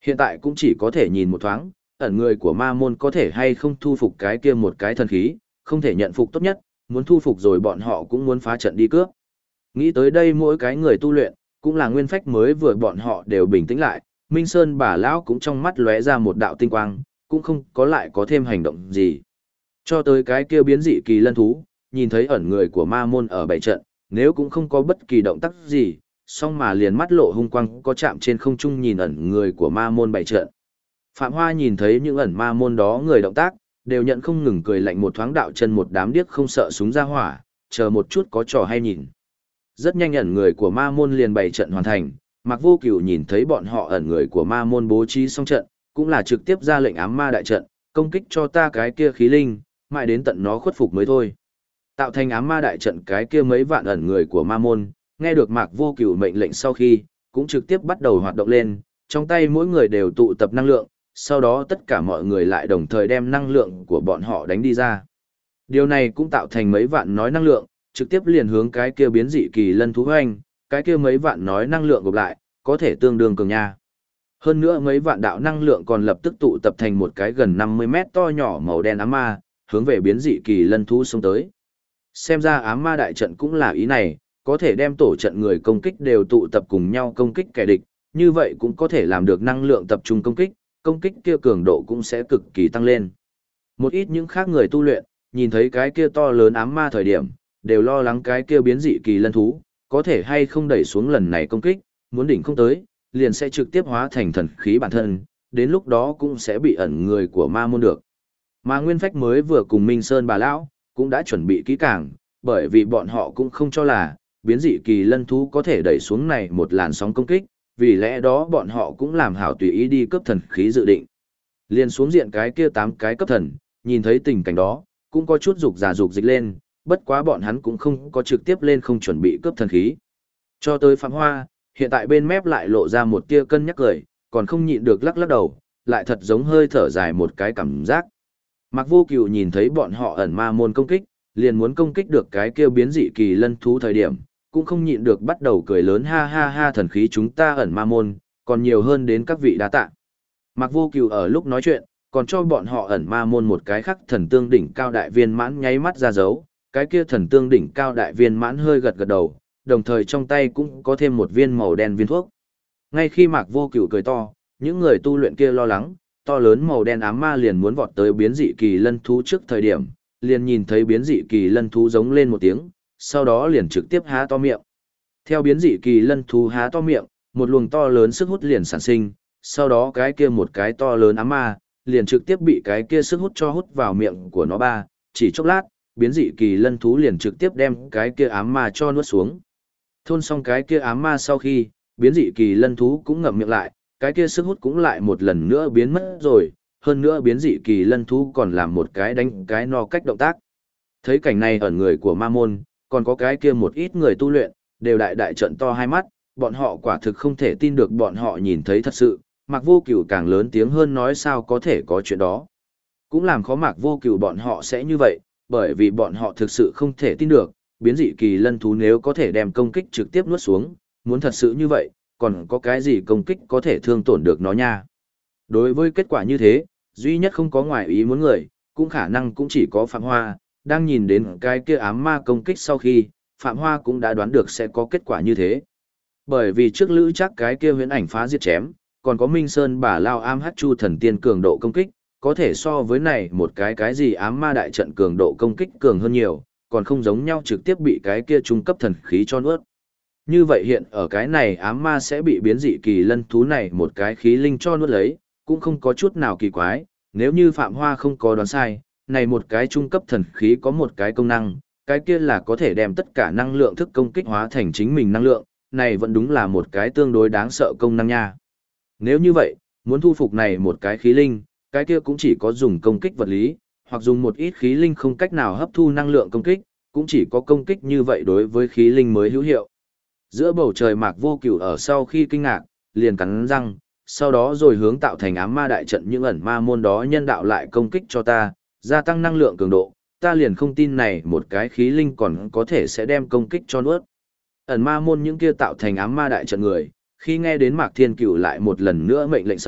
Hiện tại cũng chỉ có thể nhìn một thoáng, ẩn người của ma môn có thể hay không thu phục cái kia một cái thần khí, không thể nhận phục tốt nhất, muốn thu phục rồi bọn họ cũng muốn phá trận đi cướp. Nghĩ tới đây mỗi cái người tu luyện, cũng là nguyên phách mới vừa bọn họ đều bình tĩnh lại, Minh Sơn bà lão cũng trong mắt lóe ra một đạo tinh quang, cũng không có lại có thêm hành động gì. Cho tới cái kia biến dị kỳ lân thú, nhìn thấy ẩn người của ma môn ở bảy trận, nếu cũng không có bất kỳ động tác gì, song mà liền mắt lộ hung quang có chạm trên không trung nhìn ẩn người của ma môn bảy trận. Phạm Hoa nhìn thấy những ẩn ma môn đó người động tác, đều nhận không ngừng cười lạnh một thoáng đạo chân một đám điếc không sợ súng ra hỏa, chờ một chút có trò hay nhìn. Rất nhanh ẩn người của ma môn liền bảy trận hoàn thành, Mạc Vô Cửu nhìn thấy bọn họ ẩn người của ma môn bố trí xong trận, cũng là trực tiếp ra lệnh ám ma đại trận, công kích cho ta cái kia khí linh, mãi đến tận nó khuất phục mới thôi. Tạo thành ám ma đại trận cái kia mấy vạn ẩn người của ma môn, nghe được Mạc Vô Cửu mệnh lệnh sau khi, cũng trực tiếp bắt đầu hoạt động lên, trong tay mỗi người đều tụ tập năng lượng, sau đó tất cả mọi người lại đồng thời đem năng lượng của bọn họ đánh đi ra. Điều này cũng tạo thành mấy vạn nói năng lượng, trực tiếp liền hướng cái kia biến dị kỳ lân thú hoành, cái kia mấy vạn nói năng lượng gộp lại, có thể tương đương cường nha. Hơn nữa mấy vạn đạo năng lượng còn lập tức tụ tập thành một cái gần 50 mét to nhỏ màu đen ám ma, hướng về biến dị kỳ lân thú xông tới. Xem ra ám ma đại trận cũng là ý này, có thể đem tổ trận người công kích đều tụ tập cùng nhau công kích kẻ địch, như vậy cũng có thể làm được năng lượng tập trung công kích kia cường độ cũng sẽ cực kỳ tăng lên. Một ít những khác người tu luyện, nhìn thấy cái kia to lớn ám ma thời điểm, đều lo lắng cái kia biến dị kỳ lân thú, có thể hay không đẩy xuống lần này công kích, muốn đỉnh không tới, liền sẽ trực tiếp hóa thành thần khí bản thân, đến lúc đó cũng sẽ bị ẩn người của ma môn được. Mà Nguyên Phách mới vừa cùng Minh Sơn bà lão cũng đã chuẩn bị kỹ càng, bởi vì bọn họ cũng không cho là biến dị kỳ lân thú có thể đẩy xuống này một làn sóng công kích, vì lẽ đó bọn họ cũng làm hảo tùy ý đi cấp thần khí dự định. Liền xuống diện cái kia 8 cái cấp thần, nhìn thấy tình cảnh đó, cũng có chút dục dịch lên, bất quá bọn hắn cũng không có trực tiếp lên không chuẩn bị cướp thần khí. Cho tới Phạm Hoa, hiện tại bên mép lại lộ ra một tia cân nhắc cười, còn không nhịn được lắc lắc đầu, lại thật giống hơi thở dài một cái cảm giác. Mạc Vô Cửu nhìn thấy bọn họ ẩn ma môn công kích, liền muốn công kích được cái kia biến dị kỳ lân thú thời điểm, cũng không nhịn được bắt đầu cười lớn ha ha ha thần khí chúng ta ẩn ma môn, còn nhiều hơn đến các vị đá tạ. Mạc Vô Cửu ở lúc nói chuyện, còn cho bọn họ ẩn ma môn một cái khắc thần tương đỉnh cao đại viên mãn nháy mắt ra dấu, cái kia thần tương đỉnh cao đại viên mãn hơi gật gật đầu, đồng thời trong tay cũng có thêm một viên màu đen viên thuốc. Ngay khi Mạc Vô Cửu cười to, những người tu luyện kia lo lắng, to lớn màu đen ám ma liền muốn vọt tới biến dị kỳ lân thú trước thời điểm, liền nhìn thấy biến dị kỳ lân thú giống lên một tiếng, sau đó liền trực tiếp há to miệng. Theo biến dị kỳ lân thú há to miệng, một luồng to lớn sức hút liền sản sinh, sau đó cái kia một cái to lớn ám ma, liền trực tiếp bị cái kia sức hút cho hút vào miệng của nó ba, chỉ chốc lát, biến dị kỳ lân thú liền trực tiếp đem cái kia ám ma cho nuốt xuống. Thôn xong cái kia ám ma sau khi, biến dị kỳ lân thú cũng ngậm miệng lại, cái kia sức hút cũng lại một lần nữa biến mất rồi, hơn nữa biến dị kỳ lân thú còn làm một cái đánh cái no cách động tác. Thấy cảnh này ẩn người của ma môn, còn có cái kia một ít người tu luyện, đều đại trận to hai mắt, bọn họ quả thực không thể tin được bọn họ nhìn thấy thật sự, Mạc Vô Cửu càng lớn tiếng hơn nói sao có thể có chuyện đó. Cũng làm khó Mạc Vô Cửu bọn họ sẽ như vậy, bởi vì bọn họ thực sự không thể tin được, biến dị kỳ lân thú nếu có thể đem công kích trực tiếp nuốt xuống, muốn thật sự như vậy, còn có cái gì công kích có thể thương tổn được nó nha. Đối với kết quả như thế, duy nhất không có ngoài ý muốn người, cũng khả năng cũng chỉ có Phạm Hoa, đang nhìn đến cái kia ám ma công kích sau khi, Phạm Hoa cũng đã đoán được sẽ có kết quả như thế. Bởi vì trước lữ chắc cái kia huyễn ảnh phá diệt chém, còn có Minh Sơn bà lao ám hắc chu thần tiên cường độ công kích, có thể so với này một cái gì ám ma đại trận cường độ công kích cường hơn nhiều, còn không giống nhau trực tiếp bị cái kia trung cấp thần khí cho nuốt. Như vậy hiện ở cái này ám ma sẽ bị biến dị kỳ lân thú này một cái khí linh cho nuốt lấy, cũng không có chút nào kỳ quái, nếu như Phạm Hoa không có đoán sai, này một cái trung cấp thần khí có một cái công năng, cái kia là có thể đem tất cả năng lượng thức công kích hóa thành chính mình năng lượng, này vẫn đúng là một cái tương đối đáng sợ công năng nha. Nếu như vậy, muốn thu phục này một cái khí linh, cái kia cũng chỉ có dùng công kích vật lý, hoặc dùng một ít khí linh không cách nào hấp thu năng lượng công kích, cũng chỉ có công kích như vậy đối với khí linh mới hữu hiệu. Giữa bầu trời Mạc Vô Cửu ở sau khi kinh ngạc, liền cắn răng, sau đó rồi hướng tạo thành ám ma đại trận những ẩn ma môn đó nhân đạo lại công kích cho ta, gia tăng năng lượng cường độ, ta liền không tin này một cái khí linh còn có thể sẽ đem công kích cho nuốt. Ẩn ma môn những kia tạo thành ám ma đại trận người, khi nghe đến Mạc Thiên Cửu lại một lần nữa mệnh lệnh sau,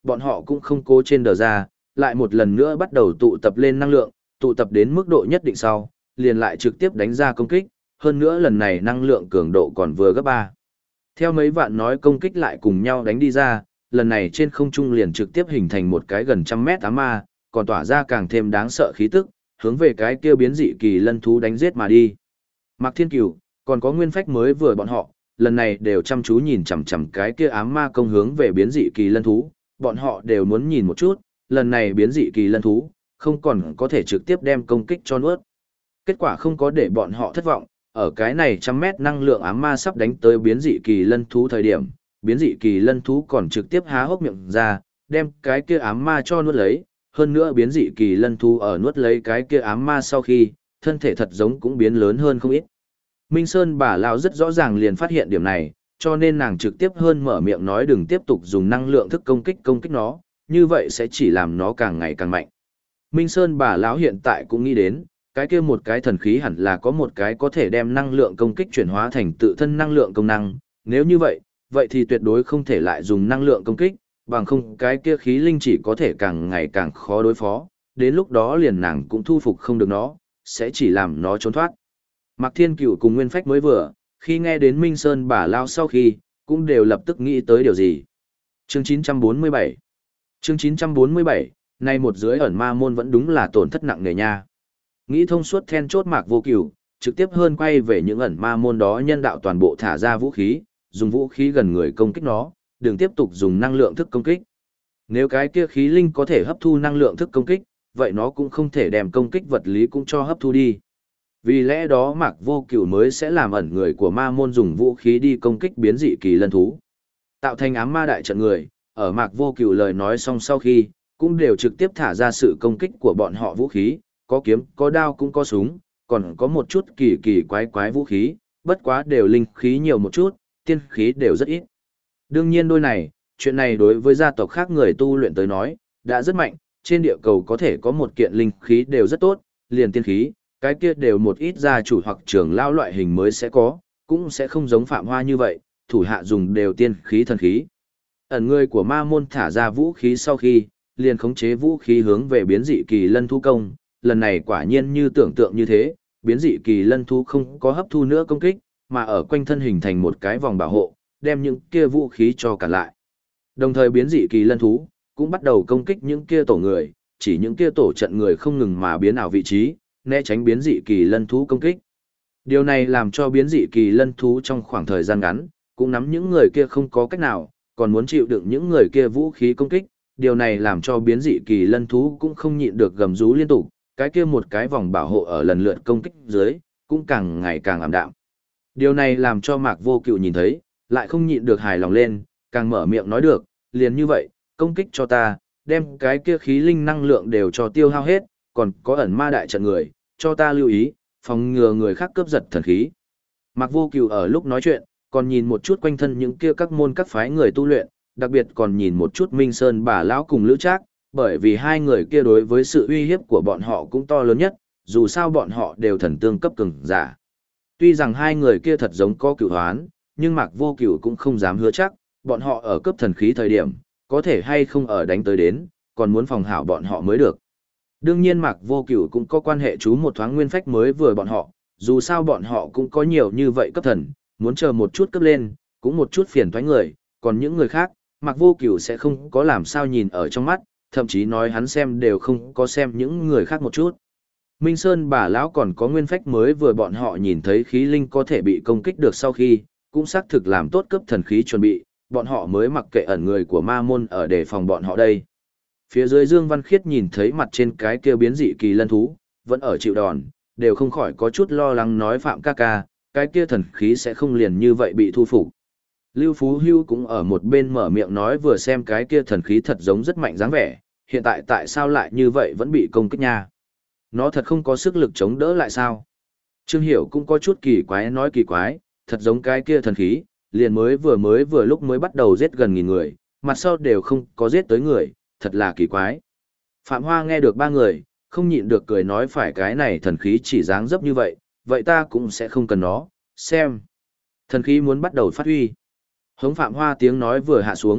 bọn họ cũng không cố trên đờ ra, lại một lần nữa bắt đầu tụ tập lên năng lượng, tụ tập đến mức độ nhất định sau, liền lại trực tiếp đánh ra công kích, hơn nữa lần này năng lượng cường độ còn vừa gấp 3. Theo mấy vạn nói công kích lại cùng nhau đánh đi ra, lần này trên không trung liền trực tiếp hình thành một cái gần trăm mét ám ma, còn tỏa ra càng thêm đáng sợ khí tức, hướng về cái kia biến dị kỳ lân thú đánh giết mà đi. Mạc Thiên Cửu, còn có Nguyên Phách mới vừa bọn họ, lần này đều chăm chú nhìn chằm chằm cái kia ám ma công hướng về biến dị kỳ lân thú, bọn họ đều muốn nhìn một chút, lần này biến dị kỳ lân thú, không còn có thể trực tiếp đem công kích cho nuốt. Kết quả không có để bọn họ thất vọng, ở cái này trăm mét năng lượng ám ma sắp đánh tới biến dị kỳ lân thú thời điểm, biến dị kỳ lân thú còn trực tiếp há hốc miệng ra, đem cái kia ám ma cho nuốt lấy, hơn nữa biến dị kỳ lân thú ở nuốt lấy cái kia ám ma sau khi, thân thể thật giống cũng biến lớn hơn không ít. Minh Sơn bà lão rất rõ ràng liền phát hiện điểm này, cho nên nàng trực tiếp hơn mở miệng nói đừng tiếp tục dùng năng lượng thức công kích nó, như vậy sẽ chỉ làm nó càng ngày càng mạnh. Minh Sơn bà lão hiện tại cũng nghĩ đến, cái kia một cái thần khí hẳn là có một cái có thể đem năng lượng công kích chuyển hóa thành tự thân năng lượng công năng, nếu như vậy, vậy thì tuyệt đối không thể lại dùng năng lượng công kích, bằng không cái kia khí linh chỉ có thể càng ngày càng khó đối phó, đến lúc đó liền nàng cũng thu phục không được nó, sẽ chỉ làm nó trốn thoát. Mạc Thiên Cửu cùng Nguyên Phách mới vừa, khi nghe đến Minh Sơn bà lao sau khi, cũng đều lập tức nghĩ tới điều gì. Chương 947 Chương 947, nay một dưới ẩn ma môn vẫn đúng là tổn thất nặng nề nha. Nghĩ thông suốt then chốt Mạc Vô Cửu, trực tiếp hơn quay về những ẩn ma môn đó nhân đạo toàn bộ thả ra vũ khí, dùng vũ khí gần người công kích nó, đừng tiếp tục dùng năng lượng thức công kích. Nếu cái kia khí linh có thể hấp thu năng lượng thức công kích, vậy nó cũng không thể đem công kích vật lý cũng cho hấp thu đi. Vì lẽ đó Mạc Vô Cửu mới sẽ làm ẩn người của ma môn dùng vũ khí đi công kích biến dị kỳ lân thú. Tạo thành ám ma đại trận người, ở Mạc Vô Cửu lời nói xong sau khi, cũng đều trực tiếp thả ra sự công kích của bọn họ vũ khí, có kiếm, có đao cũng có súng, còn có một chút kỳ kỳ quái quái vũ khí, bất quá đều linh khí nhiều một chút, tiên khí đều rất ít. Đương nhiên đôi này, chuyện này đối với gia tộc khác người tu luyện tới nói, đã rất mạnh, trên địa cầu có thể có một kiện linh khí đều rất tốt, liền tiên khí, cái kia đều một ít gia chủ hoặc trưởng lao loại hình mới sẽ có, cũng sẽ không giống Phạm Hoa như vậy, thủ hạ dùng đều tiên khí thần khí. Ẩn người của ma môn thả ra vũ khí sau khi, liền khống chế vũ khí hướng về biến dị kỳ lân thú công, lần này quả nhiên như tưởng tượng như thế, biến dị kỳ lân thú không có hấp thu nữa công kích, mà ở quanh thân hình thành một cái vòng bảo hộ, đem những kia vũ khí cho cản lại. Đồng thời biến dị kỳ lân thú cũng bắt đầu công kích những kia tổ người, chỉ những kia tổ trận người không ngừng mà biến ảo vị trí, né tránh biến dị kỳ lân thú công kích. Điều này làm cho biến dị kỳ lân thú trong khoảng thời gian ngắn, cũng nắm những người kia không có cách nào, còn muốn chịu đựng những người kia vũ khí công kích, điều này làm cho biến dị kỳ lân thú cũng không nhịn được gầm rú liên tục, cái kia một cái vòng bảo hộ ở lần lượt công kích dưới, cũng càng ngày càng ảm đạm. Điều này làm cho Mạc Vô Cửu nhìn thấy, lại không nhịn được hài lòng lên, càng mở miệng nói được, liền như vậy, công kích cho ta, đem cái kia khí linh năng lượng đều cho tiêu hao hết, còn có ẩn ma đại trận người, cho ta lưu ý, phòng ngừa người khác cướp giật thần khí. Mạc Vô Cửu ở lúc nói chuyện, còn nhìn một chút quanh thân những kia các môn các phái người tu luyện, đặc biệt còn nhìn một chút Minh Sơn bà lão cùng Lữ Trác, bởi vì hai người kia đối với sự uy hiếp của bọn họ cũng to lớn nhất, dù sao bọn họ đều thần tương cấp cường giả. Tuy rằng hai người kia thật giống có cửu hoán, nhưng Mạc Vô Cửu cũng không dám hứa chắc, bọn họ ở cấp thần khí thời điểm, có thể hay không ở đánh tới đến, còn muốn phòng hảo bọn họ mới được. Đương nhiên Mạc Vô Cửu cũng có quan hệ chú một thoáng Nguyên Phách mới vừa bọn họ, dù sao bọn họ cũng có nhiều như vậy cấp thần, muốn chờ một chút cấp lên, cũng một chút phiền toái người, còn những người khác, Mạc Vô Cửu sẽ không có làm sao nhìn ở trong mắt, thậm chí nói hắn xem đều không có xem những người khác một chút. Minh Sơn bà lão còn có Nguyên Phách mới vừa bọn họ nhìn thấy khí linh có thể bị công kích được sau khi, cũng xác thực làm tốt cấp thần khí chuẩn bị, bọn họ mới mặc kệ ẩn người của ma môn ở đề phòng bọn họ đây. Phía dưới Dương Văn Khiết nhìn thấy mặt trên cái kia biến dị kỳ lân thú, vẫn ở chịu đòn, đều không khỏi có chút lo lắng nói Phạm ca ca, cái kia thần khí sẽ không liền như vậy bị thu phục. Lưu Phú Hưu cũng ở một bên mở miệng nói vừa xem cái kia thần khí thật giống rất mạnh dáng vẻ, hiện tại tại sao lại như vậy vẫn bị công kích nha. Nó thật không có sức lực chống đỡ lại sao? Trương Hiểu cũng có chút kỳ quái nói kỳ quái, thật giống cái kia thần khí, liền mới vừa lúc mới bắt đầu giết gần 1000 người, mặt sau đều không có giết tới người, thật là kỳ quái. Phạm Hoa nghe được ba người, không nhịn được cười nói phải cái này thần khí chỉ dáng dấp như vậy, vậy ta cũng sẽ không cần nó, xem. Thần khí muốn bắt đầu phát huy. Hống Phạm Hoa tiếng nói vừa hạ xuống,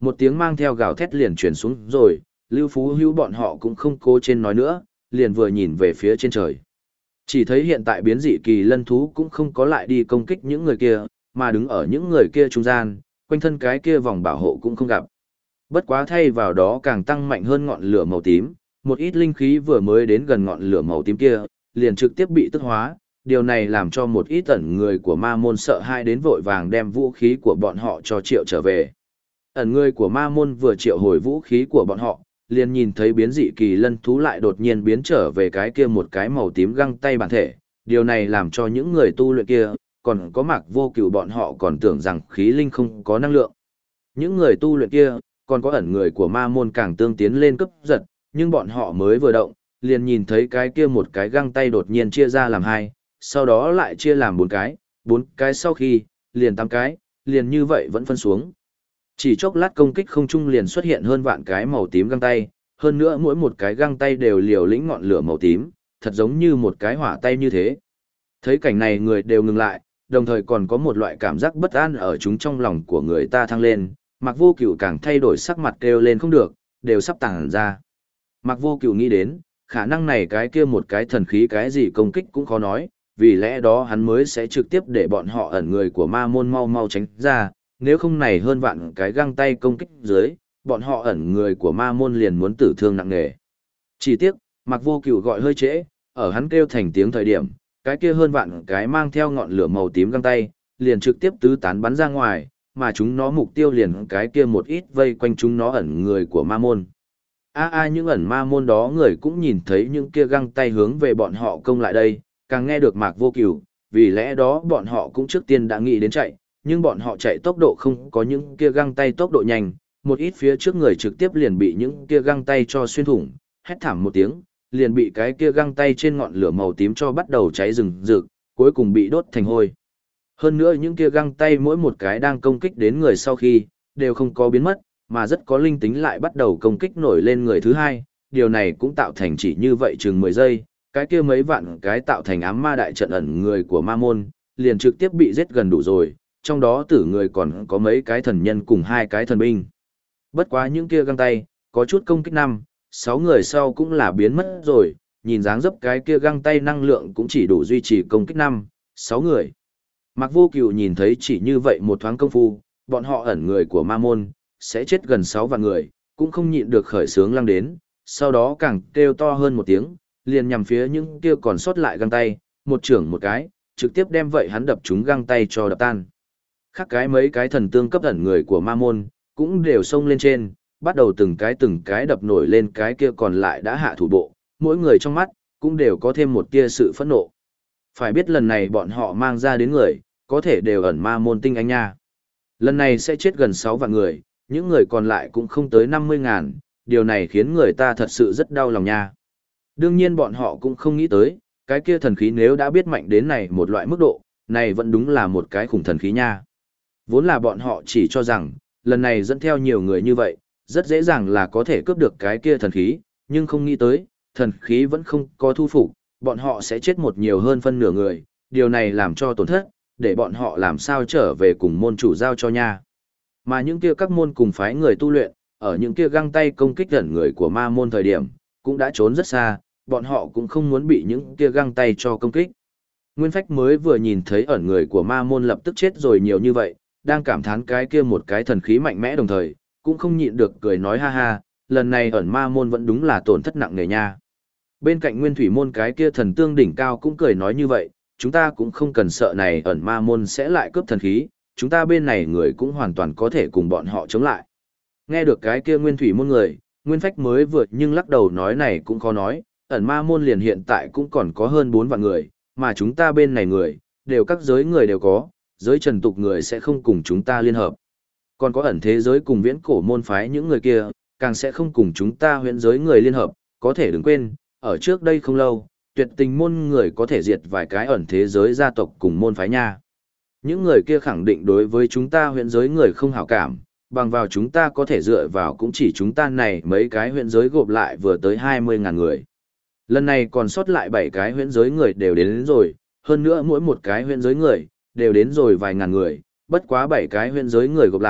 Một tiếng mang theo gào thét liền chuyển xuống rồi, Lưu Phú Hữu bọn họ cũng không cố trên nói nữa, liền vừa nhìn về phía trên trời. Chỉ thấy hiện tại biến dị kỳ lân thú cũng không có lại đi công kích những người kia, mà đứng ở những người kia trung gian, quanh thân cái kia vòng bảo hộ cũng không gặp. Bất quá thay vào đó càng tăng mạnh hơn ngọn lửa màu tím, một ít linh khí vừa mới đến gần ngọn lửa màu tím kia, liền trực tiếp bị tức hóa, điều này làm cho một ít ẩn người của ma môn sợ hãi đến vội vàng đem vũ khí của bọn họ cho triệu trở về. Ẩn người của ma môn vừa triệu hồi vũ khí của bọn họ, liền nhìn thấy biến dị kỳ lân thú lại đột nhiên biến trở về cái kia một cái màu tím găng tay bản thể, điều này làm cho những người tu luyện kia, còn có Mạc Vô Cửu bọn họ còn tưởng rằng khí linh không có năng lượng. Những người tu luyện kia, còn có ẩn người của ma môn càng tương tiến lên cấp giật, nhưng bọn họ mới vừa động, liền nhìn thấy cái kia một cái găng tay đột nhiên chia ra làm hai, sau đó lại chia làm bốn cái sau khi, liền 8 cái, liền như vậy vẫn phân xuống. Chỉ chốc lát công kích không trung liền xuất hiện hơn vạn cái màu tím găng tay, hơn nữa mỗi một cái găng tay đều liều lĩnh ngọn lửa màu tím, thật giống như một cái hỏa tay như thế. Thấy cảnh này người đều ngừng lại, đồng thời còn có một loại cảm giác bất an ở chúng trong lòng của người ta thăng lên, Mạc Vô Cửu càng thay đổi sắc mặt kêu lên không được, đều sắp tàng ra. Mạc Vô Cửu nghĩ đến, khả năng này cái kia một cái thần khí cái gì công kích cũng khó nói, vì lẽ đó hắn mới sẽ trực tiếp để bọn họ ẩn người của ma môn mau mau tránh ra, nếu không này hơn vạn cái găng tay công kích dưới, bọn họ ẩn người của ma môn liền muốn tử thương nặng nề. Chỉ tiếc, Mạc Vô Cửu gọi hơi trễ, ở hắn kêu thành tiếng thời điểm, cái kia hơn vạn cái mang theo ngọn lửa màu tím găng tay, liền trực tiếp tứ tán bắn ra ngoài, mà chúng nó mục tiêu liền cái kia một ít vây quanh chúng nó ẩn người của ma môn. Những ẩn ma môn đó người cũng nhìn thấy những kia găng tay hướng về bọn họ công lại đây, càng nghe được Mạc Vô Cửu, vì lẽ đó bọn họ cũng trước tiên đã nghĩ đến chạy, nhưng bọn họ chạy tốc độ không có những kia găng tay tốc độ nhanh, một ít phía trước người trực tiếp liền bị những kia găng tay cho xuyên thủng, hét thảm một tiếng, liền bị cái kia găng tay trên ngọn lửa màu tím cho bắt đầu cháy rừng rực, cuối cùng bị đốt thành hôi. Hơn nữa những kia găng tay mỗi một cái đang công kích đến người sau khi, đều không có biến mất, mà rất có linh tính lại bắt đầu công kích nổi lên người thứ hai, điều này cũng tạo thành chỉ như vậy chừng 10 giây, cái kia mấy vạn cái tạo thành ám ma đại trận ẩn người của ma môn, liền trực tiếp bị giết gần đủ rồi, trong đó tử người còn có mấy cái thần nhân cùng 2 cái thần binh. Bất quá những kia găng tay, có chút công kích 5-6 người sau cũng là biến mất rồi, nhìn dáng dấp cái kia găng tay năng lượng cũng chỉ đủ duy trì công kích 5-6 người. Mạc Vô Cửu nhìn thấy chỉ như vậy một thoáng công phu, bọn họ ẩn người của ma môn, sẽ chết gần 6 vạn người, cũng không nhịn được khởi sướng lăng đến, sau đó càng kêu to hơn một tiếng, liền nhằm phía những kia còn sót lại găng tay, một trưởng một cái, trực tiếp đem vậy hắn đập chúng găng tay cho đập tan. Khác cái mấy cái thần tương cấp ẩn người của ma môn, cũng đều xông lên trên, bắt đầu từng cái đập nổi lên cái kia còn lại đã hạ thủ bộ, mỗi người trong mắt, cũng đều có thêm một tia sự phẫn nộ. Phải biết lần này bọn họ mang ra đến người, có thể đều ẩn ma môn tinh anh nha. Lần này sẽ chết gần 6 vạn người, những người còn lại cũng không tới 50.000, điều này khiến người ta thật sự rất đau lòng nha. Đương nhiên bọn họ cũng không nghĩ tới, cái kia thần khí nếu đã biết mạnh đến này một loại mức độ, này vẫn đúng là một cái khủng thần khí nha. Vốn là bọn họ chỉ cho rằng, lần này dẫn theo nhiều người như vậy, rất dễ dàng là có thể cướp được cái kia thần khí, nhưng không nghĩ tới, thần khí vẫn không có thu phục, bọn họ sẽ chết một nhiều hơn phân nửa người, điều này làm cho tổn thất, để bọn họ làm sao trở về cùng môn chủ giao cho nha. Mà những kia các môn cùng phái người tu luyện, ở những kia găng tay công kích gần người của ma môn thời điểm, cũng đã trốn rất xa, bọn họ cũng không muốn bị những kia găng tay cho công kích. Nguyên Phách mới vừa nhìn thấy ẩn người của ma môn lập tức chết rồi nhiều như vậy, đang cảm thán cái kia một cái thần khí mạnh mẽ đồng thời, cũng không nhịn được cười nói ha ha, lần này ẩn ma môn vẫn đúng là tổn thất nặng nề nha. Bên cạnh Nguyên Thủy môn cái kia thần tương đỉnh cao cũng cười nói như vậy, chúng ta cũng không cần sợ này ẩn ma môn sẽ lại cướp thần khí, chúng ta bên này người cũng hoàn toàn có thể cùng bọn họ chống lại. Nghe được cái kia Nguyên Thủy môn người, Nguyên Phách mới vượt nhưng lắc đầu nói này cũng khó nói, ẩn ma môn liền hiện tại cũng còn có hơn 4 vạn người, mà chúng ta bên này người, đều các giới người đều có, giới trần tục người sẽ không cùng chúng ta liên hợp. Còn có ẩn thế giới cùng viễn cổ môn phái những người kia, càng sẽ không cùng chúng ta huyễn giới người liên hợp, có thể đừng quên, ở trước đây không lâu, tuyệt tình môn người có thể diệt vài cái ẩn thế giới gia tộc cùng môn phái nha. Những người kia khẳng định đối với chúng ta huyễn giới người không hảo cảm, bằng vào chúng ta có thể dựa vào cũng chỉ chúng ta này mấy cái huyễn giới gộp lại vừa tới 20.000 người. Lần này còn sót lại 7 cái huyễn giới người đều đến rồi, hơn nữa mỗi một cái huyễn giới người, đều đến rồi vài ngàn người, bất quá 7 cái huyễn giới người gộp lại,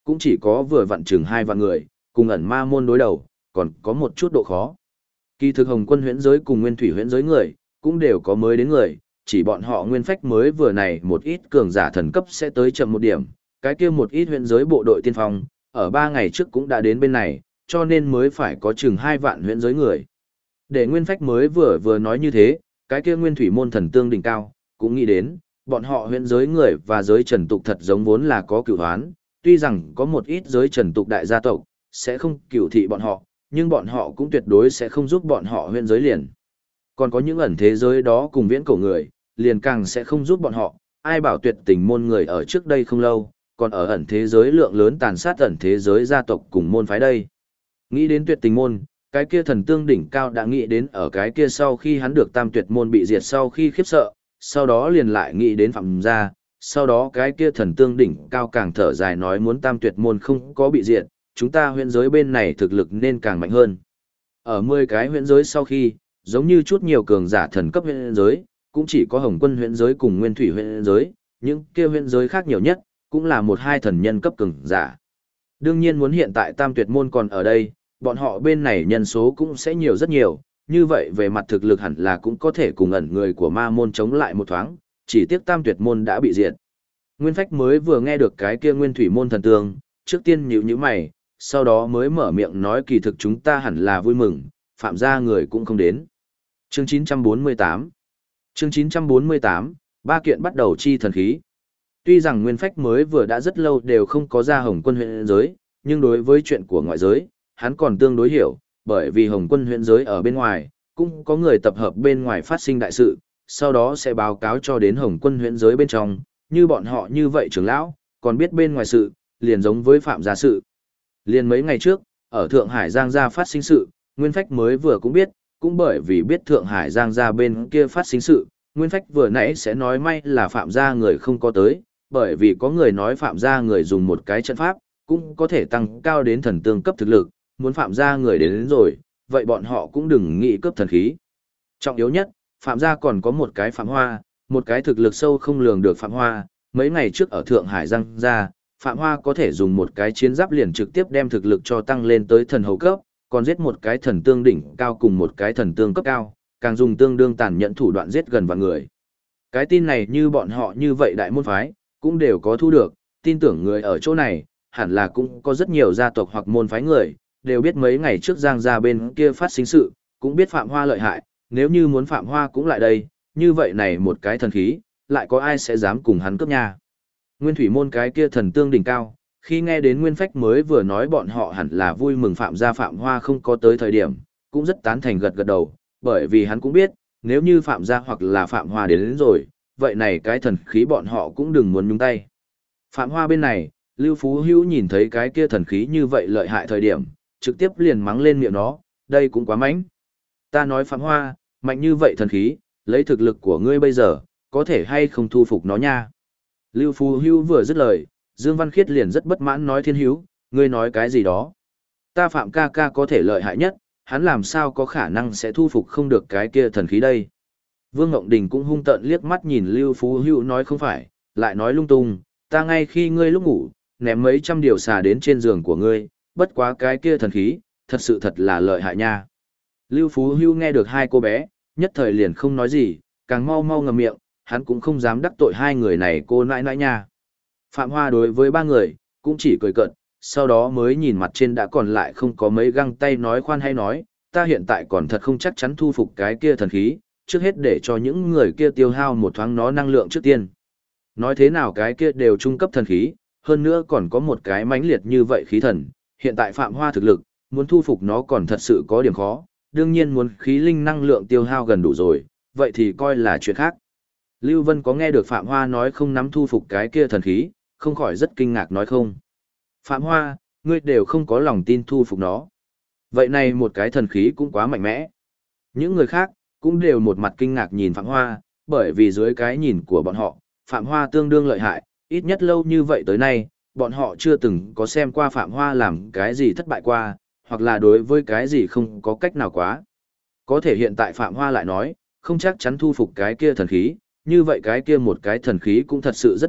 cũng chỉ có vừa vặn chừng 2 vạn người, cùng ẩn ma môn đối đầu, còn có một chút độ khó. Kỳ thực Hồng Quân huyễn giới cùng Nguyên Thủy huyễn giới người, cũng đều có mới đến người, chỉ bọn họ nguyên phách mới vừa này một ít cường giả thần cấp sẽ tới chậm một điểm, cái kia một ít huyễn giới bộ đội tiên phong, ở 3 ngày trước cũng đã đến bên này, cho nên mới phải có chừng 2 vạn huyễn giới người. Để nguyên phách mới vừa nói như thế, cái kia Nguyên Thủy môn thần tương đỉnh cao, cũng nghĩ đến, bọn họ huyễn giới người và giới trần tục thật giống vốn là có cửu hoán, tuy rằng có một ít giới trần tục đại gia tộc, sẽ không cửu thị bọn họ, nhưng bọn họ cũng tuyệt đối sẽ không giúp bọn họ huyễn giới liền. Còn có những ẩn thế giới đó cùng viễn cổ người, liền càng sẽ không giúp bọn họ, ai bảo tuyệt tình môn người ở trước đây không lâu, còn ở ẩn thế giới lượng lớn tàn sát ẩn thế giới gia tộc cùng môn phái đây. Nghĩ đến tuyệt tình môn, cái kia thần tương đỉnh cao đã nghĩ đến ở cái kia sau khi hắn được tam tuyệt môn bị diệt sau khi khiếp sợ, sau đó liền lại nghĩ đến phạm gia, sau đó cái kia thần tương đỉnh cao càng thở dài nói muốn tam tuyệt môn không có bị diệt, chúng ta huyễn giới bên này thực lực nên càng mạnh hơn. Ở 10 cái huyễn giới sau khi, giống như chút nhiều cường giả thần cấp huyễn giới, cũng chỉ có Hồng Quân huyễn giới cùng Nguyên Thủy huyễn giới, những kia huyễn giới khác nhiều nhất, cũng là 1-2 thần nhân cấp cường giả. Đương nhiên muốn hiện tại tam tuyệt môn còn ở đây, bọn họ bên này nhân số cũng sẽ nhiều rất nhiều, như vậy về mặt thực lực hẳn là cũng có thể cùng ẩn người của ma môn chống lại một thoáng, chỉ tiếc tam tuyệt môn đã bị diệt. Nguyên phách mới vừa nghe được cái kia Nguyên Thủy môn thần tương, trước tiên nhíu mày, sau đó mới mở miệng nói kỳ thực chúng ta hẳn là vui mừng, phạm gia người cũng không đến. Chương 948 Chương 948, ba kiện bắt đầu chi thần khí. Tuy rằng nguyên phách mới vừa đã rất lâu đều không có ra Hồng Quân huyện giới, nhưng đối với chuyện của ngoại giới, hắn còn tương đối hiểu, bởi vì Hồng Quân huyện giới ở bên ngoài, cũng có người tập hợp bên ngoài phát sinh đại sự, sau đó sẽ báo cáo cho đến Hồng Quân huyện giới bên trong, như bọn họ như vậy trưởng lão, còn biết bên ngoài sự, liền giống với phạm gia sự. Liền mấy ngày trước, ở Thượng Hải Giang Gia phát sinh sự, Nguyên Phách mới vừa cũng biết, cũng bởi vì biết Thượng Hải Giang Gia bên kia phát sinh sự, Nguyên Phách vừa nãy sẽ nói may là phạm gia người không có tới, bởi vì có người nói phạm gia người dùng một cái trận pháp, cũng có thể tăng cao đến thần tương cấp thực lực, muốn phạm gia người đến rồi, vậy bọn họ cũng đừng nghĩ cướp thần khí. Trọng yếu nhất, phạm gia còn có một cái phạm hoa, một cái thực lực sâu không lường được phạm hoa, mấy ngày trước ở Thượng Hải Giang Gia, Phạm Hoa có thể dùng một cái chiến giáp liền trực tiếp đem thực lực cho tăng lên tới thần hầu cấp, còn giết một cái thần tương đỉnh cao cùng một cái thần tương cấp cao, càng dùng tương đương tàn nhẫn thủ đoạn giết gần vạn người. Cái tin này như bọn họ như vậy đại môn phái, cũng đều có thu được, tin tưởng người ở chỗ này, hẳn là cũng có rất nhiều gia tộc hoặc môn phái người, đều biết mấy ngày trước Giang Gia bên kia phát sinh sự, cũng biết Phạm Hoa lợi hại, nếu như muốn Phạm Hoa cũng lại đây, như vậy này một cái thần khí, lại có ai sẽ dám cùng hắn cướp nha. Nguyên Thủy môn cái kia thần tương đỉnh cao, khi nghe đến Nguyên Phách mới vừa nói bọn họ hẳn là vui mừng Phạm gia Phạm Hoa không có tới thời điểm, cũng rất tán thành gật gật đầu, bởi vì hắn cũng biết, nếu như Phạm gia hoặc là Phạm Hoa đến rồi, vậy này cái thần khí bọn họ cũng đừng muốn nhúng tay. Phạm Hoa bên này, Lưu Phú Hữu nhìn thấy cái kia thần khí như vậy lợi hại thời điểm, trực tiếp liền mắng lên miệng nó, đây cũng quá mạnh. Ta nói Phạm Hoa, mạnh như vậy thần khí, lấy thực lực của ngươi bây giờ, có thể hay không thu phục nó nha. Lưu Phú Hữu vừa dứt lời, Dương Văn Khiết liền rất bất mãn nói Thiên Hữu, ngươi nói cái gì đó. Ta Phạm ca ca có thể lợi hại nhất, hắn làm sao có khả năng sẽ thu phục không được cái kia thần khí đây. Vương Ngộng Đình cũng hung tợn liếc mắt nhìn Lưu Phú Hữu nói không phải, lại nói lung tung, ta ngay khi ngươi lúc ngủ, ném mấy trăm điều xà đến trên giường của ngươi, bất quá cái kia thần khí, thật sự thật là lợi hại nha. Lưu Phú Hữu nghe được hai cô bé, nhất thời liền không nói gì, càng mau mau ngậm miệng, hắn cũng không dám đắc tội hai người này cô nãi nãi nha. Phạm Hoa đối với ba người, cũng chỉ cười cợt, sau đó mới nhìn mặt trên đã còn lại không có mấy găng tay nói khoan hay nói, ta hiện tại còn thật không chắc chắn thu phục cái kia thần khí, trước hết để cho những người kia tiêu hao một thoáng nó năng lượng trước tiên. Nói thế nào cái kia đều trung cấp thần khí, hơn nữa còn có một cái mãnh liệt như vậy khí thần, hiện tại Phạm Hoa thực lực, muốn thu phục nó còn thật sự có điểm khó, đương nhiên muốn khí linh năng lượng tiêu hao gần đủ rồi, vậy thì coi là chuyện khác. Lưu Vân có nghe được Phạm Hoa nói không nắm thu phục cái kia thần khí, không khỏi rất kinh ngạc nói không. Phạm Hoa, ngươi đều không có lòng tin thu phục nó. Vậy này một cái thần khí cũng quá mạnh mẽ. Những người khác, cũng đều một mặt kinh ngạc nhìn Phạm Hoa, bởi vì dưới cái nhìn của bọn họ, Phạm Hoa tương đương lợi hại, ít nhất lâu như vậy tới nay, bọn họ chưa từng có xem qua Phạm Hoa làm cái gì thất bại qua, hoặc là đối với cái gì không có cách nào quá. Có thể hiện tại Phạm Hoa lại nói, không chắc chắn thu phục cái kia thần khí, như vậy cái kia một cái thần khí cũng thật sự rất mạnh,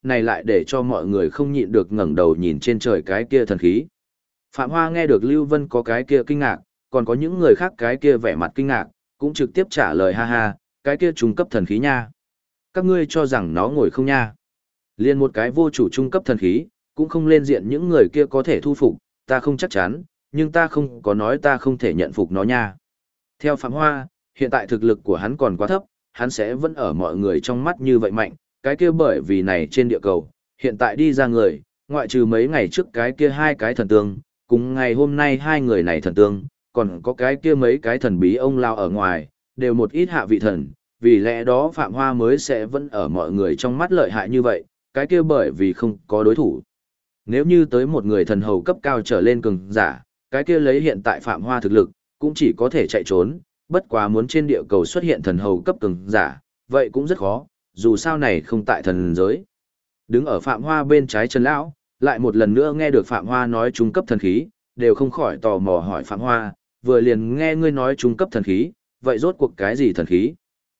này lại để cho mọi người không nhịn được ngẩng đầu nhìn trên trời cái kia thần khí. Phạm Hoa nghe được Lưu Vân có cái kia kinh ngạc, còn có những người khác cái kia vẻ mặt kinh ngạc, cũng trực tiếp trả lời ha ha, cái kia trung cấp thần khí nha. Các ngươi cho rằng nó ngồi không nha. Liên một cái vô chủ trung cấp thần khí, cũng không lên diện những người kia có thể thu phục, ta không chắc chắn, nhưng ta không có nói ta không thể nhận phục nó nha. Theo Phạm Hoa, hiện tại thực lực của hắn còn quá thấp, hắn sẽ vẫn ở mọi người trong mắt như vậy mạnh, cái kia bởi vì này trên địa cầu, hiện tại đi ra người, ngoại trừ mấy ngày trước cái kia hai cái thần tương, cùng ngày hôm nay hai người này thần tương, còn có cái kia mấy cái thần bí ông lao ở ngoài, đều một ít hạ vị thần, vì lẽ đó Phạm Hoa mới sẽ vẫn ở mọi người trong mắt lợi hại như vậy, cái kia bởi vì không có đối thủ. Nếu như tới một người thần hầu cấp cao trở lên cường giả, cái kia lấy hiện tại Phạm Hoa thực lực, cũng chỉ có thể chạy trốn, bất quá muốn trên địa cầu xuất hiện thần hầu cấp cường giả, vậy cũng rất khó, dù sao này không tại thần giới. Đứng ở Phạm Hoa bên trái Trần Lão, lại một lần nữa nghe được Phạm Hoa nói trung cấp thần khí, đều không khỏi tò mò hỏi Phạm Hoa, vừa liền nghe ngươi nói trung cấp thần khí, vậy rốt cuộc cái gì thần khí?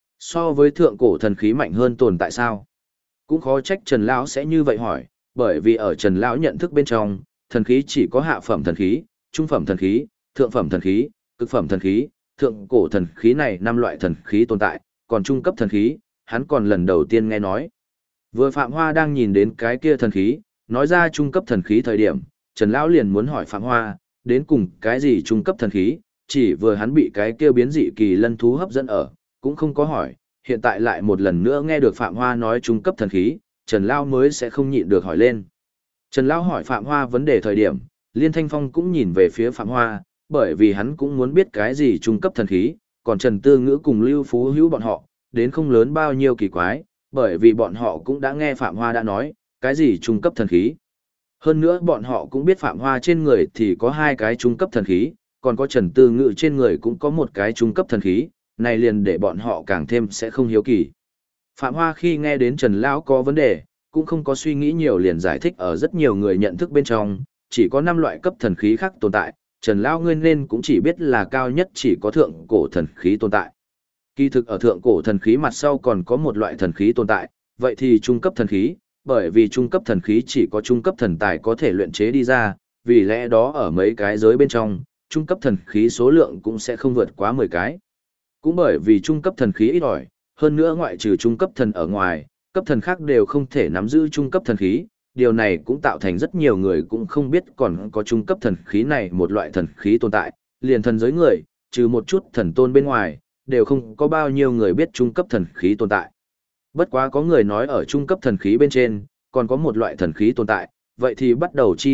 So với thượng cổ thần khí mạnh hơn tồn tại sao? Cũng khó trách Trần Lão sẽ như vậy hỏi, bởi vì ở Trần Lão nhận thức bên trong, thần khí chỉ có hạ phẩm thần khí, trung phẩm thần khí, thượng phẩm thần khí, cực phẩm thần khí, thượng cổ thần khí này 5 loại thần khí tồn tại, còn trung cấp thần khí, hắn còn lần đầu tiên nghe nói. Vừa Phạm Hoa đang nhìn đến cái kia thần khí, nói ra trung cấp thần khí thời điểm, Trần Lão liền muốn hỏi Phạm Hoa, đến cùng cái gì trung cấp thần khí, chỉ vừa hắn bị cái kia biến dị kỳ lân thú hấp dẫn ở, cũng không có hỏi, hiện tại lại một lần nữa nghe được Phạm Hoa nói trung cấp thần khí, Trần Lão mới sẽ không nhịn được hỏi lên. Trần Lão hỏi Phạm Hoa vấn đề thời điểm, Liên Thanh Phong cũng nhìn về phía Phạm Hoa, bởi vì hắn cũng muốn biết cái gì trung cấp thần khí, còn Trần Tư Ngữ cùng Lưu Phú Hữu bọn họ, đến không lớn bao nhiêu kỳ quái, bởi vì bọn họ cũng đã nghe Phạm Hoa đã nói, cái gì trung cấp thần khí. Hơn nữa bọn họ cũng biết Phạm Hoa trên người thì có 2 cái trung cấp thần khí, còn có Trần Tư Ngữ trên người cũng có một cái trung cấp thần khí, này liền để bọn họ càng thêm sẽ không hiếu kỳ. Phạm Hoa khi nghe đến Trần Lão có vấn đề, cũng không có suy nghĩ nhiều liền giải thích ở rất nhiều người nhận thức bên trong, chỉ có 5 loại cấp thần khí khác tồn tại, Trần Lão ngươi nên cũng chỉ biết là cao nhất chỉ có thượng cổ thần khí tồn tại. Kỳ thực ở thượng cổ thần khí mặt sau còn có một loại thần khí tồn tại, vậy thì trung cấp thần khí, bởi vì trung cấp thần khí chỉ có trung cấp thần tài có thể luyện chế đi ra, vì lẽ đó ở mấy cái giới bên trong, trung cấp thần khí số lượng cũng sẽ không vượt quá 10 cái. Cũng bởi vì trung cấp thần khí ít ỏi, hơn nữa ngoại trừ trung cấp thần ở ngoài, cấp thần khác đều không thể nắm giữ trung cấp thần khí, điều này cũng tạo thành rất nhiều người cũng không biết còn có trung cấp thần khí này một loại thần khí tồn tại, liền thần giới người, trừ một chút thần tôn bên ngoài, đều không có bao nhiêu người biết trung cấp thần khí tồn tại. Bất quá có người nói ở trung cấp thần khí bên trên, còn có một loại thần khí tồn tại, vậy thì bắt đầu chi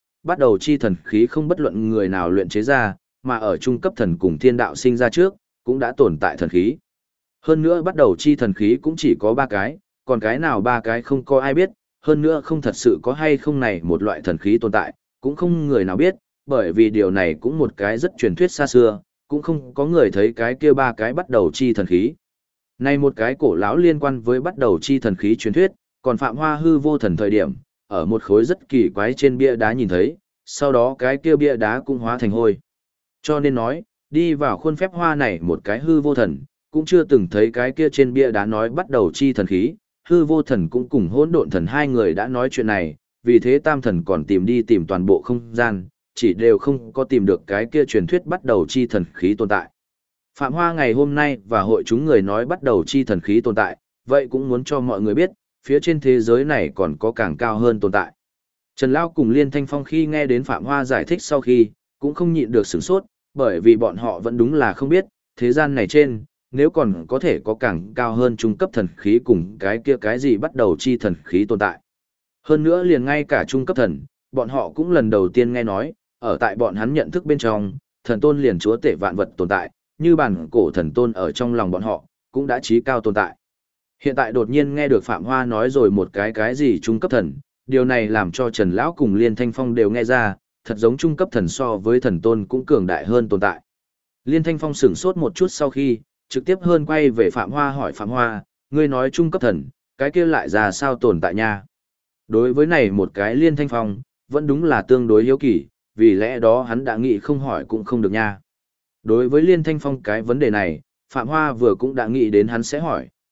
thần khí không bất luận người nào luyện chế ra, mà ở trung cấp thần cùng thiên đạo sinh ra trước, cũng đã tồn tại thần khí. Hơn nữa bắt đầu chi thần khí cũng chỉ có 3 cái, còn cái nào 3 cái không có ai biết, hơn nữa không thật sự có hay không này một loại thần khí tồn tại, cũng không người nào biết, bởi vì điều này cũng một cái rất truyền thuyết xa xưa, cũng không có người thấy cái kia 3 cái bắt đầu chi thần khí. Này một cái cổ lão liên quan với bắt đầu chi thần khí truyền thuyết, còn Phạm Hoa hư vô thần thời điểm, ở một khối rất kỳ quái trên bia đá nhìn thấy, sau đó cái kia bia đá cũng hóa thành hôi. Cho nên nói, đi vào khuôn phép hoa này một cái hư vô thần, cũng chưa từng thấy cái kia trên bia đá nói bắt đầu chi thần khí, hư vô thần cũng cùng hỗn độn thần hai người đã nói chuyện này, vì thế tam thần còn tìm đi tìm toàn bộ không gian, chỉ đều không có tìm được cái kia truyền thuyết bắt đầu chi thần khí tồn tại. Phạm Hoa ngày hôm nay và hội chúng người nói bắt đầu chi thần khí tồn tại, vậy cũng muốn cho mọi người biết, phía trên thế giới này còn có càng cao hơn tồn tại. Trần Lão cùng Liên Thanh Phong khi nghe đến Phạm Hoa giải thích sau khi, cũng không nhịn được sửng sốt, bởi vì bọn họ vẫn đúng là không biết, thế gian này trên, nếu còn có thể có càng cao hơn trung cấp thần khí cùng cái kia cái gì bắt đầu chi thần khí tồn tại. Hơn nữa liền ngay cả trung cấp thần, bọn họ cũng lần đầu tiên nghe nói, ở tại bọn hắn nhận thức bên trong, thần tôn liền chúa tể vạn vật tồn tại, như bản cổ thần tôn ở trong lòng bọn họ, cũng đã trí cao tồn tại. Hiện tại đột nhiên nghe được Phạm Hoa nói rồi một cái gì trung cấp thần, điều này làm cho Trần Lão cùng Liên Thanh Phong đều nghe ra, thật giống trung cấp thần so với thần tôn cũng cường đại hơn tồn tại. Liên Thanh Phong sửng sốt một chút sau khi, trực tiếp hơn quay về Phạm Hoa hỏi Phạm Hoa, ngươi nói trung cấp thần, cái kia lại ra sao tồn tại nha. Đối với này một cái Liên Thanh Phong, vẫn đúng là tương đối hiếu kỳ, vì lẽ đó hắn đã nghĩ không hỏi cũng không được nha. Đối với Liên Thanh Phong cái vấn đề này, Phạm Hoa vừa cũng đã nghĩ đến hắn sẽ hỏi,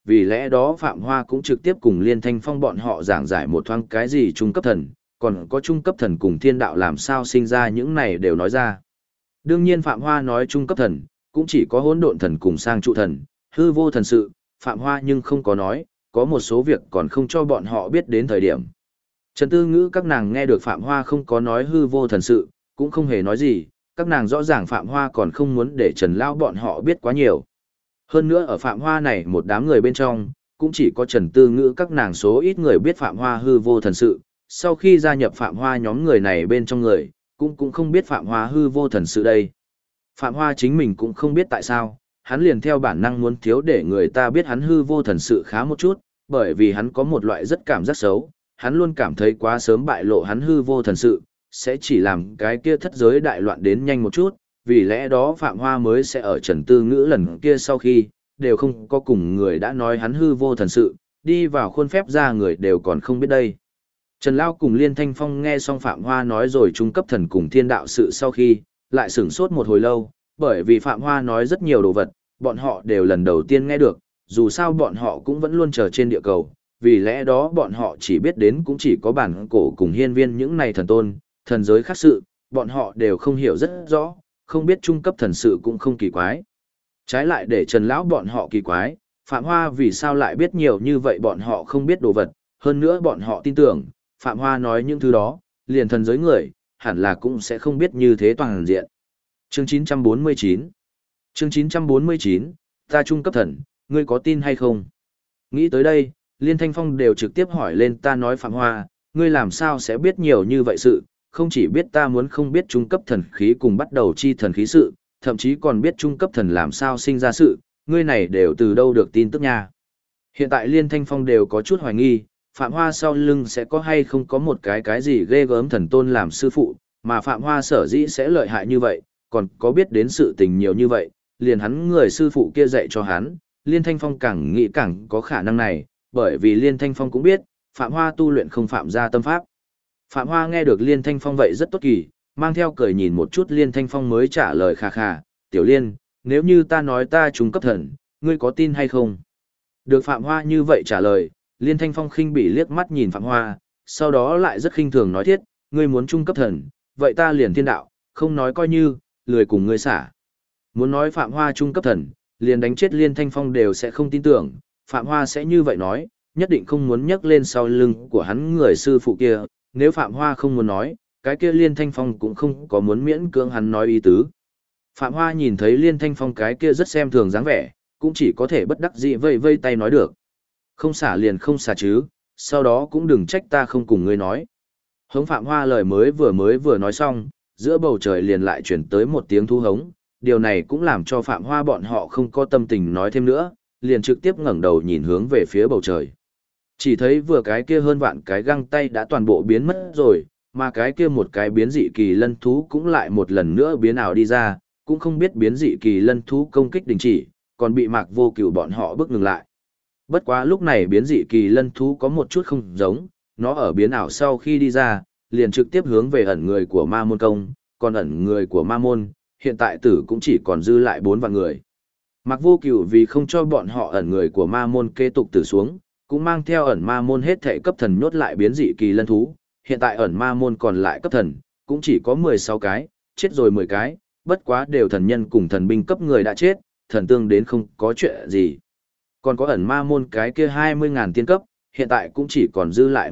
vì lẽ đó Phạm Hoa cũng trực tiếp cùng Liên Thanh Phong bọn họ giảng giải một thoáng cái gì trung cấp thần, còn có trung cấp thần cùng thiên đạo làm sao sinh ra những này đều nói ra. Đương nhiên Phạm Hoa nói trung cấp thần, cũng chỉ có hỗn độn thần cùng sang trụ thần, hư vô thần sự, Phạm Hoa nhưng không có nói, có một số việc còn không cho bọn họ biết đến thời điểm. Trần Tư Ngữ các nàng nghe được Phạm Hoa không có nói hư vô thần sự, cũng không hề nói gì, các nàng rõ ràng Phạm Hoa còn không muốn để Trần Lao bọn họ biết quá nhiều. Hơn nữa ở Phạm Hoa này một đám người bên trong, cũng chỉ có Trần Tư Ngữ các nàng số ít người biết Phạm Hoa hư vô thần sự, sau khi gia nhập Phạm Hoa nhóm người này bên trong người, cũng không biết Phạm Hoa hư vô thần sự đây. Phạm Hoa chính mình cũng không biết tại sao, hắn liền theo bản năng muốn thiếu để người ta biết hắn hư vô thần sự khá một chút, bởi vì hắn có một loại rất cảm giác xấu, hắn luôn cảm thấy quá sớm bại lộ hắn hư vô thần sự, sẽ chỉ làm cái kia thất giới đại loạn đến nhanh một chút, vì lẽ đó Phạm Hoa mới sẽ ở Trần Tư Ngữ lần kia sau khi, đều không có cùng người đã nói hắn hư vô thần sự, đi vào khuôn phép ra người đều còn không biết đây. Trần Lao cùng Liên Thanh Phong nghe xong Phạm Hoa nói rồi trung cấp thần cùng thiên đạo sự sau khi, lại sửng sốt một hồi lâu, bởi vì Phạm Hoa nói rất nhiều đồ vật, bọn họ đều lần đầu tiên nghe được, dù sao bọn họ cũng vẫn luôn chờ trên địa cầu, vì lẽ đó bọn họ chỉ biết đến cũng chỉ có bản cổ cùng hiên viên những này thần tôn, thần giới khác sự, bọn họ đều không hiểu rất rõ, không biết trung cấp thần sự cũng không kỳ quái. Trái lại để Trần Lão bọn họ kỳ quái, Phạm Hoa vì sao lại biết nhiều như vậy bọn họ không biết đồ vật, hơn nữa bọn họ tin tưởng, Phạm Hoa nói những thứ đó, liền thần giới người, hẳn là cũng sẽ không biết như thế toàn diện. Chương 949 Chương 949, ta trung cấp thần, ngươi có tin hay không? Nghĩ tới đây, Liên Thanh Phong đều trực tiếp hỏi lên ta nói Phạm Hoa, ngươi làm sao sẽ biết nhiều như vậy sự, không chỉ biết ta muốn không biết trung cấp thần khí cùng bắt đầu chi thần khí sự, thậm chí còn biết trung cấp thần làm sao sinh ra sự, ngươi này đều từ đâu được tin tức nha. Hiện tại Liên Thanh Phong đều có chút hoài nghi, Phạm Hoa sau lưng sẽ có hay không có một cái gì ghê gớm thần tôn làm sư phụ, mà Phạm Hoa sở dĩ sẽ lợi hại như vậy, còn có biết đến sự tình nhiều như vậy, liền hắn người sư phụ kia dạy cho hắn, Liên Thanh Phong càng nghĩ càng có khả năng này, bởi vì Liên Thanh Phong cũng biết, Phạm Hoa tu luyện không phạm ra tâm pháp. Phạm Hoa nghe được Liên Thanh Phong vậy rất tốt kỳ, mang theo cười nhìn một chút Liên Thanh Phong mới trả lời khà khà, tiểu Liên, nếu như ta nói ta trung cấp thần, ngươi có tin hay không? Được Phạm Hoa như vậy trả lời, Liên Thanh Phong khinh bỉ liếc mắt nhìn Phạm Hoa, sau đó lại rất khinh thường nói thiết, ngươi muốn trung cấp thần, vậy ta liền thiên đạo, không nói coi như, lười cùng ngươi xả. Muốn nói Phạm Hoa trung cấp thần, liền đánh chết Liên Thanh Phong đều sẽ không tin tưởng, Phạm Hoa sẽ như vậy nói, nhất định không muốn nhắc lên sau lưng của hắn người sư phụ kia, nếu Phạm Hoa không muốn nói, cái kia Liên Thanh Phong cũng không có muốn miễn cưỡng hắn nói ý tứ. Phạm Hoa nhìn thấy Liên Thanh Phong cái kia rất xem thường dáng vẻ, cũng chỉ có thể bất đắc dĩ vây vây tay nói được. Không xả liền không xả chứ, sau đó cũng đừng trách ta không cùng ngươi nói. Hống Phạm Hoa lời mới vừa nói xong, giữa bầu trời liền lại chuyển tới một tiếng thú hống, điều này cũng làm cho Phạm Hoa bọn họ không có tâm tình nói thêm nữa, liền trực tiếp ngẩng đầu nhìn hướng về phía bầu trời. Chỉ thấy vừa cái kia hơn vạn cái găng tay đã toàn bộ biến mất rồi, mà cái kia một cái biến dị kỳ lân thú cũng lại một lần nữa biến ảo đi ra, cũng không biết biến dị kỳ lân thú công kích đình chỉ, còn bị Mạc Vô Cửu bọn họ bức ngừng lại. Bất quá lúc này biến dị kỳ lân thú có một chút không giống, nó ở biến ảo sau khi đi ra, liền trực tiếp hướng về ẩn người của Ma Môn công, còn ẩn người của Ma Môn, hiện tại tử cũng chỉ còn dư lại 4 vạn người. Mạc Vô Cửu vì không cho bọn họ ẩn người của Ma Môn kế tục tử xuống, cũng mang theo ẩn Ma Môn hết thể cấp thần nhốt lại biến dị kỳ lân thú, hiện tại ẩn Ma Môn còn lại cấp thần, cũng chỉ có 16 cái, chết rồi 10 cái, bất quá đều thần nhân cùng thần binh cấp người đã chết, thần tương đến không có chuyện gì. Còn có ẩn Ma Môn cái kia 20.000 tiên cấp, hiện tại cũng chỉ còn dư lại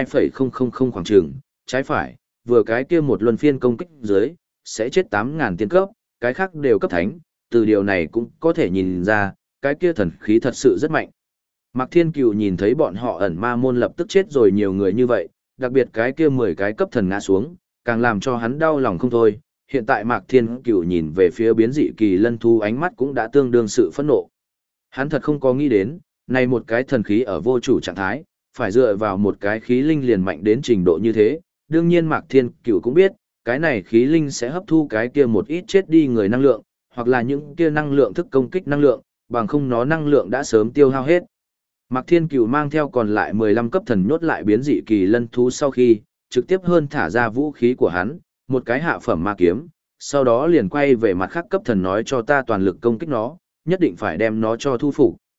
12,000 khoảng trường, trái phải, vừa cái kia một luân phiên công kích dưới, sẽ chết 8.000 tiên cấp, cái khác đều cấp thánh, từ điều này cũng có thể nhìn ra, cái kia thần khí thật sự rất mạnh. Mạc Thiên Cửu nhìn thấy bọn họ ẩn Ma Môn lập tức chết rồi nhiều người như vậy, đặc biệt cái kia 10 cái cấp thần ngã xuống, càng làm cho hắn đau lòng không thôi. Hiện tại Mạc Thiên Cửu nhìn về phía biến dị kỳ lân thú ánh mắt cũng đã tương đương sự phẫn nộ. Hắn thật không có nghĩ đến, này một cái thần khí ở vô chủ trạng thái, phải dựa vào một cái khí linh liền mạnh đến trình độ như thế. Đương nhiên Mạc Thiên Cửu cũng biết, cái này khí linh sẽ hấp thu cái kia một ít chết đi người năng lượng, hoặc là những kia năng lượng thức công kích năng lượng, bằng không nó năng lượng đã sớm tiêu hao hết. Mạc Thiên Cửu mang theo còn lại 15 cấp thần nhốt lại biến dị kỳ lân thú sau khi, trực tiếp hơn thả ra vũ khí của hắn, một cái hạ phẩm ma kiếm, sau đó liền quay về mặt khác cấp thần nói cho ta toàn lực công kích nó, nhất định phải đem nó cho thu phục,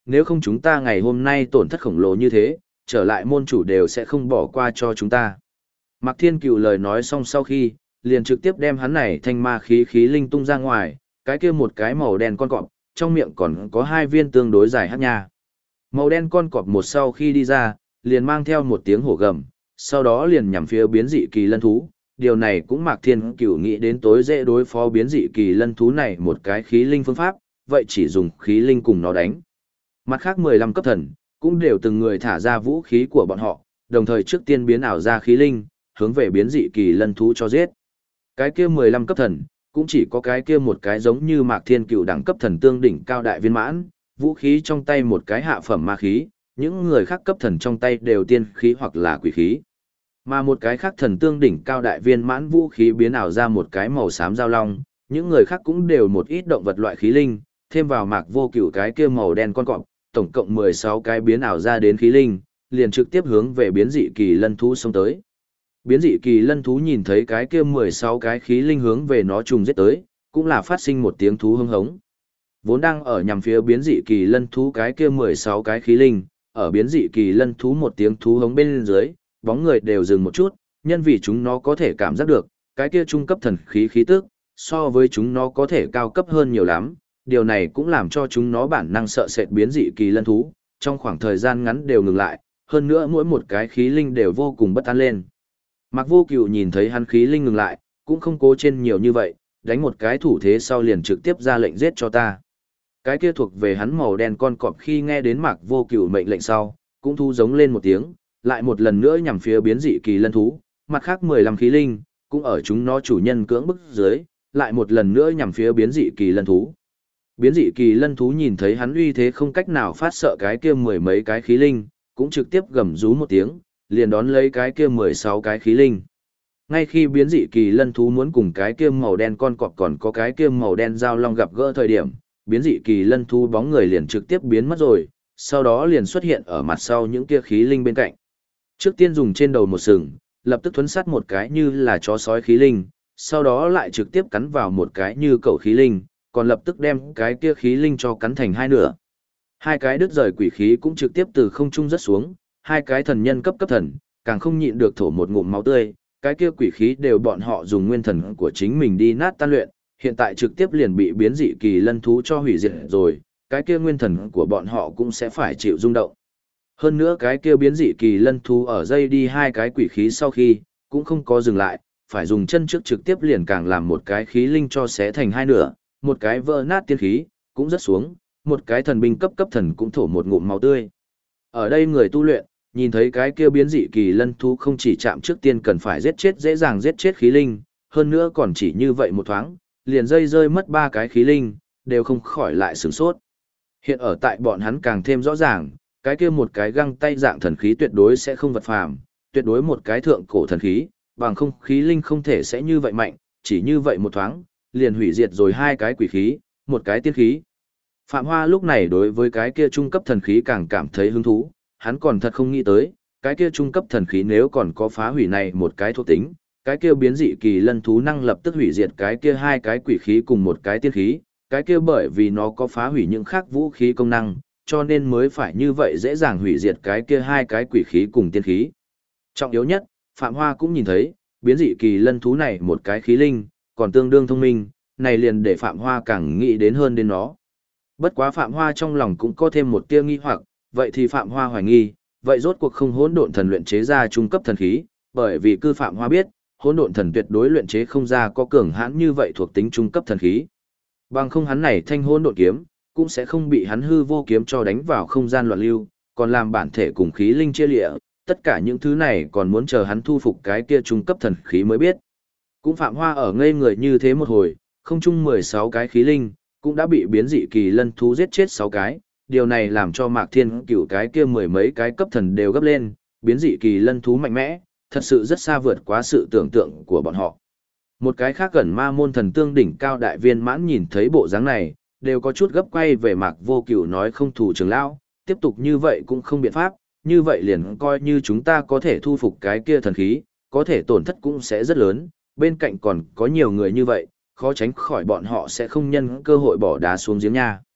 nếu không chúng ta ngày hôm nay tổn thất khổng lồ như thế, trở lại môn chủ đều sẽ không bỏ qua cho chúng ta. Mạc Thiên Cửu lời nói xong sau khi, liền trực tiếp đem hắn này thanh ma khí linh tung ra ngoài, cái kia một cái màu đen con cọp, trong miệng còn có hai viên tương đối dài hắc nha. Màu đen con cọp một sau khi đi ra, liền mang theo một tiếng hổ gầm, sau đó liền nhằm phía biến dị kỳ lân thú. Điều này cũng Mạc Thiên Cửu nghĩ đến tối dễ đối phó biến dị kỳ lân thú này một cái khí linh phương pháp, vậy chỉ dùng khí linh cùng nó đánh. Mặt khác 15 cấp thần, cũng đều từng người thả ra vũ khí của bọn họ, đồng thời trước tiên biến ảo ra khí linh, hướng về biến dị kỳ lân thú cho giết. Cái kia 15 cấp thần, cũng chỉ có cái kia một cái giống như Mạc Thiên Cửu đẳng cấp thần tương đỉnh cao đại viên mãn, vũ khí trong tay một cái hạ phẩm ma khí, những người khác cấp thần trong tay đều tiên khí hoặc là quỷ khí. Mà một cái khác thần tương đỉnh cao đại viên mãn vũ khí biến ảo ra một cái màu xám giao long, những người khác cũng đều một ít động vật loại khí linh, thêm vào Mạc Vô Cửu cái kia màu đen con cọp, tổng cộng 16 cái biến ảo ra đến khí linh, liền trực tiếp hướng về biến dị kỳ lân thú xông tới. Biến dị kỳ lân thú nhìn thấy cái kia 16 cái khí linh hướng về nó trùng giết tới, cũng là phát sinh một tiếng thú hưng hống. Vốn đang ở nhằm phía biến dị kỳ lân thú cái kia 16 cái khí linh, ở biến dị kỳ lân thú một tiếng thú hống bên dưới, bóng người đều dừng một chút, nhân vì chúng nó có thể cảm giác được, cái kia trung cấp thần khí khí tức, so với chúng nó có thể cao cấp hơn nhiều lắm, điều này cũng làm cho chúng nó bản năng sợ sệt biến dị kỳ lân thú, trong khoảng thời gian ngắn đều ngừng lại, hơn nữa mỗi một cái khí linh đều vô cùng bất an lên. Mạc Vô Cửu nhìn thấy hắn khí linh ngừng lại, cũng không cố trên nhiều như vậy, đánh một cái thủ thế sau liền trực tiếp ra lệnh giết cho ta. Cái kia thuộc về hắn màu đen con cọp khi nghe đến Mạc Vô Cửu mệnh lệnh sau, cũng thu giống lên một tiếng, lại một lần nữa nhằm phía biến dị kỳ lân thú, mặt khác 15 khí linh, cũng ở chúng nó chủ nhân cưỡng bức dưới, lại một lần nữa nhằm phía biến dị kỳ lân thú. Biến dị kỳ lân thú nhìn thấy hắn uy thế không cách nào phát sợ cái kia mười mấy cái khí linh, cũng trực tiếp gầm rú một tiếng, liền đón lấy cái kia 16 cái khí linh. Ngay khi biến dị kỳ lân thú muốn cùng cái kia màu đen con cọp còn có cái kia màu đen giao long gặp gỡ thời điểm, biến dị kỳ lân thú bóng người liền trực tiếp biến mất rồi, sau đó liền xuất hiện ở mặt sau những kia khí linh bên cạnh. Trước tiên dùng trên đầu một sừng, lập tức thuấn sát một cái như là chó sói khí linh, sau đó lại trực tiếp cắn vào một cái như cẩu khí linh, còn lập tức đem cái kia khí linh cho cắn thành hai nửa. Hai cái đứt rời quỷ khí cũng trực tiếp từ không trung rớt xuống, hai cái thần nhân cấp thần, càng không nhịn được thổ một ngụm máu tươi, cái kia quỷ khí đều bọn họ dùng nguyên thần của chính mình đi nát tan luyện, hiện tại trực tiếp liền bị biến dị kỳ lân thú cho hủy diệt rồi, cái kia nguyên thần của bọn họ cũng sẽ phải chịu rung động. Hơn nữa cái kia biến dị kỳ lân thú ở dây đi hai cái quỷ khí sau khi, cũng không có dừng lại, phải dùng chân trước trực tiếp liền càng làm một cái khí linh cho xé thành hai nửa, một cái vỡ nát tiên khí, cũng rớt xuống, một cái thần binh cấp thần cũng thổ một ngụm máu tươi. Ở đây người tu luyện, nhìn thấy cái kia biến dị kỳ lân thú không chỉ chạm trước tiên cần phải giết chết dễ dàng giết chết khí linh, hơn nữa còn chỉ như vậy một thoáng, liền dây rơi mất ba cái khí linh, đều không khỏi lại sửng sốt. Hiện ở tại bọn hắn càng thêm rõ ràng, cái kia một cái găng tay dạng thần khí tuyệt đối sẽ không vật phàm, tuyệt đối một cái thượng cổ thần khí, bằng không khí linh không thể sẽ như vậy mạnh, chỉ như vậy một thoáng, liền hủy diệt rồi hai cái quỷ khí, một cái tiên khí. Phạm Hoa lúc này đối với cái kia trung cấp thần khí càng cảm thấy hứng thú, hắn còn thật không nghĩ tới, cái kia trung cấp thần khí nếu còn có phá hủy này một cái thuộc tính, cái kia biến dị kỳ lân thú năng lập tức hủy diệt cái kia hai cái quỷ khí cùng một cái tiên khí, cái kia bởi vì nó có phá hủy những khác vũ khí công năng, cho nên mới phải như vậy dễ dàng hủy diệt cái kia hai cái quỷ khí cùng tiên khí. Trọng yếu nhất, Phạm Hoa cũng nhìn thấy, biến dị kỳ lân thú này một cái khí linh, còn tương đương thông minh, này liền để Phạm Hoa càng nghĩ đến nó. Bất quá Phạm Hoa trong lòng cũng có thêm một tia nghi hoặc, vậy thì Phạm Hoa hoài nghi, vậy rốt cuộc không hỗn độn thần luyện chế ra trung cấp thần khí, bởi vì cư Phạm Hoa biết, hỗn độn thần tuyệt đối luyện chế không ra có cường hãn như vậy thuộc tính trung cấp thần khí. Bằng không hắn này thanh hỗn độn kiếm, cũng sẽ không bị hắn hư vô kiếm cho đánh vào không gian loạn lưu, còn làm bản thể cùng khí linh chia lịa, tất cả những thứ này còn muốn chờ hắn thu phục cái kia trung cấp thần khí mới biết. Cũng Phạm Hoa ở ngây người như thế một hồi, không chung 16 cái khí linh, cũng đã bị biến dị kỳ lân thú giết chết 6 cái, điều này làm cho Mạc Thiên Cửu cái kia mười mấy cái cấp thần đều gấp lên, biến dị kỳ lân thú mạnh mẽ, thật sự rất xa vượt quá sự tưởng tượng của bọn họ. Một cái khác gần ma môn thần tương đỉnh cao đại viên mãn nhìn thấy bộ dáng này, đều có chút gấp quay về Mạc Vô Cửu nói không thủ trưởng lão, tiếp tục như vậy cũng không biện pháp, như vậy liền coi như chúng ta có thể thu phục cái kia thần khí, có thể tổn thất cũng sẽ rất lớn, bên cạnh còn có nhiều người như vậy, khó tránh khỏi bọn họ sẽ không nhân cơ hội bỏ đá xuống giếng nha.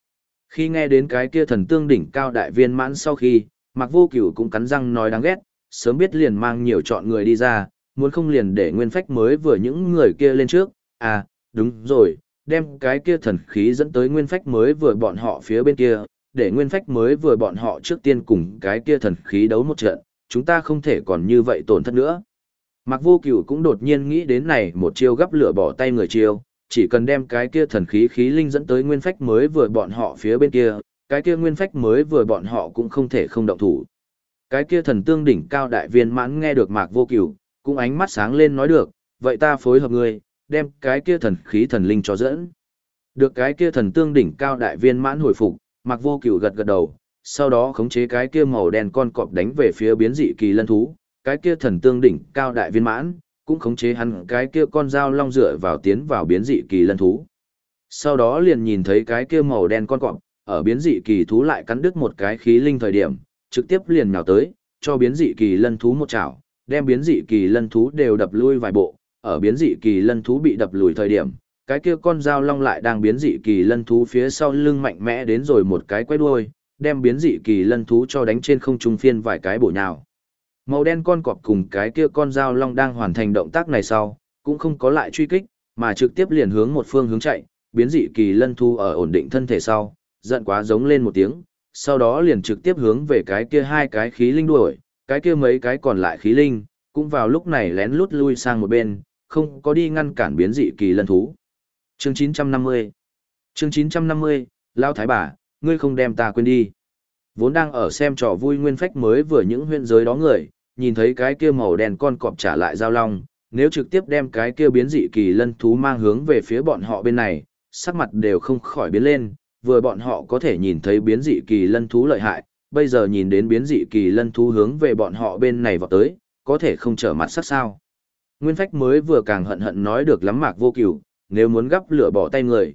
Khi nghe đến cái kia thần tương đỉnh cao đại viên mãn sau khi, Mạc Vô Cửu cũng cắn răng nói đáng ghét, sớm biết liền mang nhiều chọn người đi ra, muốn không liền để nguyên phách mới vừa những người kia lên trước. À, đúng rồi, đem cái kia thần khí dẫn tới nguyên phách mới vừa bọn họ phía bên kia, để nguyên phách mới vừa bọn họ trước tiên cùng cái kia thần khí đấu một trận, chúng ta không thể còn như vậy tổn thất nữa. Mạc Vô Cửu cũng đột nhiên nghĩ đến này một chiêu gấp lửa bỏ tay người chiêu, chỉ cần đem cái kia thần khí khí linh dẫn tới nguyên phách mới vừa bọn họ phía bên kia, cái kia nguyên phách mới vừa bọn họ cũng không thể không động thủ. Cái kia thần tương đỉnh cao đại viên mãn nghe được Mạc Vô Cửu, cũng ánh mắt sáng lên nói được, vậy ta phối hợp ngươi, đem cái kia thần khí thần linh cho dẫn. Được cái kia thần tương đỉnh cao đại viên mãn hồi phục, Mạc Vô Cửu gật gật đầu, sau đó khống chế cái kia màu đen con cọp đánh về phía biến dị kỳ lân thú, cái kia thần tương đỉnh cao đại viên mãn, cũng khống chế hắn cái kia con dao long dựa vào tiến vào biến dị kỳ lân thú. Sau đó liền nhìn thấy cái kia màu đen con cọp, ở biến dị kỳ thú lại cắn đứt một cái khí linh thời điểm, trực tiếp liền nhào tới, cho biến dị kỳ lân thú một chảo, đem biến dị kỳ lân thú đều đập lui vài bộ, ở biến dị kỳ lân thú bị đập lùi thời điểm, cái kia con dao long lại đang biến dị kỳ lân thú phía sau lưng mạnh mẽ đến rồi một cái quay đuôi, đem biến dị kỳ lân thú cho đánh trên không trung phiên vài cái bổ nhào. Màu đen con cọp cùng cái kia con dao long đang hoàn thành động tác này sau, cũng không có lại truy kích, mà trực tiếp liền hướng một phương hướng chạy, biến dị kỳ lân thú ở ổn định thân thể sau, giận quá giống lên một tiếng, sau đó liền trực tiếp hướng về cái kia hai cái khí linh đuổi, cái kia mấy cái còn lại khí linh, cũng vào lúc này lén lút lui sang một bên, không có đi ngăn cản biến dị kỳ lân thú. Chương 950 Chương 950, Lão Thái bà, ngươi không đem ta quên đi. Vốn đang ở xem trò vui nguyên phách mới vừa những huyện giới đó người, nhìn thấy cái kia màu đen con cọp trả lại giao long, nếu trực tiếp đem cái kia biến dị kỳ lân thú mang hướng về phía bọn họ bên này, sắc mặt đều không khỏi biến lên, vừa bọn họ có thể nhìn thấy biến dị kỳ lân thú lợi hại, bây giờ nhìn đến biến dị kỳ lân thú hướng về bọn họ bên này vọt tới, có thể không trở mặt sắc sao. Nguyên phách mới vừa càng hận hận nói được lắm Mạc Vô Cửu, nếu muốn gắp lửa bỏ tay người,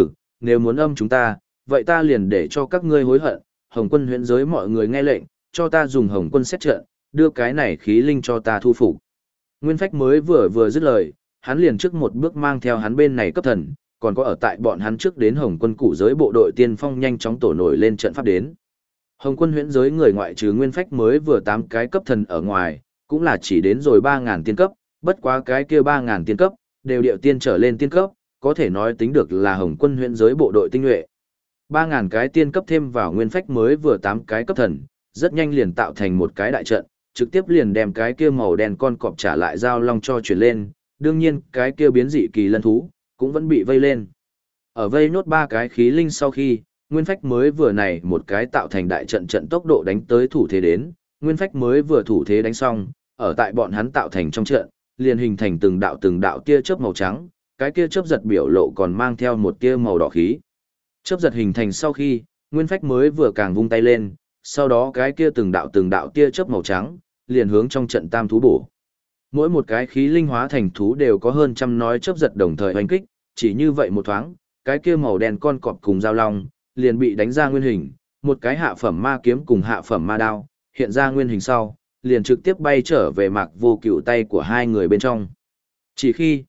nếu muốn âm chúng ta, vậy ta liền để cho các ngươi hối hận, Hồng Quân huyện giới mọi người nghe lệnh, cho ta dùng Hồng Quân xét trận, đưa cái này khí linh cho ta thu phục. Nguyên phách mới vừa dứt lời, hắn liền trước một bước mang theo hắn bên này cấp thần, còn có ở tại bọn hắn trước đến Hồng Quân cụ giới bộ đội tiên phong nhanh chóng tổ nổi lên trận pháp đến. Hồng Quân huyễn giới người ngoại trừ nguyên phách mới vừa 8 cái cấp thần ở ngoài, cũng là chỉ đến rồi 3.000 tiên cấp, bất quá cái kia 3.000 tiên cấp, đều điệu tiên trở lên tiên cấp, có thể nói tính được là Hồng Quân huyễn giới bộ đội tinh nhuệ. 3.000 cái tiên cấp thêm vào nguyên phách mới vừa 8 cái cấp thần, rất nhanh liền tạo thành một cái đại trận, trực tiếp liền đem cái kia màu đen con cọp trả lại giao long cho chuyển lên, đương nhiên cái kia biến dị kỳ lân thú, cũng vẫn bị vây lên. Ở vây nốt 3 cái khí linh sau khi, nguyên phách mới vừa này một cái tạo thành đại trận trận tốc độ đánh tới thủ thế đến, nguyên phách mới vừa thủ thế đánh xong, ở tại bọn hắn tạo thành trong trận, liền hình thành từng đạo tia chớp màu trắng, cái kia chớp giật biểu lộ còn mang theo một tia màu đỏ khí. Chớp giật hình thành sau khi, nguyên phách mới vừa càng vung tay lên, sau đó cái kia từng đạo tia chớp màu trắng, liền hướng trong trận tam thú bổ. Mỗi một cái khí linh hóa thành thú đều có hơn trăm nói chớp giật đồng thời hoành kích, chỉ như vậy một thoáng, cái kia màu đen con cọp cùng giao long, liền bị đánh ra nguyên hình, một cái hạ phẩm ma kiếm cùng hạ phẩm ma đao, hiện ra nguyên hình sau, liền trực tiếp bay trở về Mạc Vô Cửu tay của hai người bên trong. Chỉ khi,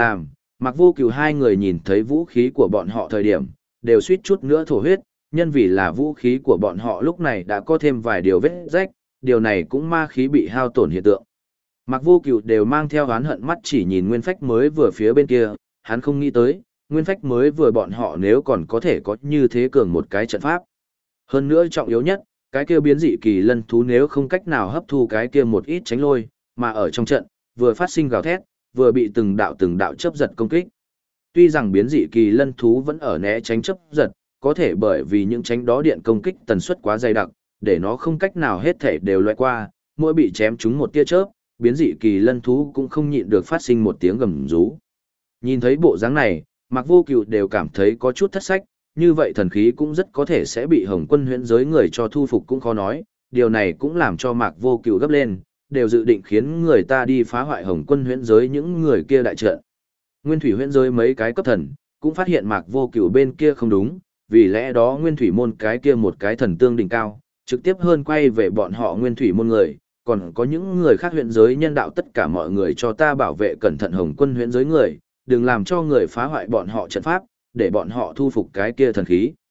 Mạc Vô Cửu hai người nhìn thấy vũ khí của bọn họ thời điểm, đều suýt chút nữa thổ huyết, nhân vì là vũ khí của bọn họ lúc này đã có thêm vài điều vết rách, điều này cũng ma khí bị hao tổn hiện tượng. Mạc Vô Cửu đều mang theo oán hận mắt chỉ nhìn nguyên phách mới vừa phía bên kia, hắn không nghĩ tới, nguyên phách mới vừa bọn họ nếu còn có thể có như thế cường một cái trận pháp. Hơn nữa trọng yếu nhất, cái kia biến dị kỳ lân thú nếu không cách nào hấp thu cái kia một ít tránh lôi, mà ở trong trận, vừa phát sinh gào thét, vừa bị từng đạo chớp giật công kích. Tuy rằng biến dị kỳ lân thú vẫn ở né tránh chớp giật, có thể bởi vì những tránh đó điện công kích tần suất quá dày đặc, để nó không cách nào hết thể đều loại qua, mỗi bị chém trúng một tia chớp, biến dị kỳ lân thú cũng không nhịn được phát sinh một tiếng gầm rú. Nhìn thấy bộ dáng này, Mạc Vô Cửu đều cảm thấy có chút thất sách, như vậy thần khí cũng rất có thể sẽ bị Hồng Quân huyễn giới người cho thu phục cũng khó nói, điều này cũng làm cho Mạc Vô Cửu gấp lên, đều dự định khiến người ta đi phá hoại Hồng Quân huyễn giới những người kia đại trận. Nguyên thủy huyễn giới mấy cái cấp thần, cũng phát hiện Mạc Vô Cửu bên kia không đúng, vì lẽ đó Nguyên thủy môn cái kia một cái thần tương đỉnh cao, trực tiếp hơn quay về bọn họ Nguyên thủy môn người, còn có những người khác huyễn giới nhân đạo tất cả mọi người cho ta bảo vệ cẩn thận Hồng Quân huyễn giới người, đừng làm cho người phá hoại bọn họ trận pháp, để bọn họ thu phục cái kia thần khí.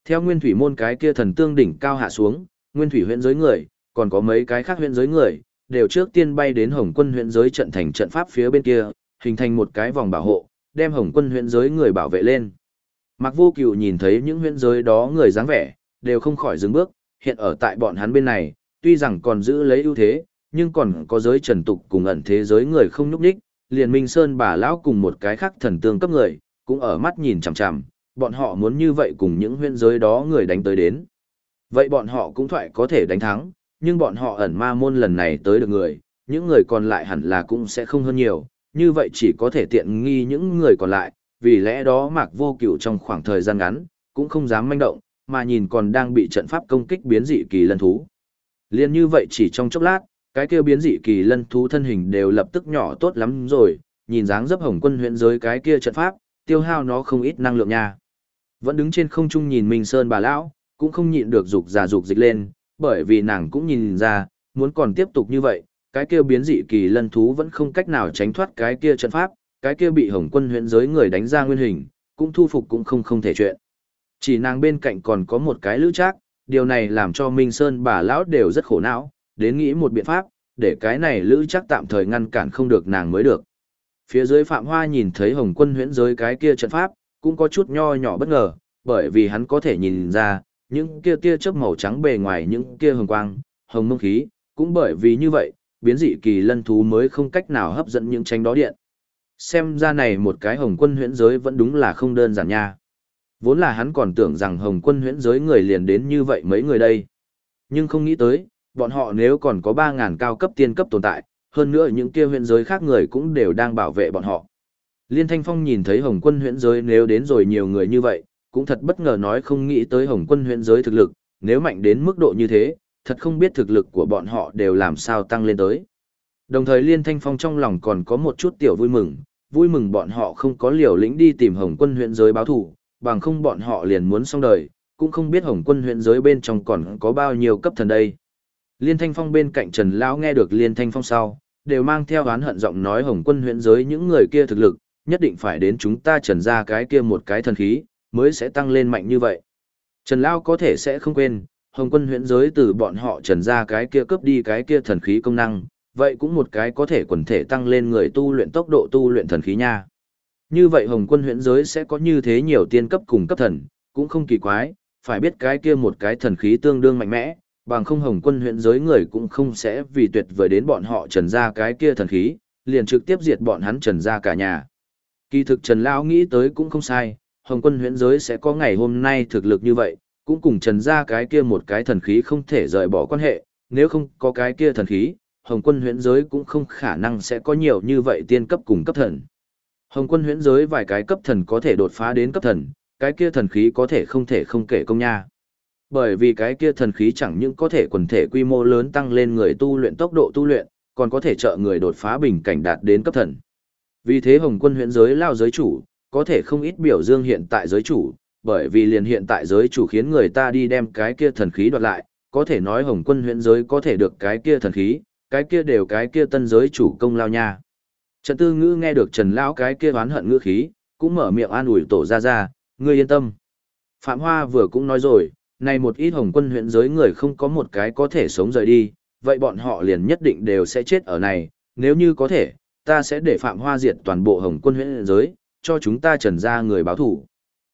Theo nguyên thủy môn cái kia thần tương đỉnh cao hạ xuống, nguyên thủy huyện giới người, còn có mấy cái khác huyện giới người, đều trước tiên bay đến Hồng Quân huyện giới trận thành trận pháp phía bên kia, hình thành một cái vòng bảo hộ, đem Hồng Quân huyện giới người bảo vệ lên. Mạc Vô Cửu nhìn thấy những huyện giới đó người dáng vẻ, đều không khỏi dừng bước, hiện ở tại bọn hắn bên này, tuy rằng còn giữ lấy ưu thế, nhưng còn có giới trần tục cùng ẩn thế giới người không nhúc nhích, liền Minh Sơn bà lão cùng một cái khác thần tương cấp người, cũng ở mắt nhìn chằm chằm, bọn họ muốn như vậy cùng những huyễn giới đó người đánh tới đến. Vậy bọn họ cũng thoại có thể đánh thắng, nhưng bọn họ ẩn ma môn lần này tới được người, những người còn lại hẳn là cũng sẽ không hơn nhiều, như vậy chỉ có thể tiện nghi những người còn lại, vì lẽ đó Mạc Vô Cửu trong khoảng thời gian ngắn, cũng không dám manh động, mà nhìn còn đang bị trận pháp công kích biến dị kỳ lân thú. Liên như vậy chỉ trong chốc lát, cái kia biến dị kỳ lân thú thân hình đều lập tức nhỏ tốt lắm rồi, nhìn dáng dấp Hồng Quân huyện giới cái kia trận pháp, tiêu hao nó không ít năng lượng nha. Vẫn đứng trên không trung nhìn Minh Sơn bà lão, cũng không nhịn được dục dịch lên, bởi vì nàng cũng nhìn ra, muốn còn tiếp tục như vậy, cái kia biến dị kỳ lân thú vẫn không cách nào tránh thoát cái kia trận pháp, cái kia bị Hồng Quân huyện giới người đánh ra nguyên hình, cũng thu phục cũng không thể chuyện. Chỉ nàng bên cạnh còn có một cái lữ trác, điều này làm cho Minh Sơn bà lão đều rất khổ não, đến nghĩ một biện pháp, để cái này lữ trác tạm thời ngăn cản không được nàng mới được. Phía dưới Phạm Hoa nhìn thấy Hồng Quân huyễn giới cái kia trận pháp, cũng có chút nho nhỏ bất ngờ, bởi vì hắn có thể nhìn ra, những kia tia chớp màu trắng bề ngoài những kia hồng quang, hồng mông khí, cũng bởi vì như vậy, biến dị kỳ lân thú mới không cách nào hấp dẫn những tránh đó điện. Xem ra này một cái Hồng Quân huyễn giới vẫn đúng là không đơn giản nha. Vốn là hắn còn tưởng rằng Hồng Quân huyễn giới người liền đến như vậy mấy người đây. Nhưng không nghĩ tới, bọn họ nếu còn có 3.000 cao cấp tiên cấp tồn tại, hơn nữa những kia huyễn giới khác người cũng đều đang bảo vệ bọn họ. Liên Thanh Phong nhìn thấy Hồng Quân huyễn giới nếu đến rồi nhiều người như vậy, cũng thật bất ngờ nói không nghĩ tới Hồng Quân huyễn giới thực lực, nếu mạnh đến mức độ như thế, thật không biết thực lực của bọn họ đều làm sao tăng lên tới. Đồng thời Liên Thanh Phong trong lòng còn có một chút tiểu vui mừng bọn họ không có liều lĩnh đi tìm Hồng Quân huyễn giới báo thù, bằng không bọn họ liền muốn xong đời, cũng không biết Hồng Quân huyễn giới bên trong còn có bao nhiêu cấp thần đây. Liên Thanh Phong bên cạnh Trần Lão nghe được Liên Thanh Phong sau, đều mang theo oán hận giọng nói Hồng Quân huyễn giới những người kia thực lực, nhất định phải đến chúng ta Trần ra cái kia một cái thần khí, mới sẽ tăng lên mạnh như vậy. Trần Lão có thể sẽ không quên, Hồng Quân huyễn giới từ bọn họ Trần ra cái kia cướp đi cái kia thần khí công năng, vậy cũng một cái có thể quần thể tăng lên người tu luyện tốc độ tu luyện thần khí nha. Như vậy Hồng Quân huyễn giới sẽ có như thế nhiều tiên cấp cùng cấp thần, cũng không kỳ quái, phải biết cái kia một cái thần khí tương đương mạnh mẽ, bằng không Hồng Quân huyễn giới người cũng không sẽ vì tuyệt vời đến bọn họ Trần ra cái kia thần khí, liền trực tiếp diệt bọn hắn Trần ra cả nhà. Kỳ thực Trần Lão nghĩ tới cũng không sai, Hồng Quân huyễn giới sẽ có ngày hôm nay thực lực như vậy, cũng cùng Trần ra cái kia một cái thần khí không thể rời bỏ quan hệ, nếu không có cái kia thần khí, Hồng Quân huyễn giới cũng không khả năng sẽ có nhiều như vậy tiên cấp cùng cấp thần. Hồng Quân huyễn giới vài cái cấp thần có thể đột phá đến cấp thần, cái kia thần khí có thể không kể công nha. Bởi vì cái kia thần khí chẳng những có thể quần thể quy mô lớn tăng lên người tu luyện tốc độ tu luyện, còn có thể trợ người đột phá bình cảnh đạt đến cấp thần. Vì thế Hồng Quân huyễn giới lao giới chủ, có thể không ít biểu dương hiện tại giới chủ, bởi vì liền hiện tại giới chủ khiến người ta đi đem cái kia thần khí đoạt lại, có thể nói Hồng Quân huyễn giới có thể được cái kia thần khí, cái kia đều cái kia tân giới chủ công lao nha. Trần Tư Ngữ nghe được Trần Lão cái kia oán hận ngữ khí, cũng mở miệng an ủi Tổ ra, ngươi yên tâm. Phạm Hoa vừa cũng nói rồi, này một ít Hồng Quân huyễn giới người không có một cái có thể sống rời đi, vậy bọn họ liền nhất định đều sẽ chết ở này, nếu như có thể, ta sẽ để Phạm Hoa diệt toàn bộ Hồng Quân huyễn giới, cho chúng ta Trần ra người báo thủ.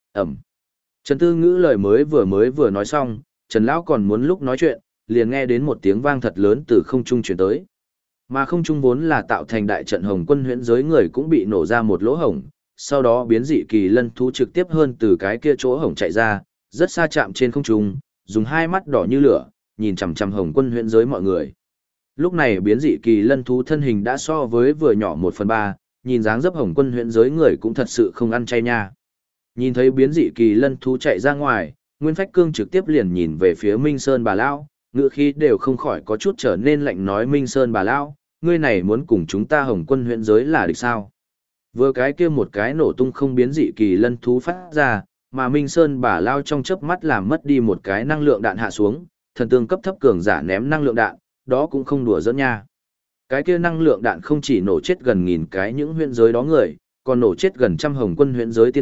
Trần Tư Ngữ lời mới vừa nói xong, Trần Lão còn muốn lúc nói chuyện, liền nghe đến một tiếng vang thật lớn từ không trung truyền tới. Mà không trung vốn là tạo thành đại trận Hồng Quân huyễn giới người cũng bị nổ ra một lỗ hổng, sau đó biến dị kỳ lân thú trực tiếp hơn từ cái kia chỗ hổng chạy ra, rất xa chạm trên không trung, dùng hai mắt đỏ như lửa, nhìn chằm chằm Hồng Quân huyễn giới mọi người. Lúc này biến dị kỳ lân thú thân hình đã so với vừa nhỏ 1/3, nhìn dáng dấp Hồng Quân huyễn giới người cũng thật sự không ăn chay nha. Nhìn thấy biến dị kỳ lân thú chạy ra ngoài, Nguyên Phách Cương trực tiếp liền nhìn về phía Minh Sơn bà lão, ngữ khí đều không khỏi có chút trở nên lạnh nói Minh Sơn bà lão, ngươi này muốn cùng chúng ta Hồng Quân huyễn giới là địch sao? Vừa cái kia một cái nổ tung không biến dị kỳ lân thú phát ra, mà Minh Sơn bà lao trong chớp mắt làm mất đi một cái năng lượng đạn hạ xuống, thần tương cấp thấp cường giả ném năng lượng đạn, đó cũng không đùa giỡn nha. Cái kia năng lượng đạn không chỉ nổ chết gần 1000 cái những huyễn giới đó người, còn nổ chết gần trăm Hồng Quân huyễn giới tiên cấp,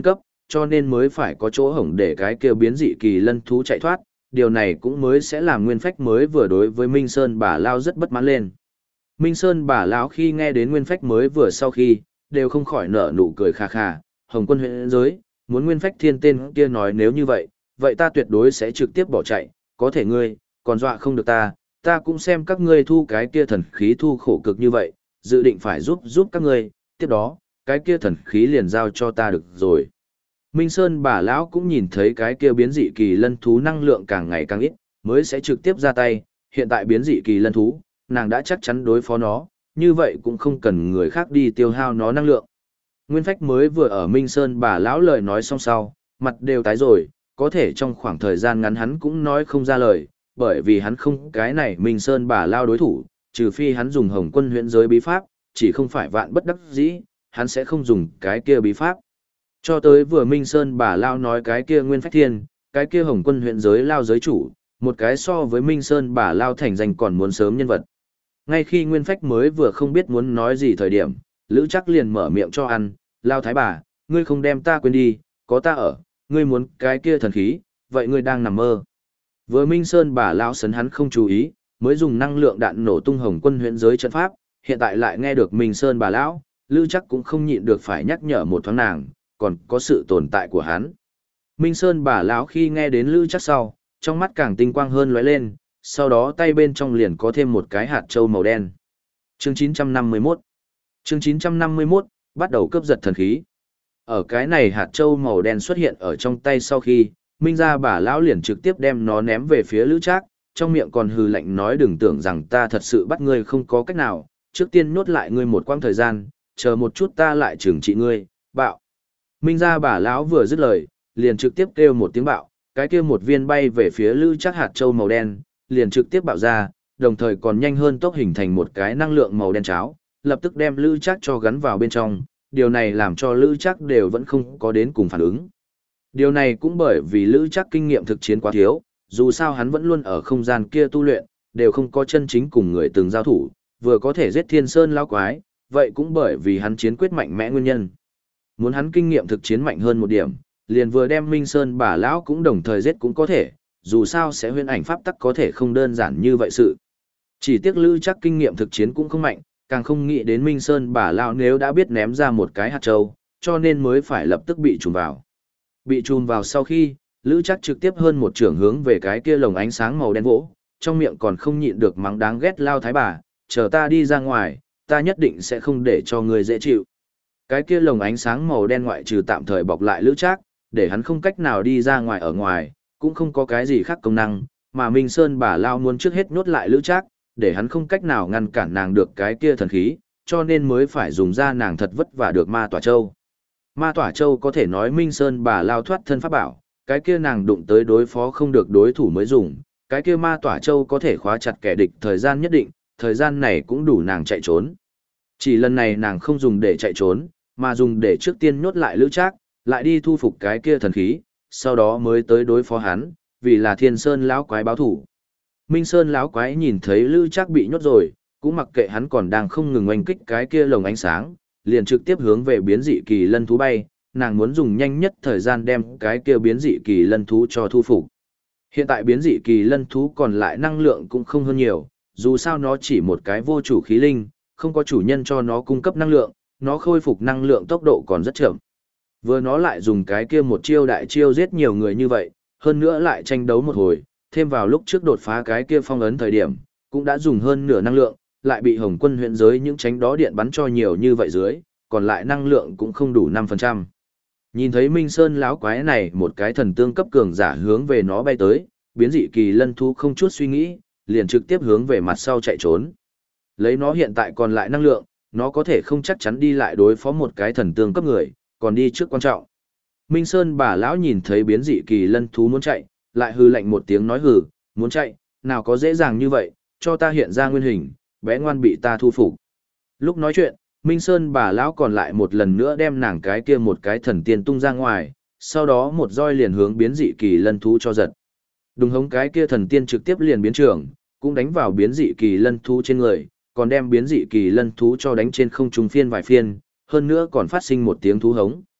cho nên mới phải có chỗ hổng để cái kia biến dị kỳ lân thú chạy thoát, điều này cũng mới sẽ làm Nguyên Phách mới vừa đối với Minh Sơn bà Lao rất bất mãn lên. Minh Sơn bà Lão khi nghe đến Nguyên Phách mới vừa sau khi, đều không khỏi nở nụ cười khà khà, Hồng Quân huyện giới, muốn Nguyên Phách Thiên tên kia nói nếu như vậy, vậy ta tuyệt đối sẽ trực tiếp bỏ chạy, có thể ngươi, còn dọa không được ta cũng xem các ngươi thu cái kia thần khí thu khổ cực như vậy, dự định phải giúp các ngươi, tiếp đó, cái kia thần khí liền giao cho ta được rồi. Minh Sơn bà Lão cũng nhìn thấy cái kia biến dị kỳ lân thú năng lượng càng ngày càng ít, mới sẽ trực tiếp ra tay, hiện tại biến dị kỳ lân thú, nàng đã chắc chắn đối phó nó, như vậy cũng không cần người khác đi tiêu hao nó năng lượng. Nguyên Phách mới vừa ở Minh Sơn bà Lão lời nói xong sau, mặt đều tái rồi, có thể trong khoảng thời gian ngắn hắn cũng nói không ra lời, bởi vì hắn không cái này Minh Sơn bà Lao đối thủ, trừ phi hắn dùng Hồng Quân huyễn giới bí pháp, chỉ không phải vạn bất đắc dĩ, hắn sẽ không dùng cái kia bí pháp. Cho tới vừa Minh Sơn bà Lao nói cái kia Nguyên Phách Thiên, cái kia Hồng Quân huyễn giới Lao giới chủ, một cái so với Minh Sơn bà Lao thành danh còn muốn sớm nhân vật. Ngay khi Nguyên Phách mới vừa không biết muốn nói gì thời điểm, Lữ Chắc liền mở miệng cho ăn, Lao thái bà, ngươi không đem ta quên đi, có ta ở, ngươi muốn cái kia thần khí, vậy ngươi đang nằm mơ. Vừa Minh Sơn bà Lão sấn hắn không chú ý, mới dùng năng lượng đạn nổ tung Hồng Quân huyễn giới trận pháp, hiện tại lại nghe được Minh Sơn bà Lão, Lữ Chắc cũng không nhịn được phải nhắc nhở một thoáng nàng, còn có sự tồn tại của hắn. Minh Sơn bà Lão khi nghe đến Lữ Chắc sau, trong mắt càng tinh quang hơn lóe lên, sau đó tay bên trong liền có thêm một cái hạt châu màu đen. Chương 951 Chương 951, bắt đầu cướp giật thần khí. Ở cái này hạt châu màu đen xuất hiện ở trong tay sau khi, Minh gia bà Lão liền trực tiếp đem nó ném về phía Lữ Trác, trong miệng còn hừ lạnh nói đừng tưởng rằng ta thật sự bắt ngươi không có cách nào, trước tiên nhốt lại ngươi một quãng thời gian, chờ một chút ta lại trừng trị ngươi, bạo. Minh gia bà Lão vừa dứt lời, liền trực tiếp kêu một tiếng bạo, cái kia một viên bay về phía Lữ Trác hạt châu màu đen, liền trực tiếp bạo ra, đồng thời còn nhanh hơn tốc hình thành một cái năng lượng màu đen cháo, lập tức đem Lữ Trác cho gắn vào bên trong, điều này làm cho Lữ Trác đều vẫn không có đến cùng phản ứng. Điều này cũng bởi vì Lữ Trác kinh nghiệm thực chiến quá thiếu, dù sao hắn vẫn luôn ở không gian kia tu luyện, đều không có chân chính cùng người từng giao thủ, vừa có thể giết Thiên Sơn lão quái, vậy cũng bởi vì hắn chiến quyết mạnh mẽ nguyên nhân. Muốn hắn kinh nghiệm thực chiến mạnh hơn một điểm, liền vừa đem Minh Sơn bà lão cũng đồng thời giết cũng có thể, dù sao sẽ huyễn ảnh pháp tắc có thể không đơn giản như vậy sự. Chỉ tiếc Lữ Trác kinh nghiệm thực chiến cũng không mạnh, càng không nghĩ đến Minh Sơn bà lão nếu đã biết ném ra một cái hạt châu, cho nên mới phải lập tức bị trùm vào. Bị trùm vào sau khi, Lữ Trác trực tiếp hơn một trường hướng về cái kia lồng ánh sáng màu đen vỗ, trong miệng còn không nhịn được mắng đáng ghét Lao thái bà, chờ ta đi ra ngoài, ta nhất định sẽ không để cho người dễ chịu. Cái kia lồng ánh sáng màu đen ngoại trừ tạm thời bọc lại Lữ Trác, để hắn không cách nào đi ra ngoài ở ngoài, cũng không có cái gì khác công năng, mà Minh Sơn bà Lao muốn trước hết nhốt lại Lữ Trác, để hắn không cách nào ngăn cản nàng được cái kia thần khí, cho nên mới phải dùng ra nàng thật vất vả được ma tỏa châu. Ma tỏa châu có thể nói Minh Sơn bà Lao thoát thân pháp bảo, cái kia nàng đụng tới đối phó không được đối thủ mới dùng, cái kia ma tỏa châu có thể khóa chặt kẻ địch thời gian nhất định, thời gian này cũng đủ nàng chạy trốn. Chỉ lần này nàng không dùng để chạy trốn, mà dùng để trước tiên nhốt lại Lữ Trác, lại đi thu phục cái kia thần khí, sau đó mới tới đối phó hắn, vì là Thiên Sơn lão quái báo thủ. Minh Sơn lão quái nhìn thấy Lữ Trác bị nhốt rồi, cũng mặc kệ hắn còn đang không ngừng oanh kích cái kia lồng ánh sáng, liền trực tiếp hướng về biến dị kỳ lân thú bay, nàng muốn dùng nhanh nhất thời gian đem cái kia biến dị kỳ lân thú cho thu phục. Hiện tại biến dị kỳ lân thú còn lại năng lượng cũng không hơn nhiều, dù sao nó chỉ một cái vô chủ khí linh, không có chủ nhân cho nó cung cấp năng lượng, nó khôi phục năng lượng tốc độ còn rất chậm. Vừa nó lại dùng cái kia một chiêu đại chiêu giết nhiều người như vậy, hơn nữa lại tranh đấu một hồi, thêm vào lúc trước đột phá cái kia phong ấn thời điểm, cũng đã dùng hơn nửa năng lượng, lại bị Hồng Quân huyện giới những tránh đó điện bắn cho nhiều như vậy dưới, còn lại năng lượng cũng không đủ 5%. Nhìn thấy Minh Sơn lão quái này một cái thần tương cấp cường giả hướng về nó bay tới, biến dị kỳ lân thú không chút suy nghĩ, liền trực tiếp hướng về mặt sau chạy trốn. Lấy nó hiện tại còn lại năng lượng, nó có thể không chắc chắn đi lại đối phó một cái thần tương cấp người, còn đi trước quan trọng. Minh Sơn bà lão nhìn thấy biến dị kỳ lân thú muốn chạy, lại hừ lạnh một tiếng nói hừ, muốn chạy, nào có dễ dàng như vậy, cho ta hiện ra nguyên hình, bé ngoan bị ta thu phục. Lúc nói chuyện, Minh Sơn bà lão còn lại một lần nữa đem nàng cái kia một cái thần tiên tung ra ngoài, sau đó một roi liền hướng biến dị kỳ lân thú cho giật. Đùng hống cái kia thần tiên trực tiếp liền biến trường, cũng đánh vào biến dị kỳ lân thú trên người, còn đem biến dị kỳ lân thú cho đánh trên không trung phiên vài phiên, hơn nữa còn phát sinh một tiếng thú hống.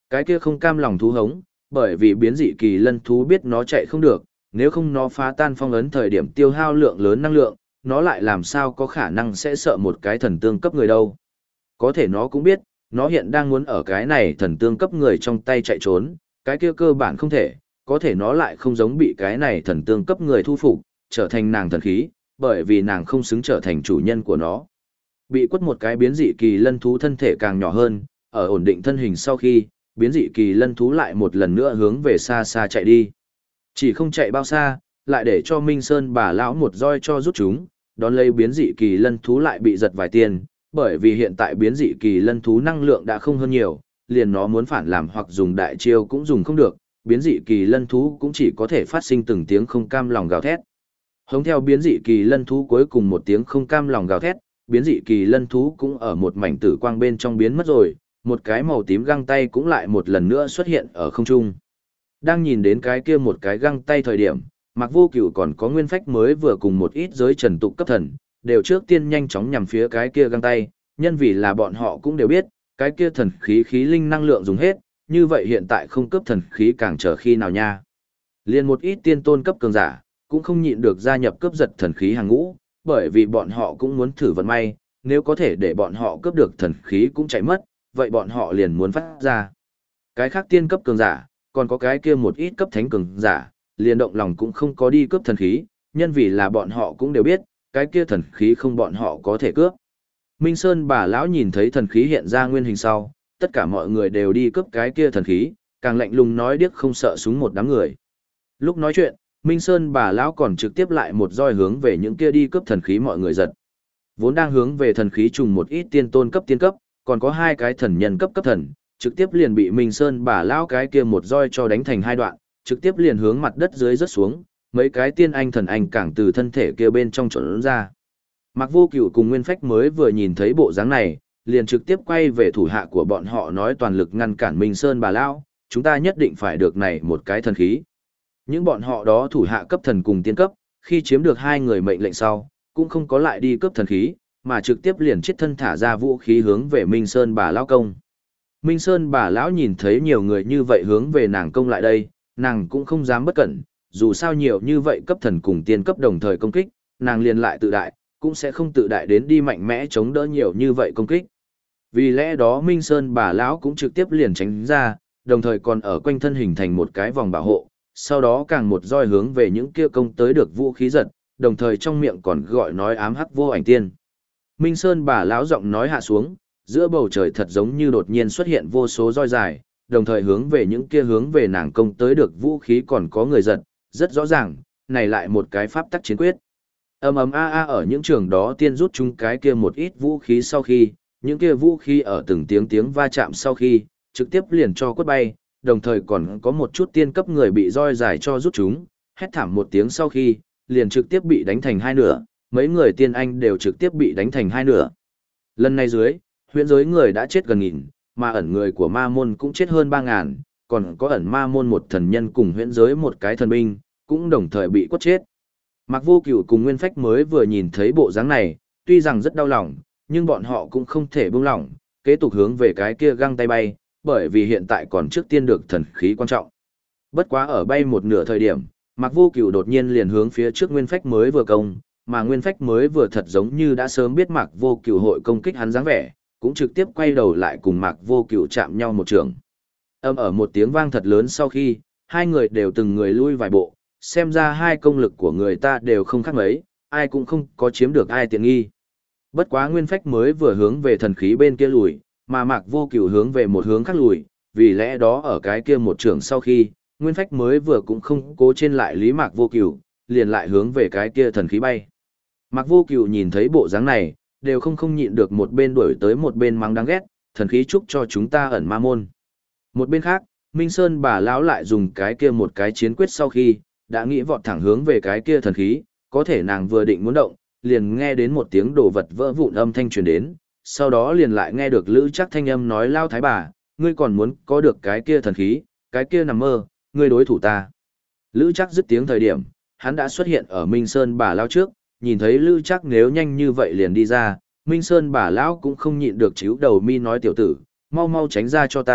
Cái kia không cam lòng thú hống, bởi vì biến dị kỳ lân thú biết nó chạy không được, nếu không nó phá tan phong ấn thời điểm tiêu hao lượng lớn năng lượng, nó lại làm sao có khả năng sẽ sợ một cái thần tương cấp người đâu. Có thể nó cũng biết, nó hiện đang muốn ở cái này thần tương cấp người trong tay chạy trốn, cái kia cơ bản không thể, có thể nó lại không giống bị cái này thần tương cấp người thu phục, trở thành nàng thần khí, bởi vì nàng không xứng trở thành chủ nhân của nó. Bị quất một cái biến dị kỳ lân thú thân thể càng nhỏ hơn, ở ổn định thân hình sau khi, biến dị kỳ lân thú lại một lần nữa hướng về xa xa chạy đi. Chỉ không chạy bao xa, lại để cho Minh Sơn bà lão một roi cho rút chúng, đón lấy biến dị kỳ lân thú lại bị giật vài tiền, bởi vì hiện tại biến dị kỳ lân thú năng lượng đã không hơn nhiều, liền nó muốn phản làm hoặc dùng đại chiêu cũng dùng không được, biến dị kỳ lân thú cũng chỉ có thể phát sinh từng tiếng không cam lòng gào thét. Hống theo biến dị kỳ lân thú cuối cùng một tiếng không cam lòng gào thét, biến dị kỳ lân thú cũng ở một mảnh tử quang bên trong biến mất rồi, một cái màu tím găng tay cũng lại một lần nữa xuất hiện ở không trung. Đang nhìn đến cái kia một cái găng tay thời điểm, Mạc Vô Cửu còn có nguyên phách mới vừa cùng một ít giới trần tục cấp thần, đều trước tiên nhanh chóng nhằm phía cái kia găng tay, nhân vì là bọn họ cũng đều biết, cái kia thần khí khí linh năng lượng dùng hết, như vậy hiện tại không cấp thần khí càng chờ khi nào nha. Liên một ít tiên tôn cấp cường giả, cũng không nhịn được gia nhập cướp giật thần khí hàng ngũ, bởi vì bọn họ cũng muốn thử vận may, nếu có thể để bọn họ cướp được thần khí cũng chạy mất, vậy bọn họ liền muốn phát ra. Cái khác tiên cấp cường giả, còn có cái kia một ít cấp thánh cường giả, liền động lòng cũng không có đi cướp thần khí, nhân vì là bọn họ cũng đều biết, cái kia thần khí không bọn họ có thể cướp. Minh Sơn bà lão nhìn thấy thần khí hiện ra nguyên hình sau, tất cả mọi người đều đi cướp cái kia thần khí, càng lạnh lùng nói điếc không sợ súng một đám người. Lúc nói chuyện, Minh Sơn bà lão còn trực tiếp lại một roi hướng về những kia đi cướp thần khí mọi người giật. Vốn đang hướng về thần khí trùng một ít tiên tôn cấp tiên cấp, còn có hai cái thần nhân cấp cấp thần, trực tiếp liền bị Minh Sơn bà lão cái kia một roi cho đánh thành hai đoạn, trực tiếp liền hướng mặt đất dưới rớt xuống, mấy cái tiên anh thần anh càng từ thân thể kia bên trong trốn ra. Mạc Vô Cửu cùng Nguyên Phách mới vừa nhìn thấy bộ dáng này, liền trực tiếp quay về thủ hạ của bọn họ nói toàn lực ngăn cản Minh Sơn bà lão, chúng ta nhất định phải được này một cái thần khí. Những bọn họ đó thủ hạ cấp thần cùng tiên cấp, khi chiếm được hai người mệnh lệnh sau, cũng không có lại đi cướp thần khí, mà trực tiếp liền chết thân thả ra vũ khí hướng về Minh Sơn bà lão công. Minh Sơn bà lão nhìn thấy nhiều người như vậy hướng về nàng công lại đây, nàng cũng không dám bất cẩn, dù sao nhiều như vậy cấp thần cùng tiên cấp đồng thời công kích, nàng liền lại tự đại, cũng sẽ không tự đại đến đi mạnh mẽ chống đỡ nhiều như vậy công kích. Vì lẽ đó Minh Sơn bà lão cũng trực tiếp liền tránh ra, đồng thời còn ở quanh thân hình thành một cái vòng bảo hộ, sau đó càng một roi hướng về những kia công tới được vũ khí giật, đồng thời trong miệng còn gọi nói ám hắc vô ảnh tiên. Minh Sơn bà lão giọng nói hạ xuống, giữa bầu trời thật giống như đột nhiên xuất hiện vô số roi dài, đồng thời hướng về những kia hướng về nàng công tới được vũ khí còn có người giật, rất rõ ràng, này lại một cái pháp tắc chiến quyết. Ầm ầm a a ở những trường đó tiên rút chung cái kia một ít vũ khí sau khi, những kia vũ khí ở từng tiếng tiếng va chạm sau khi, trực tiếp liền cho quất bay, đồng thời còn có một chút tiên cấp người bị roi dài cho rút chúng, hét thảm một tiếng sau khi, liền trực tiếp bị đánh thành hai nửa, mấy người tiên anh đều trực tiếp bị đánh thành hai nửa. Lần này dưới, huyễn giới người đã chết gần nghìn, mà ẩn người của ma môn cũng chết hơn 3.000, còn có ẩn ma môn một thần nhân cùng huyễn giới một cái thần binh, cũng đồng thời bị quất chết. Mạc Vô Cửu cùng Nguyên Phách mới vừa nhìn thấy bộ dáng này, tuy rằng rất đau lòng, nhưng bọn họ cũng không thể buông lỏng, kế tục hướng về cái kia găng tay bay, bởi vì hiện tại còn trước tiên được thần khí quan trọng. Bất quá ở bay một nửa thời điểm, Mạc Vô Cửu đột nhiên liền hướng phía trước Nguyên Phách mới vừa công, mà Nguyên Phách mới vừa thật giống như đã sớm biết Mạc Vô Cửu hội công kích hắn dáng vẻ, cũng trực tiếp quay đầu lại cùng Mạc Vô Cửu chạm nhau một trường. Âm ở một tiếng vang thật lớn sau khi, hai người đều từng người lui vài bộ, xem ra hai công lực của người ta đều không khác mấy, ai cũng không có chiếm được ai tiện nghi. Bất quá Nguyên Phách mới vừa hướng về thần khí bên kia lùi, mà Mạc Vô Cửu hướng về một hướng khác lùi, vì lẽ đó ở cái kia một trường sau khi, Nguyên Phách mới vừa cũng không cố trên lại lý Mạc Vô Cửu, liền lại hướng về cái kia thần khí bay. Mạc Vô Cửu nhìn thấy bộ dáng này, đều không nhịn được một bên đuổi tới một bên mắng đáng ghét, thần khí chúc cho chúng ta ẩn ma môn. Một bên khác, Minh Sơn bà lão lại dùng cái kia một cái chiến quyết sau khi, đã nghĩ vọt thẳng hướng về cái kia thần khí, có thể nàng vừa định muốn động, liền nghe đến một tiếng đồ vật vỡ vụn âm thanh truyền đến, sau đó liền lại nghe được Lữ Trác thanh âm nói lao thái bà, ngươi còn muốn có được cái kia thần khí, cái kia nằm mơ, ngươi đối thủ ta. Lữ Trác dứt tiếng thời điểm, hắn đã xuất hiện ở Minh Sơn bà lão trước, nhìn thấy Lữ Trác nếu nhanh như vậy liền đi ra, Minh Sơn bà lão cũng không nhịn được chíu đầu mi nói tiểu tử, mau mau tránh ra cho ta,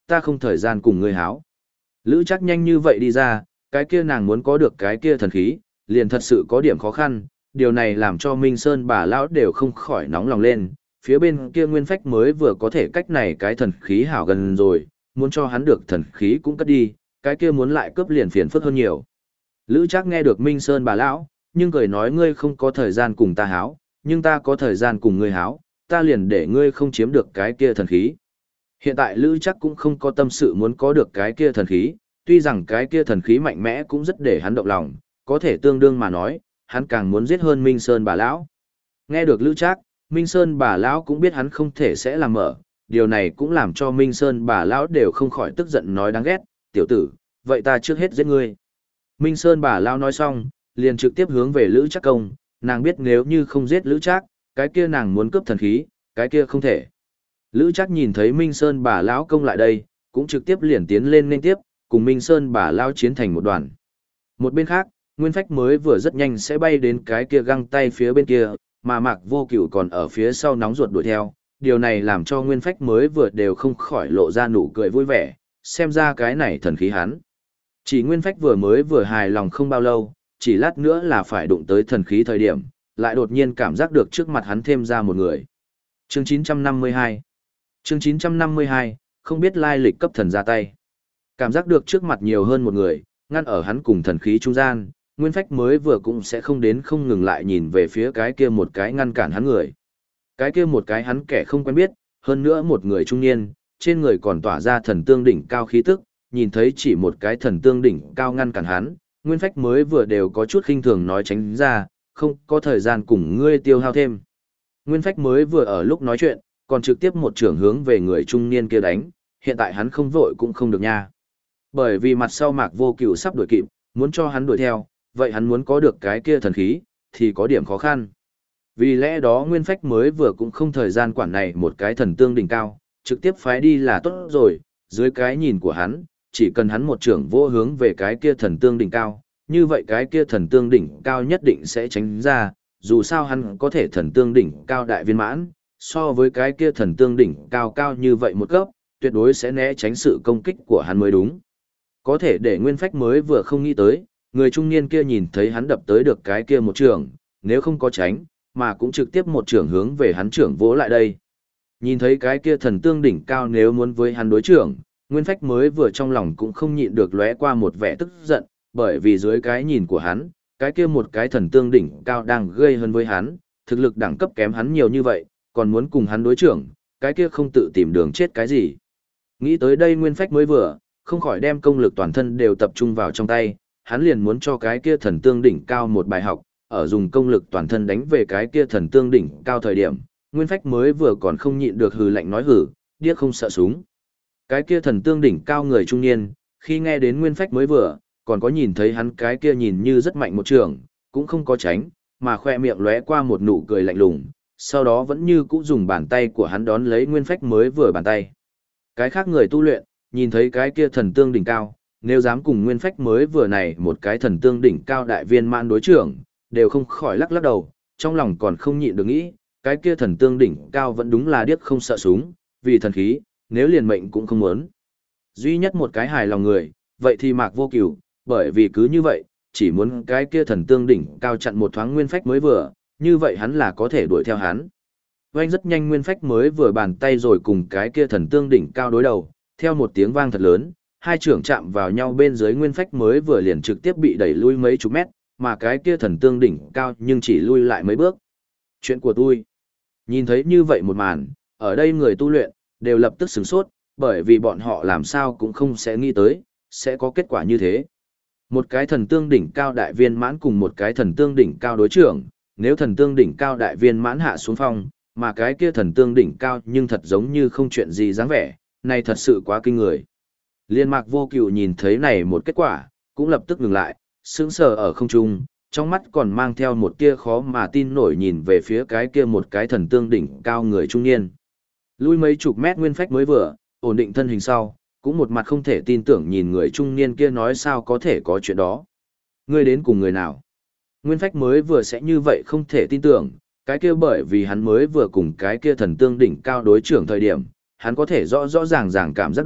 ta không thời gian cùng ngươi háo. Lữ Trác nhanh như vậy đi ra, cái kia nàng muốn có được cái kia thần khí, liền thật sự có điểm khó khăn, điều này làm cho Minh Sơn bà lão đều không khỏi nóng lòng lên, phía bên kia Nguyên Phách mới vừa có thể cách này cái thần khí hảo gần rồi, muốn cho hắn được thần khí cũng cất đi, cái kia muốn lại cướp liền phiền phức hơn nhiều. Lữ Trác nghe được Minh Sơn bà lão, nhưng cười nói ngươi không có thời gian cùng ta háo, nhưng ta có thời gian cùng ngươi háo, ta liền để ngươi không chiếm được cái kia thần khí. Hiện tại Lữ Trác cũng không có tâm sự muốn có được cái kia thần khí, tuy rằng cái kia thần khí mạnh mẽ cũng rất để hắn động lòng, có thể tương đương mà nói, hắn càng muốn giết hơn Minh Sơn bà lão. Nghe được Lữ Trác, Minh Sơn bà lão cũng biết hắn không thể sẽ làm mở, điều này cũng làm cho Minh Sơn bà lão đều không khỏi tức giận nói đáng ghét, tiểu tử, vậy ta trước hết giết ngươi. Minh Sơn bà lão nói xong, liền trực tiếp hướng về Lữ Trác công, nàng biết nếu như không giết Lữ Trác, cái kia nàng muốn cướp thần khí, cái kia không thể. Lữ Trác nhìn thấy Minh Sơn bà lão công lại đây, cũng trực tiếp liền tiến lên nên tiếp, cùng Minh Sơn bà lão chiến thành một đoàn. Một bên khác, Nguyên Phách mới vừa rất nhanh sẽ bay đến cái kia găng tay phía bên kia, mà Mạc Vô Cửu còn ở phía sau nóng ruột đuổi theo, điều này làm cho Nguyên Phách mới vừa đều không khỏi lộ ra nụ cười vui vẻ, xem ra cái này thần khí hắn. Chỉ Nguyên Phách mới vừa hài lòng không bao lâu, chỉ lát nữa là phải đụng tới thần khí thời điểm, lại đột nhiên cảm giác được trước mặt hắn thêm ra một người. Chương 952 Chương 952, không biết lai lịch cấp thần ra tay. Cảm giác được trước mặt nhiều hơn một người, ngăn ở hắn cùng thần khí trung gian, Nguyên Phách mới vừa cũng sẽ không đến không ngừng lại nhìn về phía cái kia một cái ngăn cản hắn người. Cái kia một cái hắn kẻ không quen biết, hơn nữa một người trung niên, trên người còn tỏa ra thần tương đỉnh cao khí tức, nhìn thấy chỉ một cái thần tương đỉnh cao ngăn cản hắn, Nguyên Phách mới vừa đều có chút khinh thường nói tránh ra, không có thời gian cùng ngươi tiêu hao thêm. Nguyên Phách mới vừa ở lúc nói chuyện, còn trực tiếp một trường hướng về người trung niên kia đánh, hiện tại hắn không vội cũng không được nha. Bởi vì mặt sau Mạc Vô Cửu sắp đuổi kịp, muốn cho hắn đuổi theo, vậy hắn muốn có được cái kia thần khí, thì có điểm khó khăn. Vì lẽ đó Nguyên Phách mới vừa cũng không thời gian quản này một cái thần tương đỉnh cao, trực tiếp phái đi là tốt rồi, dưới cái nhìn của hắn, chỉ cần hắn một trưởng vô hướng về cái kia thần tương đỉnh cao, như vậy cái kia thần tương đỉnh cao nhất định sẽ tránh ra, dù sao hắn có thể thần tương đỉnh cao đại viên mãn, so với cái kia thần tương đỉnh cao cao như vậy một cấp, tuyệt đối sẽ né tránh sự công kích của hắn mới đúng. Có thể để Nguyên Phách mới vừa không nghĩ tới, người trung niên kia nhìn thấy hắn đập tới được cái kia một trường, nếu không có tránh, mà cũng trực tiếp một trường hướng về hắn trưởng vỗ lại đây. Nhìn thấy cái kia thần tương đỉnh cao nếu muốn với hắn đối trưởng, Nguyên Phách mới vừa trong lòng cũng không nhịn được lóe qua một vẻ tức giận, bởi vì dưới cái nhìn của hắn, cái kia một cái thần tương đỉnh cao đang gây hơn với hắn, thực lực đẳng cấp kém hắn nhiều như vậy, còn muốn cùng hắn đối trưởng, cái kia không tự tìm đường chết cái gì. Nghĩ tới đây Nguyên Phách mới vừa, không khỏi đem công lực toàn thân đều tập trung vào trong tay, hắn liền muốn cho cái kia thần tương đỉnh cao một bài học, ở dùng công lực toàn thân đánh về cái kia thần tương đỉnh cao thời điểm, Nguyên Phách mới vừa còn không nhịn được hừ lạnh nói hừ, điếc không sợ súng. Cái kia thần tương đỉnh cao người trung niên, khi nghe đến Nguyên Phách mới vừa, còn có nhìn thấy hắn cái kia nhìn như rất mạnh một trường, cũng không có tránh, mà khoe miệng lóe qua một nụ cười lạnh lùng, sau đó vẫn như cũ dùng bàn tay của hắn đón lấy Nguyên Phách mới vừa bàn tay. Cái khác người tu luyện, nhìn thấy cái kia thần tương đỉnh cao, nếu dám cùng Nguyên Phách mới vừa này một cái thần tương đỉnh cao đại viên mãn đối trưởng, đều không khỏi lắc lắc đầu, trong lòng còn không nhịn được nghĩ, cái kia thần tương đỉnh cao vẫn đúng là điếc không sợ súng, vì thần khí, nếu liền mệnh cũng không muốn. Duy nhất một cái hài lòng người, vậy thì Mạc Vô Cửu, bởi vì cứ như vậy, chỉ muốn cái kia thần tương đỉnh cao chặn một thoáng Nguyên Phách mới vừa, như vậy hắn là có thể đuổi theo hắn. Oanh rất nhanh Nguyên Phách mới vừa bàn tay rồi cùng cái kia thần tương đỉnh cao đối đầu, theo một tiếng vang thật lớn, hai trưởng chạm vào nhau bên dưới Nguyên Phách mới vừa liền trực tiếp bị đẩy lui mấy chục mét, mà cái kia thần tương đỉnh cao nhưng chỉ lui lại mấy bước. Chuyện của tôi. Nhìn thấy như vậy một màn, ở đây người tu luyện, đều lập tức sửng sốt, bởi vì bọn họ làm sao cũng không sẽ nghĩ tới, sẽ có kết quả như thế. Một cái thần tương đỉnh cao đại viên mãn cùng một cái thần tương đỉnh cao đối trưởng, nếu thần tương đỉnh cao đại viên mãn hạ xuống phong, mà cái kia thần tương đỉnh cao nhưng thật giống như không chuyện gì dáng vẻ, này thật sự quá kinh người. Liên Mạc Vô Cửu nhìn thấy này một kết quả, cũng lập tức ngừng lại, sững sờ ở không trung, trong mắt còn mang theo một tia khó mà tin nổi nhìn về phía cái kia một cái thần tương đỉnh cao người trung niên. Lui mấy chục mét Nguyên Phách mới vừa, ổn định thân hình sau, cũng một mặt không thể tin tưởng nhìn người trung niên kia nói sao có thể có chuyện đó. Ngươi đến cùng người nào? Nguyên Phách mới vừa sẽ như vậy không thể tin tưởng, cái kia bởi vì hắn mới vừa cùng cái kia thần tương đỉnh cao đối trưởng thời điểm, hắn có thể rõ rõ ràng ràng cảm giác được,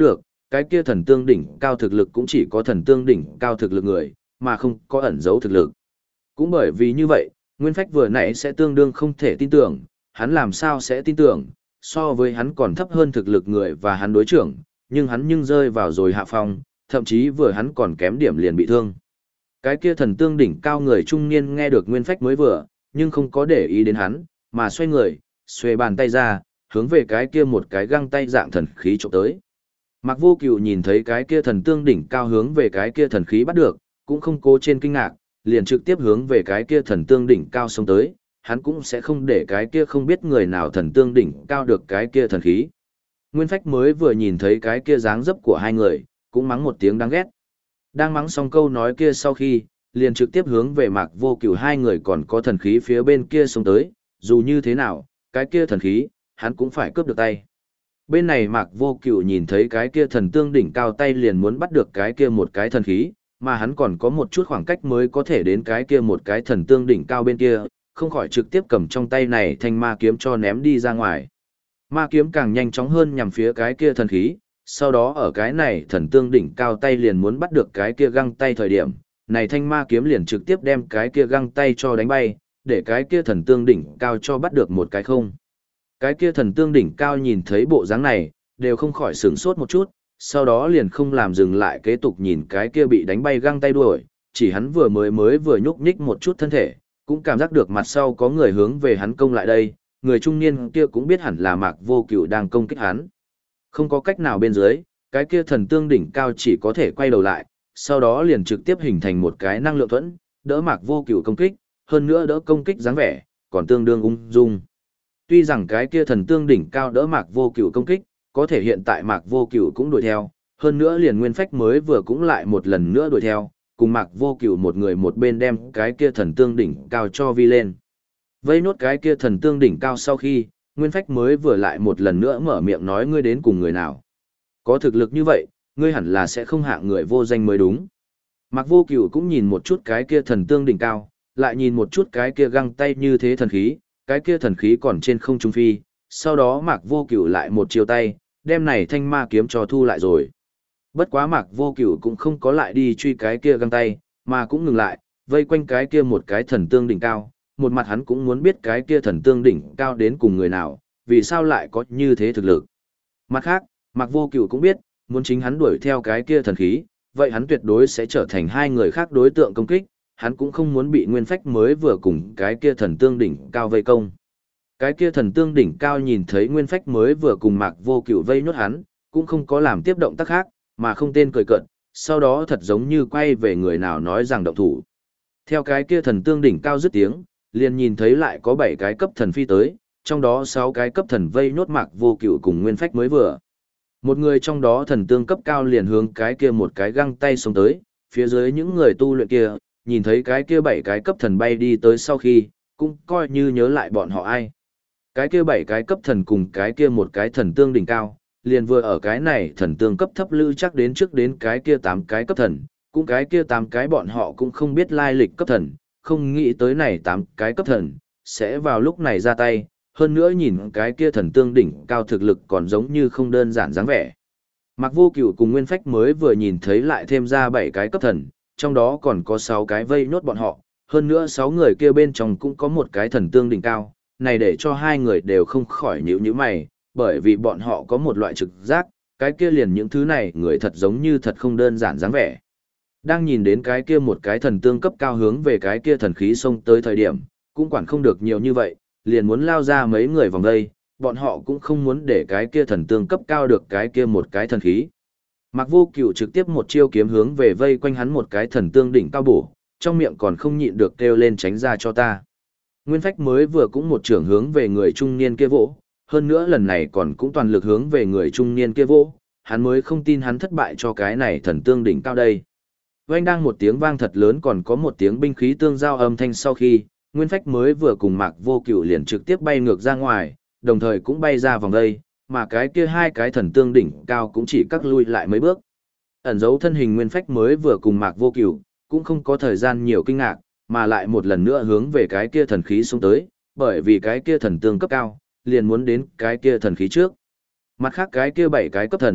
cái kia thần tương đỉnh cao thực lực cũng chỉ có thần tương đỉnh cao thực lực người, mà không có ẩn dấu thực lực. Cũng bởi vì như vậy, Nguyên Phách vừa nãy sẽ tương đương không thể tin tưởng, hắn làm sao sẽ tin tưởng, so với hắn còn thấp hơn thực lực người và hắn đối trưởng, nhưng hắn rơi vào rồi hạ phong, thậm chí vừa hắn còn kém điểm liền bị thương. Cái kia thần tương đỉnh cao người trung niên nghe được Nguyên Phách mới vừa, nhưng không có để ý đến hắn, mà xoay người, xuề bàn tay ra, hướng về cái kia một cái găng tay dạng thần khí chụp tới. Mạc Vô Cửu nhìn thấy cái kia thần tương đỉnh cao hướng về cái kia thần khí bắt được, cũng không cố trên kinh ngạc, liền trực tiếp hướng về cái kia thần tương đỉnh cao xông tới, hắn cũng sẽ không để cái kia không biết người nào thần tương đỉnh cao được cái kia thần khí. Nguyên Phách mới vừa nhìn thấy cái kia dáng dấp của hai người, cũng mắng một tiếng đáng ghét. Đang mắng xong câu nói kia sau khi, liền trực tiếp hướng về Mạc Vô Cửu hai người còn có thần khí phía bên kia xông tới, dù như thế nào, cái kia thần khí, hắn cũng phải cướp được tay. Bên này Mạc Vô Cửu nhìn thấy cái kia thần tương đỉnh cao tay liền muốn bắt được cái kia một cái thần khí, mà hắn còn có một chút khoảng cách mới có thể đến cái kia một cái thần tương đỉnh cao bên kia, không khỏi trực tiếp cầm trong tay này thanh ma kiếm cho ném đi ra ngoài. Ma kiếm càng nhanh chóng hơn nhằm phía cái kia thần khí, sau đó ở cái này thần tương đỉnh cao tay liền muốn bắt được cái kia găng tay thời điểm, này thanh ma kiếm liền trực tiếp đem cái kia găng tay cho đánh bay, để cái kia thần tương đỉnh cao cho bắt được một cái không. Cái kia thần tương đỉnh cao nhìn thấy bộ dáng này, đều không khỏi sửng sốt một chút, sau đó liền không làm dừng lại kế tục nhìn cái kia bị đánh bay găng tay đuổi, chỉ hắn mới vừa nhúc nhích một chút thân thể, cũng cảm giác được mặt sau có người hướng về hắn công lại đây, người trung niên kia cũng biết hẳn là Mạc Vô Cửu đang công kích hắn. Không có cách nào bên dưới, cái kia thần tương đỉnh cao chỉ có thể quay đầu lại, sau đó liền trực tiếp hình thành một cái năng lượng thuẫn, đỡ Mạc Vô Cửu công kích, hơn nữa đỡ công kích dáng vẻ, còn tương đương ung dung. Tuy rằng cái kia thần tương đỉnh cao đỡ Mạc Vô Cửu công kích, có thể hiện tại Mạc Vô Cửu cũng đuổi theo, hơn nữa liền Nguyên Phách mới vừa cũng lại một lần nữa đuổi theo, cùng Mạc Vô Cửu một người một bên đem cái kia thần tương đỉnh cao cho vi lên. Vây nốt cái kia thần tương đỉnh cao sau khi, Nguyên Phách mới vừa lại một lần nữa mở miệng nói ngươi đến cùng người nào. Có thực lực như vậy, ngươi hẳn là sẽ không hạ người vô danh mới đúng. Mạc Vô Cửu cũng nhìn một chút cái kia thần tương đỉnh cao, lại nhìn một chút cái kia găng tay như thế thần khí, cái kia thần khí còn trên không trung phi, sau đó Mạc Vô Cửu lại một chiều tay, đem này thanh ma kiếm cho thu lại rồi. Bất quá Mạc Vô Cửu cũng không có lại đi truy cái kia găng tay, mà cũng ngừng lại, vây quanh cái kia một cái thần tương đỉnh cao, một mặt hắn cũng muốn biết cái kia thần tương đỉnh cao đến cùng người nào, vì sao lại có như thế thực lực. Mặt khác, Mạc Vô Cửu cũng biết, muốn chính hắn đuổi theo cái kia thần khí, vậy hắn tuyệt đối sẽ trở thành hai người khác đối tượng công kích, hắn cũng không muốn bị Nguyên Phách mới vừa cùng cái kia thần tương đỉnh cao vây công. Cái kia thần tương đỉnh cao nhìn thấy Nguyên Phách mới vừa cùng Mạc Vô Cửu vây nhốt hắn, cũng không có làm tiếp động tác khác, mà không tên cười cợt, sau đó thật giống như quay về người nào nói rằng động thủ. Theo cái kia thần tương đỉnh cao dứt tiếng, liền nhìn thấy lại có 7 cái cấp thần phi tới, trong đó 6 cái cấp thần vây nhốt Mạc Vô Cửu cùng Nguyên Phách mới vừa. Một người trong đó thần tương cấp cao liền hướng cái kia một cái găng tay xuống tới, phía dưới những người tu luyện kia, nhìn thấy cái kia 7 cái cấp thần bay đi tới sau khi, cũng coi như nhớ lại bọn họ ai. Cái kia 7 cái cấp thần cùng cái kia một cái thần tương đỉnh cao, liền vừa ở cái này thần tương cấp thấp lư chắc đến trước đến cái kia 8 cái cấp thần, cũng cái kia 8 cái bọn họ cũng không biết lai lịch cấp thần, không nghĩ tới này 8 cái cấp thần, sẽ vào lúc này ra tay, hơn nữa nhìn cái kia thần tương đỉnh cao thực lực còn giống như không đơn giản dáng vẻ. Mạc Vô Cửu cùng Nguyên Phách mới vừa nhìn thấy lại thêm ra 7 cái cấp thần, trong đó còn có 6 cái vây nhốt bọn họ, hơn nữa 6 người kia bên trong cũng có một cái thần tương đỉnh cao, này để cho hai người đều không khỏi nhíu mày, bởi vì bọn họ có một loại trực giác, cái kia liền những thứ này người thật giống như thật không đơn giản dáng vẻ. Đang nhìn đến cái kia một cái thần tương cấp cao hướng về cái kia thần khí xông tới thời điểm, cũng quản không được nhiều như vậy, liền muốn lao ra mấy người vòng đây, bọn họ cũng không muốn để cái kia thần tương cấp cao được cái kia một cái thần khí. Mạc Vô Cửu trực tiếp một chiêu kiếm hướng về vây quanh hắn một cái thần tương đỉnh cao bổ, trong miệng còn không nhịn được kêu lên tránh ra cho ta. Nguyên Phách mới vừa cũng một trưởng hướng về người trung niên kia vỗ, hơn nữa lần này còn cũng toàn lực hướng về người trung niên kia vỗ, hắn mới không tin hắn thất bại cho cái này thần tương đỉnh cao đây. Vang đang một tiếng vang thật lớn còn có một tiếng binh khí tương giao âm thanh sau khi, Nguyên Phách mới vừa cùng Mạc Vô Cửu liền trực tiếp bay ngược ra ngoài, đồng thời cũng bay ra vòng đây, mà cái kia hai cái thần tương đỉnh cao cũng chỉ cắt lui lại mấy bước. Ẩn dấu thân hình Nguyên Phách mới vừa cùng Mạc Vô Cửu, cũng không có thời gian nhiều kinh ngạc, mà lại một lần nữa hướng về cái kia thần khí xuống tới, bởi vì cái kia thần tương cấp cao, liền muốn đến cái kia thần khí trước. Mặt khác cái kia 7 cái cấp thần,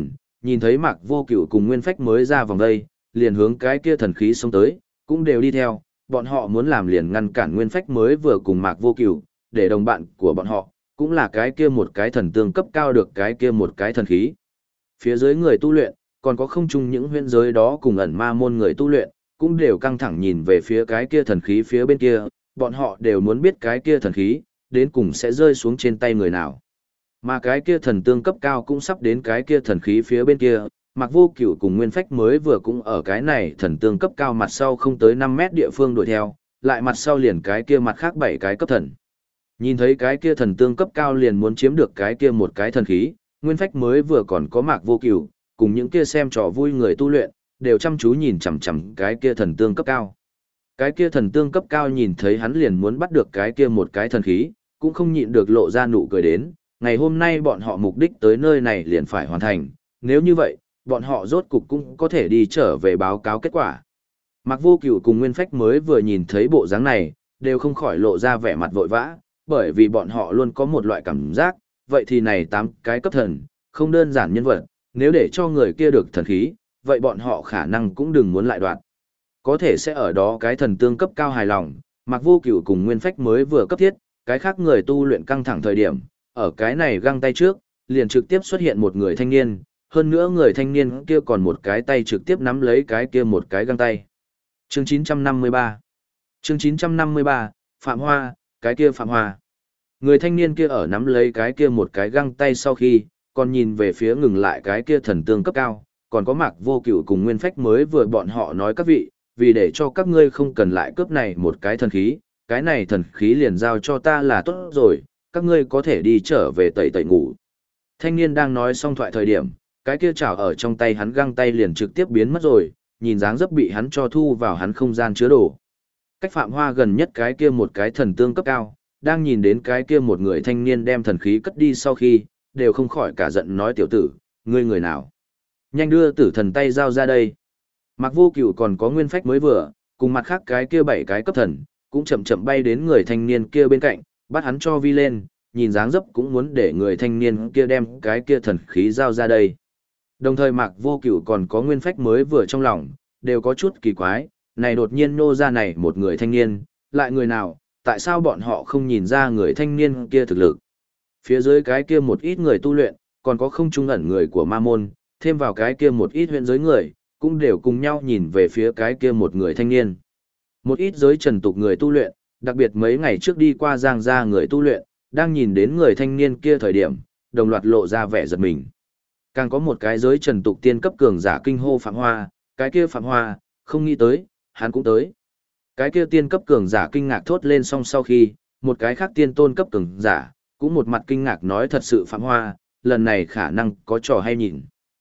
nhìn thấy Mạc Vô Cửu cùng Nguyên Phách mới ra vòng đây, liền hướng cái kia thần khí xông tới, cũng đều đi theo, bọn họ muốn làm liền ngăn cản Nguyên Phách mới vừa cùng Mạc Vô Cửu, để đồng bạn của bọn họ, cũng là cái kia một cái thần tương cấp cao được cái kia một cái thần khí. Phía dưới người tu luyện, còn có không chung những huyễn giới đó cùng ẩn ma môn người tu luyện, cũng đều căng thẳng nhìn về phía cái kia thần khí phía bên kia, bọn họ đều muốn biết cái kia thần khí, đến cùng sẽ rơi xuống trên tay người nào. Mà cái kia thần tương cấp cao cũng sắp đến cái kia thần khí phía bên kia, Mạc Vô Cửu cùng Nguyên Phách mới vừa cũng ở cái này thần tương cấp cao mặt sau không tới 5 mét địa phương đuổi theo, lại mặt sau liền cái kia mặt khác 7 cái cấp thần. Nhìn thấy cái kia thần tương cấp cao liền muốn chiếm được cái kia một cái thần khí, Nguyên Phách mới vừa còn có Mạc Vô Cửu, cùng những kia xem trò vui người tu luyện, đều chăm chú nhìn chằm chằm cái kia thần tương cấp cao. Cái kia thần tương cấp cao nhìn thấy hắn liền muốn bắt được cái kia một cái thần khí, cũng không nhịn được lộ ra nụ cười đến, ngày hôm nay bọn họ mục đích tới nơi này liền phải hoàn thành, nếu như vậy, bọn họ rốt cục cũng có thể đi trở về báo cáo kết quả. Mạc Vô Cửu cùng Nguyên Phách mới vừa nhìn thấy bộ dáng này, đều không khỏi lộ ra vẻ mặt vội vã, bởi vì bọn họ luôn có một loại cảm giác, vậy thì này 8 cái cấp thần, không đơn giản nhân vật, nếu để cho người kia được thần khí, vậy bọn họ khả năng cũng đừng muốn lại đoạt. Có thể sẽ ở đó cái thần tương cấp cao hài lòng, Mạc Vô Cửu cùng Nguyên Phách mới vừa cấp thiết, cái khác người tu luyện căng thẳng thời điểm, ở cái này găng tay trước, liền trực tiếp xuất hiện một người thanh niên, hơn nữa người thanh niên kia còn một cái tay trực tiếp nắm lấy cái kia một cái găng tay. Chương 953 Chương 953, Phạm Hoa, cái kia Phạm Hoa. Người thanh niên kia ở nắm lấy cái kia một cái găng tay sau khi, còn nhìn về phía ngừng lại cái kia thần tương cấp cao, còn có Mạc Vô Cửu cùng Nguyên Phách mới vừa bọn họ nói các vị, vì để cho các ngươi không cần lại cướp này một cái thần khí, cái này thần khí liền giao cho ta là tốt rồi, các ngươi có thể đi trở về tẩy tẩy ngủ. Thanh niên đang nói xong thoại thời điểm, cái kia chảo ở trong tay hắn găng tay liền trực tiếp biến mất rồi, nhìn dáng dấp bị hắn cho thu vào hắn không gian chứa đồ. Cách Phạm Hoa gần nhất cái kia một cái thần tương cấp cao, đang nhìn đến cái kia một người thanh niên đem thần khí cất đi sau khi, đều không khỏi cả giận nói tiểu tử, ngươi người nào? Nhanh đưa tử thần tay giao ra đây. Mạc Vô Cửu còn có Nguyên Phách mới vừa, cùng mặt khác cái kia 7 cái cấp thần, cũng chậm chậm bay đến người thanh niên kia bên cạnh, bắt hắn cho vi lên, nhìn dáng dấp cũng muốn để người thanh niên kia đem cái kia thần khí giao ra đây. Đồng thời Mạc Vô Cửu còn có Nguyên Phách mới vừa trong lòng, đều có chút kỳ quái, này đột nhiên nô ra này một người thanh niên, lại người nào, tại sao bọn họ không nhìn ra người thanh niên kia thực lực. Phía dưới cái kia một ít người tu luyện, còn có không trung ẩn người của ma môn, thêm vào cái kia một ít huyện giới người, cũng đều cùng nhau nhìn về phía cái kia một người thanh niên. Một ít giới trần tục người tu luyện, đặc biệt mấy ngày trước đi qua Giang gia người tu luyện, đang nhìn đến người thanh niên kia thời điểm, đồng loạt lộ ra vẻ giật mình. Càng có một cái giới trần tục tiên cấp cường giả kinh hô Phạm Hoa, cái kia Phạm Hoa, không nghĩ tới, hắn cũng tới. Cái kia tiên cấp cường giả kinh ngạc thốt lên xong sau khi, một cái khác tiên tôn cấp cường giả, cũng một mặt kinh ngạc nói thật sự Phạm Hoa, lần này khả năng có trò hay nhìn.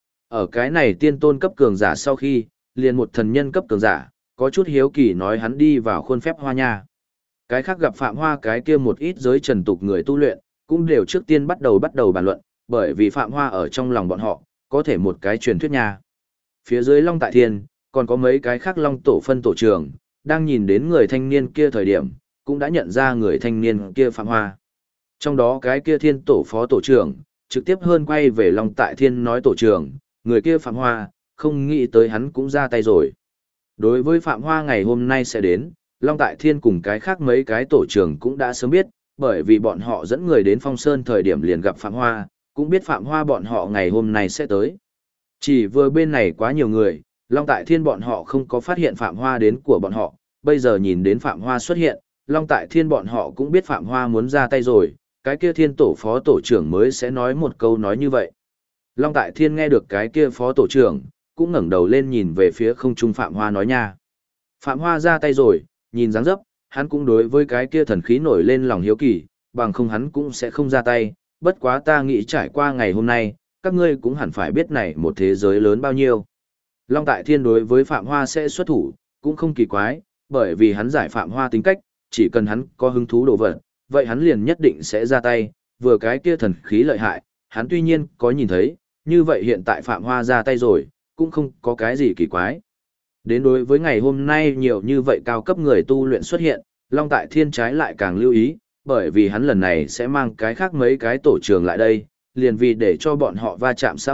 Ở cái này tiên tôn cấp cường giả sau khi, liền một thần nhân cấp cường giả, có chút hiếu kỳ nói hắn đi vào khuôn phép Hoa nha. Cái khác gặp Phạm Hoa cái kia một ít giới trần tục người tu luyện, cũng đều trước tiên bắt đầu bàn luận, bởi vì Phạm Hoa ở trong lòng bọn họ, có thể một cái truyền thuyết nha. Phía dưới Long Tại Thiên, còn có mấy cái khác Long Tổ phân tổ trường, đang nhìn đến người thanh niên kia thời điểm, cũng đã nhận ra người thanh niên kia Phạm Hoa. Trong đó cái kia Thiên Tổ phó tổ trưởng, trực tiếp hơn quay về Long Tại Thiên nói tổ trưởng, người kia Phạm Hoa, không nghĩ tới hắn cũng ra tay rồi. Đối với Phạm Hoa ngày hôm nay sẽ đến, Long Tại Thiên cùng cái khác mấy cái tổ trưởng cũng đã sớm biết, bởi vì bọn họ dẫn người đến Phong Sơn thời điểm liền gặp Phạm Hoa, cũng biết Phạm Hoa bọn họ ngày hôm nay sẽ tới. Chỉ vừa bên này quá nhiều người, Long Tại Thiên bọn họ không có phát hiện Phạm Hoa đến của bọn họ, bây giờ nhìn đến Phạm Hoa xuất hiện, Long Tại Thiên bọn họ cũng biết Phạm Hoa muốn ra tay rồi, cái kia Thiên Tổ phó tổ trưởng mới sẽ nói một câu nói như vậy. Long Tại Thiên nghe được cái kia phó tổ trưởng, cũng ngẩng đầu lên nhìn về phía không trung Phạm Hoa nói nha. Phạm Hoa ra tay rồi, nhìn dáng dấp, hắn cũng đối với cái kia thần khí nổi lên lòng hiếu kỳ, bằng không hắn cũng sẽ không ra tay, bất quá ta nghĩ trải qua ngày hôm nay, các ngươi cũng hẳn phải biết này một thế giới lớn bao nhiêu. Long Tại Thiên đối với Phạm Hoa sẽ xuất thủ, cũng không kỳ quái, bởi vì hắn giải Phạm Hoa tính cách, chỉ cần hắn có hứng thú đồ vật, vậy hắn liền nhất định sẽ ra tay, vừa cái kia thần khí lợi hại, hắn tuy nhiên có nhìn thấy, như vậy hiện tại Phạm Hoa ra tay rồi, cũng không có cái gì kỳ quái. Đến đối với ngày hôm nay nhiều như vậy cao cấp người tu luyện xuất hiện, Long Tại Thiên trái lại càng lưu ý, bởi vì hắn lần này sẽ mang cái khác mấy cái tổ trường lại đây, liền vì để cho bọn họ va chạm xã hội,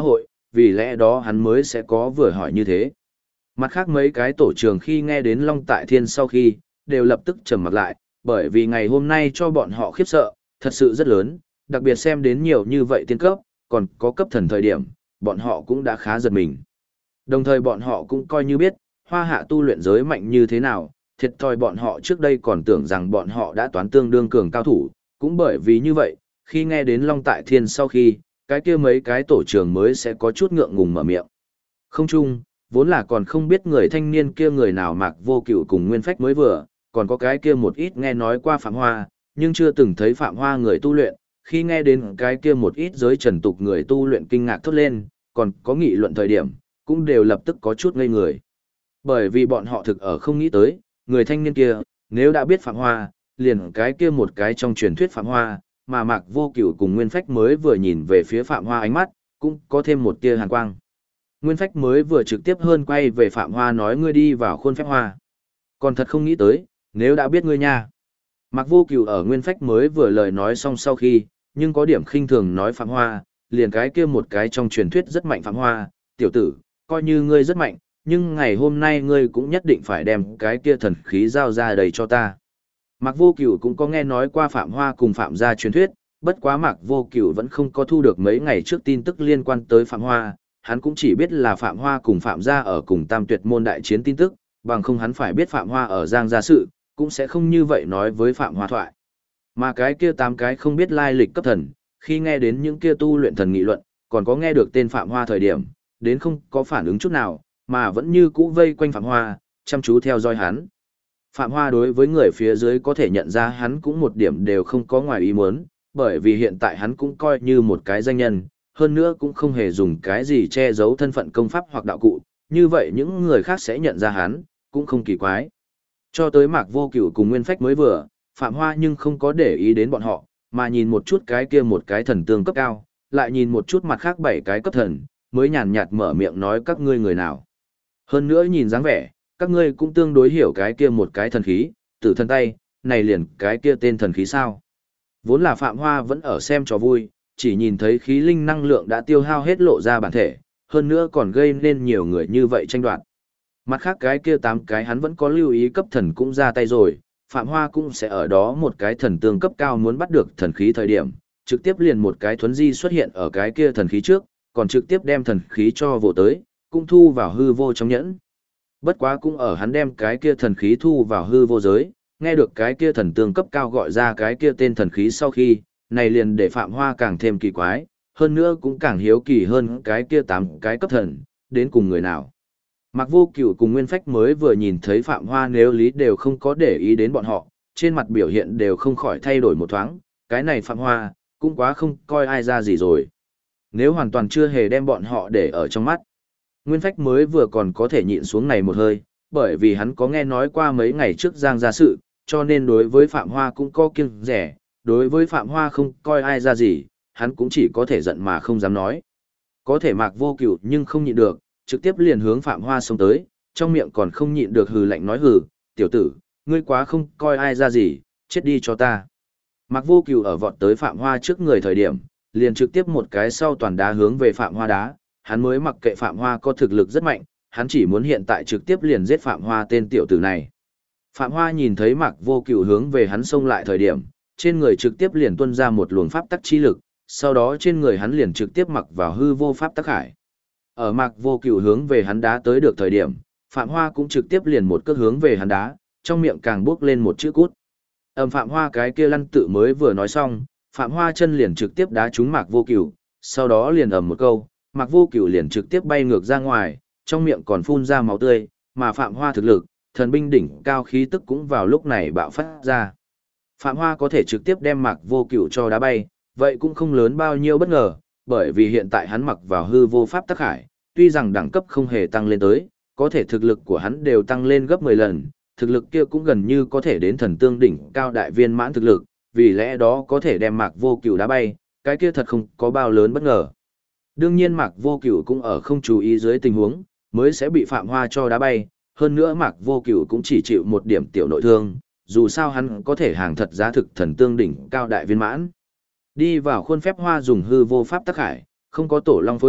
vì lẽ đó hắn mới sẽ có vừa hỏi như thế. Mặt khác mấy cái tổ trưởng khi nghe đến Long Tại Thiên sau khi, đều lập tức trầm mặt lại, bởi vì ngày hôm nay cho bọn họ khiếp sợ, thật sự rất lớn, đặc biệt xem đến nhiều như vậy tiên cấp, còn có cấp thần thời điểm, bọn họ cũng đã khá giật mình. Đồng thời bọn họ cũng coi như biết, Hoa Hạ tu luyện giới mạnh như thế nào, thiệt thòi bọn họ trước đây còn tưởng rằng bọn họ đã toán tương đương cường cao thủ, cũng bởi vì như vậy, khi nghe đến Long Tại Thiên sau khi, cái kia mấy cái tổ trưởng mới sẽ có chút ngượng ngùng mở miệng. Không chung, vốn là còn không biết người thanh niên kia người nào Mạc Vô Cựu cùng Nguyên Phách mới vừa, còn có cái kia một ít nghe nói qua Phạm Hoa, nhưng chưa từng thấy Phạm Hoa người tu luyện, khi nghe đến cái kia một ít giới trần tục người tu luyện kinh ngạc thốt lên, còn có nghị luận thời điểm, cũng đều lập tức có chút ngây người. Bởi vì bọn họ thực ở không nghĩ tới, người thanh niên kia, nếu đã biết Phạm Hoa, liền cái kia một cái trong truyền thuyết Phạm Hoa, mà Mạc Vô Cựu cùng Nguyên Phách mới vừa nhìn về phía Phạm Hoa ánh mắt, cũng có thêm một tia hàn quang. Nguyên Phách mới vừa trực tiếp hơn quay về Phạm Hoa nói ngươi đi vào khuôn phép hoa. Còn thật không nghĩ tới, nếu đã biết ngươi nha. Mạc Vô Cựu ở Nguyên Phách mới vừa lời nói xong sau khi, nhưng có điểm khinh thường nói Phạm Hoa, liền cái kia một cái trong truyền thuyết rất mạnh Phạm Hoa, tiểu tử, coi như ngươi rất mạnh, nhưng ngày hôm nay ngươi cũng nhất định phải đem cái kia thần khí giao ra đầy cho ta. Mạc Vô Cựu cũng có nghe nói qua Phạm Hoa cùng Phạm gia truyền thuyết, bất quá Mạc Vô Cựu vẫn không có thu được mấy ngày trước tin tức liên quan tới Phạm Hoa, hắn cũng chỉ biết là Phạm Hoa cùng Phạm gia ở cùng Tam Tuyệt môn đại chiến tin tức, bằng không hắn phải biết Phạm Hoa ở Giang gia sự, cũng sẽ không như vậy nói với Phạm Hoa thoại. Mà cái kia 8 cái không biết lai lịch cấp thần, khi nghe đến những kia tu luyện thần nghị luận, còn có nghe được tên Phạm Hoa thời điểm, đến không có phản ứng chút nào, mà vẫn như cũ vây quanh Phạm Hoa, chăm chú theo dõi hắn. Phạm Hoa đối với người phía dưới có thể nhận ra hắn cũng một điểm đều không có ngoài ý muốn, bởi vì hiện tại hắn cũng coi như một cái danh nhân, hơn nữa cũng không hề dùng cái gì che giấu thân phận công pháp hoặc đạo cụ, như vậy những người khác sẽ nhận ra hắn, cũng không kỳ quái. Cho tới Mạc Vô Cựu cùng Nguyên Phách mới vừa, Phạm Hoa nhưng không có để ý đến bọn họ, mà nhìn một chút cái kia một cái thần tương cấp cao, lại nhìn một chút mặt khác 7 cái cấp thần, mới nhàn nhạt mở miệng nói các ngươi người nào. Hơn nữa nhìn dáng vẻ, các ngươi cũng tương đối hiểu cái kia một cái thần khí, tử thần tay, này liền cái kia tên thần khí sao. Vốn là Phạm Hoa vẫn ở xem trò vui, chỉ nhìn thấy khí linh năng lượng đã tiêu hao hết lộ ra bản thể, hơn nữa còn gây nên nhiều người như vậy tranh đoạt. Mặt khác cái kia 8 cái hắn vẫn có lưu ý cấp thần cũng ra tay rồi, Phạm Hoa cũng sẽ ở đó một cái thần tương cấp cao muốn bắt được thần khí thời điểm, trực tiếp liền một cái thuấn di xuất hiện ở cái kia thần khí trước, còn trực tiếp đem thần khí cho vô tới, cũng thu vào hư vô trong nhẫn. Bất quá cũng ở hắn đem cái kia thần khí thu vào hư vô giới, nghe được cái kia thần tương cấp cao gọi ra cái kia tên thần khí sau khi, này liền để Phạm Hoa càng thêm kỳ quái, hơn nữa cũng càng hiếu kỳ hơn cái kia 8 cái cấp thần, đến cùng người nào. Mạc Vô Cựu cùng Nguyên Phách mới vừa nhìn thấy Phạm Hoa nếu lý đều không có để ý đến bọn họ, trên mặt biểu hiện đều không khỏi thay đổi một thoáng, cái này Phạm Hoa, cũng quá không coi ai ra gì rồi. Nếu hoàn toàn chưa hề đem bọn họ để ở trong mắt. Nguyên Phách mới vừa còn có thể nhịn xuống này một hơi, bởi vì hắn có nghe nói qua mấy ngày trước Giang gia sự, cho nên đối với Phạm Hoa cũng có kiêng rẻ, đối với Phạm Hoa không coi ai ra gì, hắn cũng chỉ có thể giận mà không dám nói. Có thể Mạc Vô Cựu nhưng không nhịn được, trực tiếp liền hướng Phạm Hoa xông tới, trong miệng còn không nhịn được hừ lạnh nói hừ, tiểu tử, ngươi quá không coi ai ra gì, chết đi cho ta. Mạc Vô Cựu ở vọt tới Phạm Hoa trước người thời điểm, liền trực tiếp một cái sau toàn đá hướng về Phạm Hoa đá, hắn mới mặc kệ Phạm Hoa có thực lực rất mạnh, hắn chỉ muốn hiện tại trực tiếp liền giết Phạm Hoa tên tiểu tử này. Phạm Hoa nhìn thấy Mạc Vô Cựu hướng về hắn xông lại thời điểm, trên người trực tiếp liền tuôn ra một luồng pháp tắc chi lực, sau đó trên người hắn liền trực tiếp mặc vào hư vô pháp tắc hải. Ở Mạc Vô Cựu hướng về hắn đá tới được thời điểm, Phạm Hoa cũng trực tiếp liền một cước hướng về hắn đá, trong miệng càng bước lên một chữ cút. Phạm Hoa cái kia lăn tự mới vừa nói xong, Phạm Hoa chân liền trực tiếp đá trúng Mạc Vô Cựu, sau đó liền ầm một câu, Mạc Vô Cựu liền trực tiếp bay ngược ra ngoài, trong miệng còn phun ra máu tươi, mà Phạm Hoa thực lực, thần binh đỉnh cao khí tức cũng vào lúc này bạo phát ra. Phạm Hoa có thể trực tiếp đem Mạc Vô Cựu cho đá bay, vậy cũng không lớn bao nhiêu bất ngờ, bởi vì hiện tại hắn mặc vào hư vô pháp tắc hải, tuy rằng đẳng cấp không hề tăng lên tới, có thể thực lực của hắn đều tăng lên gấp 10 lần, thực lực kia cũng gần như có thể đến thần tương đỉnh cao đại viên mãn thực lực, vì lẽ đó có thể đem Mạc Vô Cựu đá bay, cái kia thật không có bao lớn bất ngờ. Đương nhiên Mạc Vô Cựu cũng ở không chú ý dưới tình huống, mới sẽ bị Phạm Hoa cho đá bay, hơn nữa Mạc Vô Cựu cũng chỉ chịu một điểm tiểu nội thương, dù sao hắn có thể hàng thật giá thực thần tương đỉnh cao đại viên mãn. Đi vào khuôn phép Hoa dùng hư vô pháp tắc hải, không có tổ long phối hợp,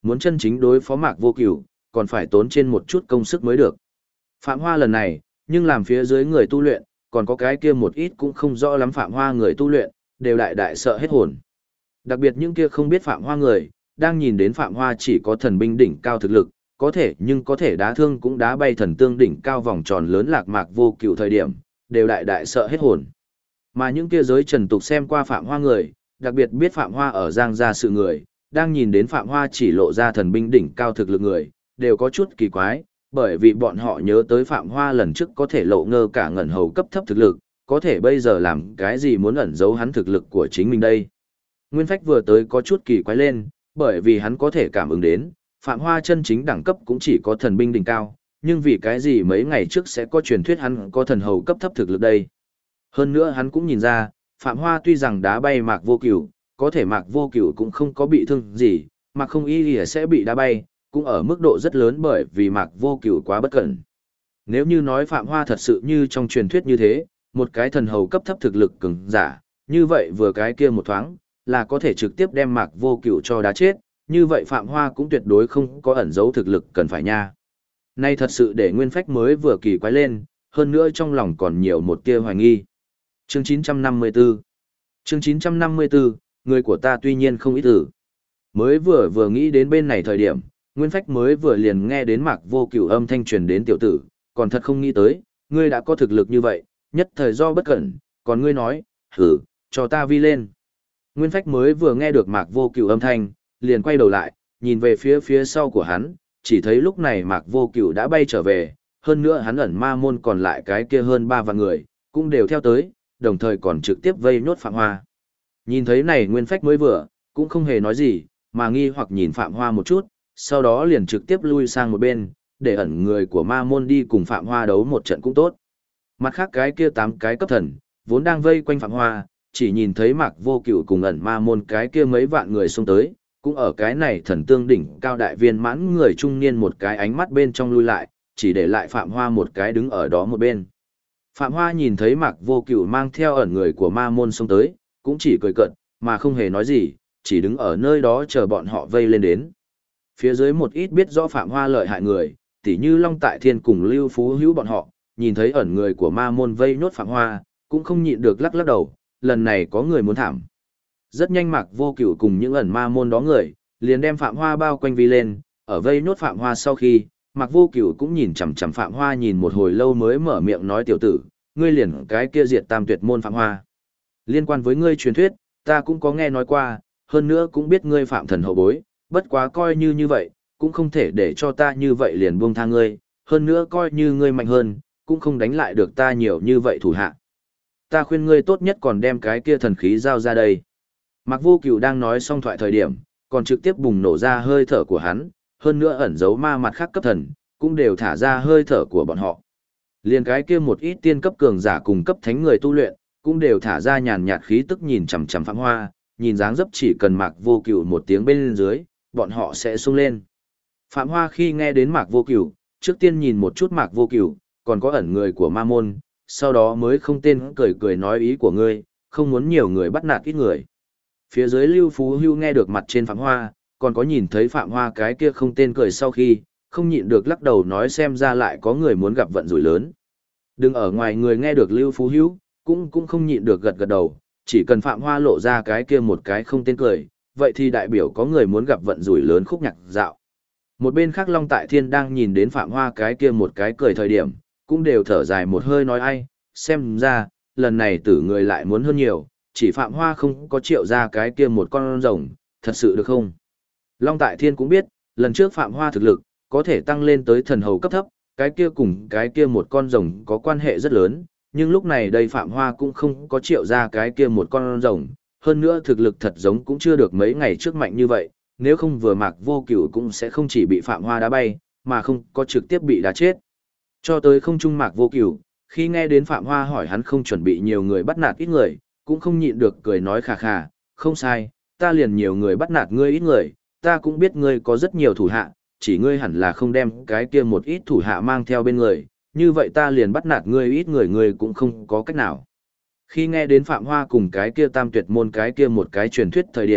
muốn chân chính đối phó Mạc Vô Cửu, còn phải tốn trên một chút công sức mới được. Phạm Hoa lần này, nhưng làm phía dưới người tu luyện, còn có cái kia một ít cũng không rõ lắm Phạm Hoa người tu luyện, đều đại đại sợ hết hồn. Đặc biệt những kia không biết Phạm Hoa người, đang nhìn đến Phạm Hoa chỉ có thần binh đỉnh cao thực lực, có thể nhưng có thể đá thương cũng đá bay thần tương đỉnh cao vòng tròn lớn lạc Mạc Vô Cửu thời điểm, đều đại đại sợ hết hồn. Mà những kia giới trần tục xem qua Phạm Hoa người, đặc biệt biết Phạm Hoa ở Giang gia sự người, đang nhìn đến Phạm Hoa chỉ lộ ra thần binh đỉnh cao thực lực người, đều có chút kỳ quái, bởi vì bọn họ nhớ tới Phạm Hoa lần trước có thể lộ ngơ cả ngẩn hầu cấp thấp thực lực, có thể bây giờ làm cái gì muốn ẩn giấu hắn thực lực của chính mình đây. Nguyên Phách vừa tới có chút kỳ quái lên, bởi vì hắn có thể cảm ứng đến, Phạm Hoa chân chính đẳng cấp cũng chỉ có thần binh đỉnh cao, nhưng vì cái gì mấy ngày trước sẽ có truyền thuyết hắn có thần hầu cấp thấp thực lực đây. Hơn nữa hắn cũng nhìn ra, Phạm Hoa tuy rằng đá bay Mạc Vô Cửu, có thể Mạc Vô Cửu cũng không có bị thương gì, Mạc Không Y Lìa sẽ bị đá bay, cũng ở mức độ rất lớn bởi vì Mạc Vô Cửu quá bất cẩn. Nếu như nói Phạm Hoa thật sự như trong truyền thuyết như thế, một cái thần hầu cấp thấp thực lực cường giả, như vậy vừa cái kia một thoáng, là có thể trực tiếp đem Mạc Vô Cửu cho đá chết, như vậy Phạm Hoa cũng tuyệt đối không có ẩn giấu thực lực cần phải nha. Nay thật sự để Nguyên Phách mới vừa kỳ quái lên, hơn nữa trong lòng còn nhiều một tia hoài nghi. Chương 954 Chương 954, người của ta tuy nhiên không ít tử. Mới vừa nghĩ đến bên này thời điểm, Nguyên Phách mới vừa liền nghe đến Mạc Vô Cửu âm thanh truyền đến tiểu tử, còn thật không nghĩ tới, ngươi đã có thực lực như vậy, nhất thời do bất cẩn, còn ngươi nói, hử, cho ta vi lên. Nguyên Phách mới vừa nghe được Mạc Vô Cửu âm thanh, liền quay đầu lại, nhìn về phía sau của hắn, chỉ thấy lúc này Mạc Vô Cửu đã bay trở về, hơn nữa hắn ẩn ma môn còn lại cái kia hơn 3 vạn người, cũng đều theo tới, đồng thời còn trực tiếp vây nhốt Phạm Hoa. Nhìn thấy này Nguyên Phách mới vừa, cũng không hề nói gì, mà nghi hoặc nhìn Phạm Hoa một chút, sau đó liền trực tiếp lui sang một bên, để ẩn người của ma môn đi cùng Phạm Hoa đấu một trận cũng tốt. Mặt khác cái kia 8 cái cấp thần, vốn đang vây quanh Phạm Hoa, chỉ nhìn thấy Mạc Vô Cửu cùng ẩn ma môn cái kia mấy vạn người xông tới, cũng ở cái này thần tương đỉnh cao đại viên mãn người trung niên một cái ánh mắt bên trong lui lại, chỉ để lại Phạm Hoa một cái đứng ở đó một bên. Phạm Hoa nhìn thấy Mạc Vô Cửu mang theo ẩn người của ma môn xông tới, cũng chỉ cười cợt, mà không hề nói gì, chỉ đứng ở nơi đó chờ bọn họ vây lên đến. Phía dưới một ít biết rõ Phạm Hoa lợi hại người, tỉ như Long Tại Thiên cùng Lưu Phú Hữu bọn họ, nhìn thấy ẩn người của ma môn vây nhốt Phạm Hoa, cũng không nhịn được lắc lắc đầu, lần này có người muốn thảm. Rất nhanh Mạc Vô Cửu cùng những ẩn ma môn đó người, liền đem Phạm Hoa bao quanh vi lên, ở vây nhốt Phạm Hoa sau khi, Mạc Vô Cửu cũng nhìn chằm chằm Phạm Hoa nhìn một hồi lâu mới mở miệng nói tiểu tử, ngươi liền cái kia diệt tam tuyệt môn Phạm Hoa. Liên quan với ngươi truyền thuyết, ta cũng có nghe nói qua, hơn nữa cũng biết ngươi phạm thần hậu bối, bất quá coi như vậy, cũng không thể để cho ta như vậy liền buông tha ngươi, hơn nữa coi như ngươi mạnh hơn, cũng không đánh lại được ta nhiều như vậy thủ hạ. Ta khuyên ngươi tốt nhất còn đem cái kia thần khí giao ra đây. Mạc Vô Cửu đang nói xong thoại thời điểm, còn trực tiếp bùng nổ ra hơi thở của hắn, hơn nữa ẩn giấu ma mặt khác cấp thần, cũng đều thả ra hơi thở của bọn họ. Liền cái kia một ít tiên cấp cường giả cùng cấp thánh người tu luyện, cũng đều thả ra nhàn nhạt khí tức nhìn chằm chằm Phạm Hoa, nhìn dáng dấp chỉ cần Mạc Vô Cửu một tiếng bên dưới, bọn họ sẽ xung lên. Phạm Hoa khi nghe đến Mạc Vô Cửu, trước tiên nhìn một chút Mạc Vô Cửu, còn có ẩn người của ma môn, sau đó mới không tên cười cười nói ý của ngươi, không muốn nhiều người bắt nạt ít người. Phía dưới Lưu Phú Hưu nghe được mặt trên Phạm Hoa, còn có nhìn thấy Phạm Hoa cái kia không tên cười sau khi, không nhịn được lắc đầu nói xem ra lại có người muốn gặp vận rủi lớn. Đừng ở ngoài người nghe được Lưu Phú Hữu, cũng không nhịn được gật gật đầu, chỉ cần Phạm Hoa lộ ra cái kia một cái không tên cười, vậy thì đại biểu có người muốn gặp vận rủi lớn khúc nhạc dạo. Một bên khác Long Tại Thiên đang nhìn đến Phạm Hoa cái kia một cái cười thời điểm, cũng đều thở dài một hơi nói ai, xem ra, lần này tử người lại muốn hơn nhiều, chỉ Phạm Hoa không có triệu ra cái kia một con rồng, thật sự được không? Long Tại Thiên cũng biết, lần trước Phạm Hoa thực lực, có thể tăng lên tới thần hầu cấp thấp, cái kia cùng cái kia một con rồng có quan hệ rất lớn, nhưng lúc này đây Phạm Hoa cũng không có triệu ra cái kia một con rồng, hơn nữa thực lực thật giống cũng chưa được mấy ngày trước mạnh như vậy, nếu không vừa Mạc Vô Cửu cũng sẽ không chỉ bị Phạm Hoa đá bay, mà không có trực tiếp bị đá chết. Cho tới không trung Mạc Vô Cửu, khi nghe đến Phạm Hoa hỏi hắn không chuẩn bị nhiều người bắt nạt ít người, cũng không nhịn được cười nói khà khà, không sai, ta liền nhiều người bắt nạt ngươi ít người, ta cũng biết ngươi có rất nhiều thủ hạ, chỉ ngươi hẳn là không đem cái kia một ít thủ hạ mang theo bên người, như vậy ta liền bắt nạt ngươi ít người ngươi cũng không có cách nào. Khi nghe đến Phạm Hoa cùng cái kia tam tuyệt môn cái kia một cái truyền thuyết thời điểm,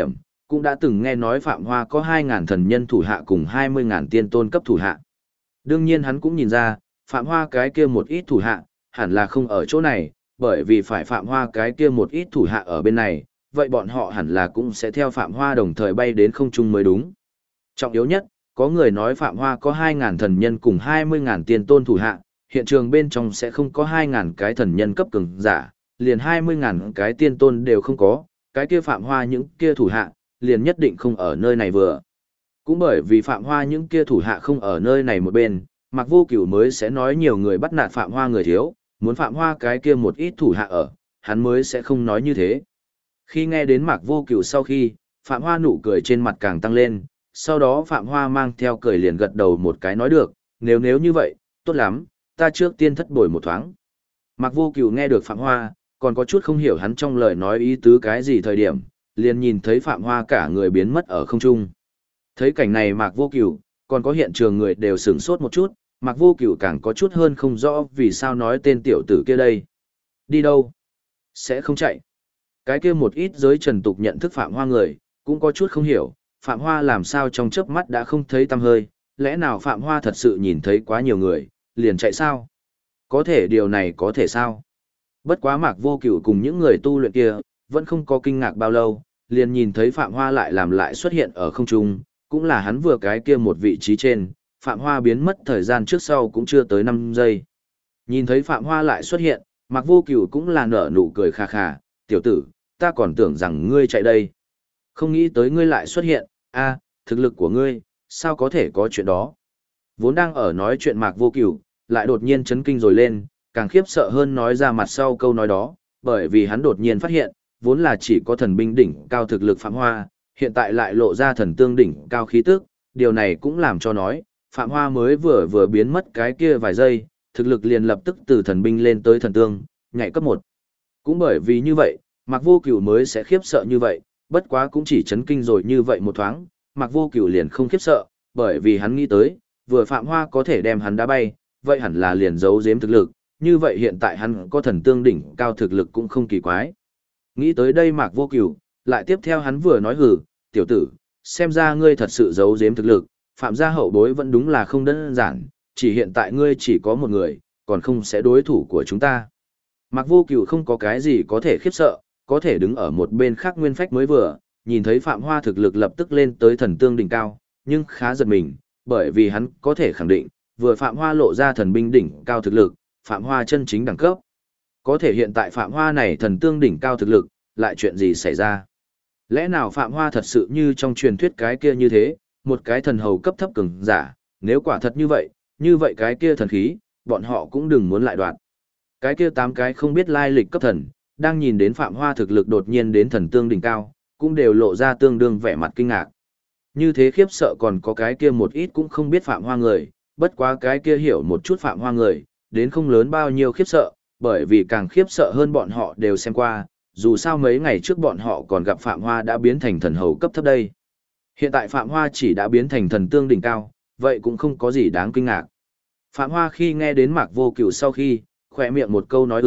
cũng đã từng nghe nói Phạm Hoa có 2.000 thần nhân thủ hạ cùng 20.000 tiên tôn cấp thủ hạ. Đương nhiên hắn cũng nhìn ra, Phạm Hoa cái kia một ít thủ hạ, hẳn là không ở chỗ này, bởi vì phải Phạm Hoa cái kia một ít thủ hạ ở bên này, vậy bọn họ hẳn là cũng sẽ theo Phạm Hoa đồng thời bay đến không trung mới đúng. Trọng yếu nhất, có người nói Phạm Hoa có 2.000 thần nhân cùng 20.000 tiên tôn thủ hạ, hiện trường bên trong sẽ không có 2.000 cái thần nhân cấp cường giả, liền 20.000 cái tiên tôn đều không có, cái kia Phạm Hoa những kia thủ hạ, liền nhất định không ở nơi này vừa. Cũng bởi vì Phạm Hoa những kia thủ hạ không ở nơi này một bên, Mạc Vô Cửu mới sẽ nói nhiều người bắt nạt Phạm Hoa người thiếu, muốn Phạm Hoa cái kia một ít thủ hạ ở, hắn mới sẽ không nói như thế. Khi nghe đến Mạc Vô Cửu sau khi, Phạm Hoa nụ cười trên mặt càng tăng lên, sau đó Phạm Hoa mang theo cười liền gật đầu một cái nói được, nếu như vậy, tốt lắm, ta trước tiên thất bồi một thoáng. Mạc Vô Cửu nghe được Phạm Hoa, còn có chút không hiểu hắn trong lời nói ý tứ cái gì thời điểm, liền nhìn thấy Phạm Hoa cả người biến mất ở không trung. Thấy cảnh này Mạc Vô Cửu, còn có hiện trường người đều sửng sốt một chút, Mạc Vô Cửu càng có chút hơn không rõ vì sao nói tên tiểu tử kia đây. Đi đâu? Sẽ không chạy. Cái kia một ít giới trần tục nhận thức Phạm Hoa người, cũng có chút không hiểu, Phạm Hoa làm sao trong chớp mắt đã không thấy tăm hơi, lẽ nào Phạm Hoa thật sự nhìn thấy quá nhiều người, liền chạy sao? Có thể điều này có thể sao? Bất quá Mạc Vô Cửu cùng những người tu luyện kia, vẫn không có kinh ngạc bao lâu, liền nhìn thấy Phạm Hoa lại làm lại xuất hiện ở không trung, cũng là hắn vừa cái kia một vị trí trên, Phạm Hoa biến mất thời gian trước sau cũng chưa tới 5 giây. Nhìn thấy Phạm Hoa lại xuất hiện, Mạc Vô Cửu cũng là nở nụ cười khà khà, tiểu tử, ta còn tưởng rằng ngươi chạy đây. Không nghĩ tới ngươi lại xuất hiện, a, thực lực của ngươi, sao có thể có chuyện đó. Vốn đang ở nói chuyện Mạc Vô Cửu, lại đột nhiên chấn kinh rồi lên, càng khiếp sợ hơn nói ra mặt sau câu nói đó, bởi vì hắn đột nhiên phát hiện, vốn là chỉ có thần binh đỉnh cao thực lực Phạm Hoa, hiện tại lại lộ ra thần tương đỉnh cao khí tức, điều này cũng làm cho nói, Phạm Hoa mới vừa biến mất cái kia vài giây, thực lực liền lập tức từ thần binh lên tới thần tương, nhảy cấp 1. Cũng bởi vì như vậy, Mạc Vô Cửu mới sẽ khiếp sợ như vậy, bất quá cũng chỉ chấn kinh rồi như vậy một thoáng, Mạc Vô Cửu liền không khiếp sợ, bởi vì hắn nghĩ tới, vừa Phạm Hoa có thể đem hắn đá bay, vậy hẳn là liền giấu giếm thực lực, như vậy hiện tại hắn có thần tương đỉnh cao thực lực cũng không kỳ quái. Nghĩ tới đây Mạc Vô Cửu, lại tiếp theo hắn vừa nói hử, tiểu tử, xem ra ngươi thật sự giấu giếm thực lực, Phạm gia hậu bối vẫn đúng là không đơn giản, chỉ hiện tại ngươi chỉ có một người, còn không sẽ đối thủ của chúng ta. Mạc Vô Cửu không có cái gì có thể khiếp sợ, có thể đứng ở một bên khác Nguyên Phách mới vừa, nhìn thấy Phạm Hoa thực lực lập tức lên tới thần tương đỉnh cao, nhưng khá giật mình, bởi vì hắn có thể khẳng định, vừa Phạm Hoa lộ ra thần binh đỉnh cao thực lực, Phạm Hoa chân chính đẳng cấp. Có thể hiện tại Phạm Hoa này thần tương đỉnh cao thực lực, lại chuyện gì xảy ra? Lẽ nào Phạm Hoa thật sự như trong truyền thuyết cái kia như thế, một cái thần hầu cấp thấp cường giả, nếu quả thật như vậy cái kia thần khí, bọn họ cũng đừng muốn lại đoạt. Cái kia 8 cái không biết lai lịch cấp thần, đang nhìn đến Phạm Hoa thực lực đột nhiên đến thần tương đỉnh cao, cũng đều lộ ra tương đương vẻ mặt kinh ngạc. Như thế khiếp sợ còn có cái kia một ít cũng không biết Phạm Hoa người, bất quá cái kia hiểu một chút Phạm Hoa người, đến không lớn bao nhiêu khiếp sợ, bởi vì càng khiếp sợ hơn bọn họ đều xem qua, dù sao mấy ngày trước bọn họ còn gặp Phạm Hoa đã biến thành thần hầu cấp thấp đây. Hiện tại Phạm Hoa chỉ đã biến thành thần tương đỉnh cao, vậy cũng không có gì đáng kinh ngạc. Phạm Hoa khi nghe đến Mạc Vô Cửu sau khi, khỏe miệng một câu nói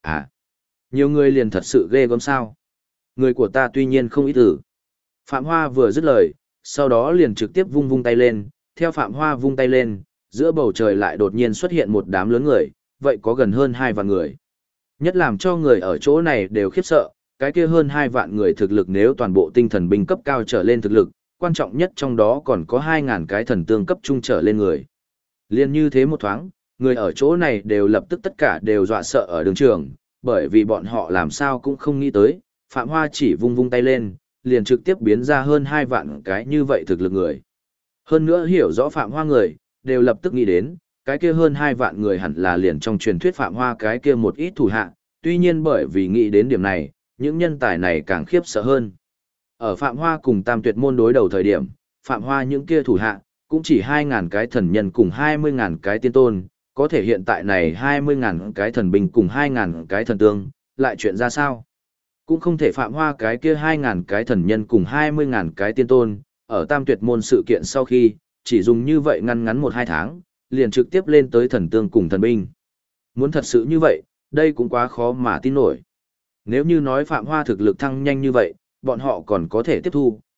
nhiều người liền thật sự ghê gớm sao. Người của ta tuy nhiên không ít Phạm Hoa vừa dứt lời, sau đó liền trực tiếp vung vung tay lên, theo Phạm Hoa vung tay lên, giữa bầu trời lại đột nhiên xuất hiện một đám lớn người, vậy có gần hơn 2 vạn người. Nhất làm cho người ở chỗ này đều khiếp sợ, cái kia hơn 2 vạn người thực lực nếu toàn bộ tinh thần binh cấp cao trở lên thực lực, quan trọng nhất trong đó còn có 2.000 cái thần tương cấp trung trở lên người. Liên như thế một thoáng, người ở chỗ này đều lập tức tất cả đều dọa sợ ở đường trường, bởi vì bọn họ làm sao cũng không nghĩ tới, Phạm Hoa chỉ vung vung tay lên, liền trực tiếp biến ra hơn 2 vạn cái như vậy thực lực người. Hơn nữa hiểu rõ Phạm Hoa người, đều lập tức nghĩ đến, cái kia hơn 2 vạn người hẳn là liền trong truyền thuyết Phạm Hoa cái kia một ít thủ hạ, tuy nhiên bởi vì nghĩ đến điểm này, những nhân tài này càng khiếp sợ hơn. Ở Phạm Hoa cùng Tam Tuyệt môn đối đầu thời điểm, Phạm Hoa những kia thủ hạ, cũng chỉ 2.000 cái thần nhân cùng 20.000 cái tiên tôn, có thể hiện tại này 20.000 cái thần binh cùng 2.000 cái thần tương, lại chuyện ra sao? Cũng không thể Phạm Hoa cái kia 2.000 cái thần nhân cùng 20.000 cái tiên tôn, ở Tam Tuyệt môn sự kiện sau khi, chỉ dùng như vậy ngăn ngắn 1-2 tháng, liền trực tiếp lên tới thần tương cùng thần binh. Muốn thật sự như vậy, đây cũng quá khó mà tin nổi. Nếu như nói Phạm Hoa thực lực thăng nhanh như vậy, bọn họ còn có thể tiếp thu,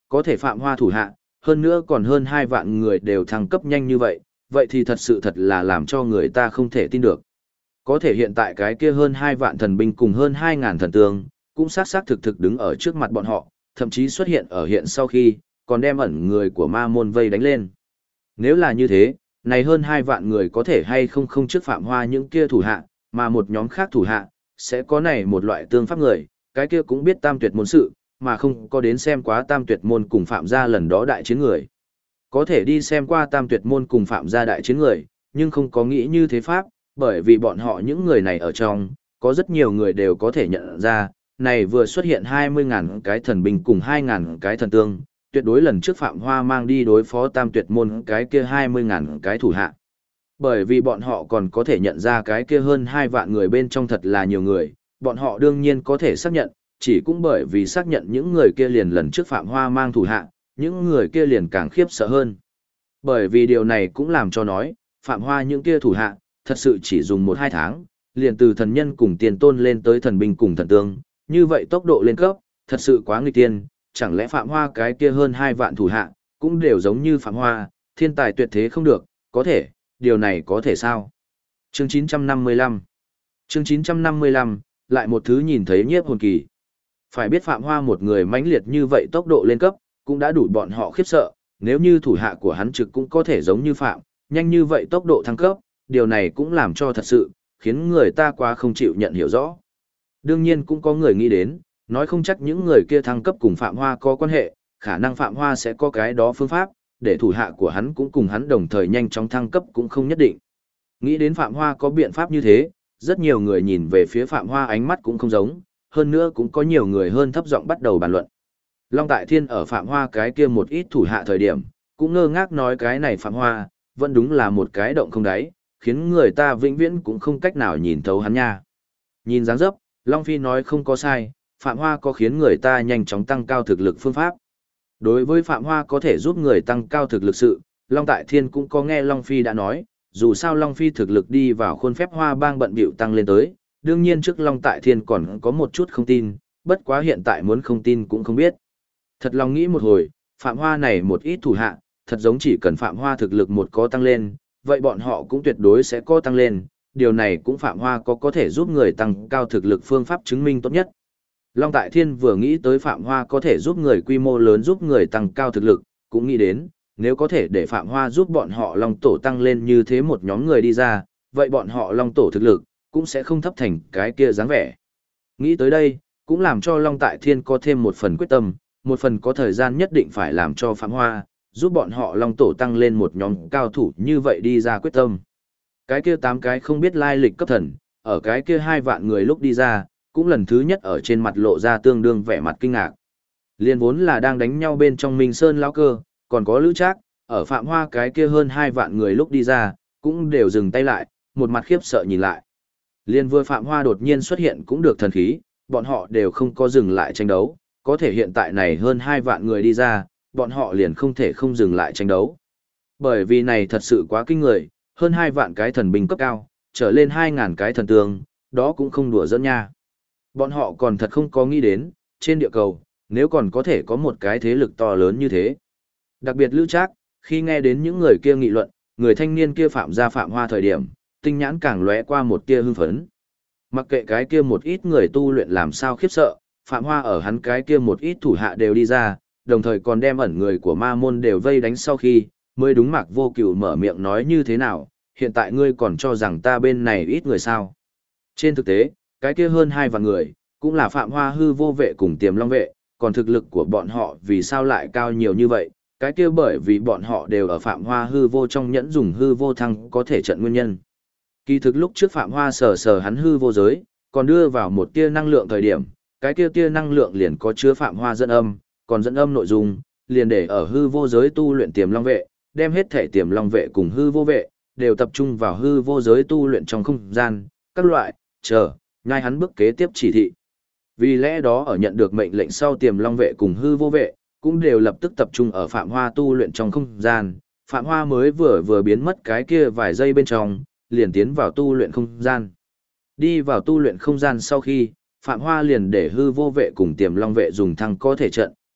có thể Phạm Hoa thủ hạ, hơn nữa còn hơn 2 vạn người đều thăng cấp nhanh như vậy, vậy thì thật là làm cho người ta không thể tin được. Có thể hiện tại cái kia hơn 2 vạn thần binh cùng hơn 2.000 thần tướng, cũng xác thực đứng ở trước mặt bọn họ, thậm chí xuất hiện ở hiện sau khi, còn đem ẩn người của ma môn vây đánh lên. Nếu là như thế, này hơn 2 vạn người có thể hay không trước Phạm Hoa những kia thủ hạ, mà một nhóm khác thủ hạ, sẽ có này một loại tương pháp người, cái kia cũng biết tam tuyệt môn sự, mà không có đến xem quá tam tuyệt môn cùng Phạm gia lần đó đại chiến người. Có thể đi xem qua tam tuyệt môn cùng Phạm gia đại chiến người, nhưng không có nghĩ như thế pháp, bởi vì bọn họ những người này ở trong, có rất nhiều người đều có thể nhận ra, này vừa xuất hiện 20.000 cái thần binh cùng 2.000 cái thần tương, tuyệt đối lần trước Phạm Hoa mang đi đối phó tam tuyệt môn cái kia 20.000 cái thủ hạ. Bởi vì bọn họ còn có thể nhận ra cái kia hơn 2 vạn người bên trong thật là nhiều người, bọn họ đương nhiên có thể xác nhận, chỉ cũng bởi vì xác nhận những người kia liền lần trước Phạm Hoa mang thủ hạ, những người kia liền càng khiếp sợ hơn. Bởi vì điều này cũng làm cho nói, Phạm Hoa những kia thủ hạ, thật sự chỉ dùng 1-2 tháng, liền từ thần nhân cùng tiền tôn lên tới thần binh cùng thần tương, như vậy tốc độ lên cấp, thật sự quá nghịch tiên, chẳng lẽ Phạm Hoa cái kia hơn 2 vạn thủ hạ, cũng đều giống như Phạm Hoa, thiên tài tuyệt thế không được, có thể, điều này có thể sao? Chương 955 Chương 955, lại một thứ nhìn thấy nhiếp hồn kỳ. Phải biết Phạm Hoa một người mãnh liệt như vậy tốc độ lên cấp, cũng đã đủ bọn họ khiếp sợ, nếu như thủ hạ của hắn trực cũng có thể giống như Phạm, nhanh như vậy tốc độ thăng cấp, điều này cũng làm cho thật sự, khiến người ta quá không chịu nhận hiểu rõ. Đương nhiên cũng có người nghĩ đến, nói không chắc những người kia thăng cấp cùng Phạm Hoa có quan hệ, khả năng Phạm Hoa sẽ có cái đó phương pháp, để thủ hạ của hắn cũng cùng hắn đồng thời nhanh chóng thăng cấp cũng không nhất định. Nghĩ đến Phạm Hoa có biện pháp như thế, rất nhiều người nhìn về phía Phạm Hoa ánh mắt cũng không giống, hơn nữa cũng có nhiều người hơn thấp giọng bắt đầu bàn luận. Long Tại Thiên ở Phạm Hoa cái kia một ít thủ hạ thời điểm, cũng ngơ ngác nói cái này Phạm Hoa, vẫn đúng là một cái động không đáy, khiến người ta vĩnh viễn cũng không cách nào nhìn thấu hắn nha. Nhìn dáng dấp, Long Phi nói không có sai, Phạm Hoa có khiến người ta nhanh chóng tăng cao thực lực phương pháp. Đối với Phạm Hoa có thể giúp người tăng cao thực lực sự, Long Tại Thiên cũng có nghe Long Phi đã nói, dù sao Long Phi thực lực đi vào khuôn phép Hoa bang bận bịu tăng lên tới, đương nhiên trước Long Tại Thiên còn có một chút không tin, bất quá hiện tại muốn không tin cũng không biết. Thật lòng nghĩ một hồi, Phạm Hoa này một ít thủ hạ, thật giống chỉ cần Phạm Hoa thực lực một có tăng lên, vậy bọn họ cũng tuyệt đối sẽ có tăng lên, điều này cũng Phạm Hoa có thể giúp người tăng cao thực lực phương pháp chứng minh tốt nhất. Long Tại Thiên vừa nghĩ tới Phạm Hoa có thể giúp người quy mô lớn giúp người tăng cao thực lực, cũng nghĩ đến, nếu có thể để Phạm Hoa giúp bọn họ Long Tổ tăng lên như thế một nhóm người đi ra, vậy bọn họ Long Tổ thực lực, cũng sẽ không thấp thành cái kia dáng vẻ. Nghĩ tới đây, cũng làm cho Long Tại Thiên có thêm một phần quyết tâm, một phần có thời gian nhất định phải làm cho Phạm Hoa, giúp bọn họ Long Tổ tăng lên một nhóm cao thủ như vậy đi ra quyết tâm. Cái kia 8 cái không biết lai lịch cấp thần, ở cái kia 2 vạn người lúc đi ra, cũng lần thứ nhất ở trên mặt lộ ra tương đương vẻ mặt kinh ngạc. Liên vốn là đang đánh nhau bên trong Minh Sơn lão cơ, còn có Lữ Trác, ở Phạm Hoa cái kia hơn 2 vạn người lúc đi ra, cũng đều dừng tay lại, một mặt khiếp sợ nhìn lại. Liên vừa Phạm Hoa đột nhiên xuất hiện cũng được thần khí, bọn họ đều không có dừng lại tranh đấu, có thể hiện tại này hơn 2 vạn người đi ra, bọn họ liền không thể không dừng lại tranh đấu. Bởi vì này thật sự quá kinh người, hơn 2 vạn cái thần binh cấp cao, trở lên 2.000 cái thần tướng, đó cũng không đùa giỡn nha. Bọn họ còn thật không có nghĩ đến, trên địa cầu, nếu còn có thể có một cái thế lực to lớn như thế. Đặc biệt Lữ Trác, khi nghe đến những người kia nghị luận, người thanh niên kia Phạm gia Phạm Hoa thời điểm, tinh nhãn càng lóe qua một tia hưng phấn. Mặc kệ cái kia một ít người tu luyện làm sao khiếp sợ, Phạm Hoa ở hắn cái kia một ít thủ hạ đều đi ra, đồng thời còn đem ẩn người của ma môn đều vây đánh sau khi, mới đúng Mạc Vô Cửu mở miệng nói như thế nào, hiện tại ngươi còn cho rằng ta bên này ít người sao. Trên thực tế, cái kia hơn 2 vạn người, cũng là Phạm Hoa hư vô vệ cùng Tiềm Long vệ, còn thực lực của bọn họ vì sao lại cao nhiều như vậy, cái kia bởi vì bọn họ đều ở Phạm Hoa hư vô trong nhẫn dùng hư vô thăng có thể trận nguyên nhân. Kỳ thực lúc trước Phạm Hoa sờ hắn hư vô giới, còn đưa vào một tia năng lượng thời điểm, cái kia tia năng lượng liền có chứa Phạm Hoa dẫn âm, còn dẫn âm nội dung, liền để ở hư vô giới tu luyện Tiềm Long vệ, đem hết thể Tiềm Long vệ cùng hư vô vệ, đều tập trung vào hư vô giới tu luyện trong không gian, các loại, nhai hắn bước kế tiếp chỉ thị. Vì lẽ đó ở nhận được mệnh lệnh sau Tiềm Long vệ cùng hư vô vệ, cũng đều lập tức tập trung ở Phạm Hoa tu luyện trong không gian, Phạm Hoa mới vừa biến mất cái kia vài giây bên trong, liền tiến vào tu luyện không gian. Đi vào tu luyện không gian sau khi, Phạm Hoa liền để hư vô vệ cùng Tiềm Long vệ dùng thăng có thể trận,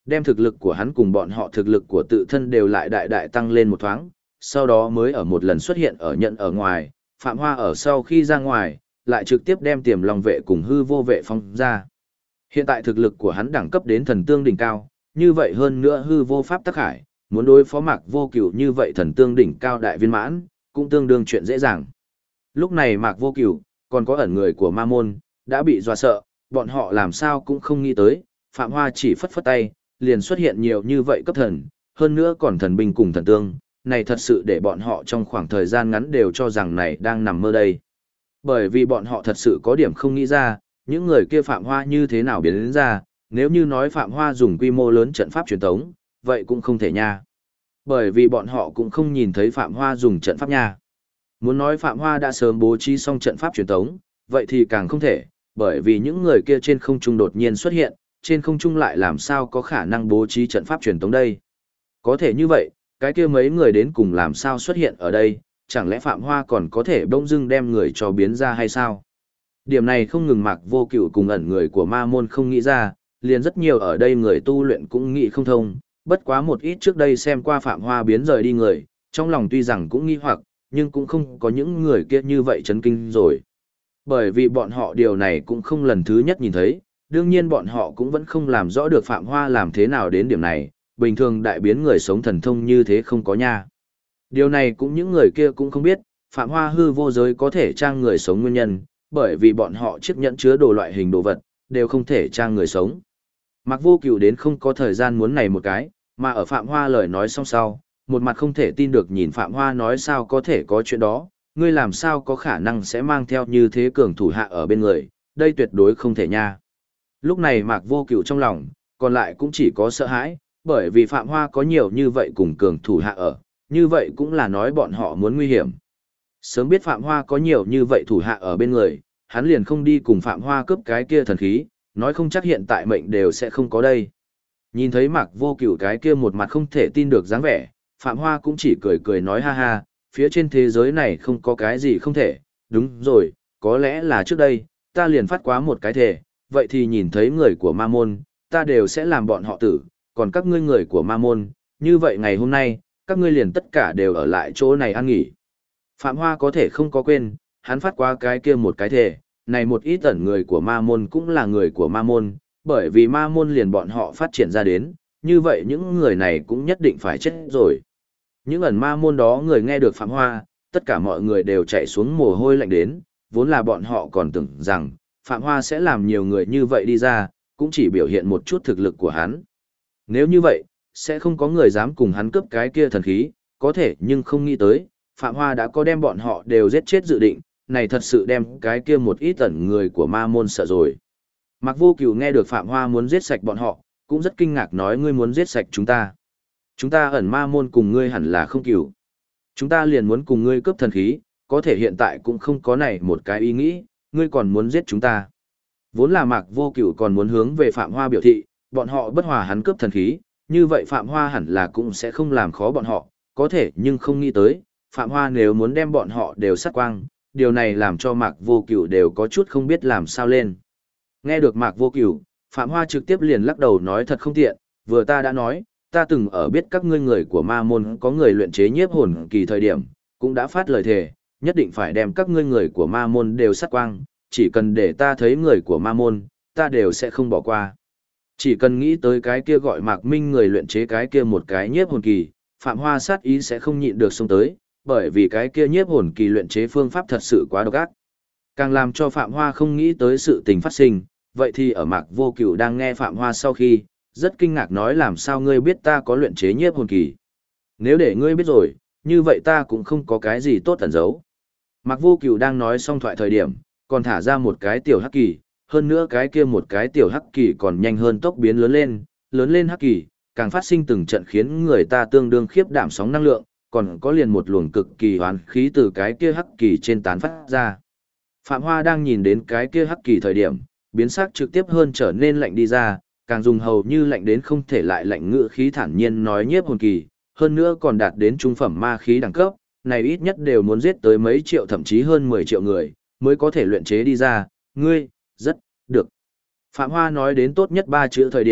đem thực lực của hắn cùng bọn họ thực lực của tự thân đều lại đại đại tăng lên một thoáng, sau đó mới ở một lần xuất hiện ở nhận ở ngoài, Phạm Hoa ở sau khi ra ngoài, lại trực tiếp đem Tiềm Long vệ cùng hư vô vệ phong ra. Hiện tại thực lực của hắn đẳng cấp đến thần tương đỉnh cao, như vậy hơn nữa hư vô pháp tắc hải, muốn đối phó Mạc Vô Cửu như vậy thần tương đỉnh cao đại viên mãn, cũng tương đương chuyện dễ dàng. Lúc này Mạc Vô Cửu, còn có ẩn người của Ma Môn, đã bị dọa sợ, bọn họ làm sao cũng không nghĩ tới, Phạm Hoa chỉ phất phất tay, liền xuất hiện nhiều như vậy cấp thần, hơn nữa còn thần binh cùng thần tương, này thật sự để bọn họ trong khoảng thời gian ngắn đều cho rằng này đang nằm mơ đây. Bởi vì bọn họ thật sự có điểm không nghĩ ra, những người kia Phạm Hoa như thế nào biến đến ra, nếu như nói Phạm Hoa dùng quy mô lớn trận pháp truyền tống, vậy cũng không thể nha. Bởi vì bọn họ cũng không nhìn thấy Phạm Hoa dùng trận pháp nha. Muốn nói Phạm Hoa đã sớm bố trí xong trận pháp truyền tống, vậy thì càng không thể, bởi vì những người kia trên không trung đột nhiên xuất hiện, trên không trung lại làm sao có khả năng bố trí trận pháp truyền tống đây. Có thể như vậy, cái kia mấy người đến cùng làm sao xuất hiện ở đây, chẳng lẽ Phạm Hoa còn có thể bỗng dưng đem người cho biến ra hay sao? Điểm này không ngừng Mạc Vô Cửu cùng ẩn người của Ma Môn không nghĩ ra, liền rất nhiều ở đây người tu luyện cũng nghĩ không thông, bất quá một ít trước đây xem qua Phạm Hoa biến rời đi người, trong lòng tuy rằng cũng nghi hoặc, nhưng cũng không có những người kia như vậy chấn kinh rồi. Bởi vì bọn họ điều này cũng không lần thứ nhất nhìn thấy, đương nhiên bọn họ cũng vẫn không làm rõ được Phạm Hoa làm thế nào đến điểm này, bình thường đại biến người sống thần thông như thế không có nha. Điều này cũng những người kia cũng không biết, Phạm Hoa hư vô giới có thể trang người sống nguyên nhân, bởi vì bọn họ chiếc nhẫn chứa đồ loại hình đồ vật, đều không thể trang người sống. Mạc Vô Cửu đến không có thời gian muốn này một cái, mà ở Phạm Hoa lời nói xong sau, một mặt không thể tin được nhìn Phạm Hoa nói sao có thể có chuyện đó, ngươi làm sao có khả năng sẽ mang theo như thế cường thủ hạ ở bên người, đây tuyệt đối không thể nha. Lúc này Mạc Vô Cửu trong lòng, còn lại cũng chỉ có sợ hãi, bởi vì Phạm Hoa có nhiều như vậy cùng cường thủ hạ ở, như vậy cũng là nói bọn họ muốn nguy hiểm. Sớm biết Phạm Hoa có nhiều như vậy thủ hạ ở bên người, hắn liền không đi cùng Phạm Hoa cướp cái kia thần khí, nói không chắc hiện tại mệnh đều sẽ không có đây. Nhìn thấy Mạc Vô Cửu cái kia một mặt không thể tin được dáng vẻ, Phạm Hoa cũng chỉ cười cười nói ha ha, phía trên thế giới này không có cái gì không thể, đúng rồi, có lẽ là trước đây, ta liền phát quá một cái thể, vậy thì nhìn thấy người của Ma Môn, ta đều sẽ làm bọn họ tử, còn các ngươi người của Ma Môn, như vậy ngày hôm nay, các ngươi liền tất cả đều ở lại chỗ này ăn nghỉ. Phạm Hoa có thể không có quên, hắn phát qua cái kia một cái thể, này một ít ẩn người của Ma Môn cũng là người của Ma Môn, bởi vì Ma Môn liền bọn họ phát triển ra đến, như vậy những người này cũng nhất định phải chết rồi. Những ẩn Ma Môn đó người nghe được Phạm Hoa, tất cả mọi người đều chạy xuống mồ hôi lạnh đến, vốn là bọn họ còn tưởng rằng, Phạm Hoa sẽ làm nhiều người như vậy đi ra, cũng chỉ biểu hiện một chút thực lực của hắn. Nếu như vậy, sẽ không có người dám cùng hắn cướp cái kia thần khí, có thể nhưng không nghĩ tới, Phạm Hoa đã có đem bọn họ đều giết chết dự định, này thật sự đem cái kia một ít ẩn người của Ma Môn sợ rồi. Mạc Vô Cửu nghe được Phạm Hoa muốn giết sạch bọn họ, cũng rất kinh ngạc nói ngươi muốn giết sạch chúng ta. Chúng ta ẩn Ma Môn cùng ngươi hẳn là không cửu. Chúng ta liền muốn cùng ngươi cướp thần khí, có thể hiện tại cũng không có này một cái ý nghĩ, ngươi còn muốn giết chúng ta. Vốn là Mạc Vô Cửu còn muốn hướng về Phạm Hoa biểu thị, bọn họ bất hòa hắn cướp thần khí, như vậy Phạm Hoa hẳn là cũng sẽ không làm khó bọn họ, có thể nhưng không nghĩ tới, Phạm Hoa nếu muốn đem bọn họ đều sát quang, điều này làm cho Mạc Vô Cửu đều có chút không biết làm sao lên. Nghe được Mạc Vô Cửu, Phạm Hoa trực tiếp liền lắc đầu nói thật không tiện, vừa ta đã nói, ta từng ở biết các ngươi người của Ma Môn có người luyện chế nhiếp hồn kỳ thời điểm, cũng đã phát lời thề, nhất định phải đem các ngươi người của Ma Môn đều sát quang, chỉ cần để ta thấy người của Ma Môn, ta đều sẽ không bỏ qua. Chỉ cần nghĩ tới cái kia gọi Mạc Minh người luyện chế cái kia một cái nhiếp hồn kỳ, Phạm Hoa sát ý sẽ không nhịn được xông tới, bởi vì cái kia nhiếp hồn kỳ luyện chế phương pháp thật sự quá độc ác. Càng làm cho Phạm Hoa không nghĩ tới sự tình phát sinh, vậy thì ở Mạc Vô Cửu đang nghe Phạm Hoa sau khi, rất kinh ngạc nói làm sao ngươi biết ta có luyện chế nhiếp hồn kỳ. Nếu để ngươi biết rồi, như vậy ta cũng không có cái gì tốt ẩn giấu. Mạc Vô Cửu đang nói xong thoại thời điểm, còn thả ra một cái tiểu hắc kỳ, hơn nữa cái kia một cái tiểu hắc kỳ còn nhanh hơn tốc biến lớn lên hắc kỳ, càng phát sinh từng trận khiến người ta tương đương khiếp đảm sóng năng lượng, còn có liền một luồng cực kỳ hoán khí từ cái kia hắc kỳ trên tán phát ra. Phạm Hoa đang nhìn đến cái kia hắc kỳ thời điểm, biến sắc trực tiếp hơn trở nên lạnh đi ra, càng dùng hầu như lạnh đến không thể lại lạnh ngữ khí thản nhiên nói nhiếp hồn kỳ, hơn nữa còn đạt đến trung phẩm ma khí đẳng cấp, này ít nhất đều muốn giết tới mấy triệu thậm chí hơn 10 triệu người, mới có thể luyện chế đi ra, ngươi, rất, được. Phạm Hoa nói đến tốt nhất 3 chữ thời điểm,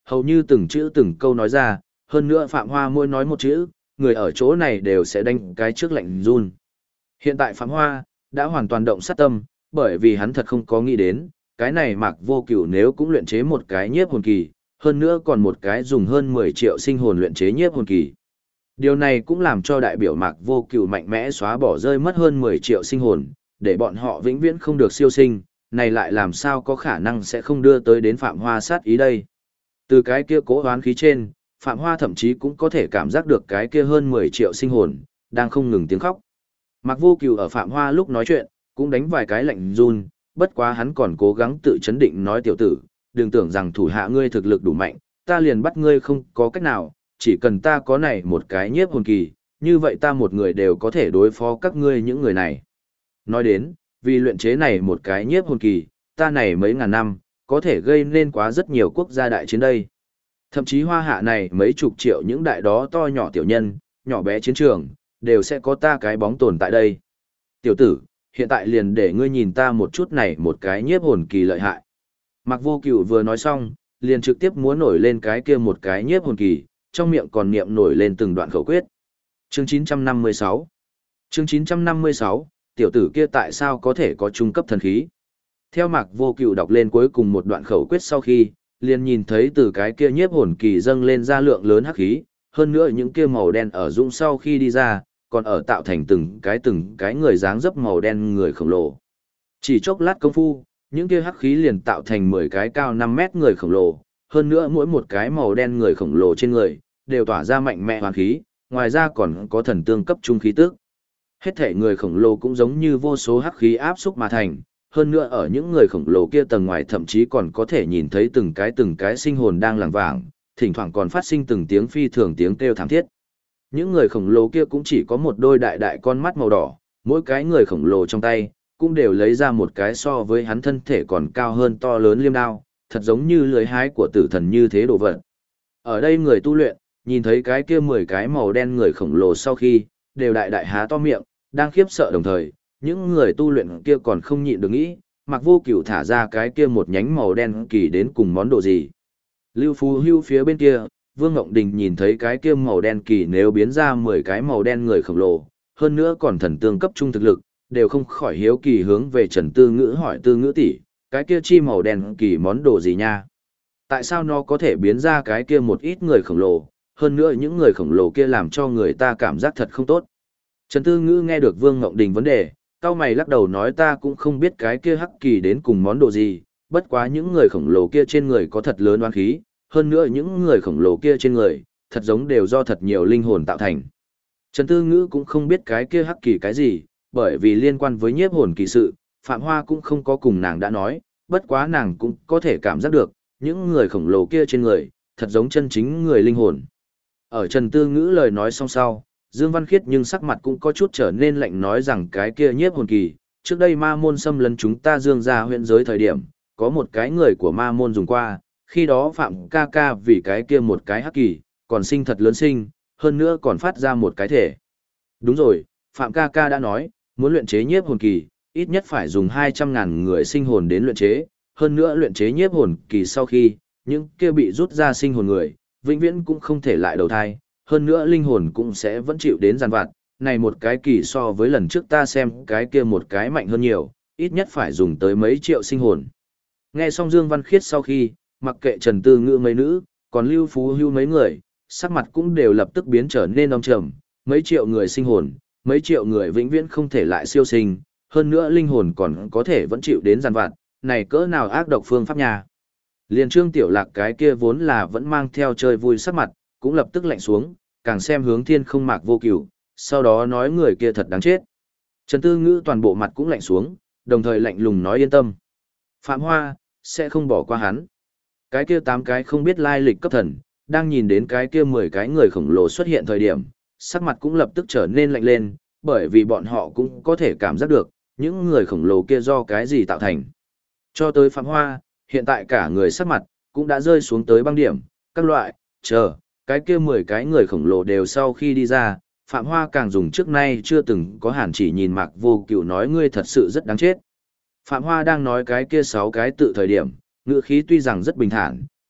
hầu như từng chữ từng câu nói ra, hơn nữa Phạm Hoa mỗi nói một chữ, người ở chỗ này đều sẽ đánh cái trước lạnh run. Hiện tại Phạm Hoa đã hoàn toàn động sát tâm, bởi vì hắn thật không có nghĩ đến, cái này Mạc Vô Cửu nếu cũng luyện chế một cái nhiếp hồn kỳ, hơn nữa còn một cái dùng hơn 10 triệu sinh hồn luyện chế nhiếp hồn kỳ. Điều này cũng làm cho đại biểu Mạc Vô Cửu mạnh mẽ xóa bỏ rơi mất hơn 10 triệu sinh hồn, để bọn họ vĩnh viễn không được siêu sinh, này lại làm sao có khả năng sẽ không đưa tới đến Phạm Hoa sát ý đây. Từ cái kia cố oán khí trên, Phạm Hoa thậm chí cũng có thể cảm giác được cái kia hơn 10 triệu sinh hồn, đang không ngừng tiếng khóc. Mạc Vô Cửu ở Phạm Hoa lúc nói chuyện, cũng đánh vài cái lạnh run, bất quá hắn còn cố gắng tự chấn định nói tiểu tử, đừng tưởng rằng thủ hạ ngươi thực lực đủ mạnh, ta liền bắt ngươi không có cách nào, chỉ cần ta có này một cái nhiếp hồn kỳ, như vậy ta một người đều có thể đối phó các ngươi những người này. Nói đến, vì luyện chế này một cái nhiếp hồn kỳ, ta này mấy ngàn năm, có thể gây nên quá rất nhiều quốc gia đại chiến đây. Thậm chí hoa hạ này mấy chục triệu những đại đó to nhỏ tiểu nhân, nhỏ bé chiến trường, đều sẽ có ta cái bóng tồn tại đây. Tiểu tử, hiện tại liền để ngươi nhìn ta một chút này một cái nhiếp hồn kỳ lợi hại. Mạc Vô Cửu vừa nói xong, liền trực tiếp múa nổi lên cái kia một cái nhiếp hồn kỳ, trong miệng còn niệm nổi lên từng đoạn khẩu quyết. Chương 956 Chương 956, tiểu tử kia tại sao có thể có trung cấp thần khí? Theo Mạc Vô Cửu đọc lên cuối cùng một đoạn khẩu quyết sau khi, liền nhìn thấy từ cái kia nhiếp hồn kỳ dâng lên ra lượng lớn hắc khí, hơn nữa những kia màu đen ở dũng sau khi đi ra, còn ở tạo thành từng cái người dáng dấp màu đen người khổng lồ. Chỉ chốc lát công phu, những kia hắc khí liền tạo thành 10 cái cao 5 mét người khổng lồ, hơn nữa mỗi một cái màu đen người khổng lồ trên người, đều tỏa ra mạnh mẽ hoàn khí, ngoài ra còn có thần tương cấp trung khí tức. Hết thể người khổng lồ cũng giống như vô số hắc khí áp xúc mà thành, hơn nữa ở những người khổng lồ kia tầng ngoài thậm chí còn có thể nhìn thấy từng cái sinh hồn đang lảng vảng, thỉnh thoảng còn phát sinh từng tiếng phi thường tiếng kêu thảm thiết. Những người khổng lồ kia cũng chỉ có một đôi đại đại con mắt màu đỏ, mỗi cái người khổng lồ trong tay cũng đều lấy ra một cái so với hắn thân thể còn cao hơn to lớn liêm đao, thật giống như lưỡi hái của tử thần như thế đồ vật. Ở đây người tu luyện, nhìn thấy cái kia 10 cái màu đen người khổng lồ sau khi, đều đại đại há to miệng, đang khiếp sợ đồng thời, những người tu luyện kia còn không nhịn được nghĩ, Mạc Vô Cửu thả ra cái kia một nhánh màu đen kỳ đến cùng món đồ gì. Lưu Phú Hưu phía bên kia, Vương Ngộng Đình nhìn thấy cái kia màu đen kỳ nếu biến ra 10 cái màu đen người khổng lồ, hơn nữa còn thần tương cấp trung thực lực, đều không khỏi hiếu kỳ hướng về Trần Tư Ngữ hỏi Tư Ngữ tỷ, cái kia chi màu đen kỳ món đồ gì nha? Tại sao nó có thể biến ra cái kia một ít người khổng lồ, hơn nữa những người khổng lồ kia làm cho người ta cảm giác thật không tốt. Trần Tư Ngữ nghe được Vương Ngộng Đình vấn đề, cao mày lắc đầu nói ta cũng không biết cái kia hắc kỳ đến cùng món đồ gì, bất quá những người khổng lồ kia trên người có thật lớn oán khí, hơn nữa những người khổng lồ kia trên người, thật giống đều do thật nhiều linh hồn tạo thành. Trần Tư Ngữ cũng không biết cái kia hắc kỳ cái gì, bởi vì liên quan với nhiếp hồn kỳ sự, Phạm Hoa cũng không có cùng nàng đã nói, bất quá nàng cũng có thể cảm giác được, những người khổng lồ kia trên người, thật giống chân chính người linh hồn. Ở Trần Tư Ngữ lời nói xong sau, Dương Văn Khiết nhưng sắc mặt cũng có chút trở nên lạnh nói rằng cái kia nhiếp hồn kỳ, trước đây ma môn xâm lấn chúng ta Dương gia huyện giới thời điểm, có một cái người của ma môn dùng qua, khi đó Phạm ca ca vì cái kia một cái hắc kỳ, còn sinh thật lớn sinh, hơn nữa còn phát ra một cái thể. Đúng rồi, Phạm ca ca đã nói, muốn luyện chế nhiếp hồn kỳ, ít nhất phải dùng 200.000 người sinh hồn đến luyện chế, hơn nữa luyện chế nhiếp hồn kỳ sau khi, những kia bị rút ra sinh hồn người, vĩnh viễn cũng không thể lại đầu thai, hơn nữa linh hồn cũng sẽ vẫn chịu đến giàn vặt, này một cái kỳ so với lần trước ta xem cái kia một cái mạnh hơn nhiều, ít nhất phải dùng tới mấy triệu sinh hồn. Nghe xong Dương Văn Khiết sau khi, mặc kệ Trần Tư Ngữ mấy nữ, còn Lưu Phú Hưu mấy người, sắc mặt cũng đều lập tức biến trở nên âm trầm, mấy triệu người sinh hồn, mấy triệu người vĩnh viễn không thể lại siêu sinh, hơn nữa linh hồn còn có thể vẫn chịu đến giàn vặt, này cỡ nào ác độc phương pháp nhà. Liền Trương Tiểu Lạc cái kia vốn là vẫn mang theo chơi vui sắc mặt, cũng lập tức lạnh xuống, càng xem hướng thiên không Mạc Vô Cửu, sau đó nói người kia thật đáng chết. Trần Tư Ngữ toàn bộ mặt cũng lạnh xuống, đồng thời lạnh lùng nói yên tâm. Phạm Hoa, sẽ không bỏ qua hắn. Cái kia 8 cái không biết lai lịch cấp thần, đang nhìn đến cái kia 10 cái người khổng lồ xuất hiện thời điểm, sắc mặt cũng lập tức trở nên lạnh lên, bởi vì bọn họ cũng có thể cảm giác được, những người khổng lồ kia do cái gì tạo thành. Cho tới Phạm Hoa, hiện tại cả người sắc mặt, cũng đã rơi xuống tới băng điểm, các loại, cái kia 10 cái người khổng lồ đều sau khi đi ra, Phạm Hoa càng dùng trước nay chưa từng có hàn chỉ nhìn Mạc Vô Cửu nói ngươi thật sự rất đáng chết. Phạm Hoa đang nói cái kia 6 cái tự thời điểm, ngữ khí tuy rằng rất bình thản,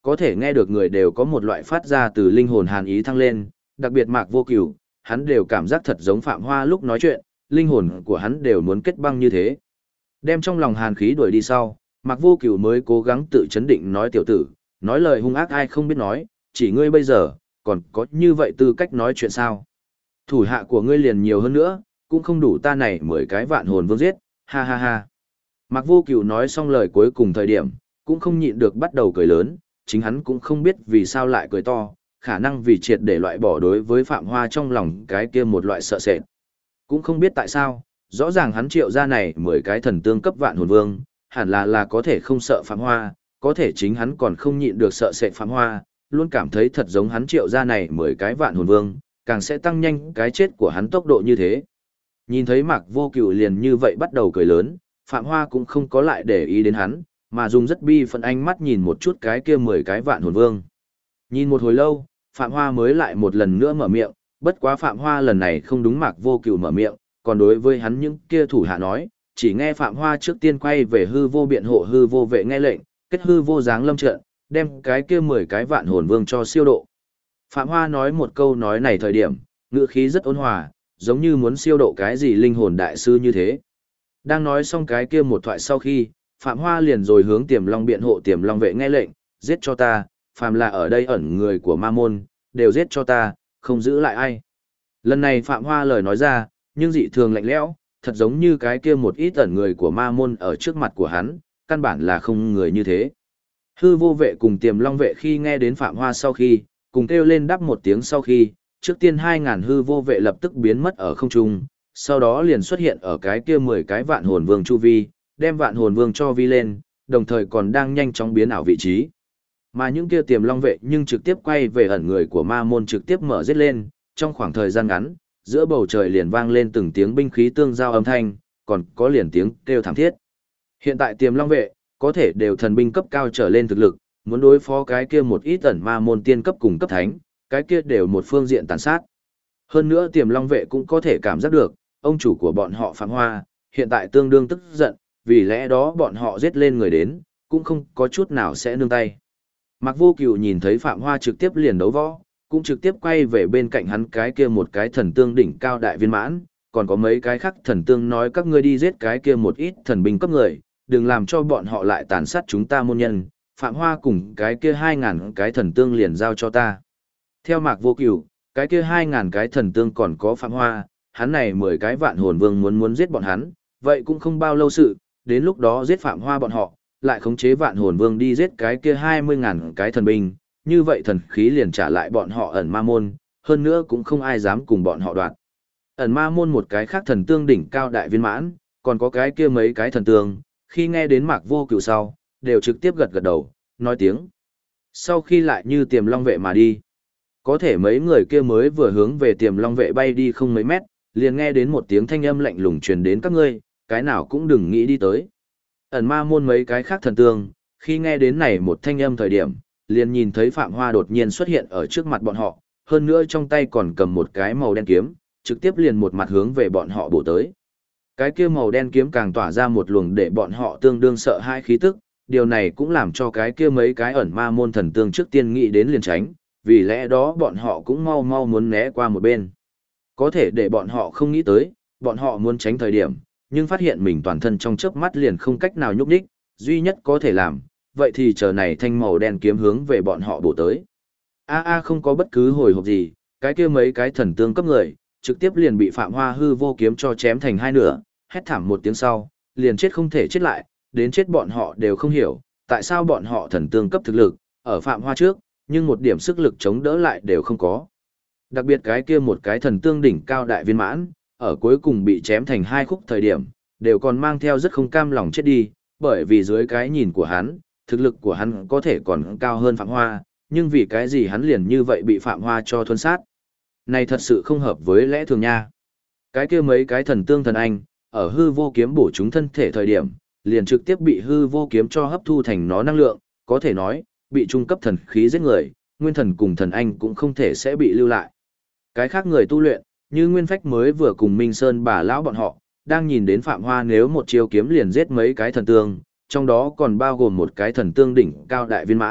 có thể nghe được người đều có một loại phát ra từ linh hồn hàn ý thăng lên, đặc biệt Mạc Vô Cửu, hắn đều cảm giác thật giống Phạm Hoa lúc nói chuyện, linh hồn của hắn đều muốn kết băng như thế. Đem trong lòng hàn khí đuổi đi sau, Mạc Vô Cửu mới cố gắng tự chấn định nói tiểu tử, nói lời hung ác ai không biết nói, chỉ ngươi bây giờ, còn có như vậy tư cách nói chuyện sao. Thủ hạ của ngươi liền nhiều hơn nữa, cũng không đủ ta này 10 cái vạn hồn vương giết, ha ha ha. Mạc Vô Cửu nói xong lời cuối cùng thời điểm, cũng không nhịn được bắt đầu cười lớn, chính hắn cũng không biết vì sao lại cười to, khả năng vì triệt để loại bỏ đối với Phạm Hoa trong lòng cái kia một loại sợ sệt. Cũng không biết tại sao, rõ ràng hắn triệu ra này 10 cái thần tương cấp vạn hồn vương, hẳn là có thể không sợ Phạm Hoa, có thể chính hắn còn không nhịn được sợ sệt Phạm Hoa, luôn cảm thấy thật giống hắn triệu ra này 10 cái vạn hồn vương, càng sẽ tăng nhanh cái chết của hắn tốc độ như thế. Nhìn thấy Mạc Vô Cửu liền như vậy bắt đầu cười lớn, Phạm Hoa cũng không có lại để ý đến hắn, mà dùng rất bi phẫn ánh mắt nhìn một chút cái kia 10 cái vạn hồn vương. Nhìn một hồi lâu, Phạm Hoa mới lại một lần nữa mở miệng, bất quá Phạm Hoa lần này không đúng Mạc Vô Cửu mở miệng, còn đối với hắn những kia thủ hạ nói, chỉ nghe Phạm Hoa trước tiên quay về hư vô biện hộ hư vô vệ nghe lệnh, kết hư vô dáng lâm trận, đem cái kia 10 cái vạn hồn vương cho siêu độ. Phạm Hoa nói một câu nói này thời điểm, ngữ khí rất ôn hòa, giống như muốn siêu độ cái gì linh hồn đại sư như thế. Đang nói xong cái kia một thoại sau khi, Phạm Hoa liền rồi hướng Tiềm Long biện hộ Tiềm Long vệ nghe lệnh, giết cho ta, phàm là ở đây ẩn người của ma môn, đều giết cho ta, không giữ lại ai. Lần này Phạm Hoa lời nói ra, nhưng dị thường lạnh lẽo, thật giống như cái kia một ít ẩn người của ma môn ở trước mặt của hắn, căn bản là không người như thế. Hư vô vệ cùng Tiềm Long vệ khi nghe đến Phạm Hoa sau khi, cùng kêu lên đáp một tiếng sau khi, trước tiên 2000 hư vô vệ lập tức biến mất ở không trung, sau đó liền xuất hiện ở cái kia 10 cái vạn hồn vương chu vi, đem vạn hồn vương cho vi lên, đồng thời còn đang nhanh chóng biến ảo vị trí. Mà những kia Tiềm Long vệ nhưng trực tiếp quay về ẩn người của ma môn trực tiếp mở giết lên, trong khoảng thời gian ngắn, giữa bầu trời liền vang lên từng tiếng binh khí tương giao âm thanh, còn có liền tiếng kêu thảm thiết. Hiện tại Tiềm Long vệ có thể đều thần binh cấp cao trở lên thực lực, muốn đối phó cái kia một ít ẩn ma môn tiên cấp cùng cấp thánh, cái kia đều một phương diện tàn sát. Hơn nữa Tiềm Long vệ cũng có thể cảm giác được, ông chủ của bọn họ Phạm Hoa, hiện tại tương đương tức giận, vì lẽ đó bọn họ giết lên người đến, cũng không có chút nào sẽ nương tay. Mạc Vô Cửu nhìn thấy Phạm Hoa trực tiếp liền đấu võ, cũng trực tiếp quay về bên cạnh hắn cái kia một cái thần tương đỉnh cao đại viên mãn, còn có mấy cái khác thần tương nói các ngươi đi giết cái kia một ít thần binh cấp người, đừng làm cho bọn họ lại tàn sát chúng ta môn nhân, Phạm Hoa cùng cái kia 2000 cái thần tương liền giao cho ta. Theo Mạc Vô Cửu, cái kia 2000 cái thần tương còn có Phạm Hoa, hắn này 10 cái vạn hồn vương muốn giết bọn hắn, vậy cũng không bao lâu sự, đến lúc đó giết Phạm Hoa bọn họ, lại khống chế vạn hồn vương đi giết cái kia 20.000 cái thần binh, như vậy thần khí liền trả lại bọn họ ẩn ma môn, hơn nữa cũng không ai dám cùng bọn họ đoạt. Ẩn ma môn một cái khác thần tương đỉnh cao đại viên mãn, còn có cái kia mấy cái thần tương, khi nghe đến Mạc Vô Cửu sau, đều trực tiếp gật gật đầu, nói tiếng. Sau khi lại như Tiềm Long vệ mà đi, có thể mấy người kia mới vừa hướng về Tiềm Long vệ bay đi không mấy mét, liền nghe đến một tiếng thanh âm lạnh lùng truyền đến các ngươi, cái nào cũng đừng nghĩ đi tới. Ẩn ma môn mấy cái khác thần tương, khi nghe đến này một thanh âm thời điểm, liền nhìn thấy Phạm Hoa đột nhiên xuất hiện ở trước mặt bọn họ, hơn nữa trong tay còn cầm một cái màu đen kiếm, trực tiếp liền một mặt hướng về bọn họ bổ tới. Cái kia màu đen kiếm càng tỏa ra một luồng để bọn họ tương đương sợ hãi khí tức, điều này cũng làm cho cái kia mấy cái ẩn ma môn thần tương trước tiên nghĩ đến liền tránh, vì lẽ đó bọn họ cũng mau mau muốn né qua một bên. Có thể để bọn họ không nghĩ tới, bọn họ muốn tránh thời điểm, nhưng phát hiện mình toàn thân trong chớp mắt liền không cách nào nhúc nhích, duy nhất có thể làm, vậy thì chờ này thanh màu đen kiếm hướng về bọn họ bổ tới. Không có bất cứ hồi hộp gì, cái kia mấy cái thần tương cấp người, trực tiếp liền bị Phạm Hoa hư vô kiếm cho chém thành hai nửa, hét thảm một tiếng sau, liền chết không thể chết lại, đến chết bọn họ đều không hiểu, tại sao bọn họ thần tương cấp thực lực, ở Phạm Hoa trước, nhưng một điểm sức lực chống đỡ lại đều không có. Đặc biệt cái kia một cái thần tương đỉnh cao đại viên mãn, ở cuối cùng bị chém thành hai khúc thời điểm, đều còn mang theo rất không cam lòng chết đi, bởi vì dưới cái nhìn của hắn, thực lực của hắn có thể còn cao hơn Phạm Hoa, nhưng vì cái gì hắn liền như vậy bị Phạm Hoa cho thuần sát. Này thật sự không hợp với lẽ thường nha. Cái kia mấy cái thần tương thần anh, ở hư vô kiếm bổ chúng thân thể thời điểm, liền trực tiếp bị hư vô kiếm cho hấp thu thành nó năng lượng, có thể nói, bị trung cấp thần khí giết người, nguyên thần cùng thần anh cũng không thể sẽ bị lưu lại. Cái khác người tu luyện, như Nguyên Phách mới vừa cùng Minh Sơn bà lão bọn họ, đang nhìn đến Phạm Hoa nếu một chiêu kiếm liền giết mấy cái thần tương, trong đó còn bao gồm một cái thần tương đỉnh cao đại viên mãn,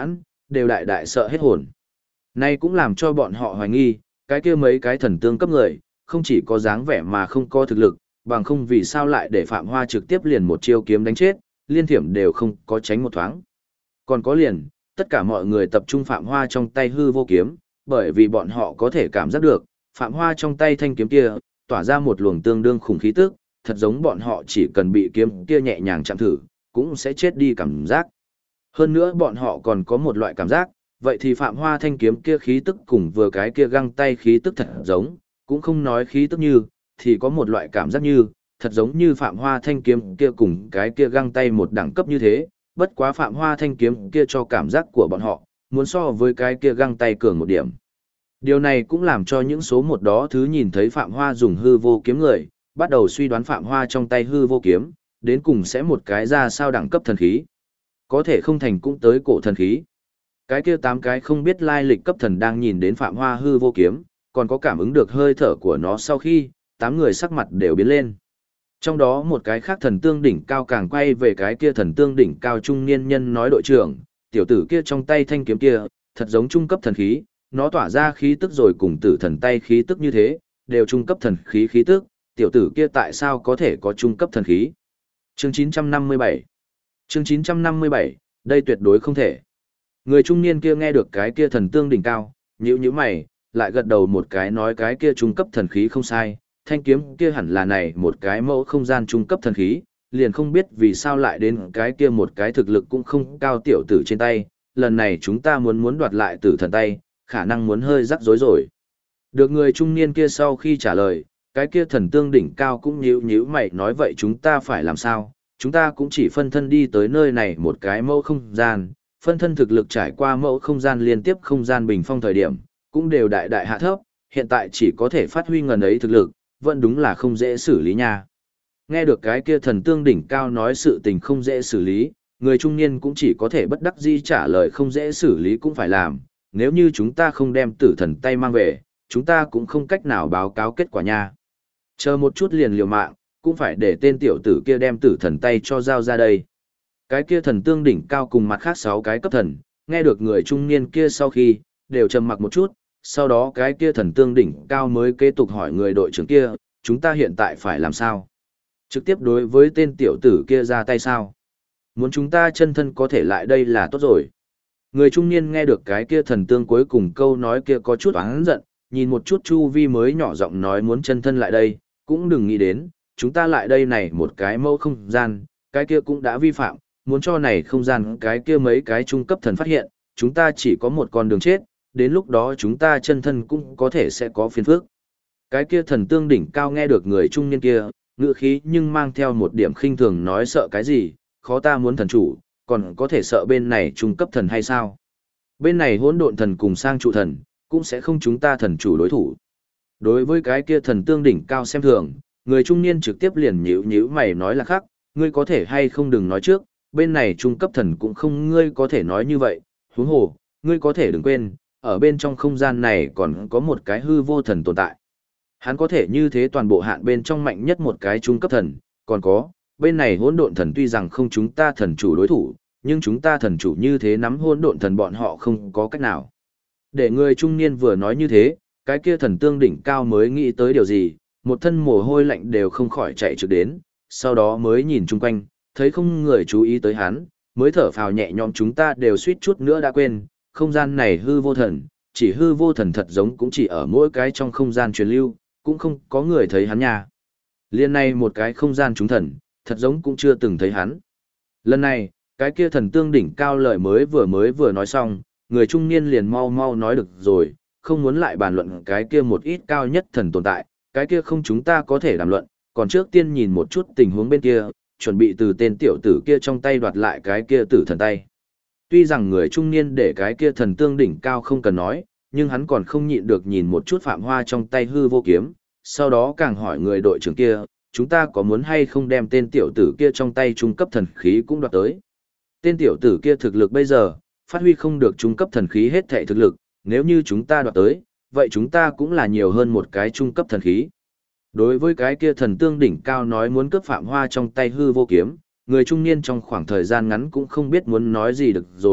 đều đại đại sợ hết hồn. Nay cũng làm cho bọn họ hoài nghi, cái kia mấy cái thần tương cấp người, không chỉ có dáng vẻ mà không có thực lực, bằng không vì sao lại để Phạm Hoa trực tiếp liền một chiêu kiếm đánh chết, liên thiểm đều không có tránh một thoáng. Còn có liền, tất cả mọi người tập trung Phạm Hoa trong tay hư vô kiếm, bởi vì bọn họ có thể cảm giác được, Phạm Hoa trong tay thanh kiếm kia, tỏa ra một luồng tương đương khủng khí tức, thật giống bọn họ chỉ cần bị kiếm kia nhẹ nhàng chạm thử, cũng sẽ chết đi cảm giác. Hơn nữa bọn họ còn có một loại cảm giác, vậy thì Phạm Hoa thanh kiếm kia khí tức cùng vừa cái kia găng tay khí tức thật giống, cũng không nói khí tức như, thì có một loại cảm giác như, thật giống như Phạm Hoa thanh kiếm kia cùng cái kia găng tay một đẳng cấp như thế, bất quá Phạm Hoa thanh kiếm kia cho cảm giác của bọn họ, muốn so với cái kia găng tay cường một điểm. Điều này cũng làm cho những số một đó thứ nhìn thấy Phạm Hoa dùng hư vô kiếm người, bắt đầu suy đoán Phạm Hoa trong tay hư vô kiếm, đến cùng sẽ một cái ra sao đẳng cấp thần khí. Có thể không thành cũng tới cổ thần khí. Cái kia 8 cái không biết lai lịch cấp thần đang nhìn đến Phạm Hoa hư vô kiếm, còn có cảm ứng được hơi thở của nó sau khi, 8 người sắc mặt đều biến lên. Trong đó một cái khác thần tương đỉnh cao càng quay về cái kia thần tương đỉnh cao trung niên nhân nói đội trưởng, tiểu tử kia trong tay thanh kiếm kia, thật giống trung cấp thần khí, nó tỏa ra khí tức rồi cùng tử thần tay khí tức như thế, đều trung cấp thần khí khí tức, tiểu tử kia tại sao có thể có trung cấp thần khí. Chương 957 Chương 957, đây tuyệt đối không thể. Người trung niên kia nghe được cái kia thần tương đỉnh cao, nhíu mày, lại gật đầu một cái nói cái kia trung cấp thần khí không sai, thanh kiếm kia hẳn là này một cái mẫu không gian trung cấp thần khí, liền không biết vì sao lại đến cái kia một cái thực lực cũng không cao tiểu tử trên tay, lần này chúng ta muốn đoạt lại tử thần tay, khả năng muốn hơi rắc rối rồi. Được người trung niên kia sau khi trả lời, cái kia thần tương đỉnh cao cũng nhíu mày nói vậy chúng ta phải làm sao, chúng ta cũng chỉ phân thân đi tới nơi này một cái mẫu không gian, phân thân thực lực trải qua mẫu không gian liên tiếp không gian bình phong thời điểm, cũng đều đại đại hạ thấp, hiện tại chỉ có thể phát huy ngần ấy thực lực, vẫn đúng là không dễ xử lý nha. Nghe được cái kia thần tương đỉnh cao nói sự tình không dễ xử lý, người trung niên cũng chỉ có thể bất đắc dĩ trả lời không dễ xử lý cũng phải làm, nếu như chúng ta không đem tử thần tay mang về, chúng ta cũng không cách nào báo cáo kết quả nha. Chờ một chút liền liều mạng, cũng phải để tên tiểu tử kia đem tử thần tay cho giao ra đây. Cái kia thần tương đỉnh cao cùng mặt khác 6 cái cấp thần, nghe được người trung niên kia sau khi, đều trầm mặc một chút, sau đó cái kia thần tương đỉnh cao mới kế tục hỏi người đội trưởng kia, chúng ta hiện tại phải làm sao? Trực tiếp đối với tên tiểu tử kia ra tay sao? Muốn chúng ta chân thân có thể lại đây là tốt rồi. Người trung niên nghe được cái kia thần tương cuối cùng câu nói kia có chút oán giận, nhìn một chút chu vi mới nhỏ giọng nói muốn chân thân lại đây, cũng đừng nghĩ đến, chúng ta lại đây này một cái mẫu không gian, cái kia cũng đã vi phạm, muốn cho này không gian cái kia mấy cái trung cấp thần phát hiện, chúng ta chỉ có một con đường chết, đến lúc đó chúng ta chân thân cũng có thể sẽ có phiền phức. Cái kia thần tương đỉnh cao nghe được người trung niên kia, ngữ khí nhưng mang theo một điểm khinh thường nói sợ cái gì, khó ta muốn thần chủ, còn có thể sợ bên này trung cấp thần hay sao? Bên này hỗn độn thần cùng sang trụ thần, cũng sẽ không chúng ta thần chủ đối thủ. Đối với cái kia thần tương đỉnh cao xem thường, người trung niên trực tiếp liền nhíu mày nói là khác, ngươi có thể hay không đừng nói trước, bên này trung cấp thần cũng không ngươi có thể nói như vậy, huống hồ, ngươi có thể đừng quên, ở bên trong không gian này còn có một cái hư vô thần tồn tại. Hắn có thể như thế toàn bộ hạn bên trong mạnh nhất một cái trung cấp thần, còn có, bên này hỗn độn thần tuy rằng không chúng ta thần chủ đối thủ, nhưng chúng ta thần chủ như thế nắm hỗn độn thần bọn họ không có cách nào. Để người trung niên vừa nói như thế, cái kia thần tương đỉnh cao mới nghĩ tới điều gì, một thân mồ hôi lạnh đều không khỏi chạy trực đến, sau đó mới nhìn chung quanh, thấy không người chú ý tới hắn, mới thở phào nhẹ nhõm chúng ta đều suýt chút nữa đã quên, không gian này hư vô thần, chỉ hư vô thần thật giống cũng chỉ ở mỗi cái trong không gian truyền lưu, cũng không có người thấy hắn nha. Liên này một cái không gian chúng thần, thật giống cũng chưa từng thấy hắn. Lần này, cái kia thần tương đỉnh cao lời mới vừa nói xong, người trung niên liền mau nói được rồi, không muốn lại bàn luận cái kia một ít cao nhất thần tồn tại, cái kia không chúng ta có thể đàm luận, còn trước tiên nhìn một chút tình huống bên kia, chuẩn bị từ tên tiểu tử kia trong tay đoạt lại cái kia tử thần tay. Tuy rằng người trung niên để cái kia thần tương đỉnh cao không cần nói, nhưng hắn còn không nhịn được nhìn một chút Phạm Hoa trong tay hư vô kiếm, sau đó càng hỏi người đội trưởng kia, chúng ta có muốn hay không đem tên tiểu tử kia trong tay trung cấp thần khí cũng đoạt tới. Tên tiểu tử kia thực lực bây giờ, phát huy không được trung cấp thần khí hết thảy thực lực, nếu như chúng ta đoạt tới, vậy chúng ta cũng là nhiều hơn một cái trung cấp thần khí. Đối với cái kia thần tương đỉnh cao nói muốn cướp Phạm Hoa trong tay hư vô kiếm, người trung niên trong khoảng thời gian ngắn cũng không biết muốn nói gì được rồi,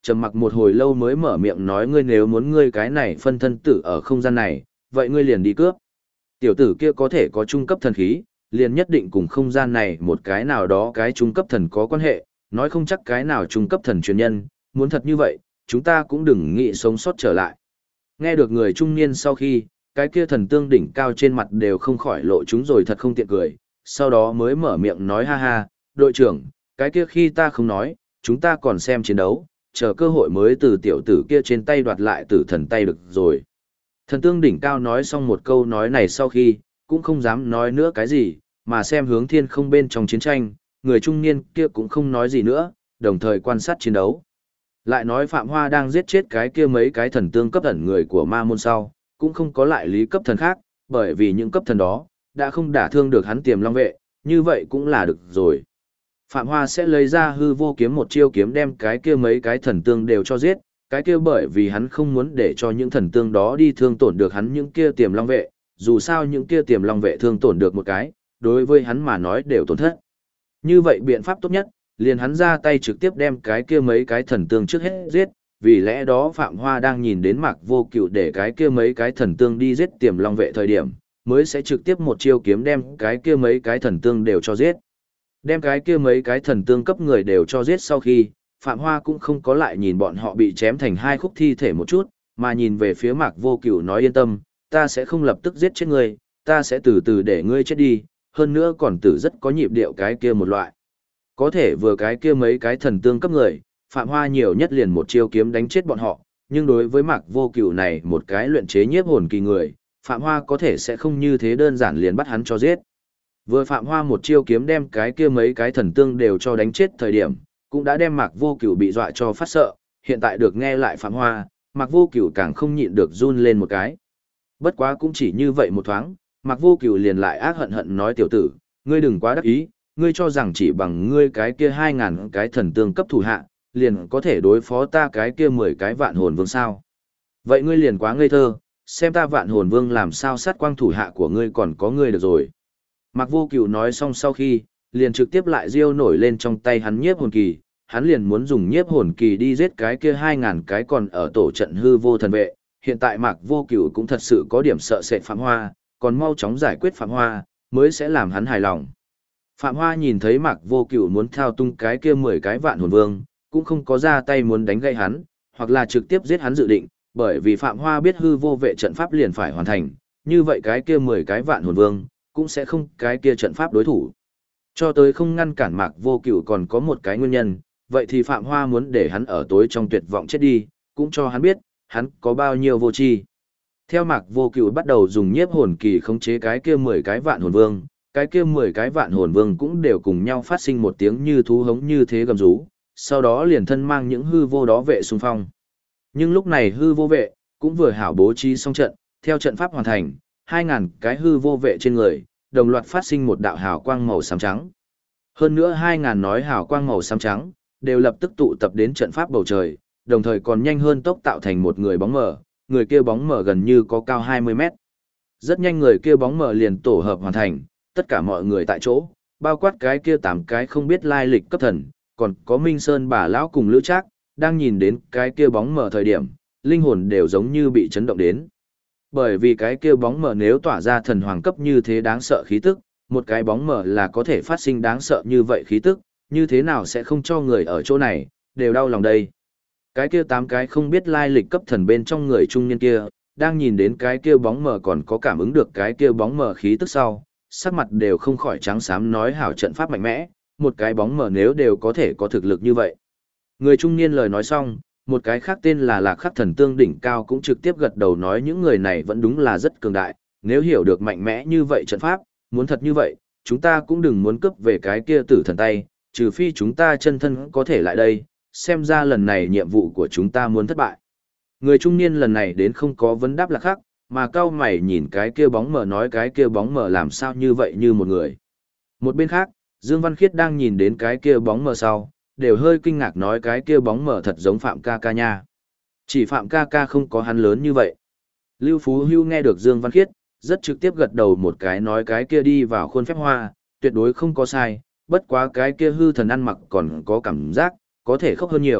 trầm mặc một hồi lâu mới mở miệng nói ngươi nếu muốn ngươi cái này phân thân tử ở không gian này, vậy ngươi liền đi cướp. Tiểu tử kia có thể có trung cấp thần khí, liền nhất định cùng không gian này một cái nào đó cái trung cấp thần có quan hệ, nói không chắc cái nào trung cấp thần truyền nhân, muốn thật như vậy, chúng ta cũng đừng nghĩ sống sót trở lại. Nghe được người trung niên sau khi, cái kia thần tương đỉnh cao trên mặt đều không khỏi lộ chúng rồi thật không tiện cười, sau đó mới mở miệng nói ha ha, đội trưởng, cái kia khi ta không nói, chúng ta còn xem chiến đấu, chờ cơ hội mới từ tiểu tử kia trên tay đoạt lại tử thần tay được rồi. Thần tương đỉnh cao nói xong một câu nói này sau khi, cũng không dám nói nữa cái gì, mà xem hướng thiên không bên trong chiến tranh, người trung niên kia cũng không nói gì nữa, đồng thời quan sát chiến đấu. Lại nói Phạm Hoa đang giết chết cái kia mấy cái thần tương cấp ẩn người của ma môn sau, cũng không có lại lý cấp thần khác, bởi vì những cấp thần đó, đã không đả thương được hắn Tiềm Long vệ, như vậy cũng là được rồi. Phạm Hoa sẽ lấy ra hư vô kiếm một chiêu kiếm đem cái kia mấy cái thần tương đều cho giết, cái kia bởi vì hắn không muốn để cho những thần tương đó đi thương tổn được hắn những kia Tiềm Long vệ, dù sao những kia Tiềm Long vệ thương tổn được một cái, đối với hắn mà nói đều tổn thất. Như vậy biện pháp tốt nhất, liền hắn ra tay trực tiếp đem cái kia mấy cái thần tương trước hết giết, vì lẽ đó Phạm Hoa đang nhìn đến Mạc Vô Cựu để cái kia mấy cái thần tương đi giết Tiềm Long vệ thời điểm, mới sẽ trực tiếp một chiêu kiếm đem cái kia mấy cái thần tương đều cho giết. Đem cái kia mấy cái thần tương cấp người đều cho giết sau khi, Phạm Hoa cũng không có lại nhìn bọn họ bị chém thành hai khúc thi thể một chút, mà nhìn về phía Mạc Vô Cựu nói yên tâm, ta sẽ không lập tức giết chết ngươi, ta sẽ từ từ để ngươi chết đi, hơn nữa còn tử rất có nhịp điệu cái kia một loại. Có thể vừa cái kia mấy cái thần tương cấp người, Phạm Hoa nhiều nhất liền một chiêu kiếm đánh chết bọn họ, nhưng đối với Mạc Vô Cựu này một cái luyện chế nhiếp hồn kỳ người, Phạm Hoa có thể sẽ không như thế đơn giản liền bắt hắn cho giết. Vừa Phạm Hoa một chiêu kiếm đem cái kia mấy cái thần tương đều cho đánh chết thời điểm, cũng đã đem Mạc Vô Cựu bị dọa cho phát sợ, hiện tại được nghe lại Phạm Hoa, Mạc Vô Cựu càng không nhịn được run lên một cái. Bất quá cũng chỉ như vậy một thoáng, Mạc Vô Cựu liền lại ác hận hận nói tiểu tử, ngươi đừng quá đắc ý, ngươi cho rằng chỉ bằng ngươi cái kia 2000 cái thần tương cấp thủ hạ, liền có thể đối phó ta cái kia 10 cái vạn hồn vương sao. Vậy ngươi liền quá ngây thơ, xem ta vạn hồn vương làm sao sát quang thủ hạ của ngươi còn có ngươi được rồi. Mạc Vô Cựu nói xong sau khi, liền trực tiếp lại diêu nổi lên trong tay hắn nhiếp hồn kỳ, hắn liền muốn dùng nhiếp hồn kỳ đi giết cái kia 2000 cái còn ở tổ trận hư vô thần vệ. Hiện tại Mạc Vô Cựu cũng thật sự có điểm sợ sệt Phạm Hoa, còn mau chóng giải quyết Phạm Hoa, mới sẽ làm hắn hài lòng. Phạm Hoa nhìn thấy Mạc Vô Cựu muốn thao tung cái kia 10 cái vạn hồn vương, cũng không có ra tay muốn đánh gây hắn, hoặc là trực tiếp giết hắn dự định, bởi vì Phạm Hoa biết hư vô vệ trận pháp liền phải hoàn thành, như vậy cái kia 10 cái vạn hồn vương, cũng sẽ không cái kia trận pháp đối thủ. Cho tới không ngăn cản Mạc Vô Cựu còn có một cái nguyên nhân, vậy thì Phạm Hoa muốn để hắn ở tối trong tuyệt vọng chết đi, cũng cho hắn biết, hắn có bao nhiêu vô tri. Theo Mạc Vô Cựu bắt đầu dùng nhiếp hồn kỳ khống chế cái kia 10 cái vạn hồn vương, cái kia 10 cái vạn hồn vương cũng đều cùng nhau phát sinh một tiếng như thú hống như thế gầm rú, sau đó liền thân mang những hư vô đó vệ xung phong. Nhưng lúc này hư vô vệ cũng vừa hảo bố trí xong trận, theo trận pháp hoàn thành, 2000 cái hư vô vệ trên người, đồng loạt phát sinh một đạo hào quang màu xám trắng. Hơn nữa 2000 nói hào quang màu xám trắng, đều lập tức tụ tập đến trận pháp bầu trời, đồng thời còn nhanh hơn tốc tạo thành một người bóng mờ, người kia bóng mờ gần như có cao 20 mét. Rất nhanh người kia bóng mờ liền tổ hợp hoàn thành, tất cả mọi người tại chỗ, bao quát cái kia 8 cái không biết lai lịch cấp thần, còn có Minh Sơn bà lão cùng Lữ Trác, đang nhìn đến cái kia bóng mờ thời điểm, linh hồn đều giống như bị chấn động đến. Bởi vì cái kia bóng mờ nếu tỏa ra thần hoàng cấp như thế đáng sợ khí tức, một cái bóng mờ là có thể phát sinh đáng sợ như vậy khí tức, như thế nào sẽ không cho người ở chỗ này, đều đau lòng đây. Cái kia 8 cái không biết lai lịch cấp thần bên trong người trung niên kia, đang nhìn đến cái kia bóng mờ còn có cảm ứng được cái kia bóng mờ khí tức sau, sắc mặt đều không khỏi trắng xám nói hảo trận pháp mạnh mẽ, một cái bóng mờ nếu đều có thể có thực lực như vậy. Người trung niên lời nói xong, một cái khác tên là Lạc Khắc Thần Tương đỉnh cao cũng trực tiếp gật đầu nói những người này vẫn đúng là rất cường đại, nếu hiểu được mạnh mẽ như vậy trận pháp, muốn thật như vậy, chúng ta cũng đừng muốn cướp về cái kia tử thần tay, trừ phi chúng ta chân thân có thể lại đây, xem ra lần này nhiệm vụ của chúng ta muốn thất bại. Người trung niên lần này đến không có vấn đáp Lạc Khắc, mà cao mày nhìn cái kia bóng mờ nói cái kia bóng mờ làm sao như vậy như một người. Một bên khác, Dương Văn Khiết đang nhìn đến cái kia bóng mờ sau, đều hơi kinh ngạc nói cái kia bóng mờ thật giống Phạm ca ca nha. Chỉ Phạm ca ca không có hắn lớn như vậy. Lưu Phú Hưu nghe được Dương Văn Khiết, rất trực tiếp gật đầu một cái nói cái kia đi vào khuôn phép hoa, tuyệt đối không có sai, bất quá cái kia hư thần ăn mặc còn có cảm giác, có thể khốc hơn nhiều,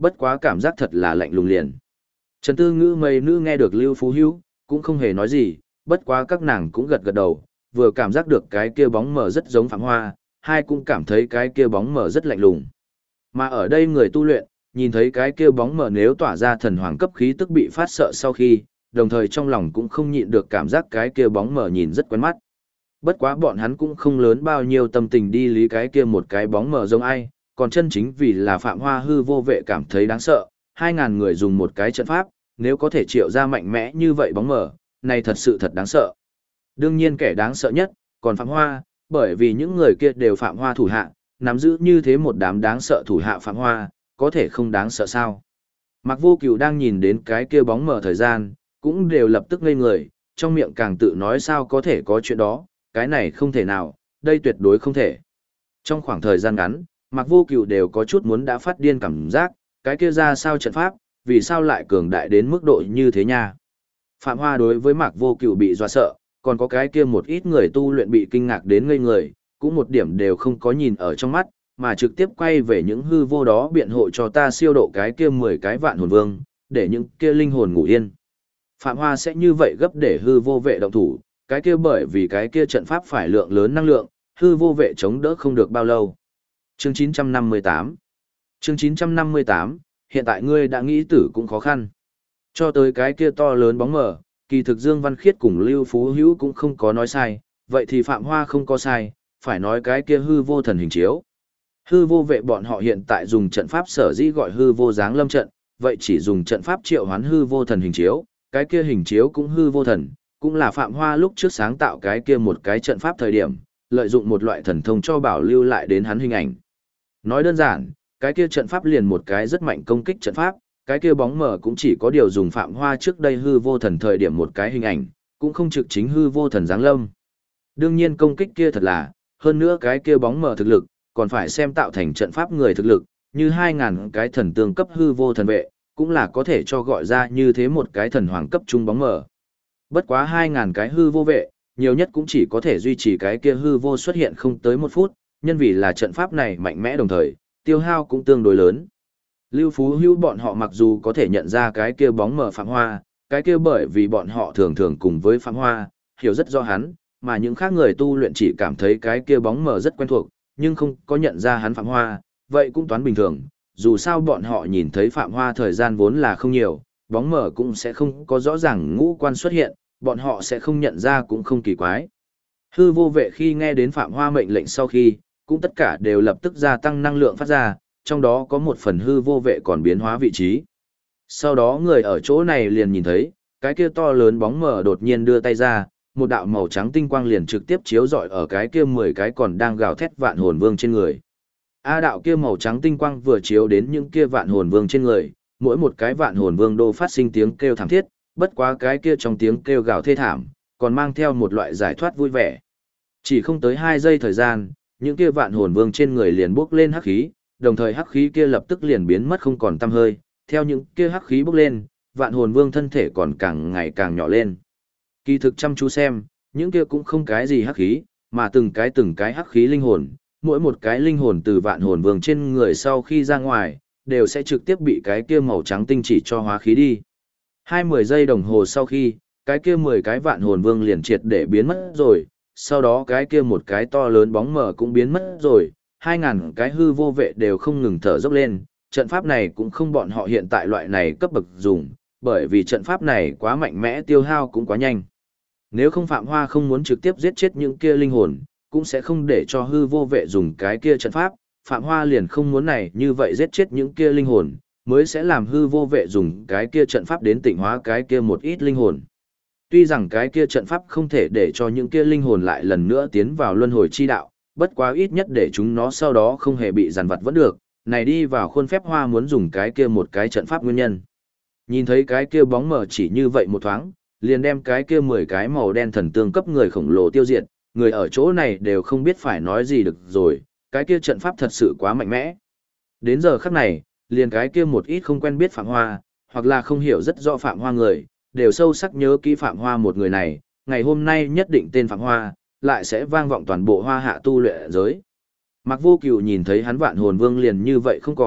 bất quá cảm giác thật là lạnh lùng liền. Trần Tư Ngữ mấy nữ nghe được Lưu Phú Hữu, cũng không hề nói gì, bất quá các nàng cũng gật gật đầu, vừa cảm giác được cái kia bóng mờ rất giống Phạm Hoa, hai cũng cảm thấy cái kia bóng mờ rất lạnh lùng. Mà ở đây người tu luyện, nhìn thấy cái kia bóng mờ nếu tỏa ra thần hoàng cấp khí tức bị phát sợ sau khi, đồng thời trong lòng cũng không nhịn được cảm giác cái kia bóng mờ nhìn rất quen mắt. Bất quá bọn hắn cũng không lớn bao nhiêu tâm tình đi lý cái kia một cái bóng mờ giống ai, còn chân chính vì là Phạm Hoa hư vô vệ cảm thấy đáng sợ, 2.000 người dùng một cái trận pháp, nếu có thể triệu ra mạnh mẽ như vậy bóng mờ, này thật sự thật đáng sợ. Đương nhiên kẻ đáng sợ nhất, còn Phạm Hoa, bởi vì những người kia đều Phạm Hoa thủ hạ, nắm giữ như thế một đám đáng sợ thủ hạ Phạm Hoa, có thể không đáng sợ sao. Mạc Vô Cửu đang nhìn đến cái kia bóng mờ thời gian, cũng đều lập tức ngây người, trong miệng càng tự nói sao có thể có chuyện đó, cái này không thể nào, đây tuyệt đối không thể. Trong khoảng thời gian ngắn, Mạc Vô Cửu đều có chút muốn đã phát điên cảm giác, cái kia ra sao trận pháp, vì sao lại cường đại đến mức độ như thế nha. Phạm Hoa đối với Mạc Vô Cửu bị dọa sợ, còn có cái kia một ít người tu luyện bị kinh ngạc đến ngây người, cũng một điểm đều không có nhìn ở trong mắt, mà trực tiếp quay về những hư vô đó biện hộ cho ta siêu độ cái kia 10 cái vạn hồn vương, để những kia linh hồn ngủ yên. Phạm Hoa sẽ như vậy gấp để hư vô vệ động thủ, cái kia bởi vì cái kia trận pháp phải lượng lớn năng lượng, hư vô vệ chống đỡ không được bao lâu. Chương 958 Chương 958, hiện tại ngươi đã nghĩ tử cũng khó khăn. Cho tới cái kia to lớn bóng mờ, kỳ thực Dương Văn Khiết cùng Lưu Phú Hữu cũng không có nói sai, vậy thì Phạm Hoa không có sai, phải nói cái kia hư vô thần hình chiếu. Hư vô vệ bọn họ hiện tại dùng trận pháp sở dĩ gọi hư vô giáng lâm trận, vậy chỉ dùng trận pháp triệu hoán hư vô thần hình chiếu, cái kia hình chiếu cũng hư vô thần, cũng là Phạm Hoa lúc trước sáng tạo cái kia một cái trận pháp thời điểm, lợi dụng một loại thần thông cho bảo lưu lại đến hắn hình ảnh. Nói đơn giản, cái kia trận pháp liền một cái rất mạnh công kích trận pháp, cái kia bóng mờ cũng chỉ có điều dùng Phạm Hoa trước đây hư vô thần thời điểm một cái hình ảnh, cũng không trực chính hư vô thần giáng lâm. Đương nhiên công kích kia thật là, hơn nữa cái kia bóng mờ thực lực, còn phải xem tạo thành trận pháp người thực lực, như 2.000 cái thần tương cấp hư vô thần vệ, cũng là có thể cho gọi ra như thế một cái thần hoàng cấp trung bóng mờ. Bất quá 2.000 cái hư vô vệ, nhiều nhất cũng chỉ có thể duy trì cái kia hư vô xuất hiện không tới 1 phút, nhân vì là trận pháp này mạnh mẽ đồng thời, tiêu hao cũng tương đối lớn. Lưu Phú Hữu bọn họ mặc dù có thể nhận ra cái kia bóng mờ Phạm Hoa, cái kia bởi vì bọn họ thường thường cùng với Phạm Hoa, hiểu rất rõ hắn, mà những khác người tu luyện chỉ cảm thấy cái kia bóng mờ rất quen thuộc, nhưng không có nhận ra hắn Phạm Hoa, vậy cũng toán bình thường, dù sao bọn họ nhìn thấy Phạm Hoa thời gian vốn là không nhiều, bóng mờ cũng sẽ không có rõ ràng ngũ quan xuất hiện, bọn họ sẽ không nhận ra cũng không kỳ quái. Hư vô vệ khi nghe đến Phạm Hoa mệnh lệnh sau khi, cũng tất cả đều lập tức gia tăng năng lượng phát ra, trong đó có một phần hư vô vệ còn biến hóa vị trí. Sau đó người ở chỗ này liền nhìn thấy, cái kia to lớn bóng mờ đột nhiên đưa tay ra, một đạo màu trắng tinh quang liền trực tiếp chiếu rọi ở cái kia 10 cái còn đang gào thét vạn hồn vương trên người. Đạo kia màu trắng tinh quang vừa chiếu đến những kia vạn hồn vương trên người, mỗi một cái vạn hồn vương đô phát sinh tiếng kêu thảm thiết, bất quá cái kia trong tiếng kêu gào thê thảm, còn mang theo một loại giải thoát vui vẻ. Chỉ không tới 2 giây thời gian, những kia vạn hồn vương trên người liền bốc lên hắc khí, đồng thời hắc khí kia lập tức liền biến mất không còn tăm hơi, theo những kia hắc khí bốc lên, vạn hồn vương thân thể còn càng ngày càng nhỏ lên. Kỳ thực chăm chú xem, những kia cũng không cái gì hắc khí, mà từng cái hắc khí linh hồn, mỗi một cái linh hồn từ vạn hồn vương trên người sau khi ra ngoài, đều sẽ trực tiếp bị cái kia màu trắng tinh chỉ cho hóa khí đi. 20 giây đồng hồ sau khi, cái kia 10 cái vạn hồn vương liền triệt để biến mất rồi, sau đó cái kia một cái to lớn bóng mờ cũng biến mất rồi, 2.000 cái hư vô vệ đều không ngừng thở dốc lên, trận pháp này cũng không bọn họ hiện tại loại này cấp bậc dùng, bởi vì trận pháp này quá mạnh mẽ tiêu hao cũng quá nhanh. Nếu không Phạm Hoa không muốn trực tiếp giết chết những kia linh hồn, cũng sẽ không để cho hư vô vệ dùng cái kia trận pháp, Phạm Hoa liền không muốn này như vậy giết chết những kia linh hồn, mới sẽ làm hư vô vệ dùng cái kia trận pháp đến tịnh hóa cái kia một ít linh hồn. Tuy rằng cái kia trận pháp không thể để cho những kia linh hồn lại lần nữa tiến vào luân hồi chi đạo, bất quá ít nhất để chúng nó sau đó không hề bị giàn vặt vẫn được, này đi vào khuôn phép Hoa muốn dùng cái kia một cái trận pháp nguyên nhân. Nhìn thấy cái kia bóng mờ chỉ như vậy một thoáng, liền đem cái kia 10 cái màu đen thần tương cấp người khổng lồ tiêu diệt, người ở chỗ này đều không biết phải nói gì được rồi, cái kia trận pháp thật sự quá mạnh mẽ. Đến giờ khắc này, liền cái kia một ít không quen biết Phạm Hoa, hoặc là không hiểu rất rõ Phạm Hoa người, đều sâu sắc nhớ kỹ Phạm Hoa một người này, ngày hôm nay nhất định tên Phạm Hoa, lại sẽ vang vọng toàn bộ Hoa Hạ tu luyện giới. Mạc Vô Cửu nhìn thấy hắn vạn hồn vương liền như vậy không còn,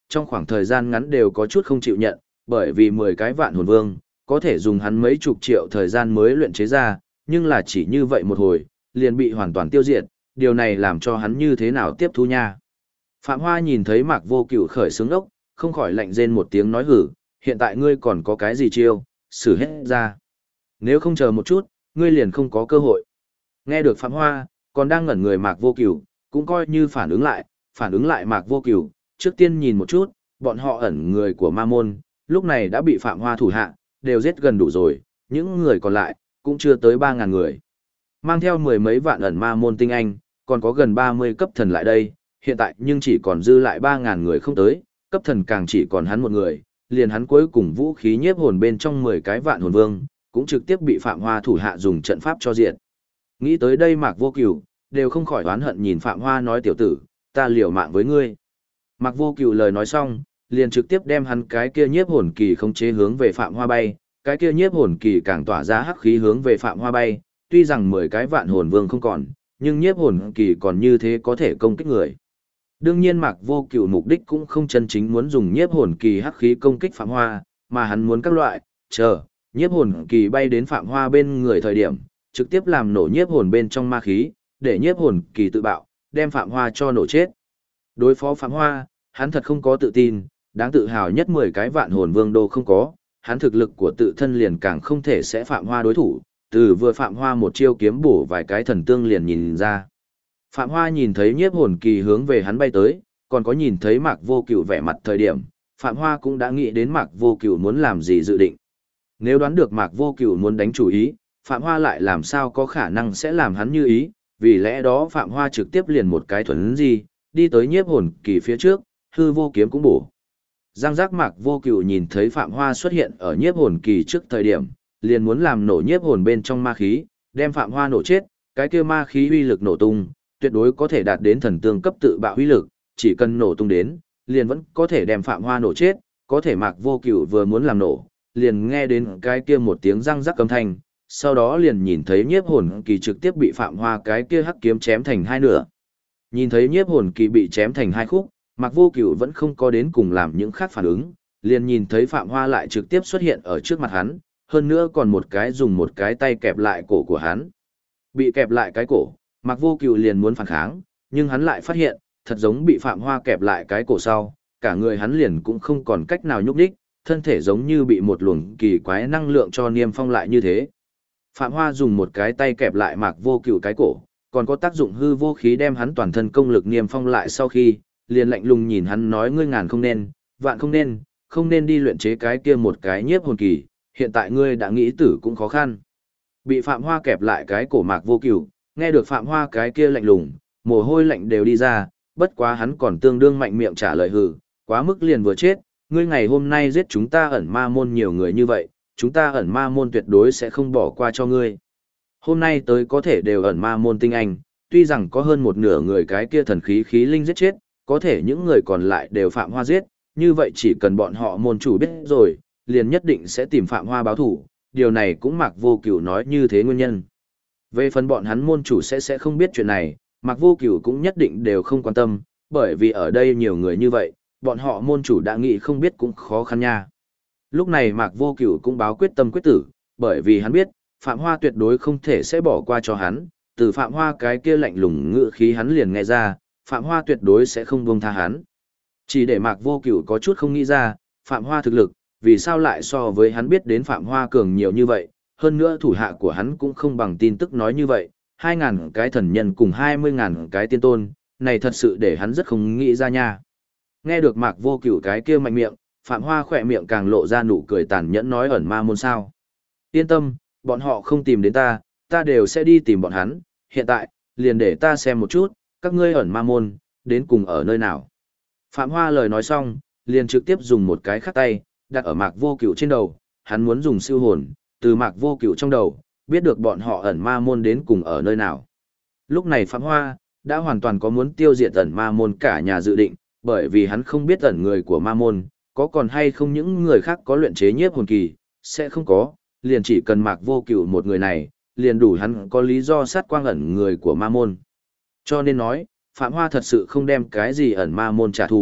trong khoảng thời gian ngắn đều có chút không chịu nhận, bởi vì 10 cái vạn hồn vương, có thể dùng hắn mấy chục triệu thời gian mới luyện chế ra, nhưng là chỉ như vậy một hồi, liền bị hoàn toàn tiêu diệt, điều này làm cho hắn như thế nào tiếp thu nha. Phạm Hoa nhìn thấy Mạc Vô Cửu khởi sướng ốc, không khỏi lạnh rên một tiếng nói hử, hiện tại ngươi còn có cái gì chiêu, xử hết ra. Nếu không chờ một chút, ngươi liền không có cơ hội. Nghe được Phạm Hoa, còn đang ngẩn người Mạc Vô Cửu, cũng coi như phản ứng lại Mạc Vô Cửu, trước tiên nhìn một chút, bọn họ ẩn người của Ma Môn, lúc này đã bị Phạm Hoa thủ hạ, đều giết gần đủ rồi, những người còn lại, cũng chưa tới 3.000 người. Mang theo mười mấy vạn ẩn Ma Môn tinh anh, còn có gần 30 cấp thần lại đây, hiện tại nhưng chỉ còn dư lại 3.000 người không tới, cấp thần càng chỉ còn hắn một người, liền hắn cuối cùng vũ khí nhiếp hồn bên trong 10 cái vạn hồn vương, cũng trực tiếp bị Phạm Hoa thủ hạ dùng trận pháp cho diệt. Nghĩ tới đây Mạc Vô Cửu, đều không khỏi oán hận nhìn Phạm Hoa nói tiểu tử, ta liều mạng với ngươi. Mạc Vô Cửu lời nói xong, liền trực tiếp đem hắn cái kia nhiếp hồn kỳ khống chế hướng về Phạm Hoa bay, cái kia nhiếp hồn kỳ càng tỏa ra hắc khí hướng về Phạm Hoa bay, tuy rằng 10 cái vạn hồn vương không còn, nhưng nhiếp hồn kỳ còn như thế có thể công kích người. Đương nhiên Mạc Vô Cửu mục đích cũng không chân chính muốn dùng nhiếp hồn kỳ hắc khí công kích Phạm Hoa, mà hắn muốn các loại, nhiếp hồn kỳ bay đến Phạm Hoa bên người thời điểm, trực tiếp làm nổ nhiếp hồn bên trong ma khí, để nhiếp hồn kỳ tự bạo, đem Phạm Hoa cho nổ chết. Đối phó Phạm Hoa, hắn thật không có tự tin, đáng tự hào nhất 10 cái vạn hồn vương đô không có, hắn thực lực của tự thân liền càng không thể sẽ Phạm Hoa đối thủ, từ vừa Phạm Hoa một chiêu kiếm bổ vài cái thần tương liền nhìn ra. Phạm Hoa nhìn thấy nhiếp hồn kỳ hướng về hắn bay tới, còn có nhìn thấy Mạc Vô Cửu vẻ mặt thời điểm, Phạm Hoa cũng đã nghĩ đến Mạc Vô Cửu muốn làm gì dự định. Nếu đoán được Mạc Vô Cửu muốn đánh chủ ý, Phạm Hoa lại làm sao có khả năng sẽ làm hắn như ý, vì lẽ đó Phạm Hoa trực tiếp liền một cái thuần gì, đi tới nhiếp hồn kỳ phía trước, hư vô kiếm cũng bổ. Giang giác Mạc Vô Cửu nhìn thấy Phạm Hoa xuất hiện ở nhiếp hồn kỳ trước thời điểm, liền muốn làm nổ nhiếp hồn bên trong ma khí, đem Phạm Hoa nổ chết, cái kia ma khí uy lực nổ tung, tuyệt đối có thể đạt đến thần tương cấp tự bạo uy lực, chỉ cần nổ tung đến, liền vẫn có thể đem Phạm Hoa nổ chết, có thể Mạc Vô Cửu vừa muốn làm nổ, liền nghe đến cái kia một tiếng răng rắc âm thanh, sau đó liền nhìn thấy nhiếp hồn kỳ trực tiếp bị Phạm Hoa cái kia hắc kiếm chém thành hai nửa. Nhìn thấy nhiếp hồn kỳ bị chém thành hai khúc, Mạc Vô Cửu vẫn không có đến cùng làm những khác phản ứng, liền nhìn thấy Phạm Hoa lại trực tiếp xuất hiện ở trước mặt hắn, hơn nữa còn một cái dùng một cái tay kẹp lại cổ của hắn. Bị kẹp lại cái cổ, Mạc Vô Cửu liền muốn phản kháng, nhưng hắn lại phát hiện, thật giống bị Phạm Hoa kẹp lại cái cổ sau, cả người hắn liền cũng không còn cách nào nhúc nhích, thân thể giống như bị một luồng kỳ quái năng lượng cho niêm phong lại như thế. Phạm Hoa dùng một cái tay kẹp lại Mạc Vô Cửu cái cổ, còn có tác dụng hư vô khí đem hắn toàn thân công lực niêm phong lại sau khi, liền lạnh lùng nhìn hắn nói ngươi ngàn không nên, vạn không nên đi luyện chế cái kia một cái nhiếp hồn kỳ, hiện tại ngươi đã nghĩ tử cũng khó khăn. Bị Phạm Hoa kẹp lại cái cổ Mạc Vô Cửu, nghe được Phạm Hoa cái kia lạnh lùng, mồ hôi lạnh đều đi ra, bất quá hắn còn tương đương mạnh miệng trả lời hừ, quá mức liền vừa chết, ngươi ngày hôm nay giết chúng ta ẩn ma môn nhiều người như vậy, chúng ta ẩn ma môn tuyệt đối sẽ không bỏ qua cho ngươi. Hôm nay tới có thể đều ẩn ma môn tinh anh, tuy rằng có hơn một nửa người cái kia thần khí khí linh giết chết, có thể những người còn lại đều Phạm Hoa giết, như vậy chỉ cần bọn họ môn chủ biết rồi, liền nhất định sẽ tìm Phạm Hoa báo thủ, điều này cũng Mạc Vô Cửu nói như thế nguyên nhân. Về phần bọn hắn môn chủ sẽ không biết chuyện này, Mạc Vô Cửu cũng nhất định đều không quan tâm, bởi vì ở đây nhiều người như vậy, bọn họ môn chủ đã nghĩ không biết cũng khó khăn nha. Lúc này Mạc Vô Cửu cũng báo quyết tâm quyết tử, bởi vì hắn biết, Phạm Hoa tuyệt đối không thể sẽ bỏ qua cho hắn, từ Phạm Hoa cái kia lạnh lùng ngữ khí hắn liền nghe ra, Phạm Hoa tuyệt đối sẽ không buông tha hắn. Chỉ để Mạc Vô Cửu có chút không nghĩ ra, Phạm Hoa thực lực, vì sao lại so với hắn biết đến Phạm Hoa cường nhiều như vậy, hơn nữa thủ hạ của hắn cũng không bằng tin tức nói như vậy, 2.000 cái thần nhân cùng 20.000 cái tiên tôn, này thật sự để hắn rất không nghĩ ra nha. Nghe được Mạc Vô Cửu cái kia mạnh miệng, Phạm Hoa khỏe miệng càng lộ ra nụ cười tàn nhẫn nói ẩn ma môn sao. Yên tâm, bọn họ không tìm đến ta đều sẽ đi tìm bọn hắn, hiện tại, liền để ta xem một chút, các ngươi ẩn ma môn, đến cùng ở nơi nào. Phạm Hoa lời nói xong, liền trực tiếp dùng một cái khắc tay, đặt ở Mạc Vô Cửu trên đầu, hắn muốn dùng siêu hồn, từ Mạc Vô Cửu trong đầu, biết được bọn họ ẩn ma môn đến cùng ở nơi nào. Lúc này Phạm Hoa, đã hoàn toàn có muốn tiêu diệt ẩn ma môn cả nhà dự định, bởi vì hắn không biết ẩn người của ma môn, có còn hay không những người khác có luyện chế nhiếp hồn kỳ, sẽ không có, liền chỉ cần Mạc Vô Cửu một người này, liền đủ hắn có lý do sát quang ẩn người của ma môn. Cho nên nói, Phạm Hoa thật sự không đem cái gì ẩn ma môn trả thù,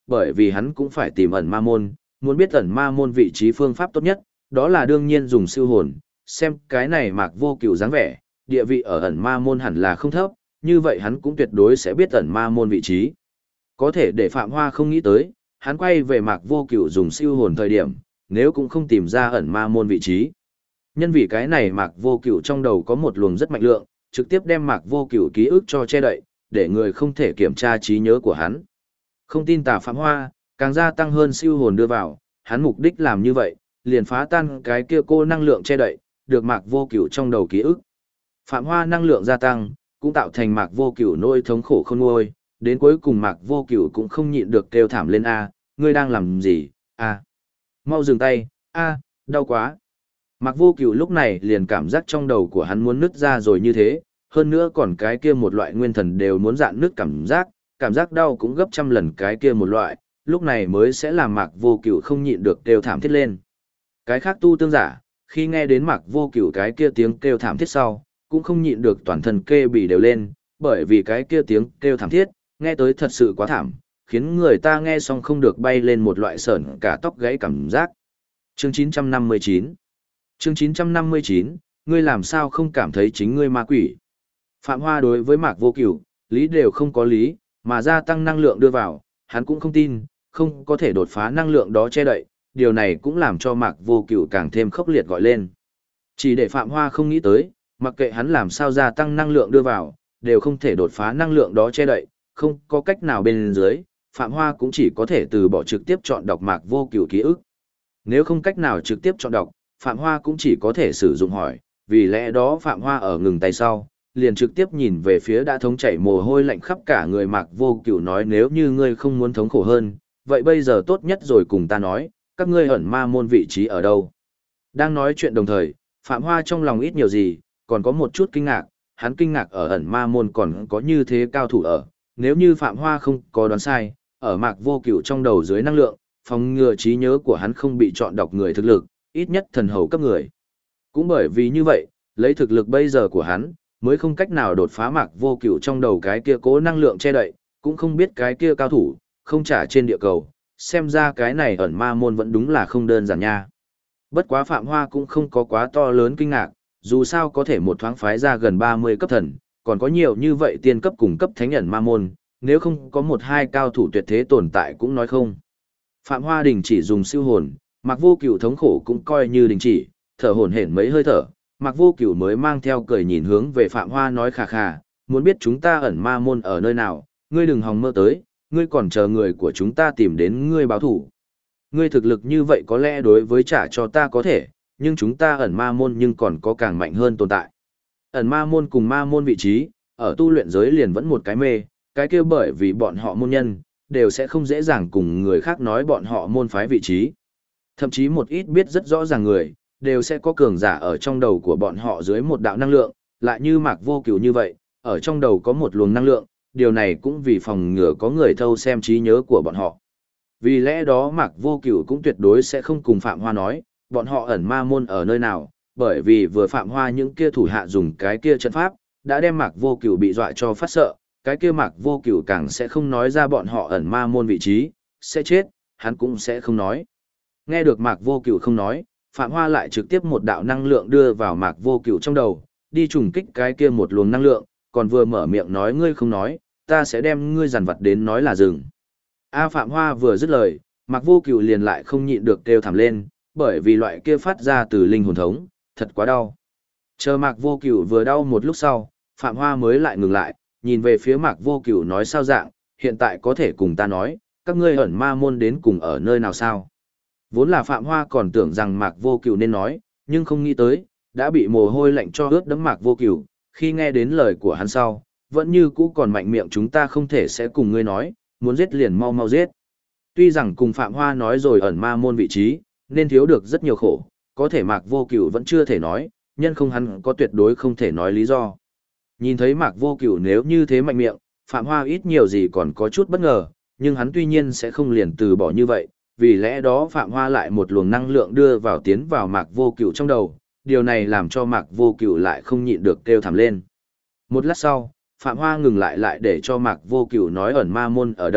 bởi vì hắn cũng phải tìm ẩn ma môn, muốn biết ẩn ma môn vị trí phương pháp tốt nhất, đó là đương nhiên dùng siêu hồn, xem cái này Mạc Vô Cửu dáng vẻ, địa vị ở ẩn ma môn hẳn là không thấp, như vậy hắn cũng tuyệt đối sẽ biết ẩn ma môn vị trí. Có thể để Phạm Hoa không nghĩ tới, hắn quay về Mạc Vô Cửu dùng siêu hồn thời điểm, nếu cũng không tìm ra ẩn ma môn vị trí. Nhân vì cái này Mạc Vô Cửu trong đầu có một luồng rất mạnh lượng, trực tiếp đem Mạc Vô Cửu ký ức cho che đậy, để người không thể kiểm tra trí nhớ của hắn. Không tin tà Phạm Hoa, càng gia tăng hơn siêu hồn đưa vào, hắn mục đích làm như vậy, liền phá tan cái kia cô năng lượng che đậy, được Mạc Vô Cửu trong đầu ký ức. Phạm Hoa năng lượng gia tăng, cũng tạo thành Mạc Vô Cửu nỗi thống khổ không nguôi, đến cuối cùng Mạc Vô Cửu cũng không nhịn được kêu thảm lên a, ngươi đang làm gì? A, mau dừng tay, a, đau quá. Mạc Vô Cửu lúc này liền cảm giác trong đầu của hắn muốn nứt ra rồi như thế, hơn nữa còn cái kia một loại nguyên thần đều muốn dạn nứt cảm giác đau cũng gấp trăm lần cái kia một loại, lúc này mới sẽ làm Mạc Vô Cửu không nhịn được kêu thảm thiết lên. Cái khác tu tương giả, khi nghe đến Mạc Vô Cửu cái kia tiếng kêu thảm thiết sau, cũng không nhịn được toàn thân kê bì đều lên, bởi vì cái kia tiếng kêu thảm thiết, nghe tới thật sự quá thảm, khiến người ta nghe xong không được bay lên một loại sởn cả tóc gáy cảm giác. Chương 959 Chương 959, ngươi làm sao không cảm thấy chính ngươi ma quỷ? Phạm Hoa đối với Mạc Vô Cửu, lý đều không có lý, mà gia tăng năng lượng đưa vào, hắn cũng không tin, không có thể đột phá năng lượng đó che đậy, điều này cũng làm cho Mạc Vô Cửu càng thêm khốc liệt gọi lên. Chỉ để Phạm Hoa không nghĩ tới, mặc kệ hắn làm sao gia tăng năng lượng đưa vào, đều không thể đột phá năng lượng đó che đậy, không có cách nào bên dưới, Phạm Hoa cũng chỉ có thể từ bỏ trực tiếp chọn đọc Mạc Vô Cửu ký ức. Nếu không cách nào trực tiếp chọn đọc, Phạm Hoa cũng chỉ có thể sử dụng hỏi, vì lẽ đó Phạm Hoa ở ngừng tay sau, liền trực tiếp nhìn về phía đã thống chảy mồ hôi lạnh khắp cả người Mạc Vô Cửu nói nếu như ngươi không muốn thống khổ hơn, vậy bây giờ tốt nhất rồi cùng ta nói, các ngươi ẩn ma môn vị trí ở đâu. Đang nói chuyện đồng thời, Phạm Hoa trong lòng ít nhiều gì, còn có một chút kinh ngạc, hắn kinh ngạc ở ẩn ma môn còn có như thế cao thủ ở, nếu như Phạm Hoa không có đoán sai, ở Mạc Vô Cửu trong đầu dưới năng lượng, phòng ngừa trí nhớ của hắn không bị chọn đọc người thực lực, ít nhất thần hầu cấp người. Cũng bởi vì như vậy, lấy thực lực bây giờ của hắn, mới không cách nào đột phá Mạc Vô Cửu trong đầu cái kia cố năng lượng che đậy, cũng không biết cái kia cao thủ, không trả trên địa cầu, xem ra cái này ẩn ma môn vẫn đúng là không đơn giản nha. Bất quá Phạm Hoa cũng không có quá to lớn kinh ngạc, dù sao có thể một thoáng phái ra gần 30 cấp thần, còn có nhiều như vậy tiên cấp cùng cấp thánh ẩn ma môn, nếu không có một hai cao thủ tuyệt thế tồn tại cũng nói không. Phạm Hoa đình chỉ dùng siêu hồn, Mạc Vô Cửu thống khổ cũng coi như đình chỉ, thở hổn hển mấy hơi thở, Mạc Vô Cửu mới mang theo cười nhìn hướng về Phạm Hoa nói khà khà, muốn biết chúng ta ẩn ma môn ở nơi nào, ngươi đừng hòng mơ tới, ngươi còn chờ người của chúng ta tìm đến ngươi báo thủ. Ngươi thực lực như vậy có lẽ đối với trả cho ta có thể, nhưng chúng ta ẩn ma môn nhưng còn có càng mạnh hơn tồn tại. Ẩn ma môn cùng ma môn vị trí, ở tu luyện giới liền vẫn một cái mê, cái kia bởi vì bọn họ môn nhân, đều sẽ không dễ dàng cùng người khác nói bọn họ môn phái vị trí. Thậm chí một ít biết rất rõ ràng người, đều sẽ có cường giả ở trong đầu của bọn họ dưới một đạo năng lượng, lại như Mạc Vô Cửu như vậy, ở trong đầu có một luồng năng lượng, điều này cũng vì phòng ngừa có người thâu xem trí nhớ của bọn họ. Vì lẽ đó Mạc Vô Cửu cũng tuyệt đối sẽ không cùng Phạm Hoa nói, bọn họ ẩn ma môn ở nơi nào, bởi vì vừa Phạm Hoa những kia thủ hạ dùng cái kia trận pháp, đã đem Mạc Vô Cửu bị dọa cho phát sợ, cái kia Mạc Vô Cửu càng sẽ không nói ra bọn họ ẩn ma môn vị trí, sẽ chết, hắn cũng sẽ không nói. Nghe được Mạc Vô Cửu không nói, Phạm Hoa lại trực tiếp một đạo năng lượng đưa vào Mạc Vô Cửu trong đầu, đi trùng kích cái kia một luồng năng lượng, còn vừa mở miệng nói ngươi không nói, ta sẽ đem ngươi dằn vặt đến nói là dừng. Phạm Hoa vừa dứt lời, Mạc Vô Cửu liền lại không nhịn được kêu thảm lên, bởi vì loại kia phát ra từ linh hồn thống, thật quá đau. Chờ Mạc Vô Cửu vừa đau một lúc sau, Phạm Hoa mới lại ngừng lại, nhìn về phía Mạc Vô Cửu nói sao dạng, hiện tại có thể cùng ta nói, các ngươi ẩn ma môn đến cùng ở nơi nào sao? Vốn là Phạm Hoa còn tưởng rằng Mạc Vô Cửu nên nói, nhưng không nghĩ tới, đã bị mồ hôi lạnh cho ướt đẫm Mạc Vô Cửu, khi nghe đến lời của hắn sau, vẫn như cũ còn mạnh miệng chúng ta không thể sẽ cùng ngươi nói, muốn giết liền mau mau giết. Tuy rằng cùng Phạm Hoa nói rồi ẩn ma môn vị trí, nên thiếu được rất nhiều khổ, có thể Mạc Vô Cửu vẫn chưa thể nói, nhân không hắn có tuyệt đối không thể nói lý do. Nhìn thấy Mạc Vô Cửu nếu như thế mạnh miệng, Phạm Hoa ít nhiều gì còn có chút bất ngờ, nhưng hắn tuy nhiên sẽ không liền từ bỏ như vậy, vì lẽ đó Phạm Hoa lại một luồng năng lượng đưa vào tiến vào Mạc Vô Cửu trong đầu, điều này làm cho Mạc Vô Cửu lại không nhịn được kêu thảm lên. Một lát sau, Phạm Hoa ngừng lại để cho Mạc Vô Cửu nói ẩn ma môn ở đâu,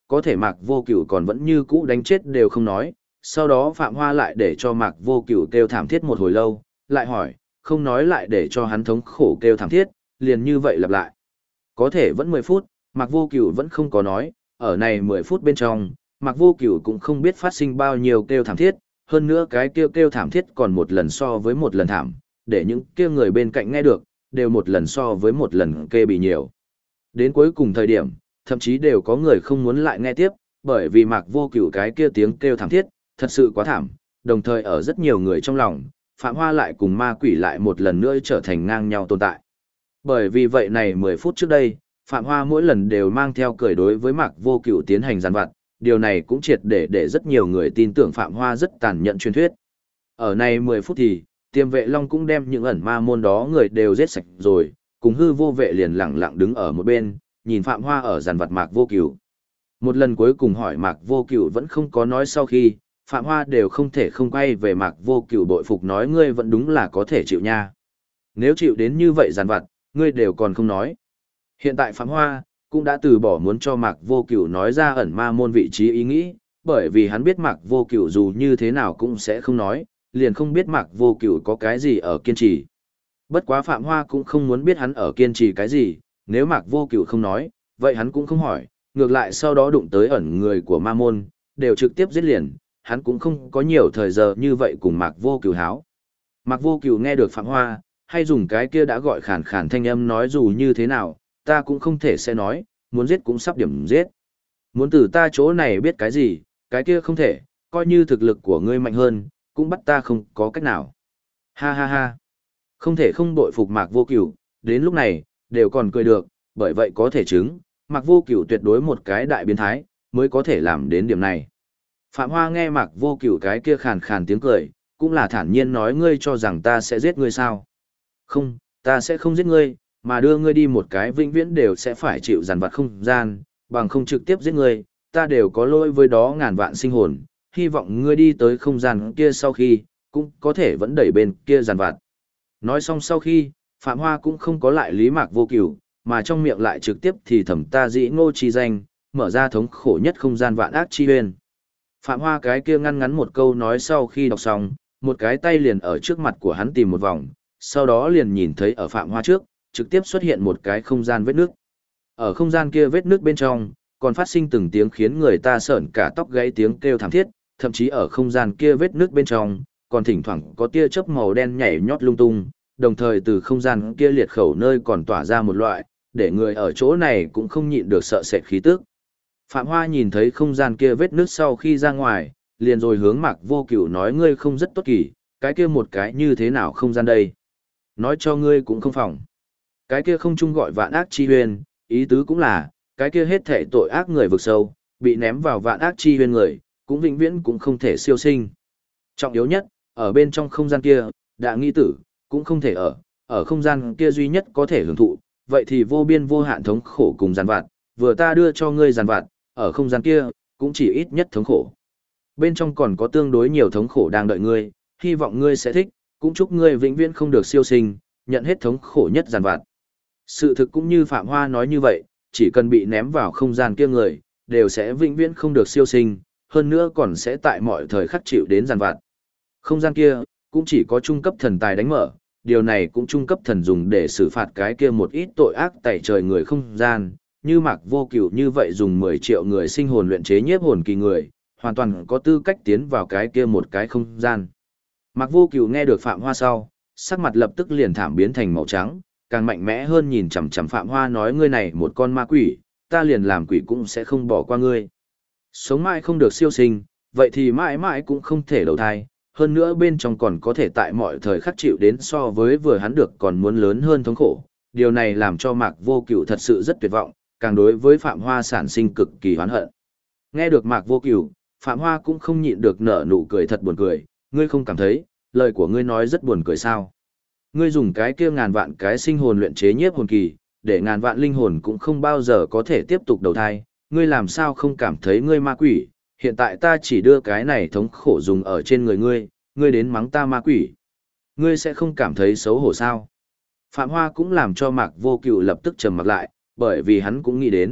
có thể Mạc Vô Cửu còn vẫn như cũ đánh chết đều không nói. Sau đó Phạm Hoa lại để cho Mạc Vô Cửu kêu thảm thiết một hồi lâu, lại hỏi, không nói lại để cho hắn thống khổ kêu thảm thiết, liền như vậy lặp lại. Có thể vẫn 10 phút, Mạc Vô Cửu vẫn không có nói, ở này 10 phút bên trong, Mạc Vô Cửu cũng không biết phát sinh bao nhiêu kêu thảm thiết, hơn nữa cái kêu thảm thiết còn một lần so với một lần thảm, để những kia người bên cạnh nghe được, đều một lần so với một lần kê bị nhiều. Đến cuối cùng thời điểm, thậm chí đều có người không muốn lại nghe tiếp, bởi vì Mạc Vô Cửu cái kia tiếng kêu thảm thiết, thật sự quá thảm, đồng thời ở rất nhiều người trong lòng, Phạm Hoa lại cùng ma quỷ lại một lần nữa trở thành ngang nhau tồn tại. Bởi vì vậy này 10 phút trước đây, Phạm Hoa mỗi lần đều mang theo cười đối với Mạc Vô Cửu tiến hành giàn vặt, điều này cũng triệt để rất nhiều người tin tưởng Phạm Hoa rất tàn nhẫn truyền thuyết. Ở này 10 phút thì, Tiêm Vệ Long cũng đem những ẩn ma môn đó người đều giết sạch rồi, cùng Hư Vô Vệ liền lặng lặng đứng ở một bên, nhìn Phạm Hoa ở giàn vặt Mạc Vô Cửu. Một lần cuối cùng hỏi Mạc Vô Cửu vẫn không có nói sau khi, Phạm Hoa đều không thể không quay về Mạc Vô Cửu bội phục nói ngươi vẫn đúng là có thể chịu nha. Nếu chịu đến như vậy giàn vặt, ngươi đều còn không nói. Hiện tại Phạm Hoa cũng đã từ bỏ muốn cho Mạc Vô Cửu nói ra ẩn ma môn vị trí ý nghĩ, bởi vì hắn biết Mạc Vô Cửu dù như thế nào cũng sẽ không nói, liền không biết Mạc Vô Cửu có cái gì ở kiên trì. Bất quá Phạm Hoa cũng không muốn biết hắn ở kiên trì cái gì, nếu Mạc Vô Cửu không nói, vậy hắn cũng không hỏi, ngược lại sau đó đụng tới ẩn người của ma môn, đều trực tiếp giết liền, hắn cũng không có nhiều thời giờ như vậy cùng Mạc Vô Cửu háo. Mạc Vô Cửu nghe được Phạm Hoa, hay dùng cái kia đã gọi khàn khàn thanh âm nói dù như thế nào, ta cũng không thể sẽ nói, muốn giết cũng sắp điểm giết. Muốn từ ta chỗ này biết cái gì, cái kia không thể, coi như thực lực của ngươi mạnh hơn, cũng bắt ta không có cách nào. Ha ha ha. Không thể không bội phục Mạc Vô Cửu, đến lúc này, đều còn cười được, bởi vậy có thể chứng, Mạc Vô Cửu tuyệt đối một cái đại biến thái, mới có thể làm đến điểm này. Phạm Hoa nghe Mạc Vô Cửu cái kia khàn khàn tiếng cười, cũng là thản nhiên nói ngươi cho rằng ta sẽ giết ngươi sao. Không, ta sẽ không giết ngươi, mà đưa ngươi đi một cái vĩnh viễn đều sẽ phải chịu giàn vặt không gian, bằng không trực tiếp giết ngươi, ta đều có lỗi với đó ngàn vạn sinh hồn, hy vọng ngươi đi tới không gian kia sau khi, cũng có thể vẫn đẩy bên kia giàn vặt. Nói xong sau khi, Phạm Hoa cũng không có lại lý Mạc Vô Cửu, mà trong miệng lại trực tiếp thì thầm ta dĩ ngô chi danh, mở ra thống khổ nhất không gian vạn ác chi huyên. Phạm Hoa cái kia ngăn ngắn một câu nói sau khi đọc xong, một cái tay liền ở trước mặt của hắn tìm một vòng, sau đó liền nhìn thấy ở Phạm Hoa trước, trực tiếp xuất hiện một cái không gian vết nước. Ở không gian kia vết nước bên trong, còn phát sinh từng tiếng khiến người ta sởn cả tóc gáy tiếng kêu thảm thiết, thậm chí ở không gian kia vết nước bên trong, còn thỉnh thoảng có tia chớp màu đen nhảy nhót lung tung, đồng thời từ không gian kia liệt khẩu nơi còn tỏa ra một loại, để người ở chỗ này cũng không nhịn được sợ sệt khí tức. Phạm Hoa nhìn thấy không gian kia vết nước sau khi ra ngoài, liền rồi hướng Mạc Vô Cửu nói ngươi không rất tốt kỳ, cái kia một cái như thế nào không gian đây? Nói cho ngươi cũng không phòng. Cái kia không chung gọi vạn ác chi huyên, ý tứ cũng là, cái kia hết thể tội ác người vực sâu, bị ném vào vạn ác chi huyên người, cũng vĩnh viễn cũng không thể siêu sinh. Trọng yếu nhất, ở bên trong không gian kia, đã nghi tử, cũng không thể ở không gian kia duy nhất có thể hưởng thụ, vậy thì vô biên vô hạn thống khổ cùng giàn vặt, vừa ta đưa cho ngươi giàn vặt, ở không gian kia, cũng chỉ ít nhất thống khổ. Bên trong còn có tương đối nhiều thống khổ đang đợi ngươi, hy vọng ngươi sẽ thích, cũng chúc ngươi vĩnh viễn không được siêu sinh, nhận hết thống khổ nhất giàn vặt. Sự thực cũng như Phạm Hoa nói như vậy, chỉ cần bị ném vào không gian kia người, đều sẽ vĩnh viễn không được siêu sinh, hơn nữa còn sẽ tại mọi thời khắc chịu đến giàn vặt. Không gian kia, cũng chỉ có trung cấp thần tài đánh mở, điều này cũng trung cấp thần dùng để xử phạt cái kia một ít tội ác tẩy trời người không gian, như Mạc Vô Cửu như vậy dùng 10 triệu người sinh hồn luyện chế nhiếp hồn kỳ người, hoàn toàn có tư cách tiến vào cái kia một cái không gian. Mạc Vô Cửu nghe được Phạm Hoa sau, sắc mặt lập tức liền thảm biến thành màu trắng, càng mạnh mẽ hơn nhìn chằm chằm Phạm Hoa nói ngươi này một con ma quỷ, ta liền làm quỷ cũng sẽ không bỏ qua ngươi. Sống mãi không được siêu sinh, vậy thì mãi mãi cũng không thể đầu thai, hơn nữa bên trong còn có thể tại mọi thời khắc chịu đến so với vừa hắn được còn muốn lớn hơn thống khổ. Điều này làm cho Mạc Vô Cửu thật sự rất tuyệt vọng, càng đối với Phạm Hoa sản sinh cực kỳ oán hận. Nghe được Mạc Vô Cửu, Phạm Hoa cũng không nhịn được nở nụ cười thật buồn cười, ngươi không cảm thấy, lời của ngươi nói rất buồn cười sao? Ngươi dùng cái kia ngàn vạn cái sinh hồn luyện chế nhiếp hồn kỳ, để ngàn vạn linh hồn cũng không bao giờ có thể tiếp tục đầu thai, ngươi làm sao không cảm thấy ngươi ma quỷ, hiện tại ta chỉ đưa cái này thống khổ dùng ở trên người ngươi, ngươi đến mắng ta ma quỷ. Ngươi sẽ không cảm thấy xấu hổ sao? Phạm Hoa cũng làm cho Mạc Vô Cửu lập tức trầm mặt lại, bởi vì hắn cũng nghĩ đến,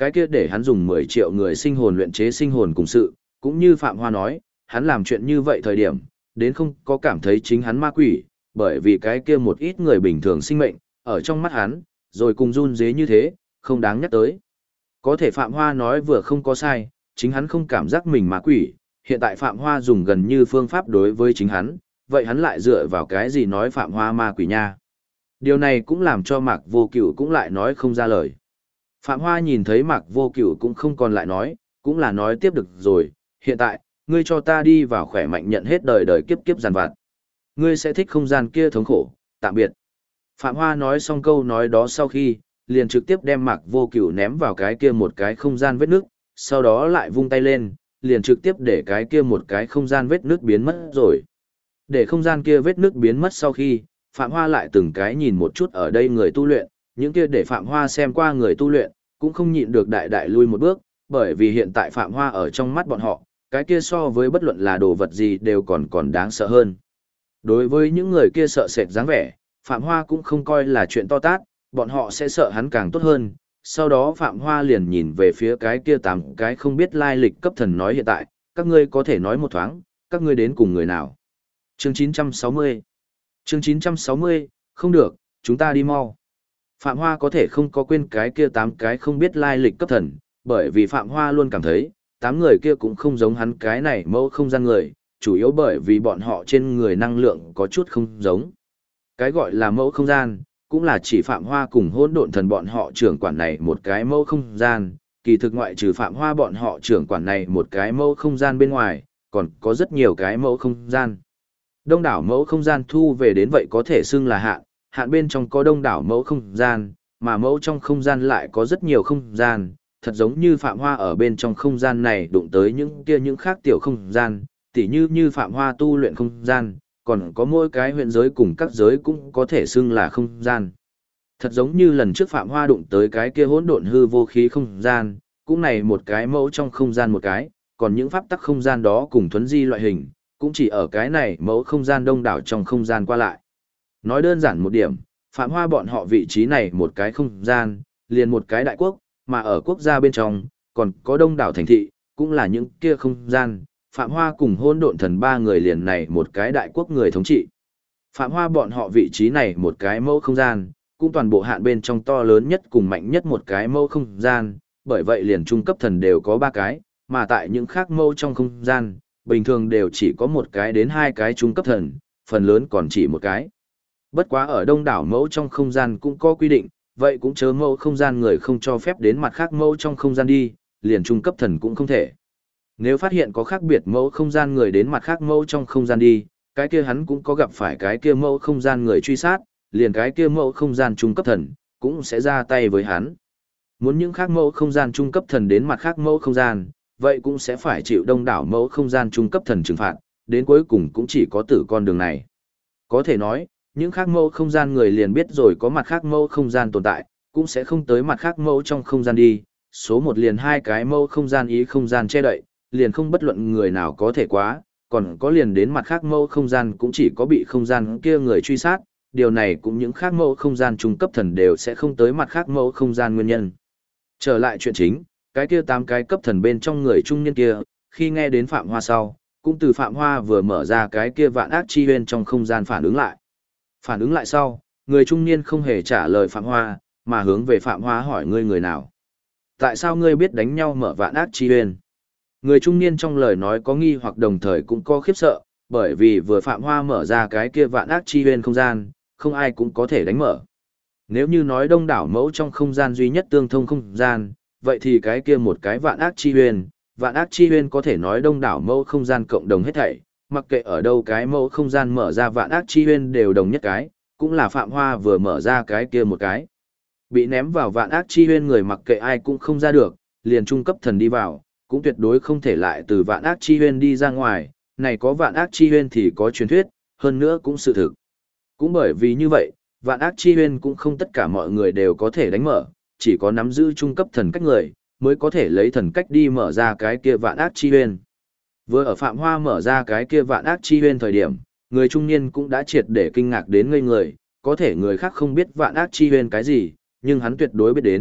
cái kia để hắn dùng 10 triệu người sinh hồn luyện chế sinh hồn cùng sự, cũng như Phạm Hoa nói, hắn làm chuyện như vậy thời điểm, đến không có cảm thấy chính hắn ma quỷ, bởi vì cái kia một ít người bình thường sinh mệnh, ở trong mắt hắn, rồi cùng run dế như thế, không đáng nhắc tới. Có thể Phạm Hoa nói vừa không có sai, chính hắn không cảm giác mình ma quỷ, hiện tại Phạm Hoa dùng gần như phương pháp đối với chính hắn, vậy hắn lại dựa vào cái gì nói Phạm Hoa ma quỷ nha. Điều này cũng làm cho Mạc Vô Cửu cũng lại nói không ra lời. Phạm Hoa nhìn thấy Mạc Vô Cửu cũng không còn lại nói, cũng là nói tiếp được rồi, hiện tại, ngươi cho ta đi vào khỏe mạnh nhận hết đời đời kiếp kiếp giàn vặt. Ngươi sẽ thích không gian kia thống khổ, tạm biệt. Phạm Hoa nói xong câu nói đó sau khi, liền trực tiếp đem Mạc Vô Cửu ném vào cái kia một cái không gian vết nước, sau đó lại vung tay lên, liền trực tiếp để cái kia một cái không gian vết nước biến mất rồi. Để không gian kia vết nước biến mất sau khi, Phạm Hoa lại từng cái nhìn một chút ở đây người tu luyện, những kia để Phạm Hoa xem qua người tu luyện, cũng không nhịn được đại đại lui một bước, bởi vì hiện tại Phạm Hoa ở trong mắt bọn họ, cái kia so với bất luận là đồ vật gì đều còn đáng sợ hơn. Đối với những người kia sợ sệt dáng vẻ, Phạm Hoa cũng không coi là chuyện to tát, bọn họ sẽ sợ hắn càng tốt hơn. Sau đó Phạm Hoa liền nhìn về phía cái kia 8 cái không biết lai lịch cấp thần nói hiện tại, các ngươi có thể nói một thoáng, các ngươi đến cùng người nào. Chương 960 Chương 960, không được, chúng ta đi mau. Phạm Hoa có thể không có quên cái kia 8 cái không biết lai lịch cấp thần, bởi vì Phạm Hoa luôn cảm thấy, 8 người kia cũng không giống hắn cái này mẫu không gian người, chủ yếu bởi vì bọn họ trên người năng lượng có chút không giống. Cái gọi là mẫu không gian, cũng là chỉ Phạm Hoa cùng hỗn độn thần bọn họ trưởng quản này một cái mẫu không gian, kỳ thực ngoại trừ Phạm Hoa bọn họ trưởng quản này một cái mẫu không gian bên ngoài, còn có rất nhiều cái mẫu không gian. Đông đảo mẫu không gian thu về đến vậy có thể xưng là hạn, hạn bên trong có đông đảo mẫu không gian, mà mẫu trong không gian lại có rất nhiều không gian, thật giống như Phạm Hoa ở bên trong không gian này đụng tới những kia những khác tiểu không gian, tỉ như Phạm Hoa tu luyện không gian, còn có mỗi cái huyện giới cùng các giới cũng có thể xưng là không gian. Thật giống như lần trước Phạm Hoa đụng tới cái kia hỗn độn hư vô khí không gian, cũng này một cái mẫu trong không gian một cái, còn những pháp tắc không gian đó cùng thuấn di loại hình, cũng chỉ ở cái này mẫu không gian đông đảo trong không gian qua lại. Nói đơn giản một điểm, Phạm Hoa bọn họ vị trí này một cái không gian, liền một cái đại quốc, mà ở quốc gia bên trong, còn có đông đảo thành thị, cũng là những kia không gian, Phạm Hoa cùng hôn độn thần 3 người liền này một cái đại quốc người thống trị. Phạm Hoa bọn họ vị trí này một cái mẫu không gian, cũng toàn bộ hạn bên trong to lớn nhất cùng mạnh nhất một cái mẫu không gian, bởi vậy liền trung cấp thần đều có 3 cái, mà tại những khác mẫu trong không gian, bình thường đều chỉ có 1 cái đến 2 cái trung cấp thần, phần lớn còn chỉ 1 cái. Bất quá ở đông đảo mẫu trong không gian cũng có quy định, vậy cũng chớ mẫu không gian người không cho phép đến mặt khác mẫu trong không gian đi, liền trung cấp thần cũng không thể. Nếu phát hiện có khác biệt mẫu không gian người đến mặt khác mẫu trong không gian đi, cái kia hắn cũng có gặp phải cái kia mẫu không gian người truy sát, liền cái kia mẫu không gian trung cấp thần, cũng sẽ ra tay với hắn. Muốn những khác mẫu không gian trung cấp thần đến mặt khác mẫu không gian, vậy cũng sẽ phải chịu đông đảo mẫu không gian trung cấp thần trừng phạt, đến cuối cùng cũng chỉ có tử con đường này. Có thể nói, những khác mẫu không gian người liền biết rồi có mặt khác mẫu không gian tồn tại, cũng sẽ không tới mặt khác mẫu trong không gian đi, số 1 liền 2 cái mẫu không gian ý không gian che đậy, liền không bất luận người nào có thể quá, còn có liền đến mặt khác mẫu không gian cũng chỉ có bị không gian kia người truy sát, điều này cũng những khác mẫu không gian trung cấp thần đều sẽ không tới mặt khác mẫu không gian nguyên nhân. Trở lại chuyện chính, cái kia 8 cái cấp thần bên trong người trung niên kia, khi nghe đến Phạm Hoa sau, cũng từ Phạm Hoa vừa mở ra cái kia vạn ác chi huyên trong không gian phản ứng lại. Phản ứng lại sau, người trung niên không hề trả lời Phạm Hoa, mà hướng về Phạm Hoa hỏi ngươi người nào. Tại sao ngươi biết đánh nhau mở vạn ác chi huyên? Người trung niên trong lời nói có nghi hoặc đồng thời cũng có khiếp sợ, bởi vì vừa Phạm Hoa mở ra cái kia vạn ác chi huyên không gian, không ai cũng có thể đánh mở. Nếu như nói đông đảo mẫu trong không gian duy nhất tương thông không gian, vậy thì cái kia một cái vạn ác chi huyên có thể nói đông đảo mẫu không gian cộng đồng hết thảy, mặc kệ ở đâu cái mẫu không gian mở ra vạn ác chi huyên đều đồng nhất cái, cũng là Phạm Hoa vừa mở ra cái kia một cái. Bị ném vào vạn ác chi huyên người mặc kệ ai cũng không ra được, liền trung cấp thần đi vào, cũng tuyệt đối không thể lại từ vạn ác chi huyên đi ra ngoài, này có vạn ác chi huyên thì có truyền thuyết, hơn nữa cũng sự thực. Cũng bởi vì như vậy, vạn ác chi huyên cũng không tất cả mọi người đều có thể đánh mở, chỉ có nắm giữ trung cấp thần cách người, mới có thể lấy thần cách đi mở ra cái kia vạn ác chi huyên. Vừa ở Phạm Hoa mở ra cái kia vạn ác chi huyên thời điểm, người trung niên cũng đã triệt để kinh ngạc đến ngây người, có thể người khác không biết vạn ác chi huyên cái gì, nhưng hắn tuyệt đối biết đến,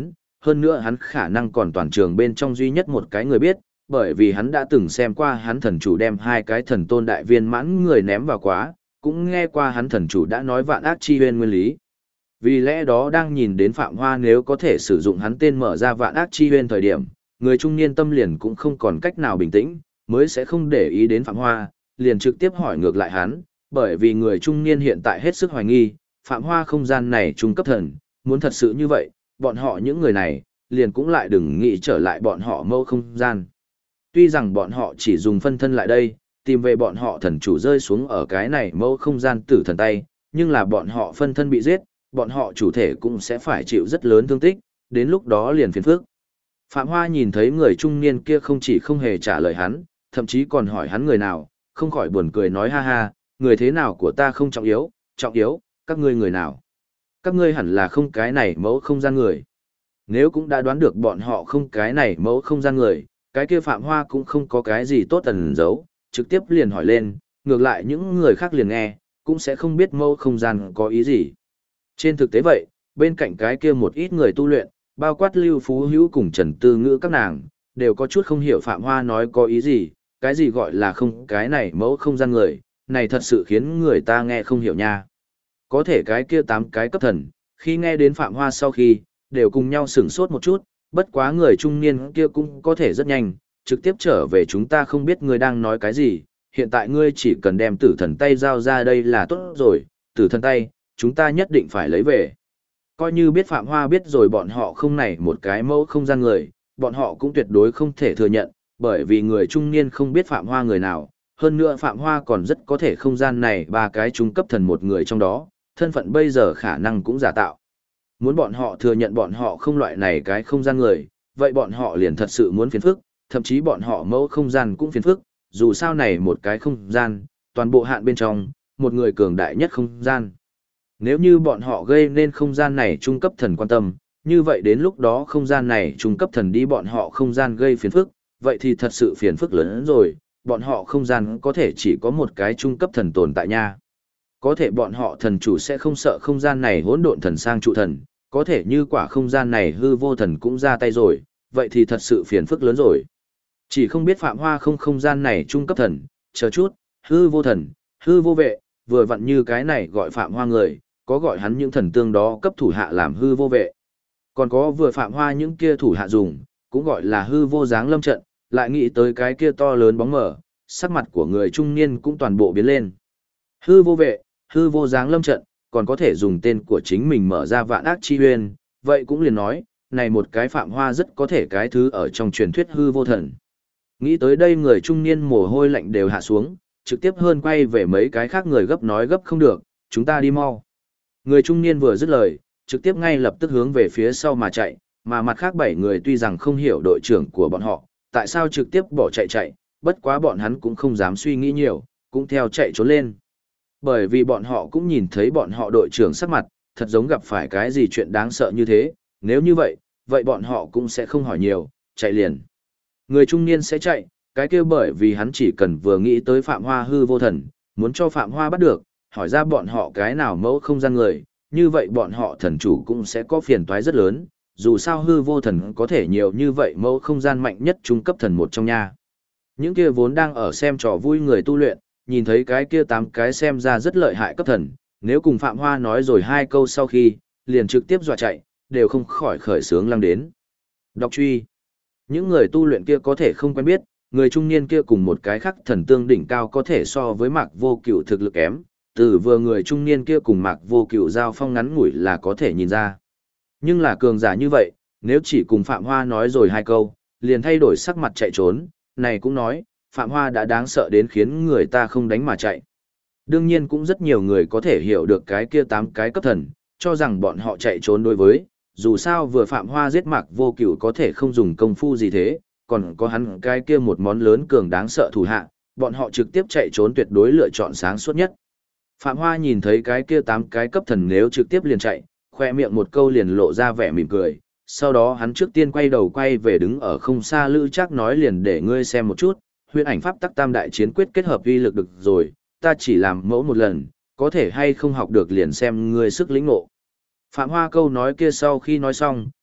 hơn nữa hắn khả năng còn toàn trường bên trong duy nhất một cái người biết, bởi vì hắn đã từng xem qua hắn thần chủ đem hai cái thần tôn đại viên mãn người ném vào quá, cũng nghe qua hắn thần chủ đã nói vạn ác chi huyên nguyên lý. Vì lẽ đó đang nhìn đến Phạm Hoa nếu có thể sử dụng hắn tên mở ra vạn ác chi huyên thời điểm, người trung niên tâm liền cũng không còn cách nào bình tĩnh, mới sẽ không để ý đến Phạm Hoa, liền trực tiếp hỏi ngược lại hắn, bởi vì người trung niên hiện tại hết sức hoài nghi, Phạm Hoa không gian này trung cấp thần, muốn thật sự như vậy, bọn họ những người này, liền cũng lại đừng nghĩ trở lại bọn họ mâu không gian. Tuy rằng bọn họ chỉ dùng phân thân lại đây, tìm về bọn họ thần chủ rơi xuống ở cái này mâu không gian tử thần tay, nhưng là bọn họ phân thân bị giết, bọn họ chủ thể cũng sẽ phải chịu rất lớn thương tích, đến lúc đó liền phiền phức. Phạm Hoa nhìn thấy người trung niên kia không chỉ không hề trả lời hắn, thậm chí còn hỏi hắn người nào, không khỏi buồn cười nói ha ha, người thế nào của ta không trọng yếu, các ngươi người nào. Các ngươi hẳn là không cái này mẫu không gian người. Nếu cũng đã đoán được bọn họ không cái này mẫu không gian người, cái kia Phạm Hoa cũng không có cái gì tốt ẩn giấu, trực tiếp liền hỏi lên, ngược lại những người khác liền nghe, cũng sẽ không biết mẫu không gian có ý gì. Trên thực tế vậy, bên cạnh cái kia một ít người tu luyện, bao quát Lưu Phú Hữu cùng Trần Tư Ngữ các nàng, đều có chút không hiểu Phạm Hoa nói có ý gì, cái gì gọi là không cái này mẫu không gian người, này thật sự khiến người ta nghe không hiểu nha. Có thể cái kia 8 cái cấp thần, khi nghe đến Phạm Hoa sau khi, đều cùng nhau sửng sốt một chút, bất quá người trung niên kia cũng có thể rất nhanh, trực tiếp trở về chúng ta không biết ngươi đang nói cái gì, hiện tại ngươi chỉ cần đem tử thần tay giao ra đây là tốt rồi, tử thần tay, chúng ta nhất định phải lấy về. Coi như biết Phạm Hoa biết rồi bọn họ không này một cái mẫu không gian người, bọn họ cũng tuyệt đối không thể thừa nhận, bởi vì người trung niên không biết Phạm Hoa người nào, hơn nữa Phạm Hoa còn rất có thể không gian này 3 cái trung cấp thần một người trong đó, thân phận bây giờ khả năng cũng giả tạo. Muốn bọn họ thừa nhận bọn họ không loại này cái không gian người, vậy bọn họ liền thật sự muốn phiền phức, thậm chí bọn họ mẫu không gian cũng phiền phức, dù sao này một cái không gian, toàn bộ hạn bên trong, một người cường đại nhất không gian. Nếu như bọn họ gây nên không gian này trung cấp thần quan tâm, như vậy đến lúc đó không gian này trung cấp thần đi bọn họ không gian gây phiền phức, vậy thì thật sự phiền phức lớn hơn rồi, bọn họ không gian có thể chỉ có một cái trung cấp thần tồn tại nha. Có thể bọn họ thần chủ sẽ không sợ không gian này hỗn độn thần sang trụ thần, có thể như quả không gian này hư vô thần cũng ra tay rồi, vậy thì thật sự phiền phức lớn rồi. Chỉ không biết Phạm Hoa không gian này trung cấp thần, chờ chút, hư vô thần, hư vô vệ, vừa vặn như cái này gọi Phạm Hoa người, có gọi hắn những thần tương đó cấp thủ hạ làm hư vô vệ. Còn có vừa Phạm Hoa những kia thủ hạ dùng, cũng gọi là hư vô dáng lâm trận, lại nghĩ tới cái kia to lớn bóng mở, sắc mặt của người trung niên cũng toàn bộ biến lên. Hư vô vệ, hư vô dáng lâm trận, còn có thể dùng tên của chính mình mở ra vạn ác chi huyên, vậy cũng liền nói, này một cái Phạm Hoa rất có thể cái thứ ở trong truyền thuyết hư vô thần. Nghĩ tới đây người trung niên mồ hôi lạnh đều hạ xuống, trực tiếp hơn quay về mấy cái khác người gấp nói gấp không được, chúng ta đi mau. Người trung niên vừa dứt lời, trực tiếp ngay lập tức hướng về phía sau mà chạy, mà mặt khác 7 người tuy rằng không hiểu đội trưởng của bọn họ, tại sao trực tiếp bỏ chạy, bất quá bọn hắn cũng không dám suy nghĩ nhiều, cũng theo chạy trốn lên. Bởi vì bọn họ cũng nhìn thấy bọn họ đội trưởng sắc mặt, thật giống gặp phải cái gì chuyện đáng sợ như thế, nếu như vậy, vậy bọn họ cũng sẽ không hỏi nhiều, chạy liền. Người trung niên sẽ chạy, cái kia bởi vì hắn chỉ cần vừa nghĩ tới Phạm Hoa hư vô thần, muốn cho Phạm Hoa bắt được, hỏi ra bọn họ cái nào mẫu không gian người, như vậy bọn họ thần chủ cũng sẽ có phiền toái rất lớn, dù sao hư vô thần có thể nhiều như vậy mẫu không gian mạnh nhất trung cấp thần một trong nha. Những kia vốn đang ở xem trò vui người tu luyện, nhìn thấy cái kia 8 cái xem ra rất lợi hại cấp thần, nếu cùng Phạm Hoa nói rồi 2 câu sau khi, liền trực tiếp dọa chạy, đều không khỏi khởi sướng lăng đến. Đọc truy. Những người tu luyện kia có thể không quen biết, người trung niên kia cùng một cái khác thần tương đỉnh cao có thể so với Mạc Vô Cựu thực lực kém, từ vừa người trung niên kia cùng Mạc Vô Cựu giao phong ngắn ngủi là có thể nhìn ra. Nhưng là cường giả như vậy, nếu chỉ cùng Phạm Hoa nói rồi 2 câu, liền thay đổi sắc mặt chạy trốn, này cũng nói, Phạm Hoa đã đáng sợ đến khiến người ta không đánh mà chạy. Đương nhiên cũng rất nhiều người có thể hiểu được cái kia 8 cái cấp thần, cho rằng bọn họ chạy trốn đối với, dù sao vừa Phạm Hoa giết Mạc Vô Cựu có thể không dùng công phu gì thế, còn có hắn cái kia một món lớn cường đáng sợ thủ hạ, bọn họ trực tiếp chạy trốn tuyệt đối lựa chọn sáng suốt nhất. Phạm Hoa nhìn thấy cái kia 8 cái cấp thần nếu trực tiếp liền chạy, khoe miệng một câu liền lộ ra vẻ mỉm cười, sau đó hắn trước tiên quay đầu quay về đứng ở không xa Lữ Trác nói liền để ngươi xem một chút, huyễn ảnh pháp tắc tam đại chiến quyết kết hợp uy lực được rồi, ta chỉ làm mẫu một lần, có thể hay không học được liền xem ngươi sức lĩnh ngộ. Phạm Hoa câu nói kia sau khi nói xong,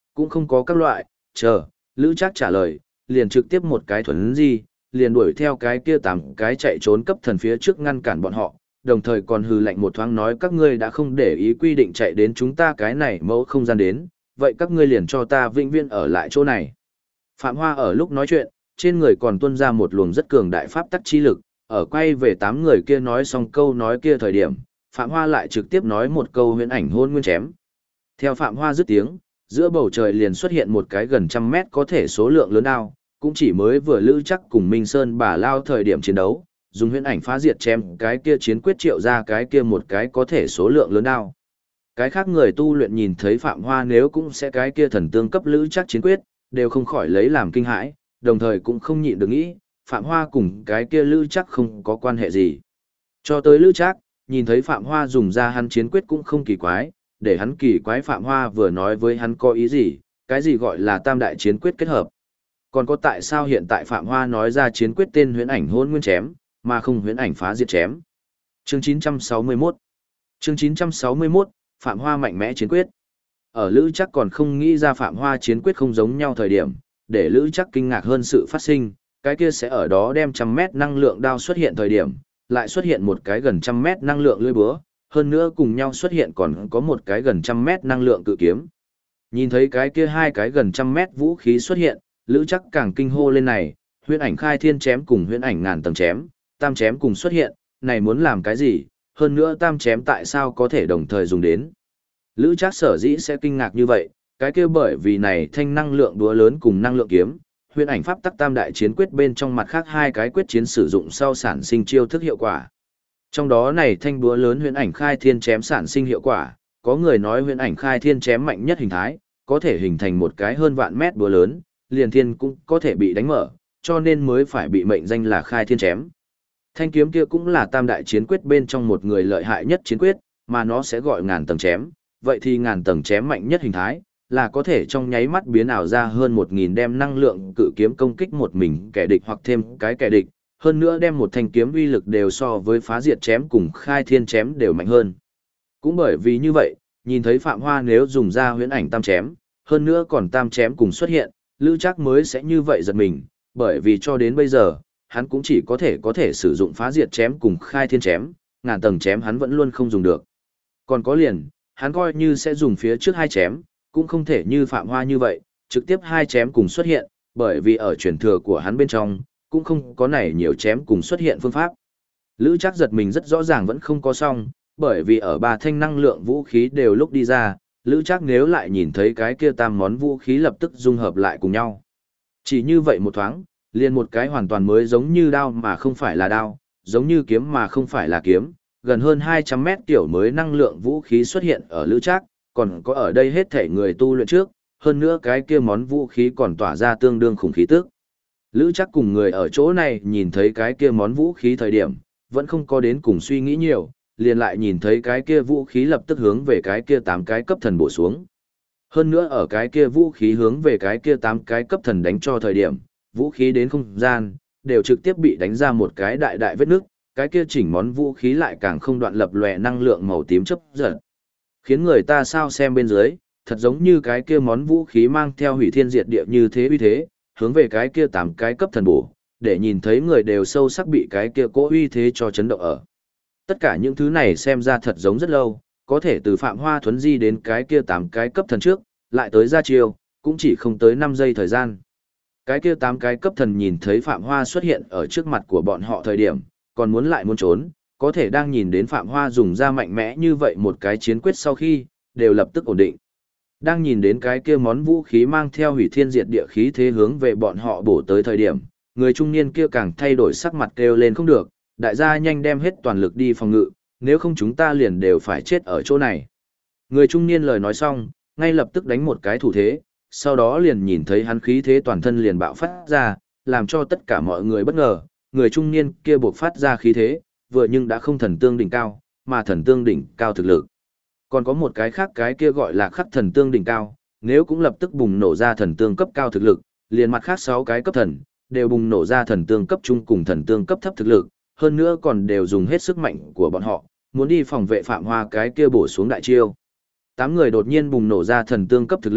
cũng không có các loại, chờ, Lữ Trác trả lời, liền trực tiếp một cái thuấn di, liền đuổi theo cái kia 8 cái chạy trốn cấp thần phía trước ngăn cản bọn họ, đồng thời còn hừ lạnh một thoáng nói các ngươi đã không để ý quy định chạy đến chúng ta cái này mẫu không gian đến, vậy các ngươi liền cho ta vĩnh viễn ở lại chỗ này. Phạm Hoa ở lúc nói chuyện, trên người còn tuôn ra một luồng rất cường đại pháp tắc chi lực, ở quay về 8 người kia nói xong câu nói kia thời điểm, Phạm Hoa lại trực tiếp nói một câu huyễn ảnh hôn nguyên chém. Theo Phạm Hoa dứt tiếng, giữa bầu trời liền xuất hiện một cái gần 100 mét có thể số lượng lớn đao, cũng chỉ mới vừa Lữ Trác cùng Minh Sơn Bà Lao thời điểm chiến đấu, dùng huyễn ảnh phá diệt chém cái kia chiến quyết triệu ra cái kia một cái có thể số lượng lớn đao. Cái khác người tu luyện nhìn thấy Phạm Hoa nếu cũng sẽ cái kia thần tương cấp Lữ Trác chiến quyết, đều không khỏi lấy làm kinh hãi, đồng thời cũng không nhịn được nghĩ, Phạm Hoa cùng cái kia Lữ Trác không có quan hệ gì. Cho tới Lữ Trác, nhìn thấy Phạm Hoa dùng ra hắn chiến quyết cũng không kỳ quái, để hắn kỳ quái Phạm Hoa vừa nói với hắn có ý gì, cái gì gọi là tam đại chiến quyết kết hợp. Còn có tại sao hiện tại Phạm Hoa nói ra chiến quyết tên huyễn ảnh hôn nguyên chém, mà không huyễn ảnh phá diệt chém. Chương 961 Chương 961, Phạm Hoa mạnh mẽ chiến quyết. Ở Lữ Trác còn không nghĩ ra Phạm Hoa chiến quyết không giống nhau thời điểm, để Lữ Trác kinh ngạc hơn sự phát sinh, cái kia sẽ ở đó đem 100 mét năng lượng đao xuất hiện thời điểm, lại xuất hiện một cái gần 100 mét năng lượng lưỡi búa, hơn nữa cùng nhau xuất hiện còn có một cái gần 100 mét năng lượng cự kiếm. Nhìn thấy cái kia hai cái gần 100 mét vũ khí xuất hiện, Lữ Trác càng kinh hô lên này, huyễn ảnh khai thiên chém cùng huyễn ảnh ngàn tầng chém, tam chém cùng xuất hiện, này muốn làm cái gì, hơn nữa tam chém tại sao có thể đồng thời dùng đến. Lữ Trác sở dĩ sẽ kinh ngạc như vậy, cái kia bởi vì này thanh năng lượng đúa lớn cùng năng lượng kiếm, huyễn ảnh pháp tắc tam đại chiến quyết bên trong mặt khác hai cái quyết chiến sử dụng sau sản sinh chiêu thức hiệu quả. Trong đó này thanh búa lớn huyễn ảnh khai thiên chém sản sinh hiệu quả, có người nói huyễn ảnh khai thiên chém mạnh nhất hình thái, có thể hình thành một cái hơn vạn mét búa lớn, liền thiên cũng có thể bị đánh mở, cho nên mới phải bị mệnh danh là khai thiên chém. Thanh kiếm kia cũng là tam đại chiến quyết bên trong một người lợi hại nhất chiến quyết, mà nó sẽ gọi ngàn tầng chém, vậy thì ngàn tầng chém mạnh nhất hình thái, là có thể trong nháy mắt biến ảo ra hơn 1000 đem năng lượng cự kiếm công kích một mình kẻ địch hoặc thêm cái kẻ địch, hơn nữa đem một thanh kiếm uy lực đều so với phá diệt chém cùng khai thiên chém đều mạnh hơn. Cũng bởi vì như vậy, nhìn thấy Phạm Hoa nếu dùng ra huyễn ảnh tam chém, hơn nữa còn tam chém cùng xuất hiện, Lữ Trác mới sẽ như vậy giật mình, bởi vì cho đến bây giờ, hắn cũng chỉ có thể sử dụng phá diệt chém cùng khai thiên chém, ngàn tầng chém hắn vẫn luôn không dùng được. Còn có liền, hắn coi như sẽ dùng phía trước hai chém, cũng không thể như Phạm Hoa như vậy, trực tiếp hai chém cùng xuất hiện, bởi vì ở truyền thừa của hắn bên trong, cũng không có này nhiều chém cùng xuất hiện phương pháp. Lữ Trác giật mình rất rõ ràng vẫn không có xong, bởi vì ở ba thanh năng lượng vũ khí đều lúc đi ra, Lữ Trác nếu lại nhìn thấy cái kia tam món vũ khí lập tức dung hợp lại cùng nhau. Chỉ như vậy một thoáng, liền một cái hoàn toàn mới giống như đao mà không phải là đao, giống như kiếm mà không phải là kiếm, gần hơn 200 mét kiểu mới năng lượng vũ khí xuất hiện ở Lữ Trác, còn có ở đây hết thể người tu luyện trước, hơn nữa cái kia món vũ khí còn tỏa ra tương đương khủng khí tức. Lữ Trác cùng người ở chỗ này nhìn thấy cái kia món vũ khí thời điểm, vẫn không có đến cùng suy nghĩ nhiều, liền lại nhìn thấy cái kia vũ khí lập tức hướng về cái kia 8 cái cấp thần bổ xuống. Hơn nữa ở cái kia vũ khí hướng về cái kia 8 cái cấp thần đánh cho thời điểm, vũ khí đến không gian, đều trực tiếp bị đánh ra một cái đại đại vết nước, cái kia chỉnh món vũ khí lại càng không đoạn lập lòe năng lượng màu tím chớp giật. Khiến người ta sao xem bên dưới, thật giống như cái kia món vũ khí mang theo hủy thiên diệt địa như thế uy thế, hướng về cái kia 8 cái cấp thần bổ, để nhìn thấy người đều sâu sắc bị cái kia cỗ uy thế cho chấn động ở. Tất cả những thứ này xem ra thật giống rất lâu, có thể từ Phạm Hoa thuấn di đến cái kia 8 cái cấp thần trước, lại tới ra chiêu, cũng chỉ không tới 5 giây thời gian. Cái kia 8 cái cấp thần nhìn thấy Phạm Hoa xuất hiện ở trước mặt của bọn họ thời điểm, còn muốn lại muốn trốn, có thể đang nhìn đến Phạm Hoa dùng ra mạnh mẽ như vậy một cái chiến quyết sau khi, đều lập tức ổn định. Đang nhìn đến cái kia món vũ khí mang theo hủy thiên diệt địa khí thế hướng về bọn họ bổ tới thời điểm, người trung niên kia càng thay đổi sắc mặt kêu lên không được, đại gia nhanh đem hết toàn lực đi phòng ngự, nếu không chúng ta liền đều phải chết ở chỗ này. Người trung niên lời nói xong, ngay lập tức đánh một cái thủ thế, sau đó liền nhìn thấy hắn khí thế toàn thân liền bạo phát ra, làm cho tất cả mọi người bất ngờ, người trung niên kia buộc phát ra khí thế, vừa nhưng đã không thần tương đỉnh cao, mà thần tương đỉnh cao thực lực. Còn có một cái khác cái kia gọi là khắc thần tương đỉnh cao, nếu cũng lập tức bùng nổ ra thần tương cấp cao thực lực, liền mặt khác 6 cái cấp thần, đều bùng nổ ra thần tương cấp trung cùng thần tương cấp thấp thực lực, hơn nữa còn đều dùng hết sức mạnh của bọn họ, muốn đi phòng vệ Phạm Hoa cái kia bổ xuống đại chiêu. 8 người đột nhiên bùng nổ ra thần tương cấp thực lực,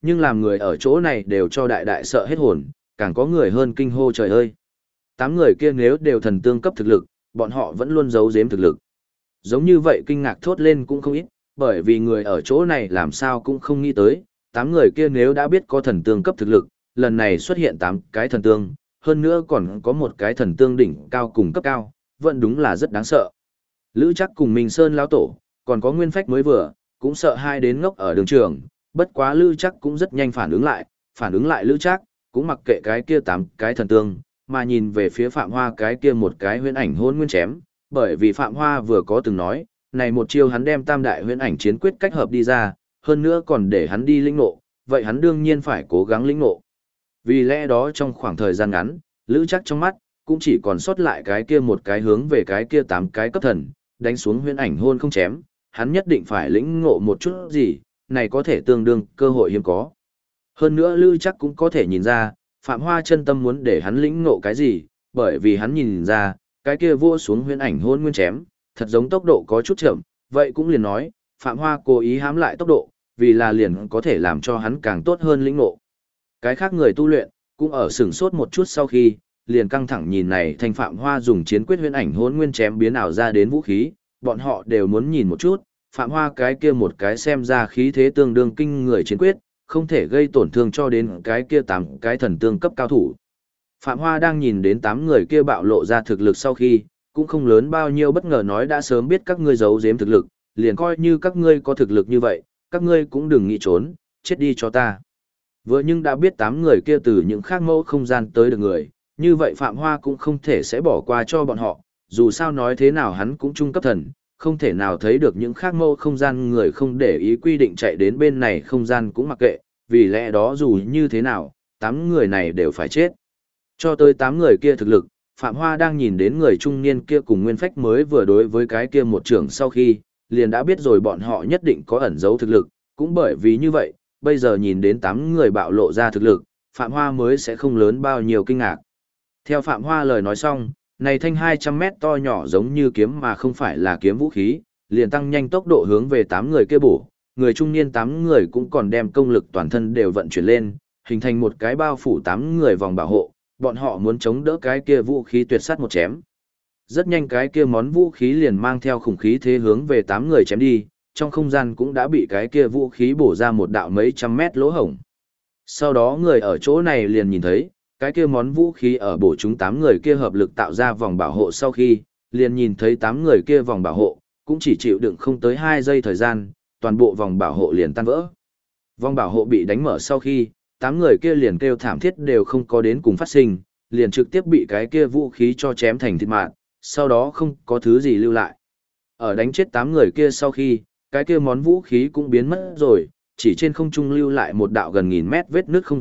nhưng làm người ở chỗ này đều cho đại đại sợ hết hồn, càng có người hơn kinh hô trời ơi. 8 người kia nếu đều thần tương cấp thực lực, bọn họ vẫn luôn giấu giếm thực lực. Giống như vậy kinh ngạc thốt lên cũng không ít, bởi vì người ở chỗ này làm sao cũng không nghĩ tới, 8 người kia nếu đã biết có thần tương cấp thực lực, lần này xuất hiện 8 cái thần tương, hơn nữa còn có một cái thần tương đỉnh cao cùng cấp cao, vẫn đúng là rất đáng sợ. Lữ Trác cùng Minh Sơn lão tổ, còn có Nguyên Phách mới vừa, cũng sợ hai đến ngốc ở đường trường, bất quá Lữ Trác cũng rất nhanh phản ứng lại Lữ Trác, cũng mặc kệ cái kia 8 cái thần tương, mà nhìn về phía Phạm Hoa cái kia một cái huyễn ảnh hôn nguyên chém, bởi vì Phạm Hoa vừa có từng nói, này một chiêu hắn đem tam đại huyễn ảnh chiến quyết cách hợp đi ra, hơn nữa còn để hắn đi lĩnh ngộ, vậy hắn đương nhiên phải cố gắng lĩnh ngộ. Vì lẽ đó trong khoảng thời gian ngắn, Lữ Trác trong mắt cũng chỉ còn sót lại cái kia một cái hướng về cái kia 8 cái cấp thần, đánh xuống huyễn ảnh hôn không chém, hắn nhất định phải lĩnh ngộ một chút gì, này có thể tương đương cơ hội hiếm có. Hơn nữa Lữ Trác cũng có thể nhìn ra, Phạm Hoa chân tâm muốn để hắn lĩnh ngộ cái gì, bởi vì hắn nhìn ra, cái kia vua xuống huyễn ảnh hôn nguyên chém, thật giống tốc độ có chút chậm, vậy cũng liền nói, Phạm Hoa cố ý hãm lại tốc độ, vì là liền có thể làm cho hắn càng tốt hơn lĩnh ngộ. Cái khác người tu luyện, cũng ở sửng sốt một chút sau khi, liền căng thẳng nhìn này thành Phạm Hoa dùng chiến quyết huyễn ảnh hôn nguyên chém biến ảo ra đến vũ khí, bọn họ đều muốn nhìn một chút, Phạm Hoa cái kia một cái xem ra khí thế tương đương kinh người chiến quyết, không thể gây tổn thương cho đến cái kia 8 cái thần tương cấp cao thủ. Phạm Hoa đang nhìn đến 8 người kia bạo lộ ra thực lực sau khi, cũng không lớn bao nhiêu bất ngờ nói đã sớm biết các ngươi giấu giếm thực lực, liền coi như các ngươi có thực lực như vậy, các ngươi cũng đừng nghĩ trốn, chết đi cho ta. Vừa nhưng đã biết 8 người kia từ những khác mẫu không gian tới được người, như vậy Phạm Hoa cũng không thể sẽ bỏ qua cho bọn họ, dù sao nói thế nào hắn cũng trung cấp thần, không thể nào thấy được những khác mẫu không gian người không để ý quy định chạy đến bên này không gian cũng mặc kệ, vì lẽ đó dù như thế nào, 8 người này đều phải chết. Cho tới 8 người kia thực lực, Phạm Hoa đang nhìn đến người trung niên kia cùng Nguyên Phách mới vừa đối với cái kia một trưởng sau khi, liền đã biết rồi bọn họ nhất định có ẩn giấu thực lực, cũng bởi vì như vậy, bây giờ nhìn đến 8 người bạo lộ ra thực lực, Phạm Hoa mới sẽ không lớn bao nhiêu kinh ngạc. Theo Phạm Hoa lời nói xong, này thanh 200 mét to nhỏ giống như kiếm mà không phải là kiếm vũ khí, liền tăng nhanh tốc độ hướng về 8 người kia bổ, người trung niên 8 người cũng còn đem công lực toàn thân đều vận chuyển lên, hình thành một cái bao phủ 8 người vòng bảo hộ, bọn họ muốn chống đỡ cái kia vũ khí tuyệt sát một chém. Rất nhanh cái kia món vũ khí liền mang theo khủng khí thế hướng về 8 người chém đi, trong không gian cũng đã bị cái kia vũ khí bổ ra một đạo mấy trăm mét lỗ hổng. Sau đó người ở chỗ này liền nhìn thấy, cái kia món vũ khí ở bổ chúng 8 người kia hợp lực tạo ra vòng bảo hộ sau khi, liền nhìn thấy 8 người kia vòng bảo hộ, cũng chỉ chịu đựng không tới 2 giây thời gian, toàn bộ vòng bảo hộ liền tan vỡ. Vòng bảo hộ bị đánh mở sau khi, 8 người kia liền kêu thảm thiết đều không có đến cùng phát sinh, liền trực tiếp bị cái kia vũ khí cho chém thành thịt mạt, sau đó không có thứ gì lưu lại. Ở đánh chết 8 người kia sau khi, cái kia món vũ khí cũng biến mất rồi, chỉ trên không trung lưu lại một đạo gần nghìn mét vết nứt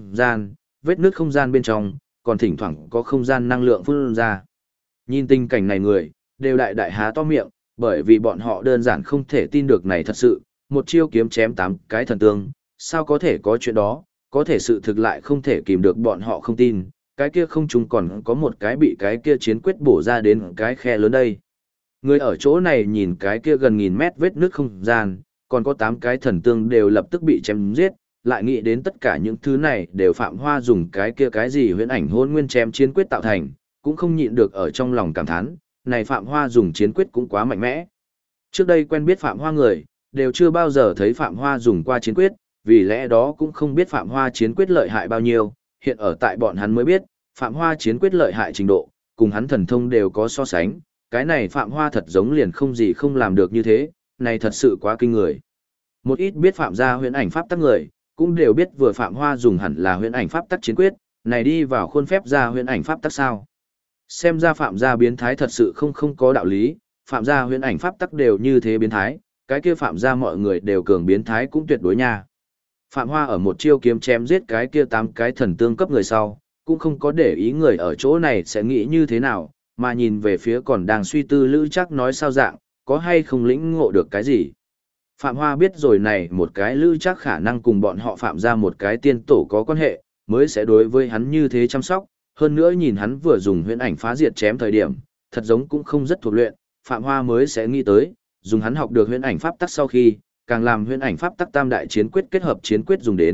không gian bên trong, còn thỉnh thoảng có không gian năng lượng phun ra. Nhìn tình cảnh này người, đều đại đại há to miệng, bởi vì bọn họ đơn giản không thể tin được này thật sự, một chiêu kiếm chém 8 cái thần tương, sao có thể có chuyện đó, có thể sự thực lại không thể kìm được bọn họ không tin, cái kia không trung còn có một cái bị cái kia chiến quyết bổ ra đến cái khe lớn đây. Người ở chỗ này nhìn cái kia gần nghìn mét vết nước không gian, còn có 8 cái thần tương đều lập tức bị chém giết, lại nghĩ đến tất cả những thứ này đều Phạm Hoa dùng cái kia cái gì huyễn ảnh hôn nguyên chém chiến quyết tạo thành, cũng không nhịn được ở trong lòng cảm thán, này Phạm Hoa dùng chiến quyết cũng quá mạnh mẽ. Trước đây quen biết Phạm Hoa người, đều chưa bao giờ thấy Phạm Hoa dùng qua chiến quyết, vì lẽ đó cũng không biết Phạm Hoa chiến quyết lợi hại bao nhiêu, hiện ở tại bọn hắn mới biết, Phạm Hoa chiến quyết lợi hại trình độ, cùng hắn thần thông đều có so sánh, cái này Phạm Hoa thật giống liền không gì không làm được như thế, này thật sự quá kinh người. Một ít biết Phạm gia huyễn ảnh pháp tắc người, cũng đều biết vừa Phạm Hoa dùng hẳn là huyễn ảnh pháp tắc chiến quyết, này đi vào khuôn phép ra huyễn ảnh pháp tắc sao. Xem ra Phạm gia biến thái thật sự không có đạo lý, Phạm gia huyễn ảnh pháp tắc đều như thế biến thái, cái kia Phạm gia mọi người đều cường biến thái cũng tuyệt đối nha. Phạm Hoa ở một chiêu kiếm chém giết cái kia 8 cái thần tương cấp người sau, cũng không có để ý người ở chỗ này sẽ nghĩ như thế nào, mà nhìn về phía còn đang suy tư Lữ Trác nói sao dạng, có hay không lĩnh ngộ được cái gì. Phạm Hoa biết rồi này một cái Lữ Trác khả năng cùng bọn họ Phạm ra một cái tiên tổ có quan hệ, mới sẽ đối với hắn như thế chăm sóc, hơn nữa nhìn hắn vừa dùng huyễn ảnh phá diệt chém thời điểm, thật giống cũng không rất thuộc luyện, Phạm Hoa mới sẽ nghĩ tới, dùng hắn học được huyễn ảnh pháp tắc sau khi, càng làm huyễn ảnh pháp tắc tam đại chiến quyết kết hợp chiến quyết dùng đến,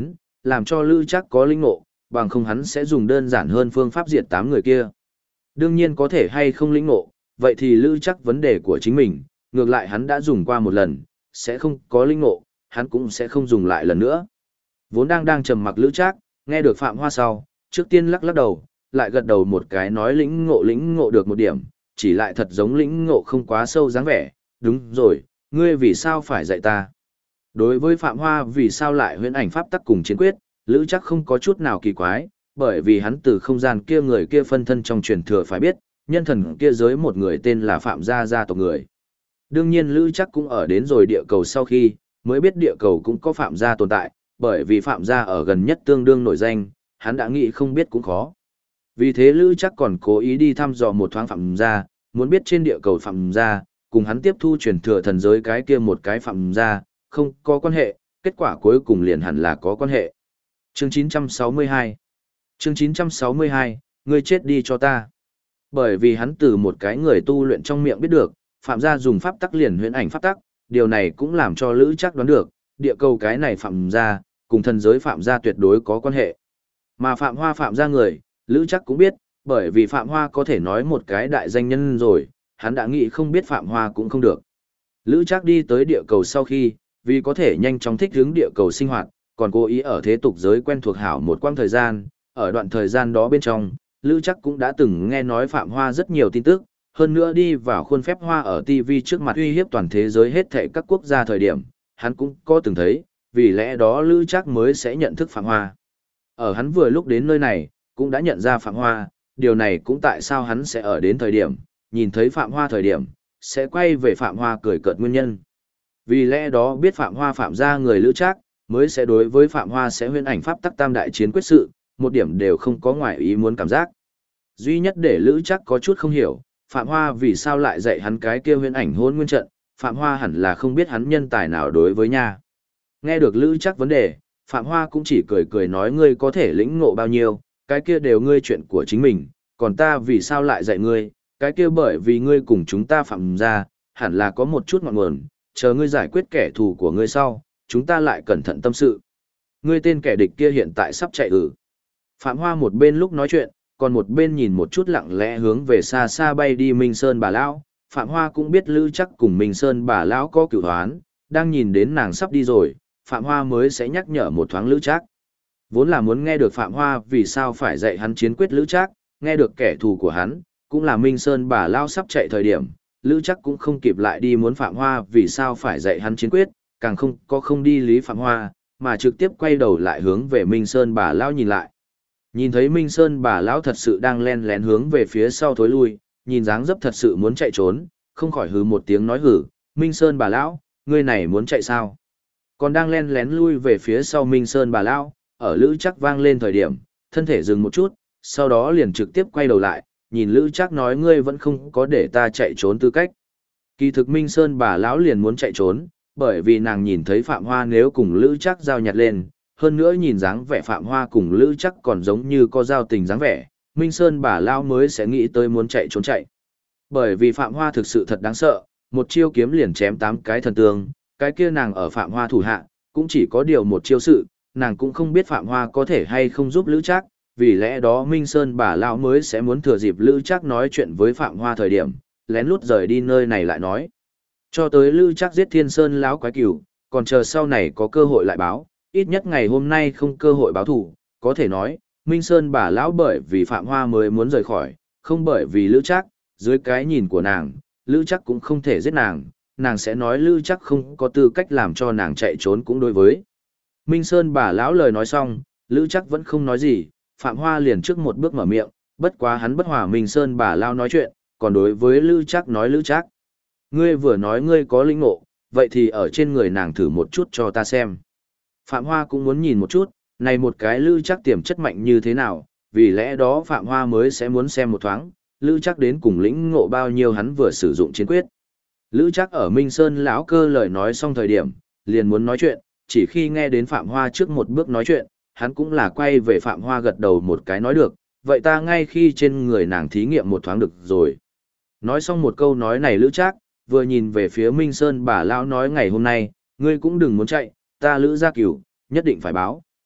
làm cho Lữ Trác có linh ngộ, bằng không hắn sẽ dùng đơn giản hơn phương pháp diệt 8 người kia. Đương nhiên có thể hay không linh ngộ, vậy thì Lữ Trác vấn đề của chính mình, ngược lại hắn đã dùng qua một lần, sẽ không có linh ngộ, hắn cũng sẽ không dùng lại lần nữa. Vốn đang trầm mặc Lữ Trác, nghe được Phạm Hoa sau, trước tiên lắc lắc đầu, lại gật đầu một cái nói lĩnh ngộ được một điểm, chỉ lại thật giống lĩnh ngộ không quá sâu dáng vẻ, đúng rồi, ngươi vì sao phải dạy ta? Đối với Phạm Hoa vì sao lại huyễn ảnh pháp tắc cùng chiến quyết, Lữ Trác không có chút nào kỳ quái, bởi vì hắn từ không gian kia người kia phân thân trong truyền thừa phải biết, nhân thần kia giới một người tên là Phạm gia tộc người. Đương nhiên Lữ Trác cũng ở đến rồi địa cầu sau khi, mới biết địa cầu cũng có Phạm gia tồn tại, bởi vì Phạm gia ở gần nhất tương đương nổi danh, hắn đã nghĩ không biết cũng khó. Vì thế Lữ Trác còn cố ý đi thăm dò một thoáng Phạm gia, muốn biết trên địa cầu Phạm gia, cùng hắn tiếp thu truyền thừa thần giới cái kia một cái Phạm gia, không có quan hệ, kết quả cuối cùng liền hẳn là có quan hệ. Chương 962 Chương 962, ngươi chết đi cho ta. Bởi vì hắn từ một cái người tu luyện trong miệng biết được, Phạm gia dùng pháp tắc liền huyễn ảnh pháp tắc, điều này cũng làm cho Lữ Trác đoán được, địa cầu cái này Phạm gia, cùng thần giới Phạm gia tuyệt đối có quan hệ. Mà Phạm Hoa Phạm gia người, Lữ Trác cũng biết, bởi vì Phạm Hoa có thể nói một cái đại danh nhân rồi, hắn đã nghĩ không biết Phạm Hoa cũng không được. Lữ Trác đi tới địa cầu sau khi, vì có thể nhanh chóng thích ứng địa cầu sinh hoạt, còn cố ý ở thế tục giới quen thuộc hảo một quãng thời gian, ở đoạn thời gian đó bên trong, Lữ Trác cũng đã từng nghe nói Phạm Hoa rất nhiều tin tức, hơn nữa đi vào khuôn phép Hoa ở TV trước mặt uy hiếp toàn thế giới hết thảy các quốc gia thời điểm, hắn cũng có từng thấy, vì lẽ đó Lữ Trác mới sẽ nhận thức Phạm Hoa. Ở hắn vừa lúc đến nơi này, cũng đã nhận ra Phạm Hoa, điều này cũng tại sao hắn sẽ ở đến thời điểm, nhìn thấy Phạm Hoa thời điểm, sẽ quay về Phạm Hoa cười cợt nguyên nhân. Vì lẽ đó biết Phạm Hoa Phạm gia người Lữ Trác, mới sẽ đối với Phạm Hoa sẽ huyễn ảnh pháp tắc tam đại chiến quyết sự, một điểm đều không có ngoài ý muốn cảm giác. Duy nhất để Lữ Trác có chút không hiểu, Phạm Hoa vì sao lại dạy hắn cái kia huyễn ảnh hôn nguyên trận, Phạm Hoa hẳn là không biết hắn nhân tài nào đối với nha. Nghe được Lữ Trác vấn đề, Phạm Hoa cũng chỉ cười cười nói ngươi có thể lĩnh ngộ bao nhiêu, cái kia đều ngươi chuyện của chính mình, còn ta vì sao lại dạy ngươi, cái kia bởi vì ngươi cùng chúng ta Phạm gia, hẳn là có một chút ngọn nguồn, chờ ngươi giải quyết kẻ thù của ngươi sau, chúng ta lại cẩn thận tâm sự. Ngươi tên kẻ địch kia hiện tại sắp chạy ử. Phạm Hoa một bên lúc nói chuyện, còn một bên nhìn một chút lặng lẽ hướng về xa xa bay đi Minh Sơn bà lão. Phạm Hoa cũng biết Lữ Trác cùng Minh Sơn bà lão có cửu hoán, đang nhìn đến nàng sắp đi rồi, Phạm Hoa mới sẽ nhắc nhở một thoáng Lữ Trác. Vốn là muốn nghe được Phạm Hoa vì sao phải dạy hắn chiến quyết Lữ Trác, nghe được kẻ thù của hắn, cũng là Minh Sơn bà lão sắp chạy thời điểm, Lữ Trác cũng không kịp lại đi muốn Phạm Hoa vì sao phải dạy hắn chiến quyết, càng không đi lý Phạm Hoa, mà trực tiếp quay đầu lại hướng về Minh Sơn bà lão nhìn lại. Nhìn thấy Minh Sơn bà lão thật sự đang len lén hướng về phía sau thối lui, nhìn dáng dấp thật sự muốn chạy trốn, không khỏi hừ một tiếng nói hử, Minh Sơn bà lão, ngươi này muốn chạy sao? Còn đang len lén lui về phía sau Minh Sơn bà lão, ở Lữ Trác vang lên thời điểm, thân thể dừng một chút, sau đó liền trực tiếp quay đầu lại, nhìn Lữ Trác nói ngươi vẫn không có để ta chạy trốn tư cách. Kỳ thực Minh Sơn bà lão liền muốn chạy trốn, bởi vì nàng nhìn thấy Phạm Hoa nếu cùng Lữ Trác giao nhặt lên, hơn nữa nhìn dáng vẻ Phạm Hoa cùng Lữ Trác còn giống như có giao tình dáng vẻ, Minh Sơn bà lão mới sẽ nghĩ tới muốn chạy trốn chạy. Bởi vì Phạm Hoa thực sự thật đáng sợ, một chiêu kiếm liền chém 8 cái thần tương, cái kia nàng ở Phạm Hoa thủ hạ, cũng chỉ có điều một chiêu sự, nàng cũng không biết Phạm Hoa có thể hay không giúp Lữ Trác, vì lẽ đó Minh Sơn bà lão mới sẽ muốn thừa dịp Lữ Trác nói chuyện với Phạm Hoa thời điểm, lén lút rời đi nơi này lại nói. Cho tới Lữ Trác giết Thiên Sơn lão quái cửu, còn chờ sau này có cơ hội lại báo, ít nhất ngày hôm nay không cơ hội báo thù, có thể nói, Minh Sơn bà lão bởi vì Phạm Hoa mới muốn rời khỏi, không bởi vì Lữ Trác, dưới cái nhìn của nàng, Lữ Trác cũng không thể giết nàng, nàng sẽ nói Lữ Trác không có tư cách làm cho nàng chạy trốn cũng đối với. Minh Sơn bà lão lời nói xong, Lữ Trác vẫn không nói gì, Phạm Hoa liền trước một bước mở miệng, bất quá hắn bất hòa Minh Sơn bà lão nói chuyện, còn đối với Lữ Trác nói Lữ Trác, ngươi vừa nói ngươi có linh ngộ, vậy thì ở trên người nàng thử một chút cho ta xem. Phạm Hoa cũng muốn nhìn một chút, này một cái Lữ Trác tiềm chất mạnh như thế nào, vì lẽ đó Phạm Hoa mới sẽ muốn xem một thoáng, Lữ Trác đến cùng lĩnh ngộ bao nhiêu hắn vừa sử dụng chiến quyết. Lữ Trác ở Minh Sơn lão cơ lời nói xong thời điểm, liền muốn nói chuyện, chỉ khi nghe đến Phạm Hoa trước một bước nói chuyện, hắn cũng là quay về Phạm Hoa gật đầu một cái nói được, vậy ta ngay khi trên người nàng thí nghiệm một thoáng được rồi. Nói xong một câu nói này Lữ Trác, vừa nhìn về phía Minh Sơn bà lão nói ngày hôm nay, ngươi cũng đừng muốn chạy, ta Lữ Gia Cửu, nhất định phải báo.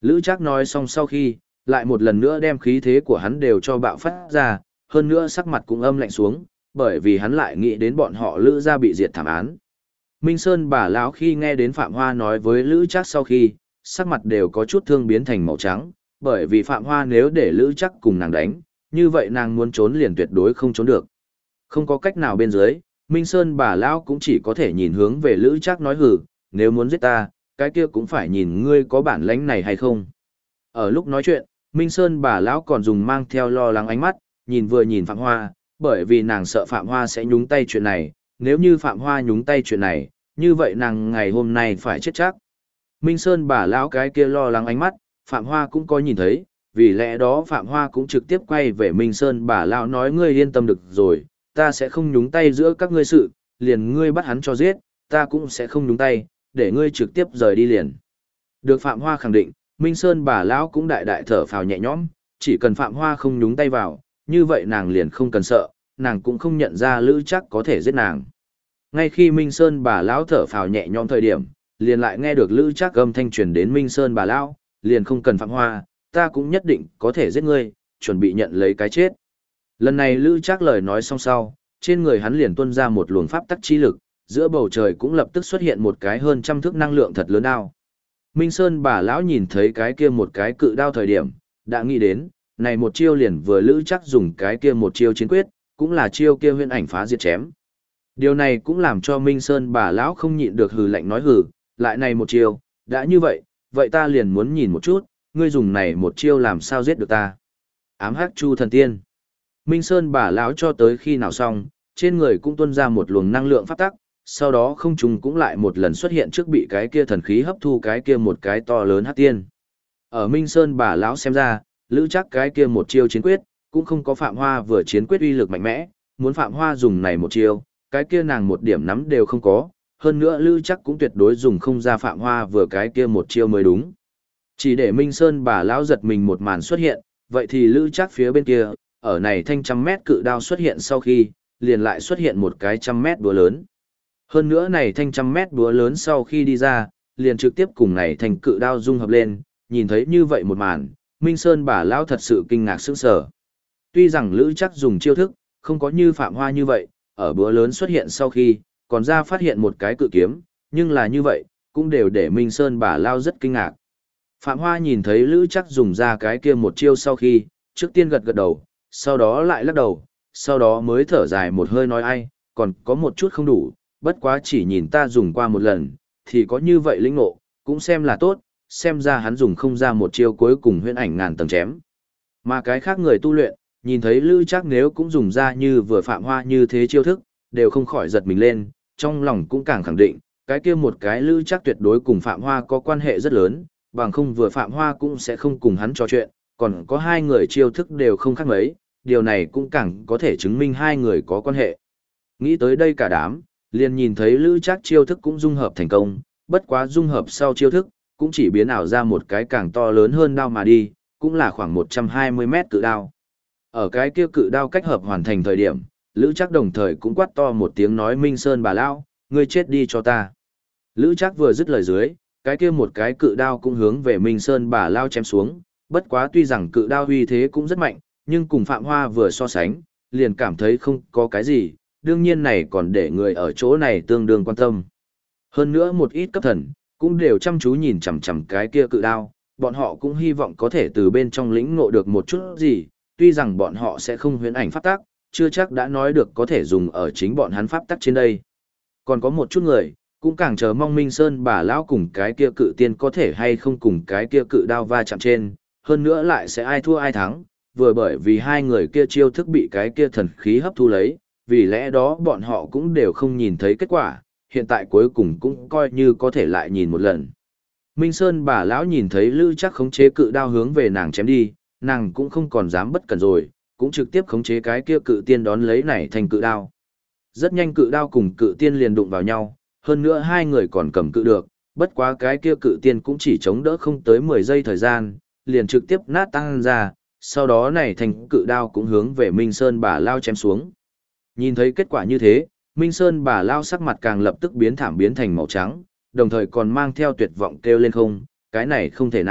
Lữ Trác nói xong sau khi, lại một lần nữa đem khí thế của hắn đều cho bạo phát ra, hơn nữa sắc mặt cũng âm lạnh xuống, bởi vì hắn lại nghĩ đến bọn họ Lữ gia bị diệt thảm án. Minh Sơn bà lão khi nghe đến Phạm Hoa nói với Lữ Trác sau khi, sắc mặt đều có chút thương biến thành màu trắng, bởi vì Phạm Hoa nếu để Lữ Trác cùng nàng đánh, như vậy nàng muốn trốn liền tuyệt đối không trốn được. Không có cách nào bên dưới, Minh Sơn bà lão cũng chỉ có thể nhìn hướng về Lữ Trác nói hử, nếu muốn giết ta, cái kia cũng phải nhìn ngươi có bản lãnh này hay không. Ở lúc nói chuyện, Minh Sơn bà lão còn dùng mang theo lo lắng ánh mắt, nhìn Phạm Hoa, bởi vì nàng sợ Phạm Hoa sẽ nhúng tay chuyện này, nếu như Phạm Hoa nhúng tay chuyện này, như vậy nàng ngày hôm nay phải chết chắc. Minh Sơn bà lão cái kia lo lắng ánh mắt, Phạm Hoa cũng có nhìn thấy, vì lẽ đó Phạm Hoa cũng trực tiếp quay về Minh Sơn bà lão nói ngươi yên tâm được rồi, ta sẽ không nhúng tay giữa các ngươi sự, liền ngươi bắt hắn cho giết, ta cũng sẽ không nhúng tay, để ngươi trực tiếp rời đi liền. Được Phạm Hoa khẳng định, Minh Sơn bà lão cũng đại đại thở phào nhẹ nhõm, chỉ cần Phạm Hoa không nhúng tay vào, như vậy nàng liền không cần sợ, nàng cũng không nhận ra Lữ Trác có thể giết nàng. Ngay khi Minh Sơn bà lão thở phào nhẹ nhõm thời điểm, liền lại nghe được Lữ Trác âm thanh truyền đến Minh Sơn bà lão, liền không cần Phạm Hoa, ta cũng nhất định có thể giết ngươi, chuẩn bị nhận lấy cái chết. Lần này Lữ Trác lời nói xong sau, trên người hắn liền tuôn ra một luồng pháp tắc chi lực, giữa bầu trời cũng lập tức xuất hiện một cái hơn trăm thước năng lượng thật lớn đao. Minh Sơn bà lão nhìn thấy cái kia một cái cự đao thời điểm, đã nghĩ đến, này một chiêu liền vừa Lữ Trác dùng cái kia một chiêu chiến quyết, cũng là chiêu kia huyễn ảnh phá diệt chém. Điều này cũng làm cho Minh Sơn bà lão không nhịn được hừ lạnh nói hừ, lại này một chiêu, đã như vậy, vậy ta liền muốn nhìn một chút, ngươi dùng này một chiêu làm sao giết được ta. Ám hắc chu thần tiên. Minh Sơn bà lão cho tới khi nào xong, trên người cũng tuôn ra một luồng năng lượng pháp tắc, sau đó không trùng cũng lại một lần xuất hiện trước bị cái kia thần khí hấp thu cái kia một cái to lớn hắc tiên. Ở Minh Sơn bà lão xem ra, Lữ Trác cái kia một chiêu chiến quyết, cũng không có Phạm Hoa vừa chiến quyết uy lực mạnh mẽ, muốn Phạm Hoa dùng này một chiêu, cái kia nàng một điểm nắm đều không có, hơn nữa Lữ Trác cũng tuyệt đối dùng không ra Phạm Hoa vừa cái kia một chiêu mới đúng. Chỉ để Minh Sơn bà lão giật mình một màn xuất hiện, vậy thì Lữ Trác phía bên kia, ở này thanh 100 mét cự đao xuất hiện sau khi, liền lại xuất hiện một cái 100 mét búa lớn. Hơn nữa này thanh 100 mét búa lớn sau khi đi ra, liền trực tiếp cùng này thành cự đao dung hợp lên, nhìn thấy như vậy một màn, Minh Sơn bà lão thật sự kinh ngạc sững sờ. Tuy rằng Lữ Trác dùng chiêu thức, không có như Phạm Hoa như vậy, ở búa lớn xuất hiện sau khi, còn ra phát hiện một cái cự kiếm, nhưng là như vậy, cũng đều để Minh Sơn bà lão rất kinh ngạc. Phạm Hoa nhìn thấy Lữ Trác dùng ra cái kia một chiêu sau khi, trước tiên gật gật đầu, sau đó lại lắc đầu, sau đó mới thở dài một hơi nói ai, còn có một chút không đủ, bất quá chỉ nhìn ta dùng qua một lần, thì có như vậy lĩnh ngộ, cũng xem là tốt, xem ra hắn dùng không ra một chiêu cuối cùng huyễn ảnh ngàn tầng chém. Mà cái khác người tu luyện, nhìn thấy Lữ Trác nếu cũng dùng ra như vừa Phạm Hoa như thế chiêu thức, đều không khỏi giật mình lên, trong lòng cũng càng khẳng định, cái kia một cái Lữ Trác tuyệt đối cùng Phạm Hoa có quan hệ rất lớn, bằng không vừa Phạm Hoa cũng sẽ không cùng hắn trò chuyện, còn có hai người chiêu thức đều không khác mấy, điều này cũng càng có thể chứng minh hai người có quan hệ. Nghĩ tới đây cả đám, liền nhìn thấy Lữ Trác chiêu thức cũng dung hợp thành công, bất quá dung hợp sau chiêu thức, cũng chỉ biến ảo ra một cái càng to lớn hơn đao mà đi, cũng là khoảng 120 mét cự đao. Ở cái kia cự đao cách hợp hoàn thành thời điểm, Lữ Trác đồng thời cũng quát to một tiếng nói Minh Sơn bà lão, ngươi chết đi cho ta. Lữ Trác vừa dứt lời dưới, cái kia một cái cự đao cũng hướng về Minh Sơn bà lão chém xuống, bất quá tuy rằng cự đao uy thế cũng rất mạnh, nhưng cùng Phạm Hoa vừa so sánh, liền cảm thấy không có cái gì, đương nhiên này còn để người ở chỗ này tương đương quan tâm. Hơn nữa một ít cấp thần, cũng đều chăm chú nhìn chằm chằm cái kia cự đao, bọn họ cũng hy vọng có thể từ bên trong lĩnh ngộ được một chút gì, tuy rằng bọn họ sẽ không huyễn ảnh pháp tắc, chưa chắc đã nói được có thể dùng ở chính bọn hắn pháp tắc trên đây. Còn có một chút người, cũng càng chờ mong Minh Sơn bà lão cùng cái kia cự tiên có thể hay không cùng cái kia cự đao va chạm trên, hơn nữa lại sẽ ai thua ai thắng, vừa bởi vì hai người kia chiêu thức bị cái kia thần khí hấp thu lấy, vì lẽ đó bọn họ cũng đều không nhìn thấy kết quả, hiện tại cuối cùng cũng coi như có thể lại nhìn một lần. Minh Sơn bà lão nhìn thấy Lữ Trác khống chế cự đao hướng về nàng chém đi, nàng cũng không còn dám bất cẩn rồi, cũng trực tiếp khống chế cái kia cự tiên đón lấy này thành cự đao. Rất nhanh cự đao cùng cự tiên liền đụng vào nhau, hơn nữa hai người còn cầm cự được, bất quá cái kia cự tiên cũng chỉ chống đỡ không tới 10 giây thời gian, liền trực tiếp nát tăng ra, sau đó này thành cự đao cũng hướng về Minh Sơn bà lao chém xuống. Nhìn thấy kết quả như thế, Minh Sơn bà lao sắc mặt càng lập tức biến thảm biến thành màu trắng, đồng thời còn mang theo tuyệt vọng kêu lên không, cái này không thể nào,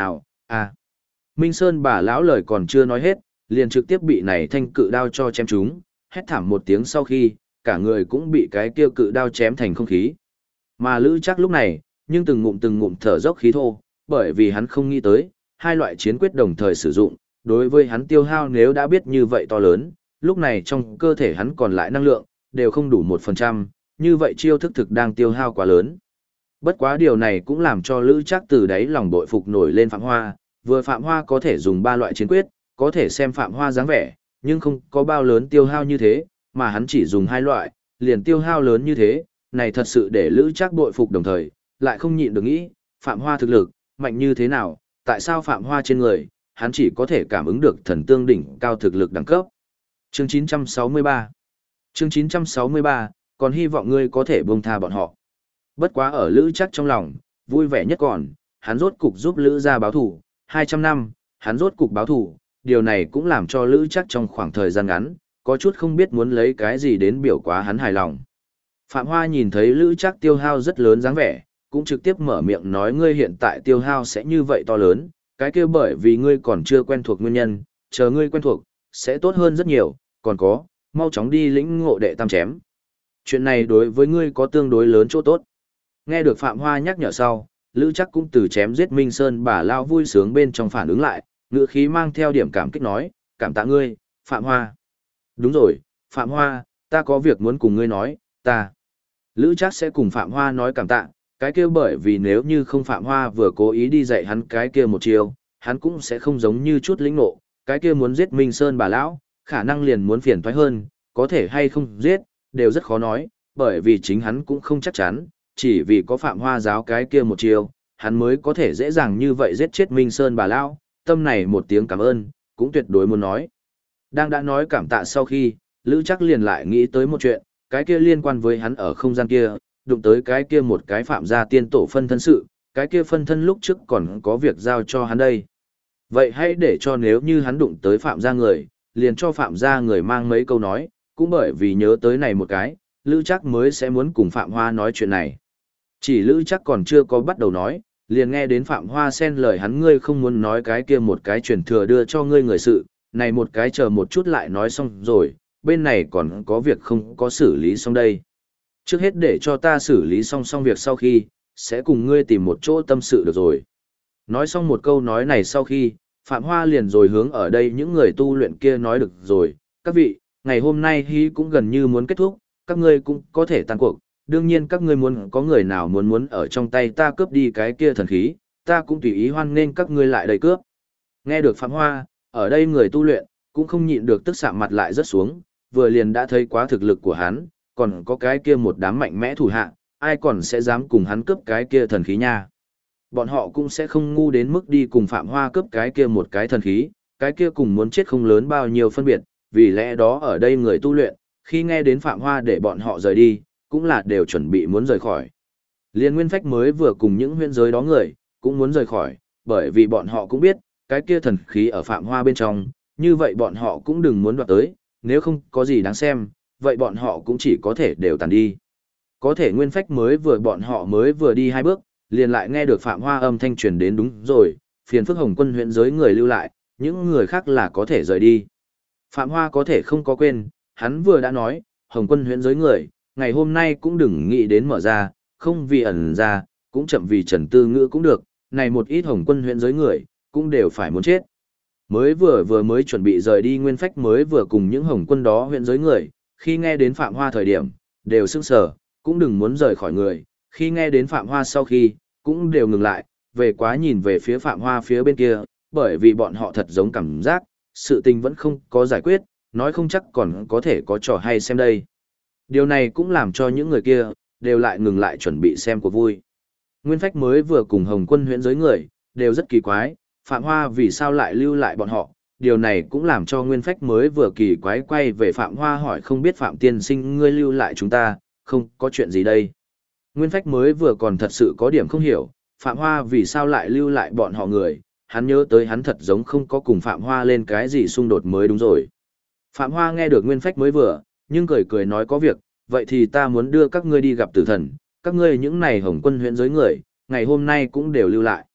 À, Minh Sơn bà lão lời còn chưa nói hết, liền trực tiếp bị này thanh cự đao cho chém trúng, hét thảm một tiếng sau khi, cả người cũng bị cái kia cự đao chém thành không khí. Mà Lữ Trác lúc này, nhưng từng ngụm thở dốc khí thô, bởi vì hắn không nghĩ tới, hai loại chiến quyết đồng thời sử dụng, đối với hắn tiêu hao nếu đã biết như vậy to lớn, lúc này trong cơ thể hắn còn lại năng lượng, đều không đủ 1%, như vậy chiêu thức thực đang tiêu hao quá lớn. Bất quá điều này cũng làm cho Lữ Trác từ đáy lòng bội phục nổi lên Phạm Hoa, vừa Phạm Hoa có thể dùng ba loại chiến quyết, có thể xem Phạm Hoa dáng vẻ, nhưng không có bao lớn tiêu hao như thế, mà hắn chỉ dùng hai loại, liền tiêu hao lớn như thế, này thật sự để Lữ Trác bội phục đồng thời, lại không nhịn được nghĩ, Phạm Hoa thực lực, mạnh như thế nào, tại sao Phạm Hoa trên người, hắn chỉ có thể cảm ứng được thần tương đỉnh cao thực lực đẳng cấp. Chương 963 Chương 963, còn hy vọng ngươi có thể buông tha bọn họ. Bất quá ở Lữ Trác trong lòng, vui vẻ nhất còn, hắn rốt cục giúp Lữ gia báo thù, 200 năm, hắn rốt cục báo thù, điều này cũng làm cho Lữ Trác trong khoảng thời gian ngắn, có chút không biết muốn lấy cái gì đến biểu quá hắn hài lòng. Phạm Hoa nhìn thấy Lữ Trác tiêu hao rất lớn dáng vẻ, cũng trực tiếp mở miệng nói ngươi hiện tại tiêu hao sẽ như vậy to lớn, cái kia bởi vì ngươi còn chưa quen thuộc nguyên nhân, chờ ngươi quen thuộc, sẽ tốt hơn rất nhiều, còn có, mau chóng đi lĩnh ngộ đệ tam chém. Chuyện này đối với ngươi có tương đối lớn chỗ tốt. Nghe được Phạm Hoa nhắc nhở sau, Lữ Trác cũng từ chém giết Minh Sơn bà lao vui sướng bên trong phản ứng lại, ngữ khí mang theo điểm cảm kích nói, cảm tạ ngươi, Phạm Hoa. Đúng rồi, Phạm Hoa, ta có việc muốn cùng ngươi nói, ta. Lữ Trác sẽ cùng Phạm Hoa nói cảm tạ, cái kia bởi vì nếu như không Phạm Hoa vừa cố ý đi dạy hắn cái kia một chiều, hắn cũng sẽ không giống như chút lĩnh nộ, cái kia muốn giết Minh Sơn bà lão, khả năng liền muốn phiền toái hơn, có thể hay không giết, đều rất khó nói, bởi vì chính hắn cũng không chắc chắn, chỉ vì có Phạm Hoa giáo cái kia một chiều, hắn mới có thể dễ dàng như vậy giết chết Minh Sơn bà lão, tâm này một tiếng cảm ơn, cũng tuyệt đối muốn nói. Đang đã nói cảm tạ sau khi, Lữ Trác liền lại nghĩ tới một chuyện, cái kia liên quan với hắn ở không gian kia, đụng tới cái kia một cái Phạm gia tiên tổ phân thân sự, cái kia phân thân lúc trước còn có việc giao cho hắn đây. Vậy hãy để cho nếu như hắn đụng tới Phạm gia người, liền cho Phạm gia người mang mấy câu nói, cũng bởi vì nhớ tới này một cái, Lữ Trác mới sẽ muốn cùng Phạm Hoa nói chuyện này. Chỉ Lữ Trác còn chưa có bắt đầu nói, liền nghe đến Phạm Hoa xen lời hắn ngươi không muốn nói cái kia một cái truyền thừa đưa cho ngươi người sự, này một cái chờ một chút lại nói xong rồi, bên này còn có việc không có xử lý xong đây. Trước hết để cho ta xử lý xong việc sau khi, sẽ cùng ngươi tìm một chỗ tâm sự được rồi. Nói xong một câu nói này sau khi, Phạm Hoa liền rồi hướng ở đây những người tu luyện kia nói được rồi, các vị, ngày hôm nay hí cũng gần như muốn kết thúc, các ngươi cũng có thể tan cuộc, đương nhiên các ngươi muốn có người nào muốn ở trong tay ta cướp đi cái kia thần khí, ta cũng tùy ý hoan nên các ngươi lại đây cướp. Nghe được Phạm Hoa, ở đây người tu luyện, cũng không nhịn được tức sạm mặt lại rất xuống, vừa liền đã thấy quá thực lực của hắn, còn có cái kia một đám mạnh mẽ thủ hạ, ai còn sẽ dám cùng hắn cướp cái kia thần khí nha. Bọn họ cũng sẽ không ngu đến mức đi cùng Phạm Hoa cướp cái kia một cái thần khí, cái kia cùng muốn chết không lớn bao nhiêu phân biệt, vì lẽ đó ở đây người tu luyện, khi nghe đến Phạm Hoa để bọn họ rời đi, cũng là đều chuẩn bị muốn rời khỏi. Liên Nguyên Phách mới vừa cùng những huyễn giới đó người, cũng muốn rời khỏi, bởi vì bọn họ cũng biết, cái kia thần khí ở Phạm Hoa bên trong, như vậy bọn họ cũng đừng muốn đoạt tới, nếu không có gì đáng xem, vậy bọn họ cũng chỉ có thể đều tàn đi. Có thể Nguyên Phách bọn họ mới vừa đi hai bước, liền lại nghe được Phạm Hoa âm thanh truyền đến đúng rồi, phiền phức Hồng Quân huyện giới người lưu lại, những người khác là có thể rời đi. Phạm Hoa có thể không có quên, hắn vừa đã nói, Hồng Quân huyện giới người, ngày hôm nay cũng đừng nghĩ đến mở ra, không vì ẩn ra, cũng chậm vì Trần Tư Ngữ cũng được, này một ít Hồng Quân huyện giới người, cũng đều phải muốn chết. Mới vừa chuẩn bị rời đi Nguyên Phách mới vừa cùng những Hồng Quân đó huyện giới người, khi nghe đến Phạm Hoa thời điểm, đều sững sờ, cũng đừng muốn rời khỏi người, khi nghe đến Phạm Hoa sau khi, cũng đều ngừng lại, về quá nhìn về phía Phạm Hoa phía bên kia, bởi vì bọn họ thật giống cảm giác, sự tình vẫn không có giải quyết, nói không chắc còn có thể có trò hay xem đây. Điều này cũng làm cho những người kia, đều lại ngừng lại chuẩn bị xem cuộc vui. Nguyên Phách mới vừa cùng Hồng Quân huyện giới người, đều rất kỳ quái, Phạm Hoa vì sao lại lưu lại bọn họ, điều này cũng làm cho Nguyên Phách mới vừa kỳ quái quay về Phạm Hoa hỏi không biết Phạm tiên sinh ngươi lưu lại chúng ta, không có chuyện gì đây. Nguyên Phách mới vừa còn thật sự có điểm không hiểu, Phạm Hoa vì sao lại lưu lại bọn họ người, hắn nhớ tới hắn thật giống không có cùng Phạm Hoa lên cái gì xung đột mới đúng rồi. Phạm Hoa nghe được Nguyên Phách mới vừa, nhưng cười cười nói có việc, vậy thì ta muốn đưa các ngươi đi gặp tử thần, các ngươi những này Hồng Quân huyện giới người, ngày hôm nay cũng đều lưu lại.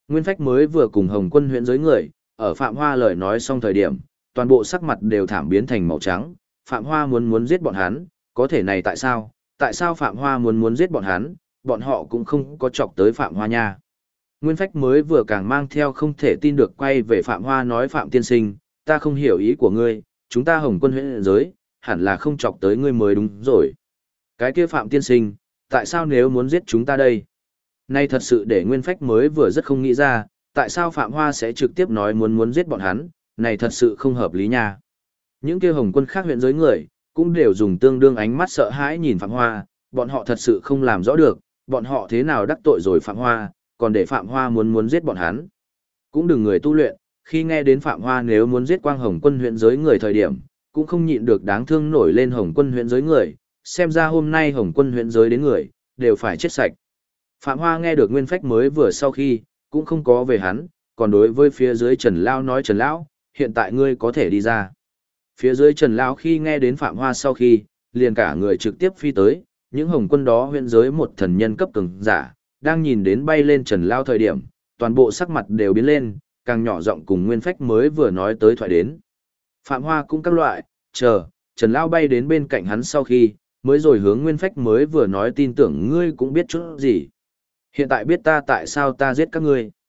Nguyên Phách mới vừa cùng Hồng Quân huyện giới người, ở Phạm Hoa lời nói xong thời điểm, toàn bộ sắc mặt đều thảm biến thành màu trắng, Phạm Hoa muốn giết bọn hắn, có thể này tại sao? Tại sao Phạm Hoa muốn giết bọn hắn, bọn họ cũng không có chọc tới Phạm Hoa nha. Nguyên Phách mới vừa càng mang theo không thể tin được quay về Phạm Hoa nói Phạm tiên sinh, ta không hiểu ý của ngươi, chúng ta Hồng Quân huyện giới, hẳn là không chọc tới ngươi mới đúng rồi. Cái kia Phạm tiên sinh, tại sao nếu muốn giết chúng ta đây? Nay thật sự để Nguyên Phách mới vừa rất không nghĩ ra, tại sao Phạm Hoa sẽ trực tiếp nói muốn giết bọn hắn, này thật sự không hợp lý nha. Những kia Hồng Quân khác huyện giới người, cũng đều dùng tương đương ánh mắt sợ hãi nhìn Phạm Hoa, bọn họ thật sự không làm rõ được, bọn họ thế nào đắc tội rồi Phạm Hoa, còn để Phạm Hoa muốn giết bọn hắn. Cũng đừng người tu luyện, khi nghe đến Phạm Hoa nếu muốn giết Quang Hồng Quân huyện giới người thời điểm, cũng không nhịn được đáng thương nổi lên Hồng Quân huyện giới người, xem ra hôm nay Hồng Quân huyện giới đến người, đều phải chết sạch. Phạm Hoa nghe được Nguyên Phách mới vừa sau khi, cũng không có về hắn, còn đối với phía dưới Trần Lao nói Trần Lão, hiện tại ngươi có thể đi ra. Phía dưới Trần Lão khi nghe đến Phạm Hoa sau khi, liền cả người trực tiếp phi tới, những Hồng Quân đó huyện giới một thần nhân cấp cường giả, đang nhìn đến bay lên Trần Lao thời điểm, toàn bộ sắc mặt đều biến lên, càng nhỏ giọng cùng Nguyên Phách mới vừa nói tới thoại đến. Phạm Hoa cũng các loại, chờ, Trần Lao bay đến bên cạnh hắn sau khi, mới rồi hướng Nguyên Phách mới vừa nói tin tưởng ngươi cũng biết chút gì. Hiện tại biết ta tại sao ta giết các ngươi.